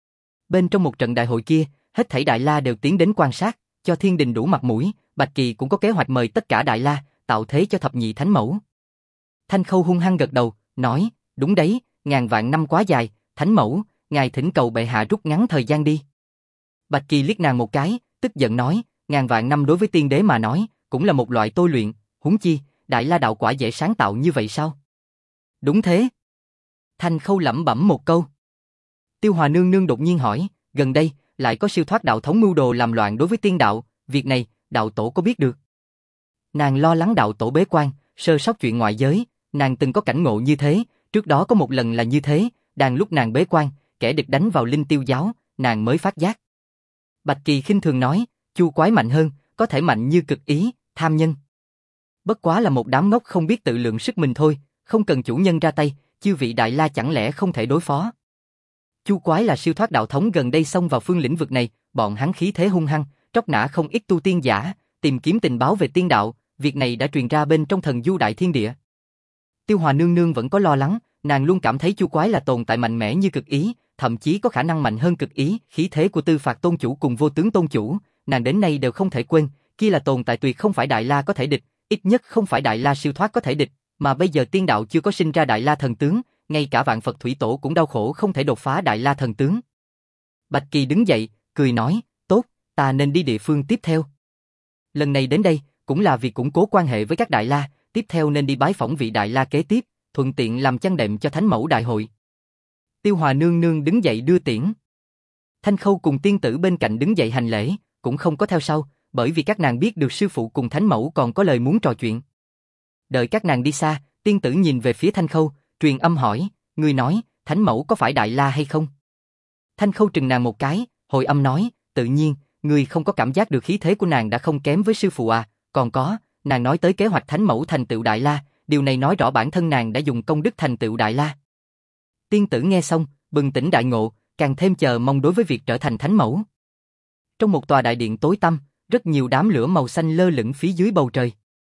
Bên trong một trận đại hội kia, hết thảy Đại La đều tiến đến quan sát, cho thiên đình đủ mặt mũi, Bạch Kỳ cũng có kế hoạch mời tất cả Đại La, tạo thế cho thập nhị thánh mẫu. Thanh Khâu hung hăng gật đầu, nói, đúng đấy, ngàn vạn năm quá dài, thánh mẫu, ngài thỉnh cầu bệ hạ rút ngắn thời gian đi. Bạch Kỳ liếc nàng một cái, tức giận nói, ngàn vạn năm đối với tiên đế mà nói, cũng là một loại tôi luyện, huống chi, Đại La đạo quả dễ sáng tạo như vậy sao? Đúng thế. Thanh Khâu lẩm bẩm một câu. Tiêu Hòa nương nương đột nhiên hỏi, gần đây, lại có siêu thoát đạo thống mưu đồ làm loạn đối với tiên đạo, việc này, đạo tổ có biết được? Nàng lo lắng đạo tổ bế quan, sơ sót chuyện ngoại giới, nàng từng có cảnh ngộ như thế, trước đó có một lần là như thế, đang lúc nàng bế quan, kẻ địch đánh vào Linh Tiêu giáo, nàng mới phát giác. Bạch Kỳ khinh thường nói, Chu Quái mạnh hơn, có thể mạnh như cực ý, tham nhân. Bất quá là một đám ngốc không biết tự lượng sức mình thôi, không cần chủ nhân ra tay, chư vị Đại La chẳng lẽ không thể đối phó. Chu Quái là siêu thoát đạo thống gần đây xông vào phương lĩnh vực này, bọn hắn khí thế hung hăng, tróc nã không ít tu tiên giả, tìm kiếm tình báo về tiên đạo, việc này đã truyền ra bên trong thần du đại thiên địa. Tiêu Hòa nương nương vẫn có lo lắng, nàng luôn cảm thấy Chu Quái là tồn tại mạnh mẽ như cực ý, thậm chí có khả năng mạnh hơn cực ý, khí thế của Tư Phạt tôn chủ cùng Vô Tướng tôn chủ, nàng đến nay đều không thể quên, kia là tồn tại tuyệt không phải Đại La có thể địch, ít nhất không phải Đại La siêu thoát có thể địch, mà bây giờ tiên đạo chưa có sinh ra Đại La thần tướng, ngay cả Vạn Phật Thủy Tổ cũng đau khổ không thể đột phá Đại La thần tướng. Bạch Kỳ đứng dậy, cười nói, tốt, ta nên đi địa phương tiếp theo. Lần này đến đây, cũng là vì củng cố quan hệ với các Đại La, tiếp theo nên đi bái phỏng vị Đại La kế tiếp, thuận tiện làm chăn đệm cho Thánh Mẫu Đại hội. Tiêu Hòa nương nương đứng dậy đưa tiễn. Thanh Khâu cùng tiên tử bên cạnh đứng dậy hành lễ, cũng không có theo sau, bởi vì các nàng biết được sư phụ cùng Thánh Mẫu còn có lời muốn trò chuyện. Đợi các nàng đi xa, tiên tử nhìn về phía Thanh Khâu, truyền âm hỏi, ngươi nói, Thánh Mẫu có phải Đại La hay không? Thanh Khâu trừng nàng một cái, hồi âm nói, tự nhiên, ngươi không có cảm giác được khí thế của nàng đã không kém với sư phụ à, còn có, nàng nói tới kế hoạch Thánh Mẫu thành tựu Đại La, điều này nói rõ bản thân nàng đã dùng công đức thành tựu Đại La. Tiên tử nghe xong, bừng tỉnh đại ngộ, càng thêm chờ mong đối với việc trở thành Thánh Mẫu. Trong một tòa đại điện tối tăm, rất nhiều đám lửa màu xanh lơ lửng phía dưới bầu trời.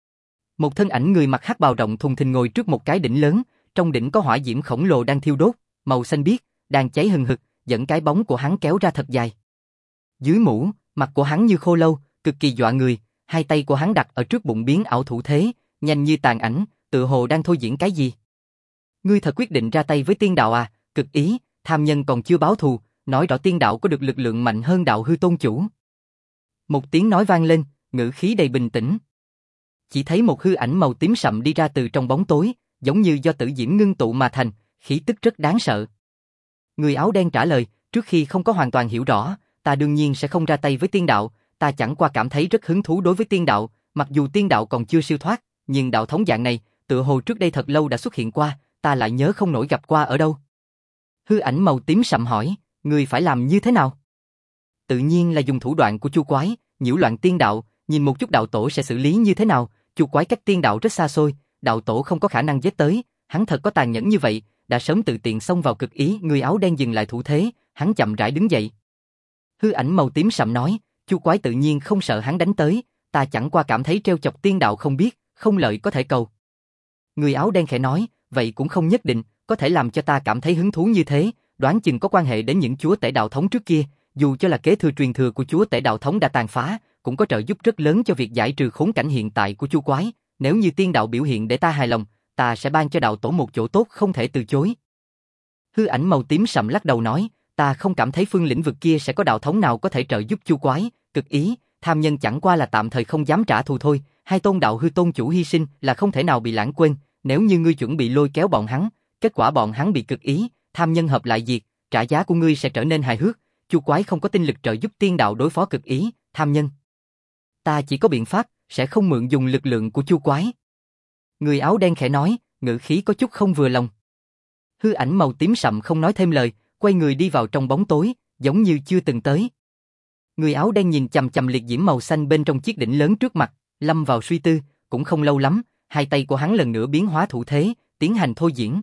Một thân ảnh người mặc hắc bào rộng thùng thình ngồi trước một cái đỉnh lớn, trong đỉnh có hỏa diễm khổng lồ đang thiêu đốt, màu xanh biếc, đang cháy hừng hực, dẫn cái bóng của hắn kéo ra thật dài. Dưới mũ, mặt của hắn như khô lâu, cực kỳ dọa người, hai tay của hắn đặt ở trước bụng biến ảo thủ thế, nhanh như tàn ảnh, tựa hồ đang thôi diễn cái gì. Ngươi thật quyết định ra tay với tiên đạo à? Cực ý, tham nhân còn chưa báo thù, nói rõ tiên đạo có được lực lượng mạnh hơn đạo hư tôn chủ. Một tiếng nói vang lên, ngữ khí đầy bình tĩnh. Chỉ thấy một hư ảnh màu tím sậm đi ra từ trong bóng tối, giống như do tử diễm ngưng tụ mà thành, khí tức rất đáng sợ. Người áo đen trả lời, trước khi không có hoàn toàn hiểu rõ, ta đương nhiên sẽ không ra tay với tiên đạo, ta chẳng qua cảm thấy rất hứng thú đối với tiên đạo, mặc dù tiên đạo còn chưa siêu thoát, nhưng đạo thống dạng này, tựa hồ trước đây thật lâu đã xuất hiện qua, ta lại nhớ không nổi gặp qua ở đâu. Hư ảnh màu tím sậm hỏi, người phải làm như thế nào? Tự nhiên là dùng thủ đoạn của Chu Quái, nhiễu loạn tiên đạo, nhìn một chút đạo tổ sẽ xử lý như thế nào. Chu Quái cách tiên đạo rất xa xôi, đạo tổ không có khả năng giết tới, hắn thật có tàn nhẫn như vậy, đã sớm tự tiện xông vào cực ý. Người áo đen dừng lại thủ thế, hắn chậm rãi đứng dậy. Hư ảnh màu tím sậm nói, Chu Quái tự nhiên không sợ hắn đánh tới, ta chẳng qua cảm thấy treo chọc tiên đạo không biết, không lợi có thể cầu. Người áo đen khẽ nói, vậy cũng không nhất định, có thể làm cho ta cảm thấy hứng thú như thế, đoán chừng có quan hệ đến những chúa tể đạo thống trước kia, dù cho là kế thừa truyền thừa của chúa tể đạo thống đã tàn phá, cũng có trợ giúp rất lớn cho việc giải trừ khốn cảnh hiện tại của Chu Quái, nếu như tiên đạo biểu hiện để ta hài lòng, ta sẽ ban cho đạo tổ một chỗ tốt không thể từ chối. Hư ảnh màu tím sậm lắc đầu nói, ta không cảm thấy phương lĩnh vực kia sẽ có đạo thống nào có thể trợ giúp Chu Quái, cực ý, tham nhân chẳng qua là tạm thời không dám trả thù thôi, hai tôn đạo hư tôn chủ hy sinh là không thể nào bị lãng quên, nếu như ngươi chuẩn bị lôi kéo bọn hắn, kết quả bọn hắn bị cực ý, tham nhân hợp lại diệt, trả giá của ngươi sẽ trở nên hài hước, Chu Quái không có tinh lực trợ giúp tiên đạo đối phó cực ý, tham nhân. Ta chỉ có biện pháp, sẽ không mượn dùng lực lượng của Chu Quái. Người áo đen khẽ nói, ngữ khí có chút không vừa lòng. Hư ảnh màu tím sậm không nói thêm lời, quay người đi vào trong bóng tối, giống như chưa từng tới. Người áo đen nhìn chằm chằm liệt diễm màu xanh bên trong chiếc đỉnh lớn trước mặt, lâm vào suy tư, cũng không lâu lắm, hai tay của hắn lần nữa biến hóa thủ thế, tiến hành thôi diễn.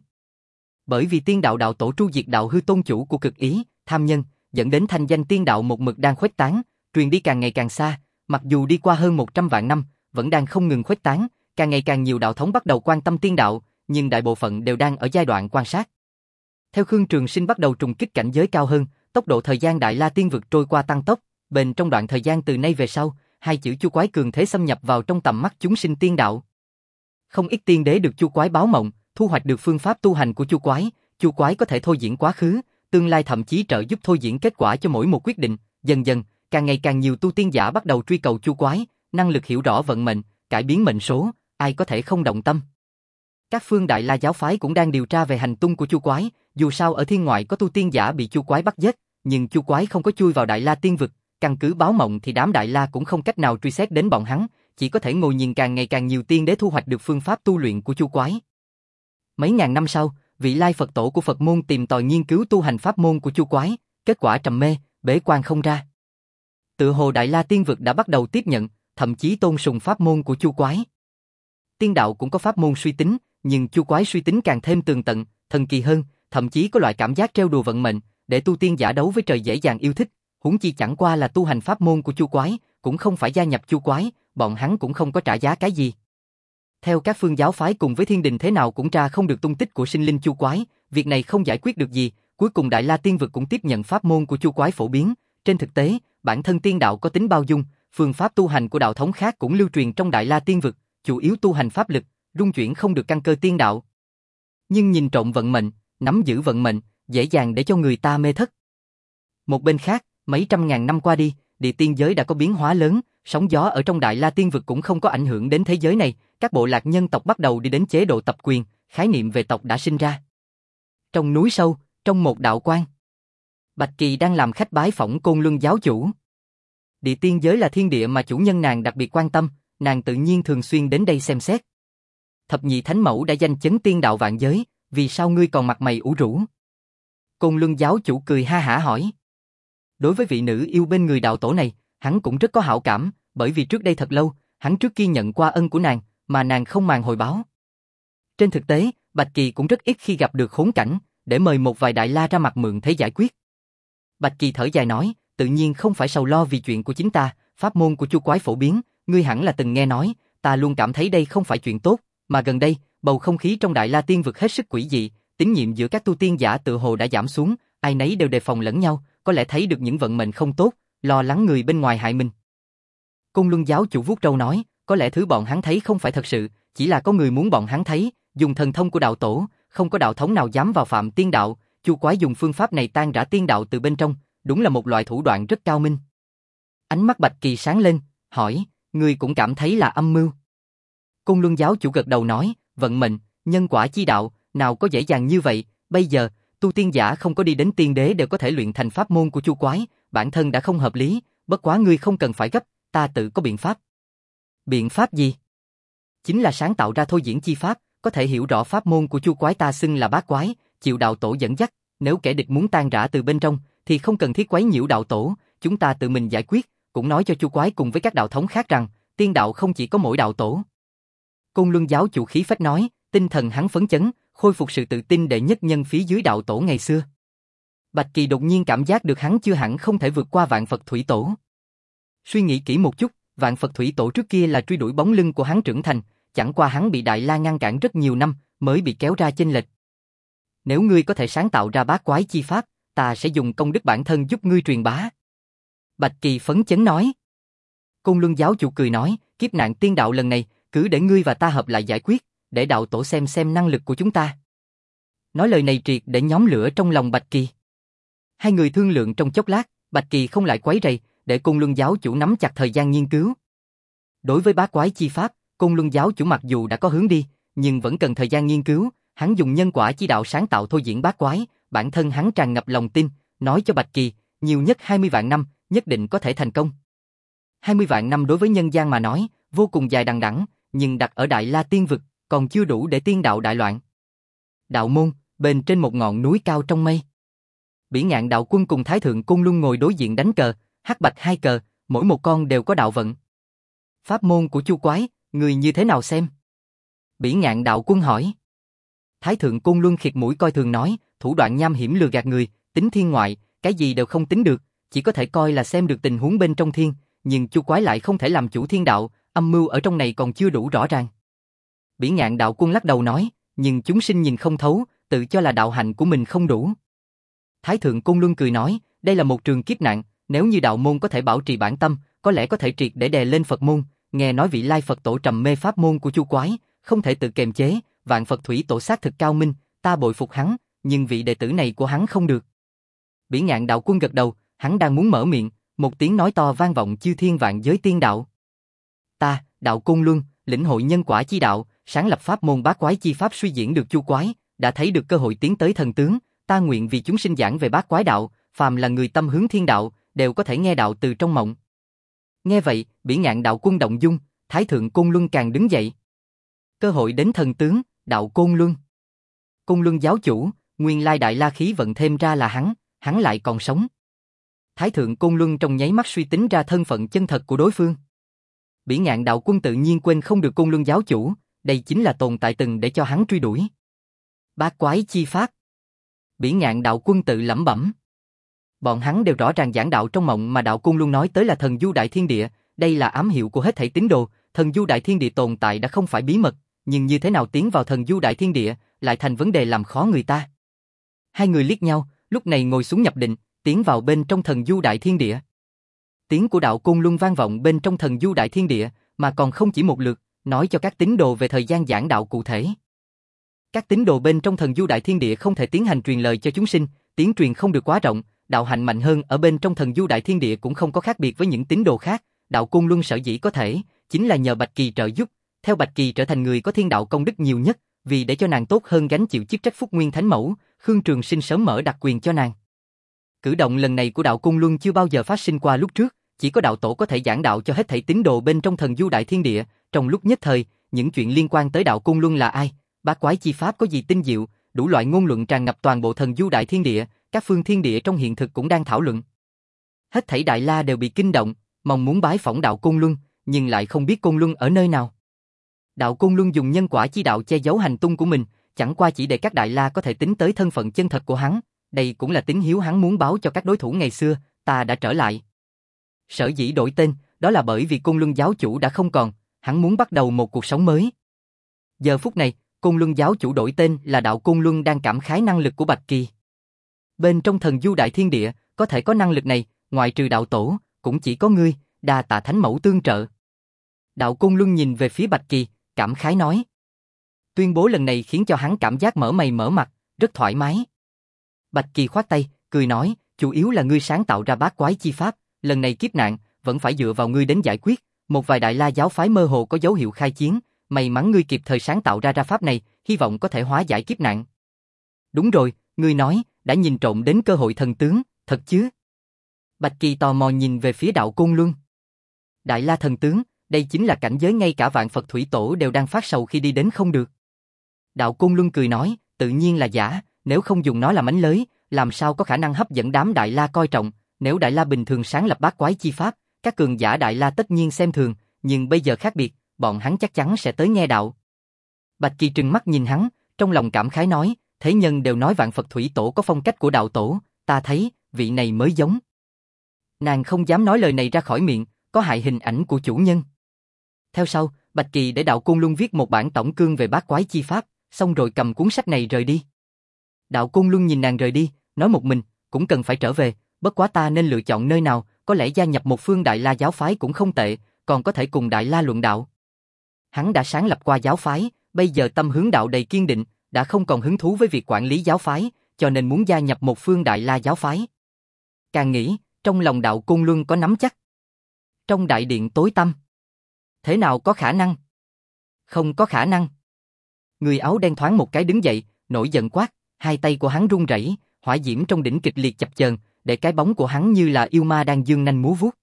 Bởi vì tiên đạo đạo tổ tru diệt đạo hư tôn chủ của cực ý, tham nhân, dẫn đến thanh danh tiên đạo một mực đang khuếch tán, truyền đi càng ngày càng xa, mặc dù đi qua hơn một trăm vạn năm, vẫn đang không ngừng khuếch tán, càng ngày càng nhiều đạo thống bắt đầu quan tâm tiên đạo, nhưng đại bộ phận đều đang ở giai đoạn quan sát. Theo Khương Trường Sinh bắt đầu trùng kích cảnh giới cao hơn, tốc độ thời gian Đại La tiên vực trôi qua tăng tốc, bên trong đoạn thời gian từ nay về sau, hai chữ Chu Quái cường thế xâm nhập vào trong tầm mắt chúng sinh tiên đạo. Không ít tiên đế được Chu Quái báo mộng, thu hoạch được phương pháp tu hành của Chu Quái, Chu Quái có thể thôi diễn quá khứ, tương lai thậm chí trợ giúp thôi diễn kết quả cho mỗi một quyết định, dần dần, càng ngày càng nhiều tu tiên giả bắt đầu truy cầu Chu Quái, năng lực hiểu rõ vận mệnh, cải biến mệnh số, ai có thể không động tâm. Các phương Đại La giáo phái cũng đang điều tra về hành tung của Chu Quái, dù sao ở thiên ngoại có tu tiên giả bị Chu Quái bắt giết, nhưng Chu Quái không có chui vào Đại La tiên vực, căn cứ báo mộng thì đám Đại La cũng không cách nào truy xét đến bọn hắn, chỉ có thể ngồi nhìn càng ngày càng nhiều tiên đế thu hoạch được phương pháp tu luyện của Chu Quái. Mấy ngàn năm sau, vị lai Phật tổ của Phật môn tìm tòi nghiên cứu tu hành pháp môn của Chu Quái, kết quả trầm mê, bế quan không ra. Tự hồ Đại La tiên vực đã bắt đầu tiếp nhận, thậm chí tôn sùng pháp môn của Chu Quái. Tiên đạo cũng có pháp môn suy tính, nhưng Chu Quái suy tính càng thêm tường tận, thần kỳ hơn, thậm chí có loại cảm giác trêu đùa vận mệnh, để tu tiên giả đấu với trời dễ dàng yêu thích, huống chi chẳng qua là tu hành pháp môn của Chu Quái, cũng không phải gia nhập Chu Quái, bọn hắn cũng không có trả giá cái gì. Theo các phương giáo phái cùng với thiên đình thế nào cũng tra không được tung tích của sinh linh Chu Quái, việc này không giải quyết được gì, cuối cùng Đại La Tiên Vực cũng tiếp nhận pháp môn của Chu Quái phổ biến. Trên thực tế, bản thân tiên đạo có tính bao dung, phương pháp tu hành của đạo thống khác cũng lưu truyền trong Đại La Tiên Vực, chủ yếu tu hành pháp lực, rung chuyển không được căn cơ tiên đạo. Nhưng nhìn trộm vận mệnh, nắm giữ vận mệnh, dễ dàng để cho người ta mê thất. Một bên khác, mấy trăm ngàn năm qua đi, địa tiên giới đã có biến hóa lớn, sóng gió ở trong Đại La Tiên Vực cũng không có ảnh hưởng đến thế giới này, các bộ lạc nhân tộc bắt đầu đi đến chế độ tập quyền, khái niệm về tộc đã sinh ra. Trong núi sâu, trong một đạo quan, Bạch Kỳ đang làm khách bái phỏng Côn Luân giáo chủ. Địa tiên giới là thiên địa mà chủ nhân nàng đặc biệt quan tâm, nàng tự nhiên thường xuyên đến đây xem xét. Thập nhị thánh mẫu đã danh chấn tiên đạo vạn giới, vì sao ngươi còn mặt mày ủ rũ? Côn Luân giáo chủ cười ha hả hỏi. Đối với vị nữ yêu bên người đạo tổ này, hắn cũng rất có hảo cảm, bởi vì trước đây thật lâu, hắn trước kia nhận qua ân của nàng, mà nàng không màng hồi báo. Trên thực tế, Bạch Kỳ cũng rất ít khi gặp được khốn cảnh, để mời một vài đại la ra mặt mượn thế giải quyết. Bạch Kỳ thở dài nói, tự nhiên không phải sầu lo vì chuyện của chính ta, pháp môn của Chu Quái phổ biến, ngươi hẳn là từng nghe nói, ta luôn cảm thấy đây không phải chuyện tốt, mà gần đây, bầu không khí trong Đại La Tiên Vực hết sức quỷ dị, tín nhiệm giữa các tu tiên giả tự hồ đã giảm xuống, ai nấy đều đề phòng lẫn nhau, có lẽ thấy được những vận mệnh không tốt, lo lắng người bên ngoài hại mình. Côn Luân giáo chủ vuốt râu nói, có lẽ thứ bọn hắn thấy không phải thật sự, chỉ là có người muốn bọn hắn thấy, dùng thần thông của đạo tổ, không có đạo thống nào dám vào phạm tiên đạo, Chu Quái dùng phương pháp này tan rã tiên đạo từ bên trong, đúng là một loại thủ đoạn rất cao minh. Ánh mắt Bạch Kỳ sáng lên, hỏi, ngươi cũng cảm thấy là âm mưu? Côn Luân giáo chủ gật đầu nói, vận mệnh, nhân quả chi đạo, nào có dễ dàng như vậy, bây giờ, tu tiên giả không có đi đến tiên đế đều có thể luyện thành pháp môn của Chu Quái, bản thân đã không hợp lý, bất quá ngươi không cần phải gấp, ta tự có biện pháp. Biện pháp gì? Chính là sáng tạo ra thôi diễn chi pháp, có thể hiểu rõ pháp môn của Chu Quái ta xưng là bát quái, chịu đạo tổ dẫn dắt, nếu kẻ địch muốn tan rã từ bên trong, thì không cần thiết quấy nhiễu đạo tổ, chúng ta tự mình giải quyết, cũng nói cho Chu Quái cùng với các đạo thống khác rằng, tiên đạo không chỉ có mỗi đạo tổ. Côn Luân giáo chủ khí phách nói, tinh thần hắn phấn chấn, khôi phục sự tự tin đệ nhất nhân phía dưới đạo tổ ngày xưa. Bạch Kỳ đột nhiên cảm giác được hắn chưa hẳn không thể vượt qua Vạn Phật Thủy Tổ. Suy nghĩ kỹ một chút, Vạn Phật Thủy Tổ trước kia là truy đuổi bóng lưng của hắn trưởng thành, chẳng qua hắn bị Đại La ngăn cản rất nhiều năm, mới bị kéo ra chênh lệch. Nếu ngươi có thể sáng tạo ra bát quái chi pháp, ta sẽ dùng công đức bản thân giúp ngươi truyền bá. Bạch Kỳ phấn chấn nói. Côn Luân giáo chủ cười nói, kiếp nạn tiên đạo lần này, cứ để ngươi và ta hợp lại giải quyết, để đạo tổ xem xem năng lực của chúng ta. Nói lời này triệt để nhóm lửa trong lòng Bạch Kỳ. Hai người thương lượng trong chốc lát, Bạch Kỳ không lại quấy rầy, để Côn Luân giáo chủ nắm chặt thời gian nghiên cứu. Đối với bát quái chi pháp, Côn Luân giáo chủ mặc dù đã có hướng đi, nhưng vẫn cần thời gian nghiên cứu, hắn dùng nhân quả chi đạo sáng tạo thôi diễn bát quái, bản thân hắn tràn ngập lòng tin, nói cho Bạch Kỳ, nhiều nhất hai mươi vạn năm, nhất định có thể thành công. hai mươi vạn năm đối với nhân gian mà nói, vô cùng dài đằng đẵng, nhưng đặt ở Đại La Tiên Vực, còn chưa đủ để tiên đạo đại loạn. Đạo môn, bên trên một ngọn núi cao trong mây. Bỉ Ngạn đạo quân cùng Thái thượng Côn Luân ngồi đối diện đánh cờ, hắc bạch hai cờ, mỗi một con đều có đạo vận. Pháp môn của Chu Quái, người như thế nào xem? Bỉ Ngạn đạo quân hỏi. Thái thượng Côn Luân khịt mũi coi thường nói, thủ đoạn nham hiểm lừa gạt người, tính thiên ngoại, cái gì đều không tính được, chỉ có thể coi là xem được tình huống bên trong thiên, nhưng Chu Quái lại không thể làm chủ thiên đạo, âm mưu ở trong này còn chưa đủ rõ ràng. Bỉ Ngạn đạo quân lắc đầu nói, nhưng chúng sinh nhìn không thấu, tự cho là đạo hạnh của mình không đủ. Thái thượng Côn Luân cười nói, đây là một trường kiếp nạn, nếu như đạo môn có thể bảo trì bản tâm, có lẽ có thể triệt để đè lên Phật môn, nghe nói vị lai Phật tổ trầm mê pháp môn của Chu Quái, không thể tự kiềm chế, Vạn Phật Thủy Tổ xác thực cao minh, ta bội phục hắn, nhưng vị đệ tử này của hắn không được. Bỉ Ngạn đạo quân gật đầu, hắn đang muốn mở miệng, một tiếng nói to vang vọng chư thiên vạn giới tiên đạo. Ta, đạo Côn Luân, lĩnh hội nhân quả chi đạo, sáng lập pháp môn bát quái chi pháp suy diễn được Chu Quái, đã thấy được cơ hội tiến tới thần tướng, ta nguyện vì chúng sinh giảng về bát quái đạo, phàm là người tâm hướng thiên đạo, đều có thể nghe đạo từ trong mộng. Nghe vậy, Bỉ Ngạn đạo quân động dung, Thái thượng Côn Luân càng đứng dậy. Cơ hội đến thần tướng, đạo Côn Luân. Côn Luân giáo chủ, nguyên lai đại la khí vận thêm ra là hắn, hắn lại còn sống. Thái thượng Côn Luân trong nháy mắt suy tính ra thân phận chân thật của đối phương. Bỉ Ngạn đạo quân tự nhiên quên không được Côn Luân giáo chủ, đây chính là tồn tại từng để cho hắn truy đuổi. Bát quái chi pháp. Bỉ Ngạn đạo quân tự lẩm bẩm. Bọn hắn đều rõ ràng giảng đạo trong mộng mà đạo Côn Luân nói tới là thần du đại thiên địa, đây là ám hiệu của hết thảy tín đồ, thần du đại thiên địa tồn tại đã không phải bí mật, nhưng như thế nào tiến vào thần du đại thiên địa, lại thành vấn đề làm khó người ta. Hai người liếc nhau, lúc này ngồi xuống nhập định, tiến vào bên trong thần du đại thiên địa. Tiếng của đạo Côn Luân vang vọng bên trong thần du đại thiên địa, mà còn không chỉ một lượt, nói cho các tín đồ về thời gian giảng đạo cụ thể. Các tín đồ bên trong thần du đại thiên địa không thể tiến hành truyền lời cho chúng sinh, tiếng truyền không được quá rộng, đạo hạnh mạnh hơn ở bên trong thần du đại thiên địa cũng không có khác biệt với những tín đồ khác, đạo Côn Luân sở dĩ có thể, chính là nhờ Bạch Kỳ trợ giúp, theo Bạch Kỳ trở thành người có thiên đạo công đức nhiều nhất, vì để cho nàng tốt hơn gánh chịu chức trách Phúc Nguyên Thánh Mẫu, Khương Trường Sinh sớm mở đặc quyền cho nàng. Cử động lần này của đạo Côn Luân chưa bao giờ phát sinh qua lúc trước, chỉ có đạo tổ có thể giảng đạo cho hết thảy tín đồ bên trong thần du đại thiên địa, trong lúc nhất thời, những chuyện liên quan tới đạo Côn Luân là ai, bát quái chi pháp có gì tinh diệu, đủ loại ngôn luận tràn ngập toàn bộ thần du đại thiên địa, các phương thiên địa trong hiện thực cũng đang thảo luận. Hết thảy Đại La đều bị kinh động, mong muốn bái phỏng đạo Côn Luân, nhưng lại không biết Côn Luân ở nơi nào. Đạo Côn Luân dùng nhân quả chi đạo che giấu hành tung của mình, chẳng qua chỉ để các Đại La có thể tính tới thân phận chân thật của hắn, đây cũng là tín hiếu hắn muốn báo cho các đối thủ ngày xưa, ta đã trở lại. Sở dĩ đổi tên, đó là bởi vì Côn Luân giáo chủ đã không còn, hắn muốn bắt đầu một cuộc sống mới. Giờ phút này, Côn Luân giáo chủ đổi tên là đạo Côn Luân đang cảm khái năng lực của Bạch Kỳ. Bên trong thần du đại thiên địa, có thể có năng lực này, ngoại trừ đạo tổ, cũng chỉ có ngươi, đa tạ Thánh Mẫu tương trợ. Đạo Côn Luân nhìn về phía Bạch Kỳ, cảm khái nói. Tuyên bố lần này khiến cho hắn cảm giác mở mày mở mặt, rất thoải mái. Bạch Kỳ khoát tay, cười nói, chủ yếu là ngươi sáng tạo ra bát quái chi pháp, lần này kiếp nạn, vẫn phải dựa vào ngươi đến giải quyết, một vài Đại La giáo phái mơ hồ có dấu hiệu khai chiến, may mắn ngươi kịp thời sáng tạo ra ra pháp này, hy vọng có thể hóa giải kiếp nạn. Đúng rồi, ngươi nói, đã nhìn trộm đến cơ hội thần tướng, thật chứ? Bạch Kỳ tò mò nhìn về phía đạo Côn Luân. Đại La thần tướng, đây chính là cảnh giới ngay cả vạn Phật thủy tổ đều đang phát sầu khi đi đến không được. Đạo Côn Luân cười nói, tự nhiên là giả, nếu không dùng nó làm mánh lới, làm sao có khả năng hấp dẫn đám Đại La coi trọng, nếu Đại La bình thường sáng lập bát quái chi pháp, các cường giả Đại La tất nhiên xem thường, nhưng bây giờ khác biệt, bọn hắn chắc chắn sẽ tới nghe đạo. Bạch Kỳ trừng mắt nhìn hắn, trong lòng cảm khái nói, thế nhân đều nói vạn Phật thủy tổ có phong cách của đạo tổ, ta thấy, vị này mới giống. Nàng không dám nói lời này ra khỏi miệng, có hại hình ảnh của chủ nhân. Theo sau, Bạch Kỳ để đạo Côn Luân viết một bản tổng cương về bát quái chi pháp, xong rồi cầm cuốn sách này rời đi. Đạo Côn Luân nhìn nàng rời đi, nói một mình, cũng cần phải trở về, bất quá ta nên lựa chọn nơi nào, có lẽ gia nhập một phương Đại La giáo phái cũng không tệ, còn có thể cùng Đại La luận đạo. Hắn đã sáng lập qua giáo phái, bây giờ tâm hướng đạo đầy kiên định, đã không còn hứng thú với việc quản lý giáo phái, cho nên muốn gia nhập một phương Đại La giáo phái. Càng nghĩ, trong lòng đạo Côn Luân có nắm chắc. Trong đại điện tối tăm. Thế nào có khả năng? Không có khả năng. Người áo đen thoáng một cái đứng dậy, nổi giận quát, hai tay của hắn run rẩy, hỏa diễm trong đỉnh kịch liệt chập chờn, để cái bóng của hắn như là yêu ma đang dương nanh múa vuốt.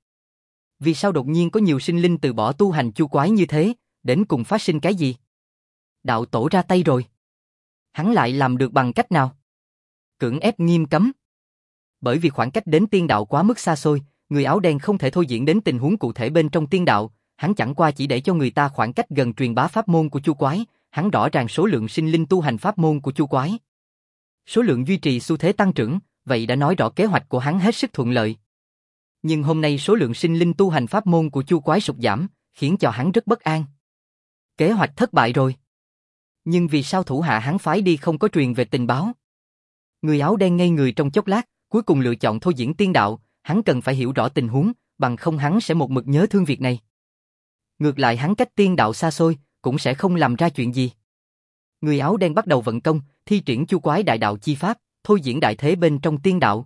Vì sao đột nhiên có nhiều sinh linh từ bỏ tu hành chu quái như thế, đến cùng phát sinh cái gì? Đạo tổ ra tay rồi. Hắn lại làm được bằng cách nào? Cưỡng ép nghiêm cấm. Bởi vì khoảng cách đến tiên đạo quá mức xa xôi, người áo đen không thể thôi diễn đến tình huống cụ thể bên trong tiên đạo, hắn chẳng qua chỉ để cho người ta khoảng cách gần truyền bá pháp môn của chu quái, hắn rõ ràng số lượng sinh linh tu hành pháp môn của chu quái. Số lượng duy trì xu thế tăng trưởng, vậy đã nói rõ kế hoạch của hắn hết sức thuận lợi. Nhưng hôm nay số lượng sinh linh tu hành pháp môn của chu quái sụt giảm, khiến cho hắn rất bất an. Kế hoạch thất bại rồi. Nhưng vì sao thủ hạ hắn phái đi không có truyền về tình báo? Người áo đen ngây người trong chốc lát, cuối cùng lựa chọn thôi diễn tiên đạo, hắn cần phải hiểu rõ tình huống, bằng không hắn sẽ một mực nhớ thương việc này. Ngược lại hắn cách tiên đạo xa xôi, cũng sẽ không làm ra chuyện gì. Người áo đen bắt đầu vận công, thi triển chu quái đại đạo chi pháp, thôi diễn đại thế bên trong tiên đạo.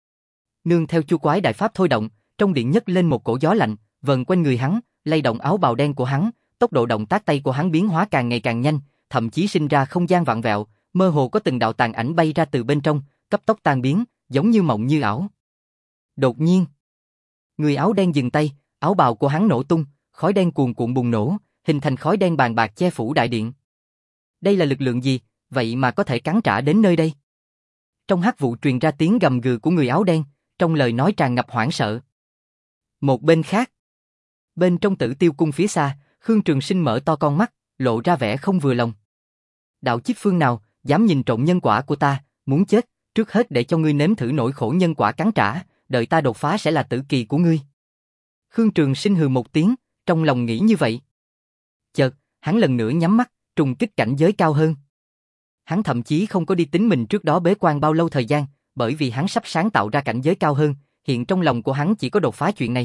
Nương theo chu quái đại pháp thôi động, trong điện nhấc lên một cổ gió lạnh, vần quanh người hắn, lay động áo bào đen của hắn, tốc độ động tác tay của hắn biến hóa càng ngày càng nhanh, thậm chí sinh ra không gian vặn vẹo, mơ hồ có từng đạo tàn ảnh bay ra từ bên trong, cấp tốc tan biến, giống như mộng như ảo. Đột nhiên, người áo đen dừng tay, áo bào của hắn nổ tung, khói đen cuồn cuộn bùng nổ, hình thành khói đen bàn bạc che phủ đại điện. Đây là lực lượng gì, vậy mà có thể cắn trả đến nơi đây? Trong hắc vụ truyền ra tiếng gầm gừ của người áo đen, trong lời nói tràn ngập hoảng sợ. Một bên khác, bên trong Tử Tiêu cung phía xa, Khương Trường Sinh mở to con mắt, lộ ra vẻ không vừa lòng. Đạo chiếc phương nào, dám nhìn trộm nhân quả của ta, muốn chết, trước hết để cho ngươi nếm thử nỗi khổ nhân quả cắn trả, đợi ta đột phá sẽ là tử kỳ của ngươi. Khương Trường Sinh hừ một tiếng, trong lòng nghĩ như vậy. Chợt, hắn lần nữa nhắm mắt, trùng kích cảnh giới cao hơn. Hắn thậm chí không có đi tính mình trước đó bế quan bao lâu thời gian, bởi vì hắn sắp sáng tạo ra cảnh giới cao hơn, hiện trong lòng của hắn chỉ có đột phá chuyện này.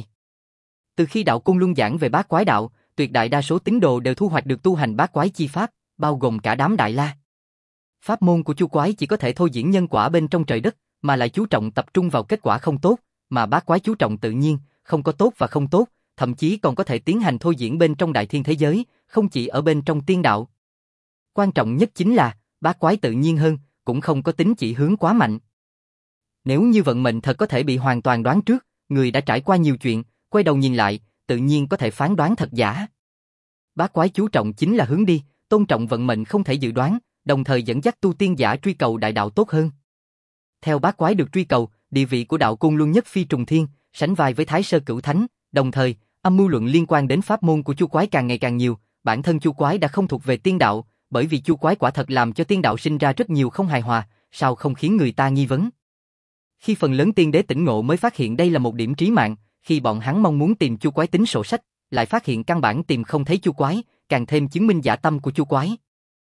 Từ khi đạo Côn Luân giảng về bát quái đạo, tuyệt đại đa số tín đồ đều thu hoạch được tu hành bát quái chi pháp, bao gồm cả đám Đại La. Pháp môn của Chu Quái chỉ có thể thôi diễn nhân quả bên trong trời đất, mà lại chú trọng tập trung vào kết quả không tốt, mà bát quái chú trọng tự nhiên, không có tốt và không tốt, thậm chí còn có thể tiến hành thôi diễn bên trong đại thiên thế giới, không chỉ ở bên trong tiên đạo. Quan trọng nhất chính là, bát quái tự nhiên hơn, cũng không có tính chỉ hướng quá mạnh. Nếu như vận mệnh thật có thể bị hoàn toàn đoán trước, người đã trải qua nhiều chuyện, quay đầu nhìn lại, tự nhiên có thể phán đoán thật giả. Bát quái chú trọng chính là hướng đi, tôn trọng vận mệnh không thể dự đoán, đồng thời dẫn dắt tu tiên giả truy cầu đại đạo tốt hơn. Theo bát quái được truy cầu, địa vị của đạo Côn Luân nhất phi trùng thiên, sánh vai với Thái Sơ Cửu Thánh, đồng thời, âm mưu luận liên quan đến pháp môn của Chu Quái càng ngày càng nhiều, bản thân Chu Quái đã không thuộc về tiên đạo, bởi vì Chu Quái quả thật làm cho tiên đạo sinh ra rất nhiều không hài hòa, sao không khiến người ta nghi vấn. Khi phần lớn tiên đế tỉnh ngộ mới phát hiện đây là một điểm trí mạng, khi bọn hắn mong muốn tìm Chu Quái tính sổ sách, lại phát hiện căn bản tìm không thấy Chu Quái, càng thêm chứng minh giả tâm của Chu Quái.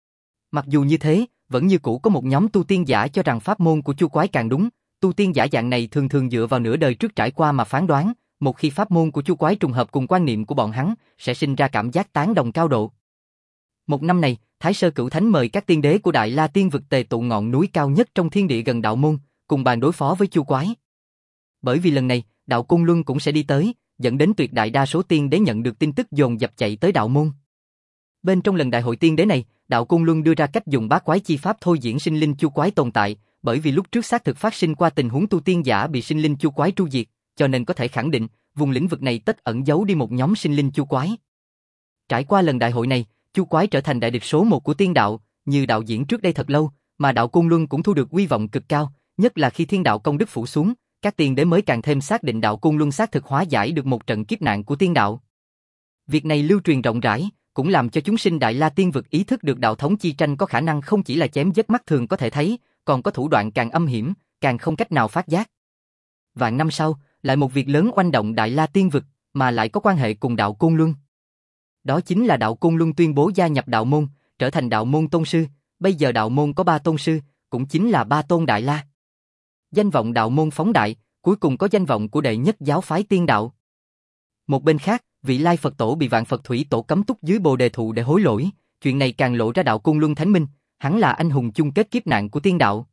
Mặc dù như thế, vẫn như cũ có một nhóm tu tiên giả cho rằng pháp môn của Chu Quái càng đúng, tu tiên giả dạng này thường thường dựa vào nửa đời trước trải qua mà phán đoán, một khi pháp môn của Chu Quái trùng hợp cùng quan niệm của bọn hắn, sẽ sinh ra cảm giác tán đồng cao độ. Một năm này, Thái Sơ Cửu Thánh mời các tiên đế của Đại La Tiên vực tề tụ ngọn núi cao nhất trong thiên địa gần đạo môn, cùng bàn đối phó với Chu Quái. Bởi vì lần này, đạo Côn Luân cũng sẽ đi tới, dẫn đến tuyệt đại đa số tiên đế nhận được tin tức dồn dập chạy tới đạo môn. Bên trong lần đại hội tiên đế này, đạo Côn Luân đưa ra cách dùng bát quái chi pháp thôi diễn sinh linh Chu Quái tồn tại, bởi vì lúc trước xác thực phát sinh qua tình huống tu tiên giả bị sinh linh Chu Quái tru diệt, cho nên có thể khẳng định, vùng lĩnh vực này tất ẩn giấu đi một nhóm sinh linh Chu Quái. Trải qua lần đại hội này, Chu Quái trở thành đại địch số một của tiên đạo, như đạo diễn trước đây thật lâu, mà đạo Côn Luân cũng thu được uy vọng cực cao, nhất là khi thiên đạo công đức phủ xuống, các tiên đế mới càng thêm xác định đạo Côn Luân xác thực hóa giải được một trận kiếp nạn của tiên đạo. Việc này lưu truyền rộng rãi, cũng làm cho chúng sinh Đại La Tiên vực ý thức được đạo thống chi tranh có khả năng không chỉ là chém giết mắt thường có thể thấy, còn có thủ đoạn càng âm hiểm, càng không cách nào phát giác. Vạn năm sau, lại một việc lớn oanh động Đại La Tiên vực, mà lại có quan hệ cùng đạo Côn Luân. Đó chính là đạo Côn Luân tuyên bố gia nhập đạo môn, trở thành đạo môn tôn sư, bây giờ đạo môn có ba tôn sư, cũng chính là ba tôn Đại La. Danh vọng đạo môn phóng đại, cuối cùng có danh vọng của đệ nhất giáo phái tiên đạo. Một bên khác, vị Lai Phật Tổ bị Vạn Phật Thủy Tổ cấm túc dưới Bồ Đề thụ để hối lỗi, chuyện này càng lộ ra đạo Côn Luân Thánh Minh, hắn là anh hùng chung kết kiếp nạn của tiên đạo.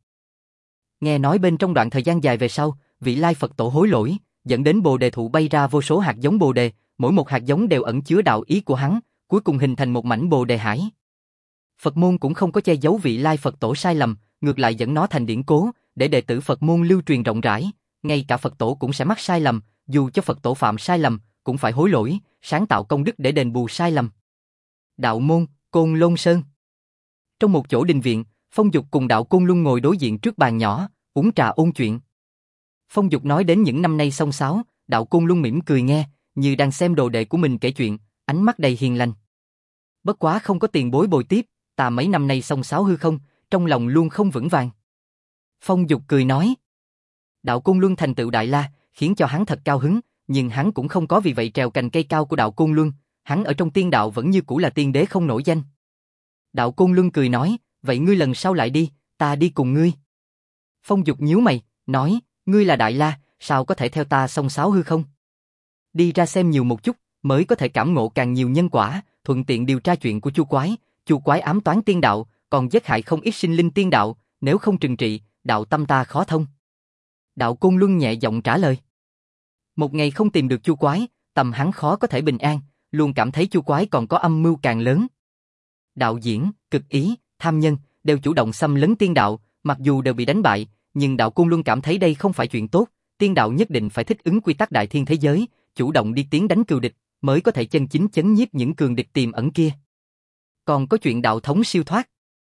Nghe nói bên trong đoạn thời gian dài về sau, vị Lai Phật Tổ hối lỗi, dẫn đến Bồ Đề thụ bay ra vô số hạt giống Bồ Đề, mỗi một hạt giống đều ẩn chứa đạo ý của hắn, cuối cùng hình thành một mảnh Bồ Đề hải. Phật môn cũng không có che giấu vị Lai Phật Tổ sai lầm, ngược lại dẫn nó thành điển cố, để đệ tử Phật môn lưu truyền rộng rãi, ngay cả Phật Tổ cũng sẽ mắc sai lầm, dù cho Phật Tổ phạm sai lầm, cũng phải hối lỗi, sáng tạo công đức để đền bù sai lầm. Đạo môn, Côn Lôn Sơn. Trong một chỗ đình viện, Phong Dục cùng đạo Côn Luân ngồi đối diện trước bàn nhỏ, uống trà ôn chuyện. Phong Dục nói đến những năm nay xông xáo, đạo Côn Luân mỉm cười nghe, như đang xem đồ đệ của mình kể chuyện, ánh mắt đầy hiền lành. Bất quá không có tiền bối bồi tiếp, ta mấy năm nay xông xáo hư không, trong lòng luôn không vững vàng. Phong Dục cười nói, đạo Côn Luân thành tựu Đại La, khiến cho hắn thật cao hứng, nhưng hắn cũng không có vì vậy trèo cành cây cao của đạo Côn Luân, hắn ở trong tiên đạo vẫn như cũ là tiên đế không nổi danh. Đạo Côn Luân cười nói, vậy ngươi lần sau lại đi, ta đi cùng ngươi. Phong Dục nhíu mày, nói, ngươi là Đại La, sao có thể theo ta xông xáo hư không? Đi ra xem nhiều một chút, mới có thể cảm ngộ càng nhiều nhân quả, thuận tiện điều tra chuyện của Chu Quái. Chu Quái ám toán tiên đạo, còn giết hại không ít sinh linh tiên đạo, nếu không trừng trị, đạo tâm ta khó thông. Đạo Côn Luân nhẹ giọng trả lời. Một ngày không tìm được Chu Quái, tâm hắn khó có thể bình an, luôn cảm thấy Chu Quái còn có âm mưu càng lớn. Đạo diễn, cực ý, tham nhân, đều chủ động xâm lấn tiên đạo, mặc dù đều bị đánh bại, nhưng đạo Côn Luân cảm thấy đây không phải chuyện tốt, tiên đạo nhất định phải thích ứng quy tắc đại thiên thế giới, chủ động đi tiến đánh cừu địch, mới có thể chân chính chấn nhiếp những cường địch tiềm ẩn kia. Còn có chuyện đạo thống siêu thoát.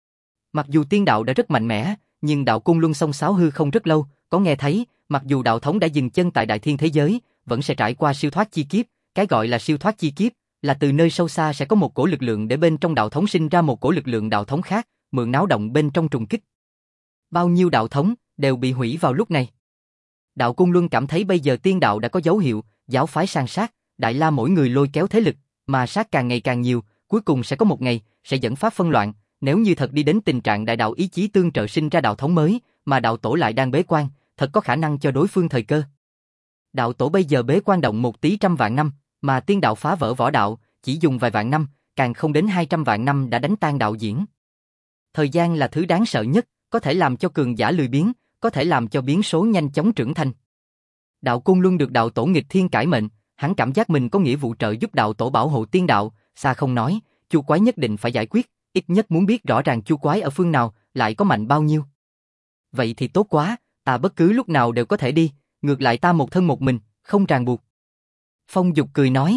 Mặc dù tiên đạo đã rất mạnh mẽ, nhưng đạo Côn Luân xông xáo hư không rất lâu, có nghe thấy, mặc dù đạo thống đã dừng chân tại đại thiên thế giới, vẫn sẽ trải qua siêu thoát chi kiếp, cái gọi là siêu thoát chi kiếp, là từ nơi sâu xa sẽ có một cổ lực lượng để bên trong đạo thống sinh ra một cổ lực lượng đạo thống khác, mượn náo động bên trong trùng kích. Bao nhiêu đạo thống đều bị hủy vào lúc này. Đạo Côn Luân cảm thấy bây giờ tiên đạo đã có dấu hiệu, giáo phái san sát, Đại La mỗi người lôi kéo thế lực, mà sát càng ngày càng nhiều, cuối cùng sẽ có một ngày, sẽ dẫn pháp phân loạn, nếu như thật đi đến tình trạng đại đạo ý chí tương trợ sinh ra đạo thống mới, mà đạo tổ lại đang bế quan, thật có khả năng cho đối phương thời cơ. Đạo tổ bây giờ bế quan động một tí trăm vạn năm, mà tiên đạo phá vỡ võ đạo, chỉ dùng vài vạn năm, càng không đến hai trăm vạn năm đã đánh tan đạo diễn. Thời gian là thứ đáng sợ nhất, có thể làm cho cường giả lười biếng, có thể làm cho biến số nhanh chóng trưởng thành. Đạo Côn Luân được đạo tổ nghịch thiên cải mệnh, hắn cảm giác mình có nghĩa vụ trợ giúp đạo tổ bảo hộ tiên đạo, xa không nói, Chu Quái nhất định phải giải quyết, ít nhất muốn biết rõ ràng Chu Quái ở phương nào, lại có mạnh bao nhiêu. Vậy thì tốt quá, ta bất cứ lúc nào đều có thể đi, ngược lại ta một thân một mình, không ràng buộc. Phong Dục cười nói.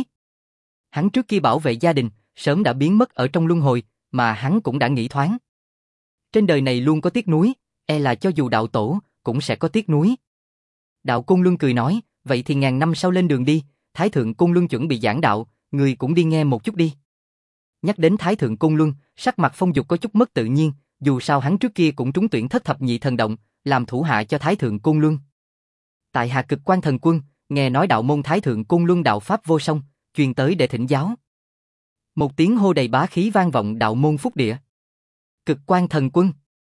Hắn trước kia bảo vệ gia đình, sớm đã biến mất ở trong luân hồi, mà hắn cũng đã nghĩ thoáng. Trên đời này luôn có tiếc nuối, e là cho dù đạo tổ, cũng sẽ có tiếc nuối. Đạo Côn Luân cười nói, vậy thì ngàn năm sau lên đường đi, Thái Thượng Côn Luân chuẩn bị giảng đạo, người cũng đi nghe một chút đi. Nhắc đến Thái Thượng Côn Luân, sắc mặt Phong Dục có chút mất tự nhiên, dù sao hắn trước kia cũng trúng tuyển thất thập nhị thần động, làm thủ hạ cho Thái Thượng Côn Luân. Tại Hạ Cực Quan Thần Quân, nghe nói đạo môn Thái Thượng Côn Luân đạo pháp vô song, truyền tới để thỉnh giáo. Một tiếng hô đầy bá khí vang vọng đạo môn Phúc Địa. Cực Quan Thần Quân.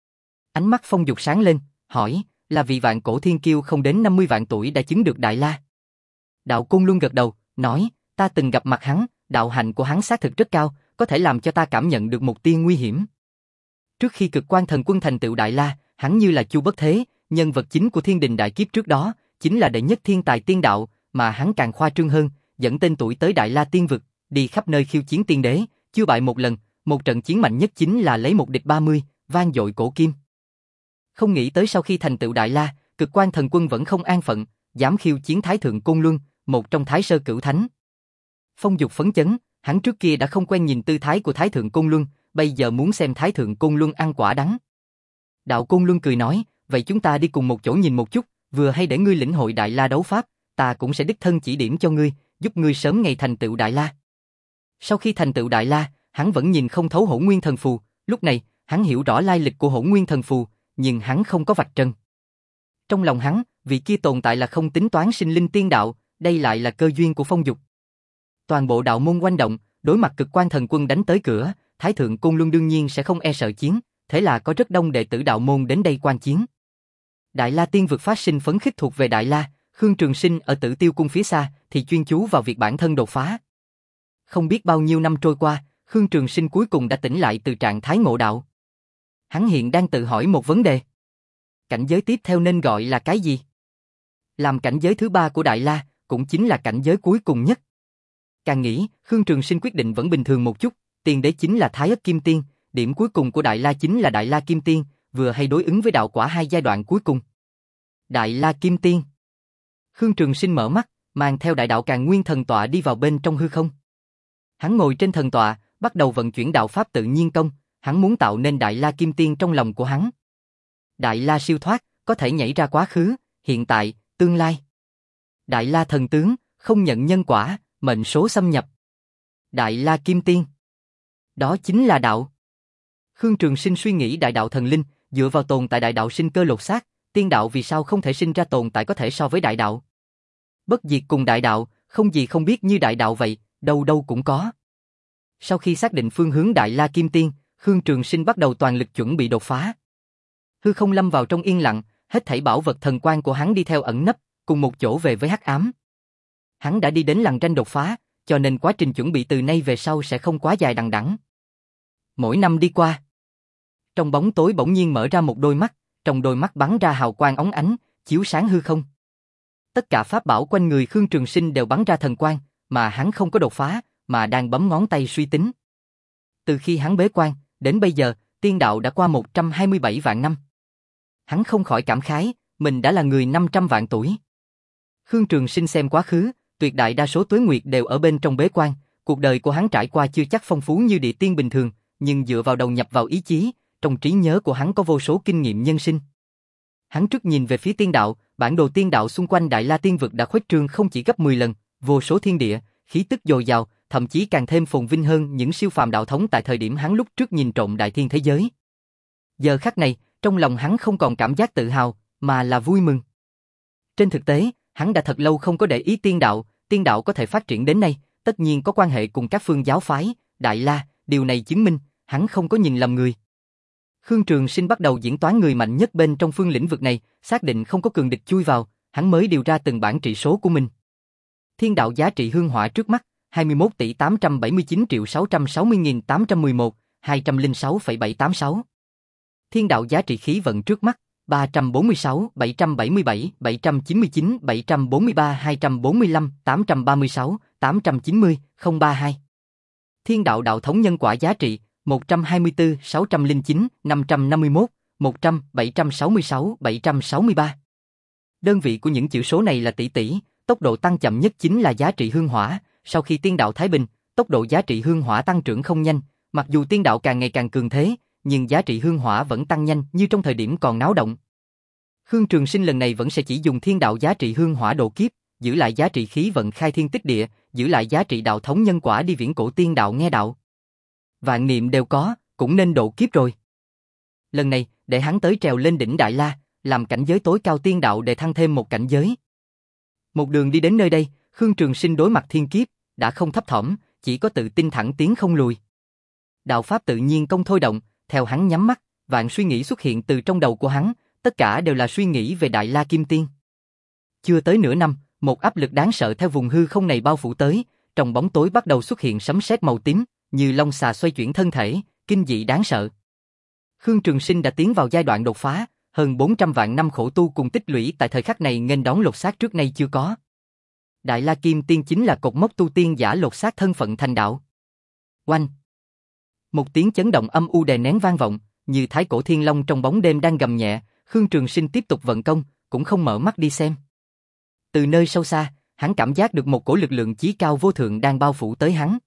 Ánh mắt Phong Dục sáng lên, hỏi, là vị vạn cổ thiên kiêu không đến năm mươi vạn tuổi đã chứng được Đại La. Đạo Côn Luân gật đầu, nói, ta từng gặp mặt hắn, đạo hạnh của hắn xác thực rất cao, có thể làm cho ta cảm nhận được một tia nguy hiểm. Trước khi Cực Quan Thần Quân thành tựu Đại La, hắn như là Chu Bất Thế, nhân vật chính của Thiên Đình đại kiếp trước đó, chính là đệ nhất thiên tài tiên đạo, mà hắn càng khoa trương hơn, dẫn tên tuổi tới Đại La tiên vực, đi khắp nơi khiêu chiến tiên đế, chưa bại một lần, một trận chiến mạnh nhất chính là lấy một địch ba mươi, vang dội cổ kim. Không nghĩ tới sau khi thành tựu Đại La, Cực Quan Thần Quân vẫn không an phận, dám khiêu chiến Thái Thượng Côn Luân, một trong Thái Sơ Cửu Thánh. Phong Dục phấn chấn, hắn trước kia đã không quen nhìn tư thái của Thái Thượng Côn Luân, bây giờ muốn xem Thái Thượng Côn Luân ăn quả đắng. Đạo Côn Luân cười nói, vậy chúng ta đi cùng một chỗ nhìn một chút, vừa hay để ngươi lĩnh hội Đại La đấu pháp, ta cũng sẽ đích thân chỉ điểm cho ngươi, giúp ngươi sớm ngày thành tựu Đại La. Sau khi thành tựu Đại La, hắn vẫn nhìn không thấu Hỗn Nguyên Thần Phù, lúc này, hắn hiểu rõ lai lịch của Hỗn Nguyên Thần Phù, nhưng hắn không có vạch trần. Trong lòng hắn, vị kia tồn tại là không tính toán sinh linh tiên đạo, đây lại là cơ duyên của Phong Dục. Toàn bộ đạo môn oanh động, đối mặt Cực Quan Thần Quân đánh tới cửa, Thái Thượng Côn Luân đương nhiên sẽ không e sợ chiến, thế là có rất đông đệ tử đạo môn đến đây quan chiến. Đại La tiên vực phát sinh phấn khích thuộc về Đại La, Khương Trường Sinh ở Tử Tiêu cung phía xa thì chuyên chú vào việc bản thân đột phá. Không biết bao nhiêu năm trôi qua, Khương Trường Sinh cuối cùng đã tỉnh lại từ trạng thái ngộ đạo. Hắn hiện đang tự hỏi một vấn đề. Cảnh giới tiếp theo nên gọi là cái gì? Làm cảnh giới thứ ba của Đại La, cũng chính là cảnh giới cuối cùng nhất. Càng nghĩ, Khương Trường Sinh quyết định vẫn bình thường một chút, tiền đế chính là Thái Ất Kim Tiên, điểm cuối cùng của Đại La chính là Đại La Kim Tiên, vừa hay đối ứng với đạo quả hai giai đoạn cuối cùng. Đại La Kim Tiên. Khương Trường Sinh mở mắt, mang theo đại đạo Càn Nguyên thần tọa đi vào bên trong hư không. Hắn ngồi trên thần tọa, bắt đầu vận chuyển đạo pháp tự nhiên công, hắn muốn tạo nên Đại La Kim Tiên trong lòng của hắn. Đại La siêu thoát, có thể nhảy ra quá khứ, hiện tại, tương lai. Đại La thần tướng, không nhận nhân quả, mệnh số xâm nhập. Đại La Kim Tiên. Đó chính là đạo. Khương Trường Sinh suy nghĩ đại đạo thần linh, dựa vào tồn tại đại đạo sinh cơ lột xác, tiên đạo vì sao không thể sinh ra tồn tại có thể so với đại đạo. Bất diệt cùng đại đạo, không gì không biết như đại đạo vậy, đâu đâu cũng có. Sau khi xác định phương hướng Đại La Kim Tiên, Khương Trường Sinh bắt đầu toàn lực chuẩn bị đột phá. Hư không lâm vào trong yên lặng, hết thảy bảo vật thần quan của hắn đi theo ẩn nấp, cùng một chỗ về với hắc ám. Hắn đã đi đến lằn ranh đột phá, cho nên quá trình chuẩn bị từ nay về sau sẽ không quá dài đằng đẵng. Mỗi năm đi qua, trong bóng tối bỗng nhiên mở ra một đôi mắt, trong đôi mắt bắn ra hào quang óng ánh, chiếu sáng hư không. Tất cả pháp bảo quanh người Khương Trường Sinh đều bắn ra thần quang, mà hắn không có đột phá, mà đang bấm ngón tay suy tính. Từ khi hắn bế quan, đến bây giờ, tiên đạo đã qua một trăm hai mươi bảy vạn năm. Hắn không khỏi cảm khái, mình đã là người năm trăm vạn tuổi. Khương Trường Sinh xem quá khứ, tuyệt đại đa số tuế nguyệt đều ở bên trong bế quan, cuộc đời của hắn trải qua chưa chắc phong phú như địa tiên bình thường, nhưng dựa vào đầu nhập vào ý chí, trong trí nhớ của hắn có vô số kinh nghiệm nhân sinh. Hắn trước nhìn về phía tiên đạo, bản đồ tiên đạo xung quanh Đại La tiên vực đã khuếch trương không chỉ gấp mười lần, vô số thiên địa, khí tức dồi dào, thậm chí càng thêm phồn vinh hơn những siêu phàm đạo thống tại thời điểm hắn lúc trước nhìn trộm đại thiên thế giới. Giờ khắc này, trong lòng hắn không còn cảm giác tự hào, mà là vui mừng. Trên thực tế, hắn đã thật lâu không có để ý tiên đạo, tiên đạo có thể phát triển đến nay, tất nhiên có quan hệ cùng các phương giáo phái, Đại La, điều này chứng minh, hắn không có nhìn lầm người. Khương Trường Sinh bắt đầu diễn toán người mạnh nhất bên trong phương lĩnh vực này, xác định không có cường địch chui vào, hắn mới điều ra từng bảng trị số của mình. Thiên đạo giá trị hương hỏa trước mắt, hai mươi mốt tỷ tám trăm bảy mươi chín triệu sáu trăm sáu mươi nghìn tám trăm mười một, hai trăm lẻ sáu phẩy bảy tám sáu. Thiên đạo giá trị khí vận trước mắt, ba trăm bốn mươi sáu, bảy trăm bảy mươi bảy, bảy trăm chín mươi chín, bảy trăm bốn mươi ba, hai trăm bốn mươi lăm, tám trăm ba mươi sáu, tám trăm chín mươi, không ba hai. Thiên đạo đạo thống nhân quả giá trị, một trăm hai mươi tư, sáu trăm lẻ chín, năm trăm năm mươi mốt, một trăm, bảy trăm sáu mươi sáu, bảy trăm sáu mươi ba. Đơn vị của những chữ số này là tỷ tỷ, tốc độ tăng chậm nhất chính là giá trị hương hỏa, sau khi tiên đạo Thái Bình, tốc độ giá trị hương hỏa tăng trưởng không nhanh, mặc dù tiên đạo càng ngày càng cường thế, nhưng giá trị hương hỏa vẫn tăng nhanh như trong thời điểm còn náo động. Khương Trường Sinh lần này vẫn sẽ chỉ dùng thiên đạo giá trị hương hỏa độ kiếp, giữ lại giá trị khí vận khai thiên tích địa, giữ lại giá trị đạo thống nhân quả đi viễn cổ tiên đạo nghe đạo. Vạn niệm đều có, cũng nên độ kiếp rồi. Lần này, để hắn tới trèo lên đỉnh Đại La, làm cảnh giới tối cao tiên đạo để thăng thêm một cảnh giới. Một đường đi đến nơi đây, Khương Trường Sinh đối mặt thiên kiếp, đã không thấp thỏm, chỉ có tự tin thẳng tiến không lùi. Đạo pháp tự nhiên công thôi động, theo hắn nhắm mắt, vạn suy nghĩ xuất hiện từ trong đầu của hắn, tất cả đều là suy nghĩ về Đại La Kim Tiên. Chưa tới nửa năm, một áp lực đáng sợ theo vùng hư không này bao phủ tới, trong bóng tối bắt đầu xuất hiện sấm sét màu tím, như long xà xoay chuyển thân thể, kinh dị đáng sợ. Khương Trường Sinh đã tiến vào giai đoạn đột phá, hơn bốn trăm vạn năm khổ tu cùng tích lũy tại thời khắc này nghênh đón lột xác trước nay chưa có. Đại La Kim Tiên chính là cột mốc tu tiên giả lột xác thân phận thành đạo. Oanh! Một tiếng chấn động âm u đè nén vang vọng, như thái cổ thiên long trong bóng đêm đang gầm nhẹ. Khương Trường Sinh tiếp tục vận công, cũng không mở mắt đi xem. Từ nơi sâu xa, hắn cảm giác được một cổ lực lượng chí cao vô thượng đang bao phủ tới hắn.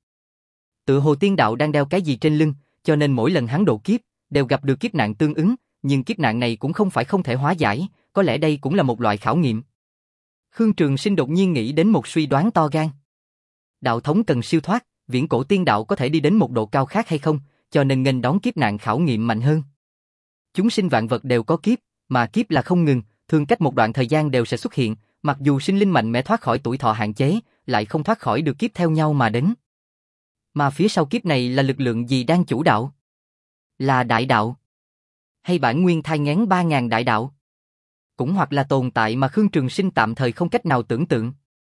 Tựa hồ tiên đạo đang đeo cái gì trên lưng, cho nên mỗi lần hắn độ kiếp, đều gặp được kiếp nạn tương ứng, nhưng kiếp nạn này cũng không phải không thể hóa giải, có lẽ đây cũng là một loại khảo nghiệm. Khương Trường Sinh đột nhiên nghĩ đến một suy đoán to gan. Đạo thống cần siêu thoát, viễn cổ tiên đạo có thể đi đến một độ cao khác hay không, cho nên nghênh đón kiếp nạn khảo nghiệm mạnh hơn. Chúng sinh vạn vật đều có kiếp, mà kiếp là không ngừng, thường cách một đoạn thời gian đều sẽ xuất hiện, mặc dù sinh linh mạnh mẽ thoát khỏi tuổi thọ hạn chế, lại không thoát khỏi được kiếp theo nhau mà đến. Mà phía sau kiếp này là lực lượng gì đang chủ đạo? Là đại đạo? Hay bản nguyên thai nghén ba ngàn đại đạo? Cũng hoặc là tồn tại mà Khương Trường Sinh tạm thời không cách nào tưởng tượng.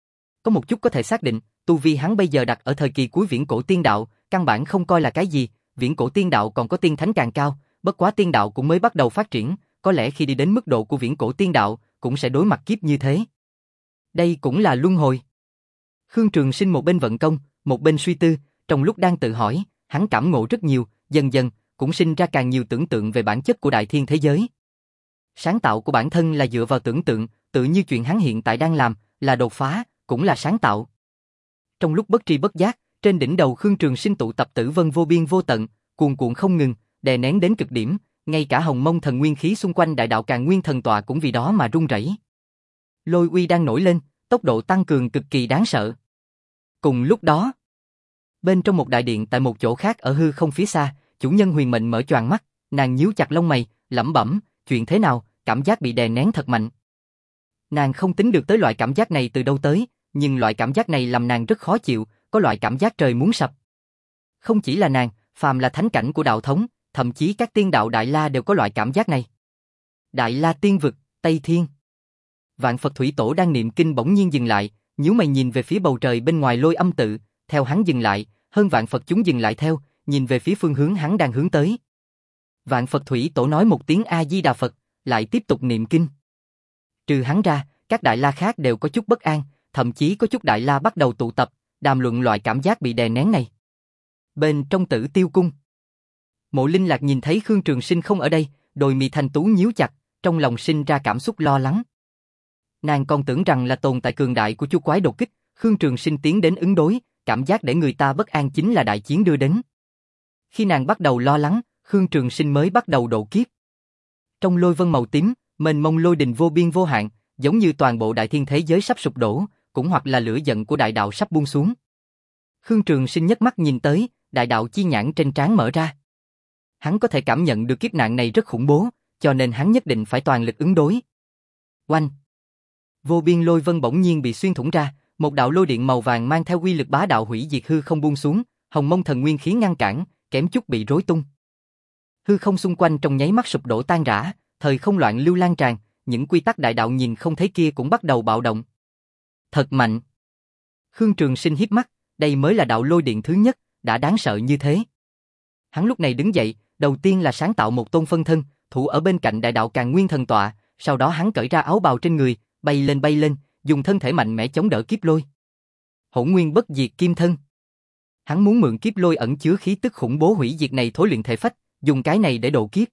Có một chút có thể xác định, tu vi hắn bây giờ đặt ở thời kỳ cuối viễn cổ tiên đạo, căn bản không coi là cái gì, viễn cổ tiên đạo còn có tiên thánh càng cao, bất quá tiên đạo cũng mới bắt đầu phát triển, có lẽ khi đi đến mức độ của viễn cổ tiên đạo, cũng sẽ đối mặt kiếp như thế. Đây cũng là luân hồi. Khương Trường Sinh một bên vận công, một bên suy tư, trong lúc đang tự hỏi, hắn cảm ngộ rất nhiều, dần dần, cũng sinh ra càng nhiều tưởng tượng về bản chất của đại thiên thế giới. Sáng tạo của bản thân là dựa vào tưởng tượng, tự như chuyện hắn hiện tại đang làm, là đột phá, cũng là sáng tạo. Trong lúc bất tri bất giác, trên đỉnh đầu Khương Trường Sinh tụ tập tử vân vô biên vô tận, cuồn cuộn không ngừng, đè nén đến cực điểm, ngay cả hồng mông thần nguyên khí xung quanh đại đạo Càn Nguyên thần tọa cũng vì đó mà rung rẩy. Lôi uy đang nổi lên, tốc độ tăng cường cực kỳ đáng sợ. Cùng lúc đó, bên trong một đại điện tại một chỗ khác ở hư không phía xa, chủ nhân Huyền Mệnh mở choàng mắt, nàng nhíu chặt lông mày, lẩm bẩm, chuyện thế nào, cảm giác bị đè nén thật mạnh. Nàng không tính được tới loại cảm giác này từ đâu tới, nhưng loại cảm giác này làm nàng rất khó chịu, có loại cảm giác trời muốn sập. Không chỉ là nàng, phàm là thánh cảnh của đạo thống, thậm chí các tiên đạo Đại La đều có loại cảm giác này. Đại La tiên vực, Tây Thiên. Vạn Phật Thủy Tổ đang niệm kinh bỗng nhiên dừng lại, nhíu mày nhìn về phía bầu trời bên ngoài Lôi Âm tự, theo hắn dừng lại, hơn vạn Phật chúng dừng lại theo, nhìn về phía phương hướng hắn đang hướng tới. Vạn Phật Thủy Tổ nói một tiếng A Di Đà Phật, lại tiếp tục niệm kinh. Trừ hắn ra, các Đại La khác đều có chút bất an, thậm chí có chút Đại La bắt đầu tụ tập, đàm luận loại cảm giác bị đè nén này. Bên trong Tử Tiêu cung, Mộ Linh Lạc nhìn thấy Khương Trường Sinh không ở đây, đôi mi thanh tú nhíu chặt, trong lòng sinh ra cảm xúc lo lắng. Nàng còn tưởng rằng là tồn tại cường đại của Chu Quái đột kích, Khương Trường Sinh tiến đến ứng đối, cảm giác để người ta bất an chính là đại chiến đưa đến. Khi nàng bắt đầu lo lắng, Khương Trường Sinh mới bắt đầu độ kiếp. Trong lôi vân màu tím, mênh mông lôi đình vô biên vô hạn, giống như toàn bộ đại thiên thế giới sắp sụp đổ, cũng hoặc là lửa giận của đại đạo sắp buông xuống. Khương Trường Sinh nhấc mắt nhìn tới, đại đạo chi nhãn trên trán mở ra. Hắn có thể cảm nhận được kiếp nạn này rất khủng bố, cho nên hắn nhất định phải toàn lực ứng đối. Oanh! Vô biên lôi vân bỗng nhiên bị xuyên thủng ra, một đạo lôi điện màu vàng mang theo uy lực bá đạo hủy diệt hư không buông xuống, hồng mông thần nguyên khí ngăn cản, kém chút bị rối tung. Hư không xung quanh trong nháy mắt sụp đổ tan rã, thời không loạn lưu lan tràn, những quy tắc đại đạo nhìn không thấy kia cũng bắt đầu bạo động. Thật mạnh. Khương Trường Sinh híp mắt, đây mới là đạo lôi điện thứ nhất, đã đáng sợ như thế. Hắn lúc này đứng dậy, đầu tiên là sáng tạo một tôn phân thân, thủ ở bên cạnh đại đạo Càn Nguyên thần tọa, sau đó hắn cởi ra áo bào trên người, bay lên bay lên, dùng thân thể mạnh mẽ chống đỡ kiếp lôi. Hỗn Nguyên Bất Diệt Kim Thân. Hắn muốn mượn kiếp lôi ẩn chứa khí tức khủng bố hủy diệt này thối luyện thể phách, dùng cái này để độ kiếp.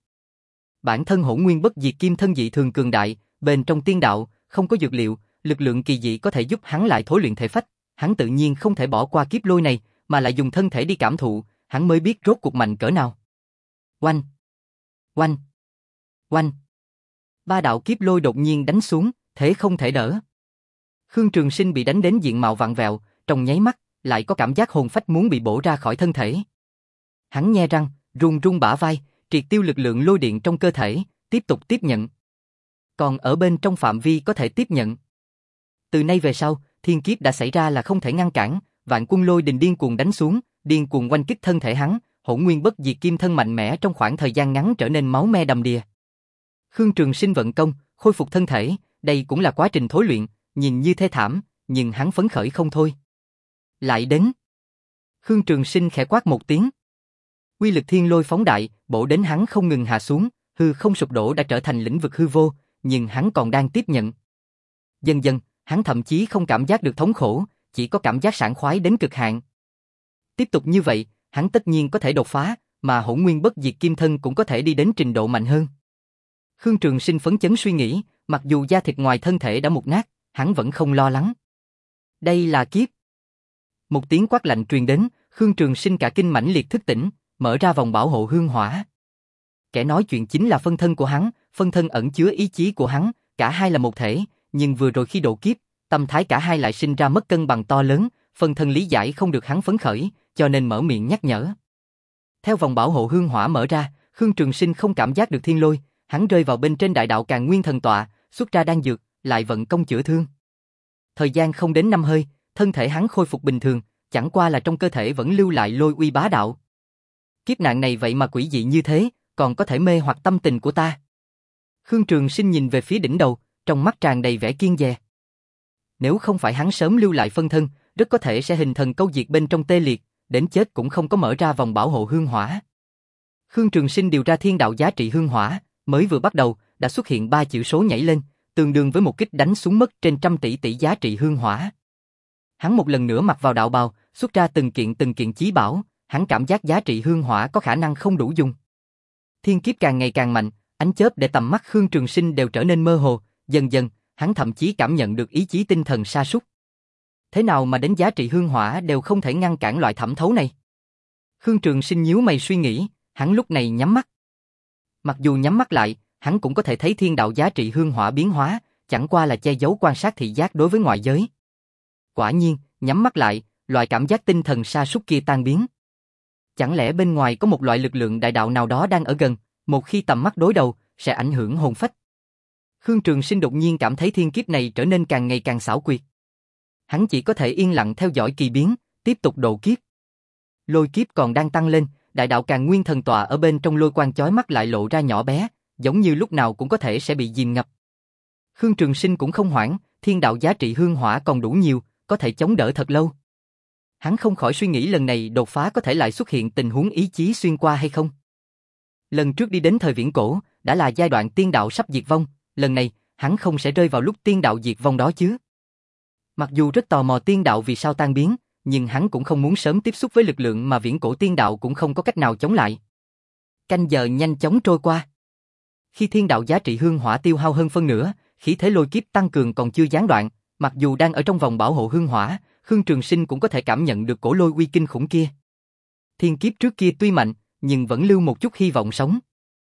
Bản thân Hỗn Nguyên Bất Diệt Kim Thân dị thường cường đại, bên trong tiên đạo, không có dược liệu, lực lượng kỳ dị có thể giúp hắn lại thối luyện thể phách, hắn tự nhiên không thể bỏ qua kiếp lôi này, mà lại dùng thân thể đi cảm thụ, hắn mới biết rốt cuộc mạnh cỡ nào. Oanh! Oanh! Oanh! Ba đạo kiếp lôi đột nhiên đánh xuống, thế không thể đỡ. Khương Trường Sinh bị đánh đến diện mạo vặn vẹo, trong nháy mắt, lại có cảm giác hồn phách muốn bị bổ ra khỏi thân thể. Hắn nhe răng, run run bả vai, triệt tiêu lực lượng lôi điện trong cơ thể, tiếp tục tiếp nhận. Còn ở bên trong phạm vi có thể tiếp nhận. Từ nay về sau, thiên kiếp đã xảy ra là không thể ngăn cản, vạn quân lôi đình điên cuồng đánh xuống, điên cuồng oanh kích thân thể hắn, Hỗn Nguyên Bất Diệt Kim Thân mạnh mẽ trong khoảng thời gian ngắn trở nên máu me đầm đìa. Khương Trường Sinh vận công, khôi phục thân thể, đây cũng là quá trình thối luyện, nhìn như thê thảm, nhưng hắn phấn khởi không thôi. Lại đến. Khương Trường Sinh khẽ quát một tiếng. Uy lực thiên lôi phóng đại, bổ đến hắn không ngừng hạ xuống, hư không sụp đổ đã trở thành lĩnh vực hư vô, nhưng hắn còn đang tiếp nhận. Dần dần, hắn thậm chí không cảm giác được thống khổ, chỉ có cảm giác sảng khoái đến cực hạn. Tiếp tục như vậy, hắn tất nhiên có thể đột phá, mà Hỗn Nguyên Bất Diệt Kim Thân cũng có thể đi đến trình độ mạnh hơn. Khương Trường Sinh phấn chấn suy nghĩ, mặc dù da thịt ngoài thân thể đã mục nát, hắn vẫn không lo lắng. Đây là kiếp. Một tiếng quát lạnh truyền đến, Khương Trường Sinh cả kinh mãnh liệt thức tỉnh, mở ra vòng bảo hộ hương hỏa. Kẻ nói chuyện chính là phân thân của hắn, phân thân ẩn chứa ý chí của hắn, cả hai là một thể, nhưng vừa rồi khi độ kiếp, tâm thái cả hai lại sinh ra mất cân bằng to lớn, phân thân lý giải không được hắn phấn khởi, cho nên mở miệng nhắc nhở. Theo vòng bảo hộ hương hỏa mở ra, Khương Trường Sinh không cảm giác được thiên lôi, hắn rơi vào bên trên đại đạo Càn Nguyên thần tọa, xuất ra đan dược, lại vận công chữa thương. Thời gian không đến năm hơi, thân thể hắn khôi phục bình thường, chẳng qua là trong cơ thể vẫn lưu lại lôi uy bá đạo. Kiếp nạn này vậy mà quỷ dị như thế, còn có thể mê hoặc tâm tình của ta. Khương Trường Sinh nhìn về phía đỉnh đầu, trong mắt tràn đầy vẻ kiêng dè. Nếu không phải hắn sớm lưu lại phân thân, rất có thể sẽ hình thần câu diệt bên trong tê liệt, đến chết cũng không có mở ra vòng bảo hộ hương hỏa. Khương Trường Sinh điều ra thiên đạo giá trị hương hỏa, mới vừa bắt đầu, đã xuất hiện ba chữ số nhảy lên, tương đương với một kích đánh xuống mất trên trăm tỷ tỷ giá trị hương hỏa. Hắn một lần nữa mặc vào đạo bào, xuất ra từng kiện từng kiện chí bảo, hắn cảm giác giá trị hương hỏa có khả năng không đủ dùng. Thiên kiếp càng ngày càng mạnh, ánh chớp để tầm mắt Khương Trường Sinh đều trở nên mơ hồ, dần dần, hắn thậm chí cảm nhận được ý chí tinh thần sa sút. Thế nào mà đến giá trị hương hỏa đều không thể ngăn cản loại thẩm thấu này? Khương Trường Sinh nhíu mày suy nghĩ, hắn lúc này nhắm mắt. Mặc dù nhắm mắt lại, hắn cũng có thể thấy thiên đạo giá trị hương hỏa biến hóa, chẳng qua là che giấu quan sát thị giác đối với ngoại giới. Quả nhiên, nhắm mắt lại, loại cảm giác tinh thần sa sút kia tan biến. Chẳng lẽ bên ngoài có một loại lực lượng đại đạo nào đó đang ở gần, một khi tầm mắt đối đầu, sẽ ảnh hưởng hồn phách? Khương Trường Sinh đột nhiên cảm thấy thiên kiếp này trở nên càng ngày càng xảo quyệt. Hắn chỉ có thể yên lặng theo dõi kỳ biến, tiếp tục độ kiếp. Lôi kiếp còn đang tăng lên, đại đạo Càn Nguyên thần tọa ở bên trong lôi quang chói mắt lại lộ ra nhỏ bé, giống như lúc nào cũng có thể sẽ bị dìm ngập. Khương Trường Sinh cũng không hoảng, thiên đạo giá trị hương hỏa còn đủ nhiều, có thể chống đỡ thật lâu. Hắn không khỏi suy nghĩ lần này đột phá có thể lại xuất hiện tình huống ý chí xuyên qua hay không. Lần trước đi đến thời viễn cổ, đã là giai đoạn tiên đạo sắp diệt vong, lần này, hắn không sẽ rơi vào lúc tiên đạo diệt vong đó chứ. Mặc dù rất tò mò tiên đạo vì sao tan biến, nhưng hắn cũng không muốn sớm tiếp xúc với lực lượng mà viễn cổ tiên đạo cũng không có cách nào chống lại. Canh giờ nhanh chóng trôi qua. Khi thiên đạo giá trị hương hỏa tiêu hao hơn phân nửa, khí thế lôi kiếp tăng cường còn chưa gián đoạn, mặc dù đang ở trong vòng bảo hộ hương hỏa, Khương Trường Sinh cũng có thể cảm nhận được cổ lôi uy kinh khủng kia. Thiên kiếp trước kia tuy mạnh, nhưng vẫn lưu một chút hy vọng sống.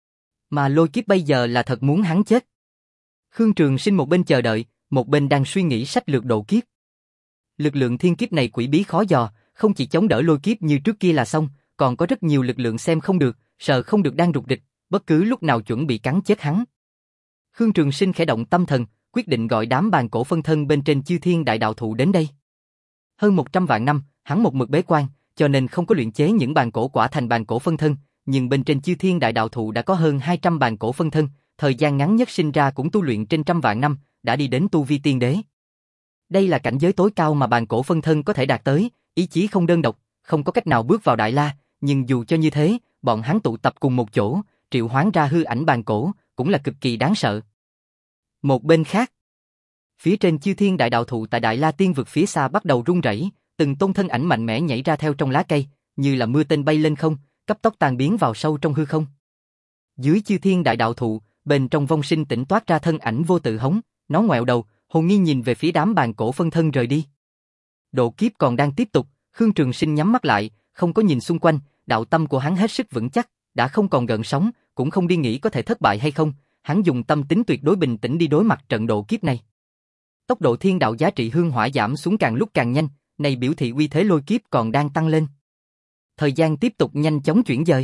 Mà lôi kiếp bây giờ là thật muốn hắn chết. Khương Trường Sinh một bên chờ đợi, một bên đang suy nghĩ sách lược độ kiếp. Lực lượng thiên kiếp này quỷ bí khó dò, không chỉ chống đỡ lôi kiếp như trước kia là xong, còn có rất nhiều lực lượng xem không được, sợ không được đang rụt rịch, bất cứ lúc nào chuẩn bị cắn chết hắn. Khương Trường Sinh khẽ động tâm thần, quyết định gọi đám bàn cổ phân thân bên trên chư thiên đại đạo thụ đến đây. Hơn một trăm vạn năm, hắn một mực bế quan, cho nên không có luyện chế những bàn cổ quả thành bàn cổ phân thân, nhưng bên trên Chư Thiên Đại Đạo Thụ đã có hơn hai trăm bàn cổ phân thân, thời gian ngắn nhất sinh ra cũng tu luyện trên trăm vạn năm, đã đi đến tu vi tiên đế. Đây là cảnh giới tối cao mà bàn cổ phân thân có thể đạt tới, ý chí không đơn độc, không có cách nào bước vào Đại La, nhưng dù cho như thế, bọn hắn tụ tập cùng một chỗ, triệu hoán ra hư ảnh bàn cổ, cũng là cực kỳ đáng sợ. Một bên khác, phía trên Chư Thiên Đại Đạo Thụ tại Đại La Tiên vực phía xa bắt đầu rung rẩy, từng tôn thân ảnh mạnh mẽ nhảy ra theo trong lá cây, như là mưa tên bay lên không, cấp tốc tan biến vào sâu trong hư không. Dưới Chư Thiên Đại Đạo Thụ, bên trong vong sinh tỉnh toát ra thân ảnh vô tự hống, nó ngoẹo đầu, hồn nghi nhìn về phía đám bàn cổ phân thân rời đi. Độ kiếp còn đang tiếp tục, Khương Trường Sinh nhắm mắt lại, không có nhìn xung quanh, đạo tâm của hắn hết sức vững chắc, đã không còn gợn sóng, cũng không đi nghĩ có thể thất bại hay không, hắn dùng tâm tính tuyệt đối bình tĩnh đi đối mặt trận độ kiếp này. Tốc độ thiên đạo giá trị hương hỏa giảm xuống càng lúc càng nhanh, này biểu thị uy thế lôi kiếp còn đang tăng lên. Thời gian tiếp tục nhanh chóng chuyển dời.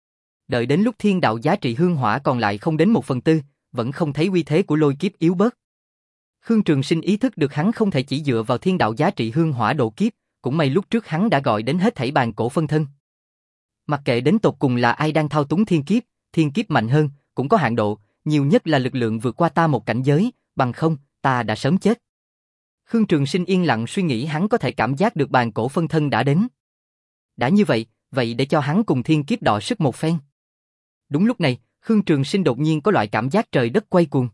Đợi đến lúc thiên đạo giá trị hương hỏa còn lại không đến một phần tư, vẫn không thấy uy thế của lôi kiếp yếu bớt. Khương Trường Sinh ý thức được hắn không thể chỉ dựa vào thiên đạo giá trị hương hỏa độ kiếp, cũng may lúc trước hắn đã gọi đến hết thảy bàn cổ phân thân. Mặc kệ đến tột cùng là ai đang thao túng thiên kiếp, thiên kiếp mạnh hơn, cũng có hạn độ, nhiều nhất là lực lượng vượt qua ta một cảnh giới, bằng không, ta đã sớm chết. Khương Trường Sinh yên lặng suy nghĩ hắn có thể cảm giác được bàn cổ phân thân đã đến. Đã như vậy, vậy để cho hắn cùng thiên kiếp đọ sức một phen. Đúng lúc này, Khương Trường Sinh đột nhiên có loại cảm giác trời đất quay cuồng.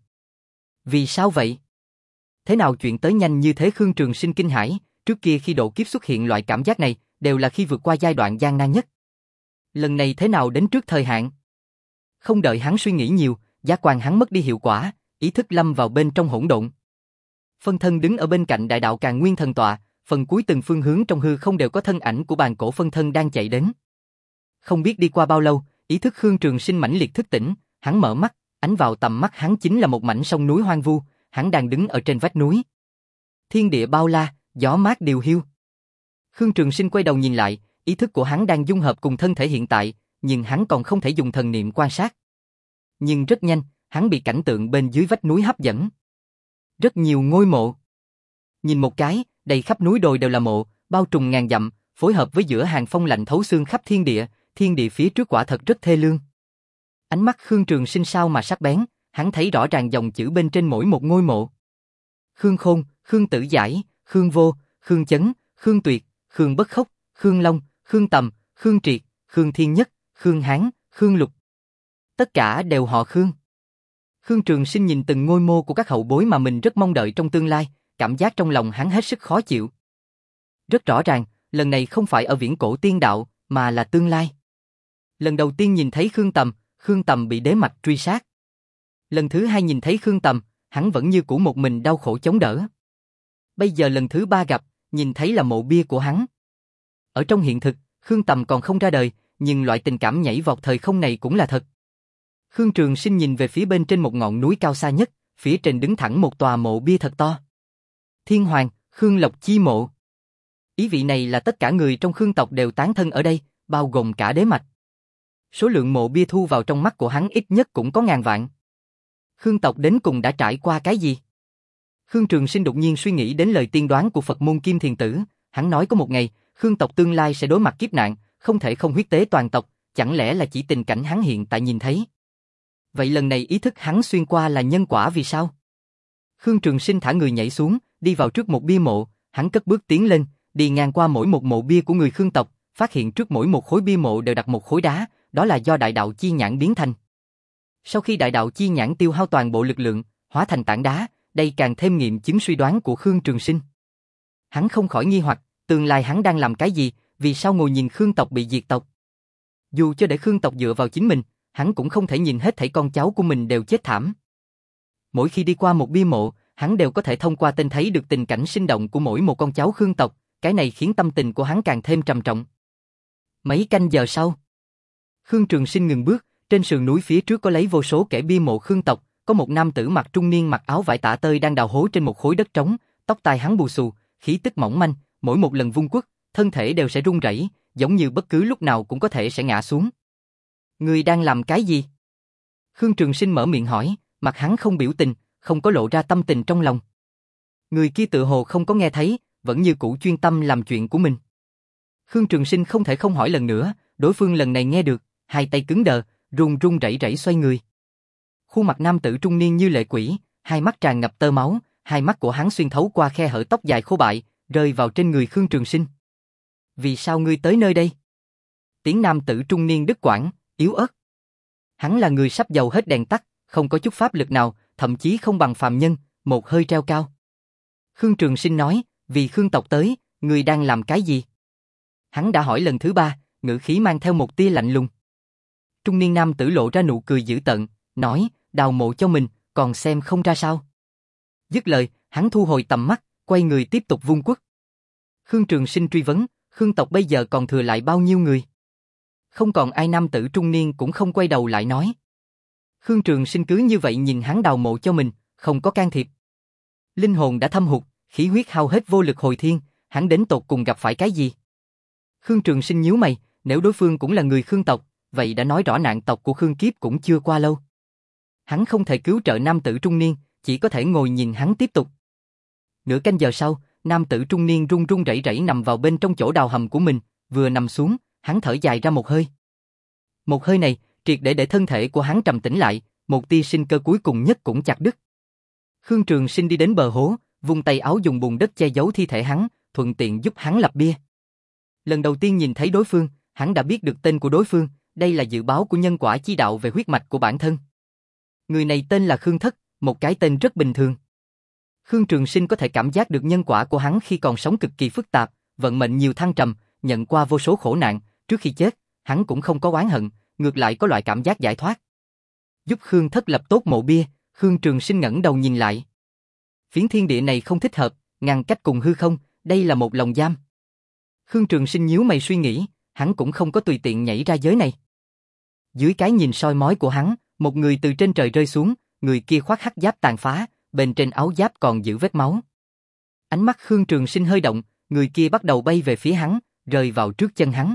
Vì sao vậy? Thế nào chuyện tới nhanh như thế? Khương Trường Sinh kinh hãi, trước kia khi độ kiếp xuất hiện loại cảm giác này, đều là khi vượt qua giai đoạn gian nan nhất. Lần này thế nào đến trước thời hạn? Không đợi hắn suy nghĩ nhiều, giác quan hắn mất đi hiệu quả, ý thức lâm vào bên trong hỗn độn. Phân thân đứng ở bên cạnh đại đạo Càn Nguyên thần tọa, phần cuối từng phương hướng trong hư không đều có thân ảnh của bàn cổ phân thân đang chạy đến. Không biết đi qua bao lâu, ý thức Khương Trường Sinh mãnh liệt thức tỉnh, hắn mở mắt, ánh vào tầm mắt hắn chính là một mảnh sông núi hoang vu, hắn đang đứng ở trên vách núi. Thiên địa bao la, gió mát điều hiu. Khương Trường Sinh quay đầu nhìn lại, ý thức của hắn đang dung hợp cùng thân thể hiện tại, nhưng hắn còn không thể dùng thần niệm quan sát. Nhưng rất nhanh, hắn bị cảnh tượng bên dưới vách núi hấp dẫn. Rất nhiều ngôi mộ. Nhìn một cái, đầy khắp núi đồi đều là mộ, bao trùm ngàn dặm, phối hợp với giữa hàng phong lạnh thấu xương khắp thiên địa, thiên địa phía trước quả thật rất thê lương. Ánh mắt Khương Trường Sinh sao mà sắc bén, hắn thấy rõ ràng dòng chữ bên trên mỗi một ngôi mộ. Khương Khôn, Khương Tử Giải, Khương Vô, Khương Chấn, Khương Tuyệt, Khương Bất Khốc, Khương Long, Khương Tầm, Khương Triệt, Khương Thiên Nhất, Khương Hán, Khương Lục. Tất cả đều họ Khương. Khương Trường Sinh nhìn từng ngôi mộ của các hậu bối mà mình rất mong đợi trong tương lai, cảm giác trong lòng hắn hết sức khó chịu. Rất rõ ràng, lần này không phải ở viễn cổ tiên đạo, mà là tương lai. Lần đầu tiên nhìn thấy Khương Tầm, Khương Tầm bị đế mạch truy sát. Lần thứ hai nhìn thấy Khương Tầm, hắn vẫn như cũ một mình đau khổ chống đỡ. Bây giờ lần thứ ba gặp, nhìn thấy là mộ bia của hắn. Ở trong hiện thực, Khương Tầm còn không ra đời, nhưng loại tình cảm nhảy vọt thời không này cũng là thật. Khương Trường Sinh nhìn về phía bên trên một ngọn núi cao xa nhất, phía trên đứng thẳng một tòa mộ bia thật to. Thiên Hoàng, Khương Lộc chi mộ. Ý vị này là tất cả người trong Khương tộc đều tán thân ở đây, bao gồm cả đế mạch. Số lượng mộ bia thu vào trong mắt của hắn ít nhất cũng có ngàn vạn. Khương tộc đến cùng đã trải qua cái gì? Khương Trường Sinh đột nhiên suy nghĩ đến lời tiên đoán của Phật môn Kim Thiền Tử, hắn nói có một ngày, Khương tộc tương lai sẽ đối mặt kiếp nạn, không thể không huyết tế toàn tộc, chẳng lẽ là chỉ tình cảnh hắn hiện tại nhìn thấy? Vậy lần này ý thức hắn xuyên qua là nhân quả vì sao? Khương Trường Sinh thả người nhảy xuống, đi vào trước một bia mộ, hắn cất bước tiến lên, đi ngang qua mỗi một mộ bia của người Khương tộc, phát hiện trước mỗi một khối bia mộ đều đặt một khối đá, đó là do đại đạo chi nhãn biến thành. Sau khi đại đạo chi nhãn tiêu hao toàn bộ lực lượng, hóa thành tảng đá, đây càng thêm nghiệm chứng suy đoán của Khương Trường Sinh. Hắn không khỏi nghi hoặc, tương lai hắn đang làm cái gì, vì sao ngồi nhìn Khương tộc bị diệt tộc? Dù cho để Khương tộc dựa vào chính mình, hắn cũng không thể nhìn hết thảy con cháu của mình đều chết thảm. Mỗi khi đi qua một bia mộ, hắn đều có thể thông qua tên thấy được tình cảnh sinh động của mỗi một con cháu Khương tộc, cái này khiến tâm tình của hắn càng thêm trầm trọng. Mấy canh giờ sau, Khương Trường Sinh ngừng bước, trên sườn núi phía trước có lấy vô số kẻ bia mộ Khương tộc, có một nam tử mặc trung niên mặc áo vải tả tơi đang đào hố trên một khối đất trống, tóc tai hắn bù xù, khí tức mỏng manh, mỗi một lần vung quất, thân thể đều sẽ run rẩy, giống như bất cứ lúc nào cũng có thể sẽ ngã xuống. Ngươi đang làm cái gì? Khương Trường Sinh mở miệng hỏi, mặt hắn không biểu tình, không có lộ ra tâm tình trong lòng. Người kia tự hồ không có nghe thấy, vẫn như cũ chuyên tâm làm chuyện của mình. Khương Trường Sinh không thể không hỏi lần nữa, đối phương lần này nghe được, hai tay cứng đờ, run run rẩy rẩy xoay người. Khuôn mặt nam tử trung niên như lệ quỷ, hai mắt tràn ngập tơ máu, hai mắt của hắn xuyên thấu qua khe hở tóc dài khô bại, rơi vào trên người Khương Trường Sinh. Vì sao ngươi tới nơi đây? Tiếng nam tử trung niên đứt quãng, yếu ớt. Hắn là người sắp dầu hết đèn tắt, không có chút pháp lực nào, thậm chí không bằng phàm nhân, một hơi treo cao. Khương Trường Sinh nói, vì Khương tộc tới, ngươi đang làm cái gì? Hắn đã hỏi lần thứ ba, ngữ khí mang theo một tia lạnh lùng. Trung niên nam tử lộ ra nụ cười dữ tợn, nói, đào mộ cho mình, còn xem không ra sao. Dứt lời, hắn thu hồi tầm mắt, quay người tiếp tục vung quất. Khương Trường Sinh truy vấn, Khương tộc bây giờ còn thừa lại bao nhiêu người? Không còn ai. Nam tử trung niên cũng không quay đầu lại nói. Khương Trường Sinh cứ như vậy nhìn hắn đào mộ cho mình, không có can thiệp. Linh hồn đã thâm hụt, khí huyết hao hết vô lực hồi thiên, hắn đến tột cùng gặp phải cái gì? Khương Trường Sinh nhíu mày, nếu đối phương cũng là người Khương tộc, vậy đã nói rõ nạn tộc của Khương Kiếp cũng chưa qua lâu. Hắn không thể cứu trợ nam tử trung niên, chỉ có thể ngồi nhìn hắn tiếp tục. Nửa canh giờ sau, nam tử trung niên run run rẩy rẩy nằm vào bên trong chỗ đào hầm của mình, vừa nằm xuống, hắn thở dài ra một hơi. Một hơi này, triệt để để thân thể của hắn trầm tĩnh lại, một tia sinh cơ cuối cùng nhất cũng chặt đứt. Khương Trường Sinh đi đến bờ hố, vung tay áo dùng bùn đất che giấu thi thể hắn, thuận tiện giúp hắn lập bia. Lần đầu tiên nhìn thấy đối phương, hắn đã biết được tên của đối phương, đây là dự báo của nhân quả chi đạo về huyết mạch của bản thân. Người này tên là Khương Thất, một cái tên rất bình thường. Khương Trường Sinh có thể cảm giác được nhân quả của hắn khi còn sống cực kỳ phức tạp, vận mệnh nhiều thăng trầm, nhận qua vô số khổ nạn, trước khi chết, hắn cũng không có oán hận, ngược lại có loại cảm giác giải thoát. Giúp Khương Thất lập tốt mộ bia, Khương Trường Sinh ngẩng đầu nhìn lại. Phiến thiên địa này không thích hợp, ngăn cách cùng hư không, đây là một lồng giam. Khương Trường Sinh nhíu mày suy nghĩ, hắn cũng không có tùy tiện nhảy ra giới này. Dưới cái nhìn soi mói của hắn, một người từ trên trời rơi xuống, người kia khoác hắc giáp tàn phá, bên trên áo giáp còn giữ vết máu. Ánh mắt Khương Trường Sinh hơi động, người kia bắt đầu bay về phía hắn, rơi vào trước chân hắn.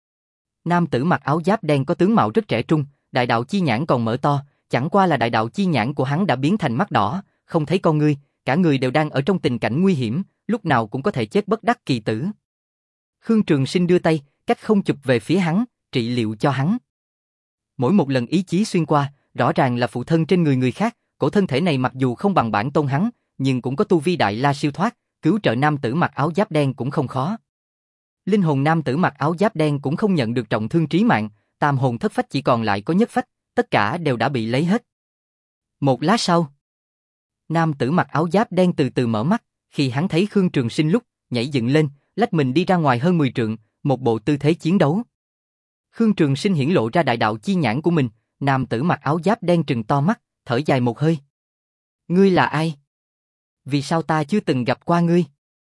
Nam tử mặc áo giáp đen có tướng mạo rất trẻ trung, đại đạo chi nhãn còn mở to, chẳng qua là đại đạo chi nhãn của hắn đã biến thành mắt đỏ, không thấy con ngươi, cả người đều đang ở trong tình cảnh nguy hiểm, lúc nào cũng có thể chết bất đắc kỳ tử. Khương Trường Sinh đưa tay, cách không chụp về phía hắn, trị liệu cho hắn. Mỗi một lần ý chí xuyên qua, rõ ràng là phụ thân trên người người khác, cổ thân thể này mặc dù không bằng bản tôn hắn, nhưng cũng có tu vi đại la siêu thoát, cứu trợ nam tử mặc áo giáp đen cũng không khó. Linh hồn nam tử mặc áo giáp đen cũng không nhận được trọng thương trí mạng, tam hồn thất phách chỉ còn lại có nhất phách, tất cả đều đã bị lấy hết. Một lát sau, nam tử mặc áo giáp đen từ từ mở mắt, khi hắn thấy Khương Trường Sinh lúc, nhảy dựng lên, lách mình đi ra ngoài hơn mười trượng, một bộ tư thế chiến đấu. Khương Trường Sinh hiển lộ ra đại đạo chi nhãn của mình, nam tử mặc áo giáp đen trừng to mắt, thở dài một hơi. Ngươi là ai? Vì sao ta chưa từng gặp qua ngươi?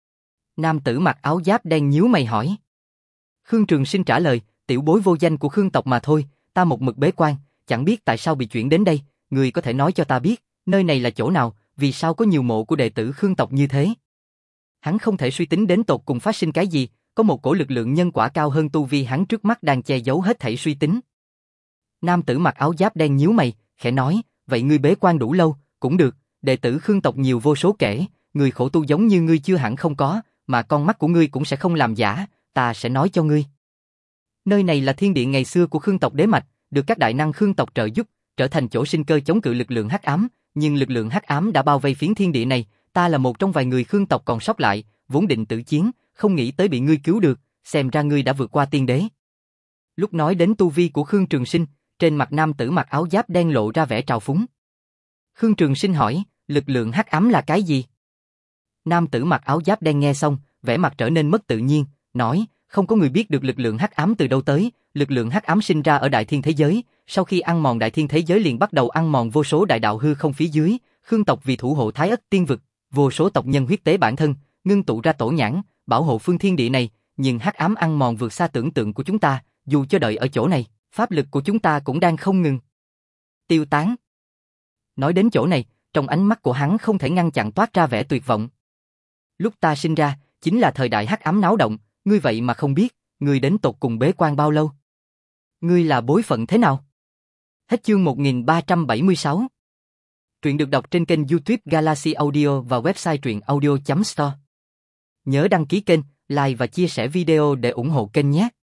Nam tử mặc áo giáp đen nhíu mày hỏi. Khương Trường Sinh trả lời, tiểu bối vô danh của Khương tộc mà thôi, ta một mực bế quan, chẳng biết tại sao bị chuyển đến đây, ngươi có thể nói cho ta biết, nơi này là chỗ nào, vì sao có nhiều mộ của đệ tử Khương tộc như thế? Hắn không thể suy tính đến tột cùng phát sinh cái gì, có một cổ lực lượng nhân quả cao hơn tu vi hắn trước mắt đang che giấu hết thảy suy tính. Nam tử mặc áo giáp đen nhíu mày, khẽ nói, vậy ngươi bế quan đủ lâu, cũng được, đệ tử Khương tộc nhiều vô số kể, người khổ tu giống như ngươi chưa hẳn không có, mà con mắt của ngươi cũng sẽ không làm giả, ta sẽ nói cho ngươi. Nơi này là thiên địa ngày xưa của Khương tộc đế mạch, được các đại năng Khương tộc trợ giúp, trở thành chỗ sinh cơ chống cự lực lượng hắc ám, nhưng lực lượng hắc ám đã bao vây phiến thiên địa này, ta là một trong vài người Khương tộc còn sót lại, vốn định tử chiến, không nghĩ tới bị ngươi cứu được, xem ra ngươi đã vượt qua tiên đế. Lúc nói đến tu vi của Khương Trường Sinh, trên mặt nam tử mặc áo giáp đen lộ ra vẻ trào phúng. Khương Trường Sinh hỏi, lực lượng hắc ám là cái gì? Nam tử mặc áo giáp đen nghe xong, vẻ mặt trở nên mất tự nhiên, nói, không có người biết được lực lượng hắc ám từ đâu tới, lực lượng hắc ám sinh ra ở đại thiên thế giới, sau khi ăn mòn đại thiên thế giới liền bắt đầu ăn mòn vô số đại đạo hư không phía dưới, Khương tộc vì thủ hộ Thái Ất tiên vực, vô số tộc nhân huyết tế bản thân, ngưng tụ ra tổ nhãn, bảo hộ phương thiên địa này, nhưng hắc ám ăn mòn vượt xa tưởng tượng của chúng ta, dù cho đợi ở chỗ này, pháp lực của chúng ta cũng đang không ngừng tiêu tán. Nói đến chỗ này, trong ánh mắt của hắn không thể ngăn chặn toát ra vẻ tuyệt vọng. Lúc ta sinh ra, chính là thời đại hắc ám náo động, ngươi vậy mà không biết, ngươi đến tột cùng bế quan bao lâu? Ngươi là bối phận thế nào? Hết chương một nghìn ba trăm bảy mươi sáu. Truyện được đọc trên kênh YouTube Galaxy Audio và website truyện audio chấm store. Nhớ đăng ký kênh, like và chia sẻ video để ủng hộ kênh nhé.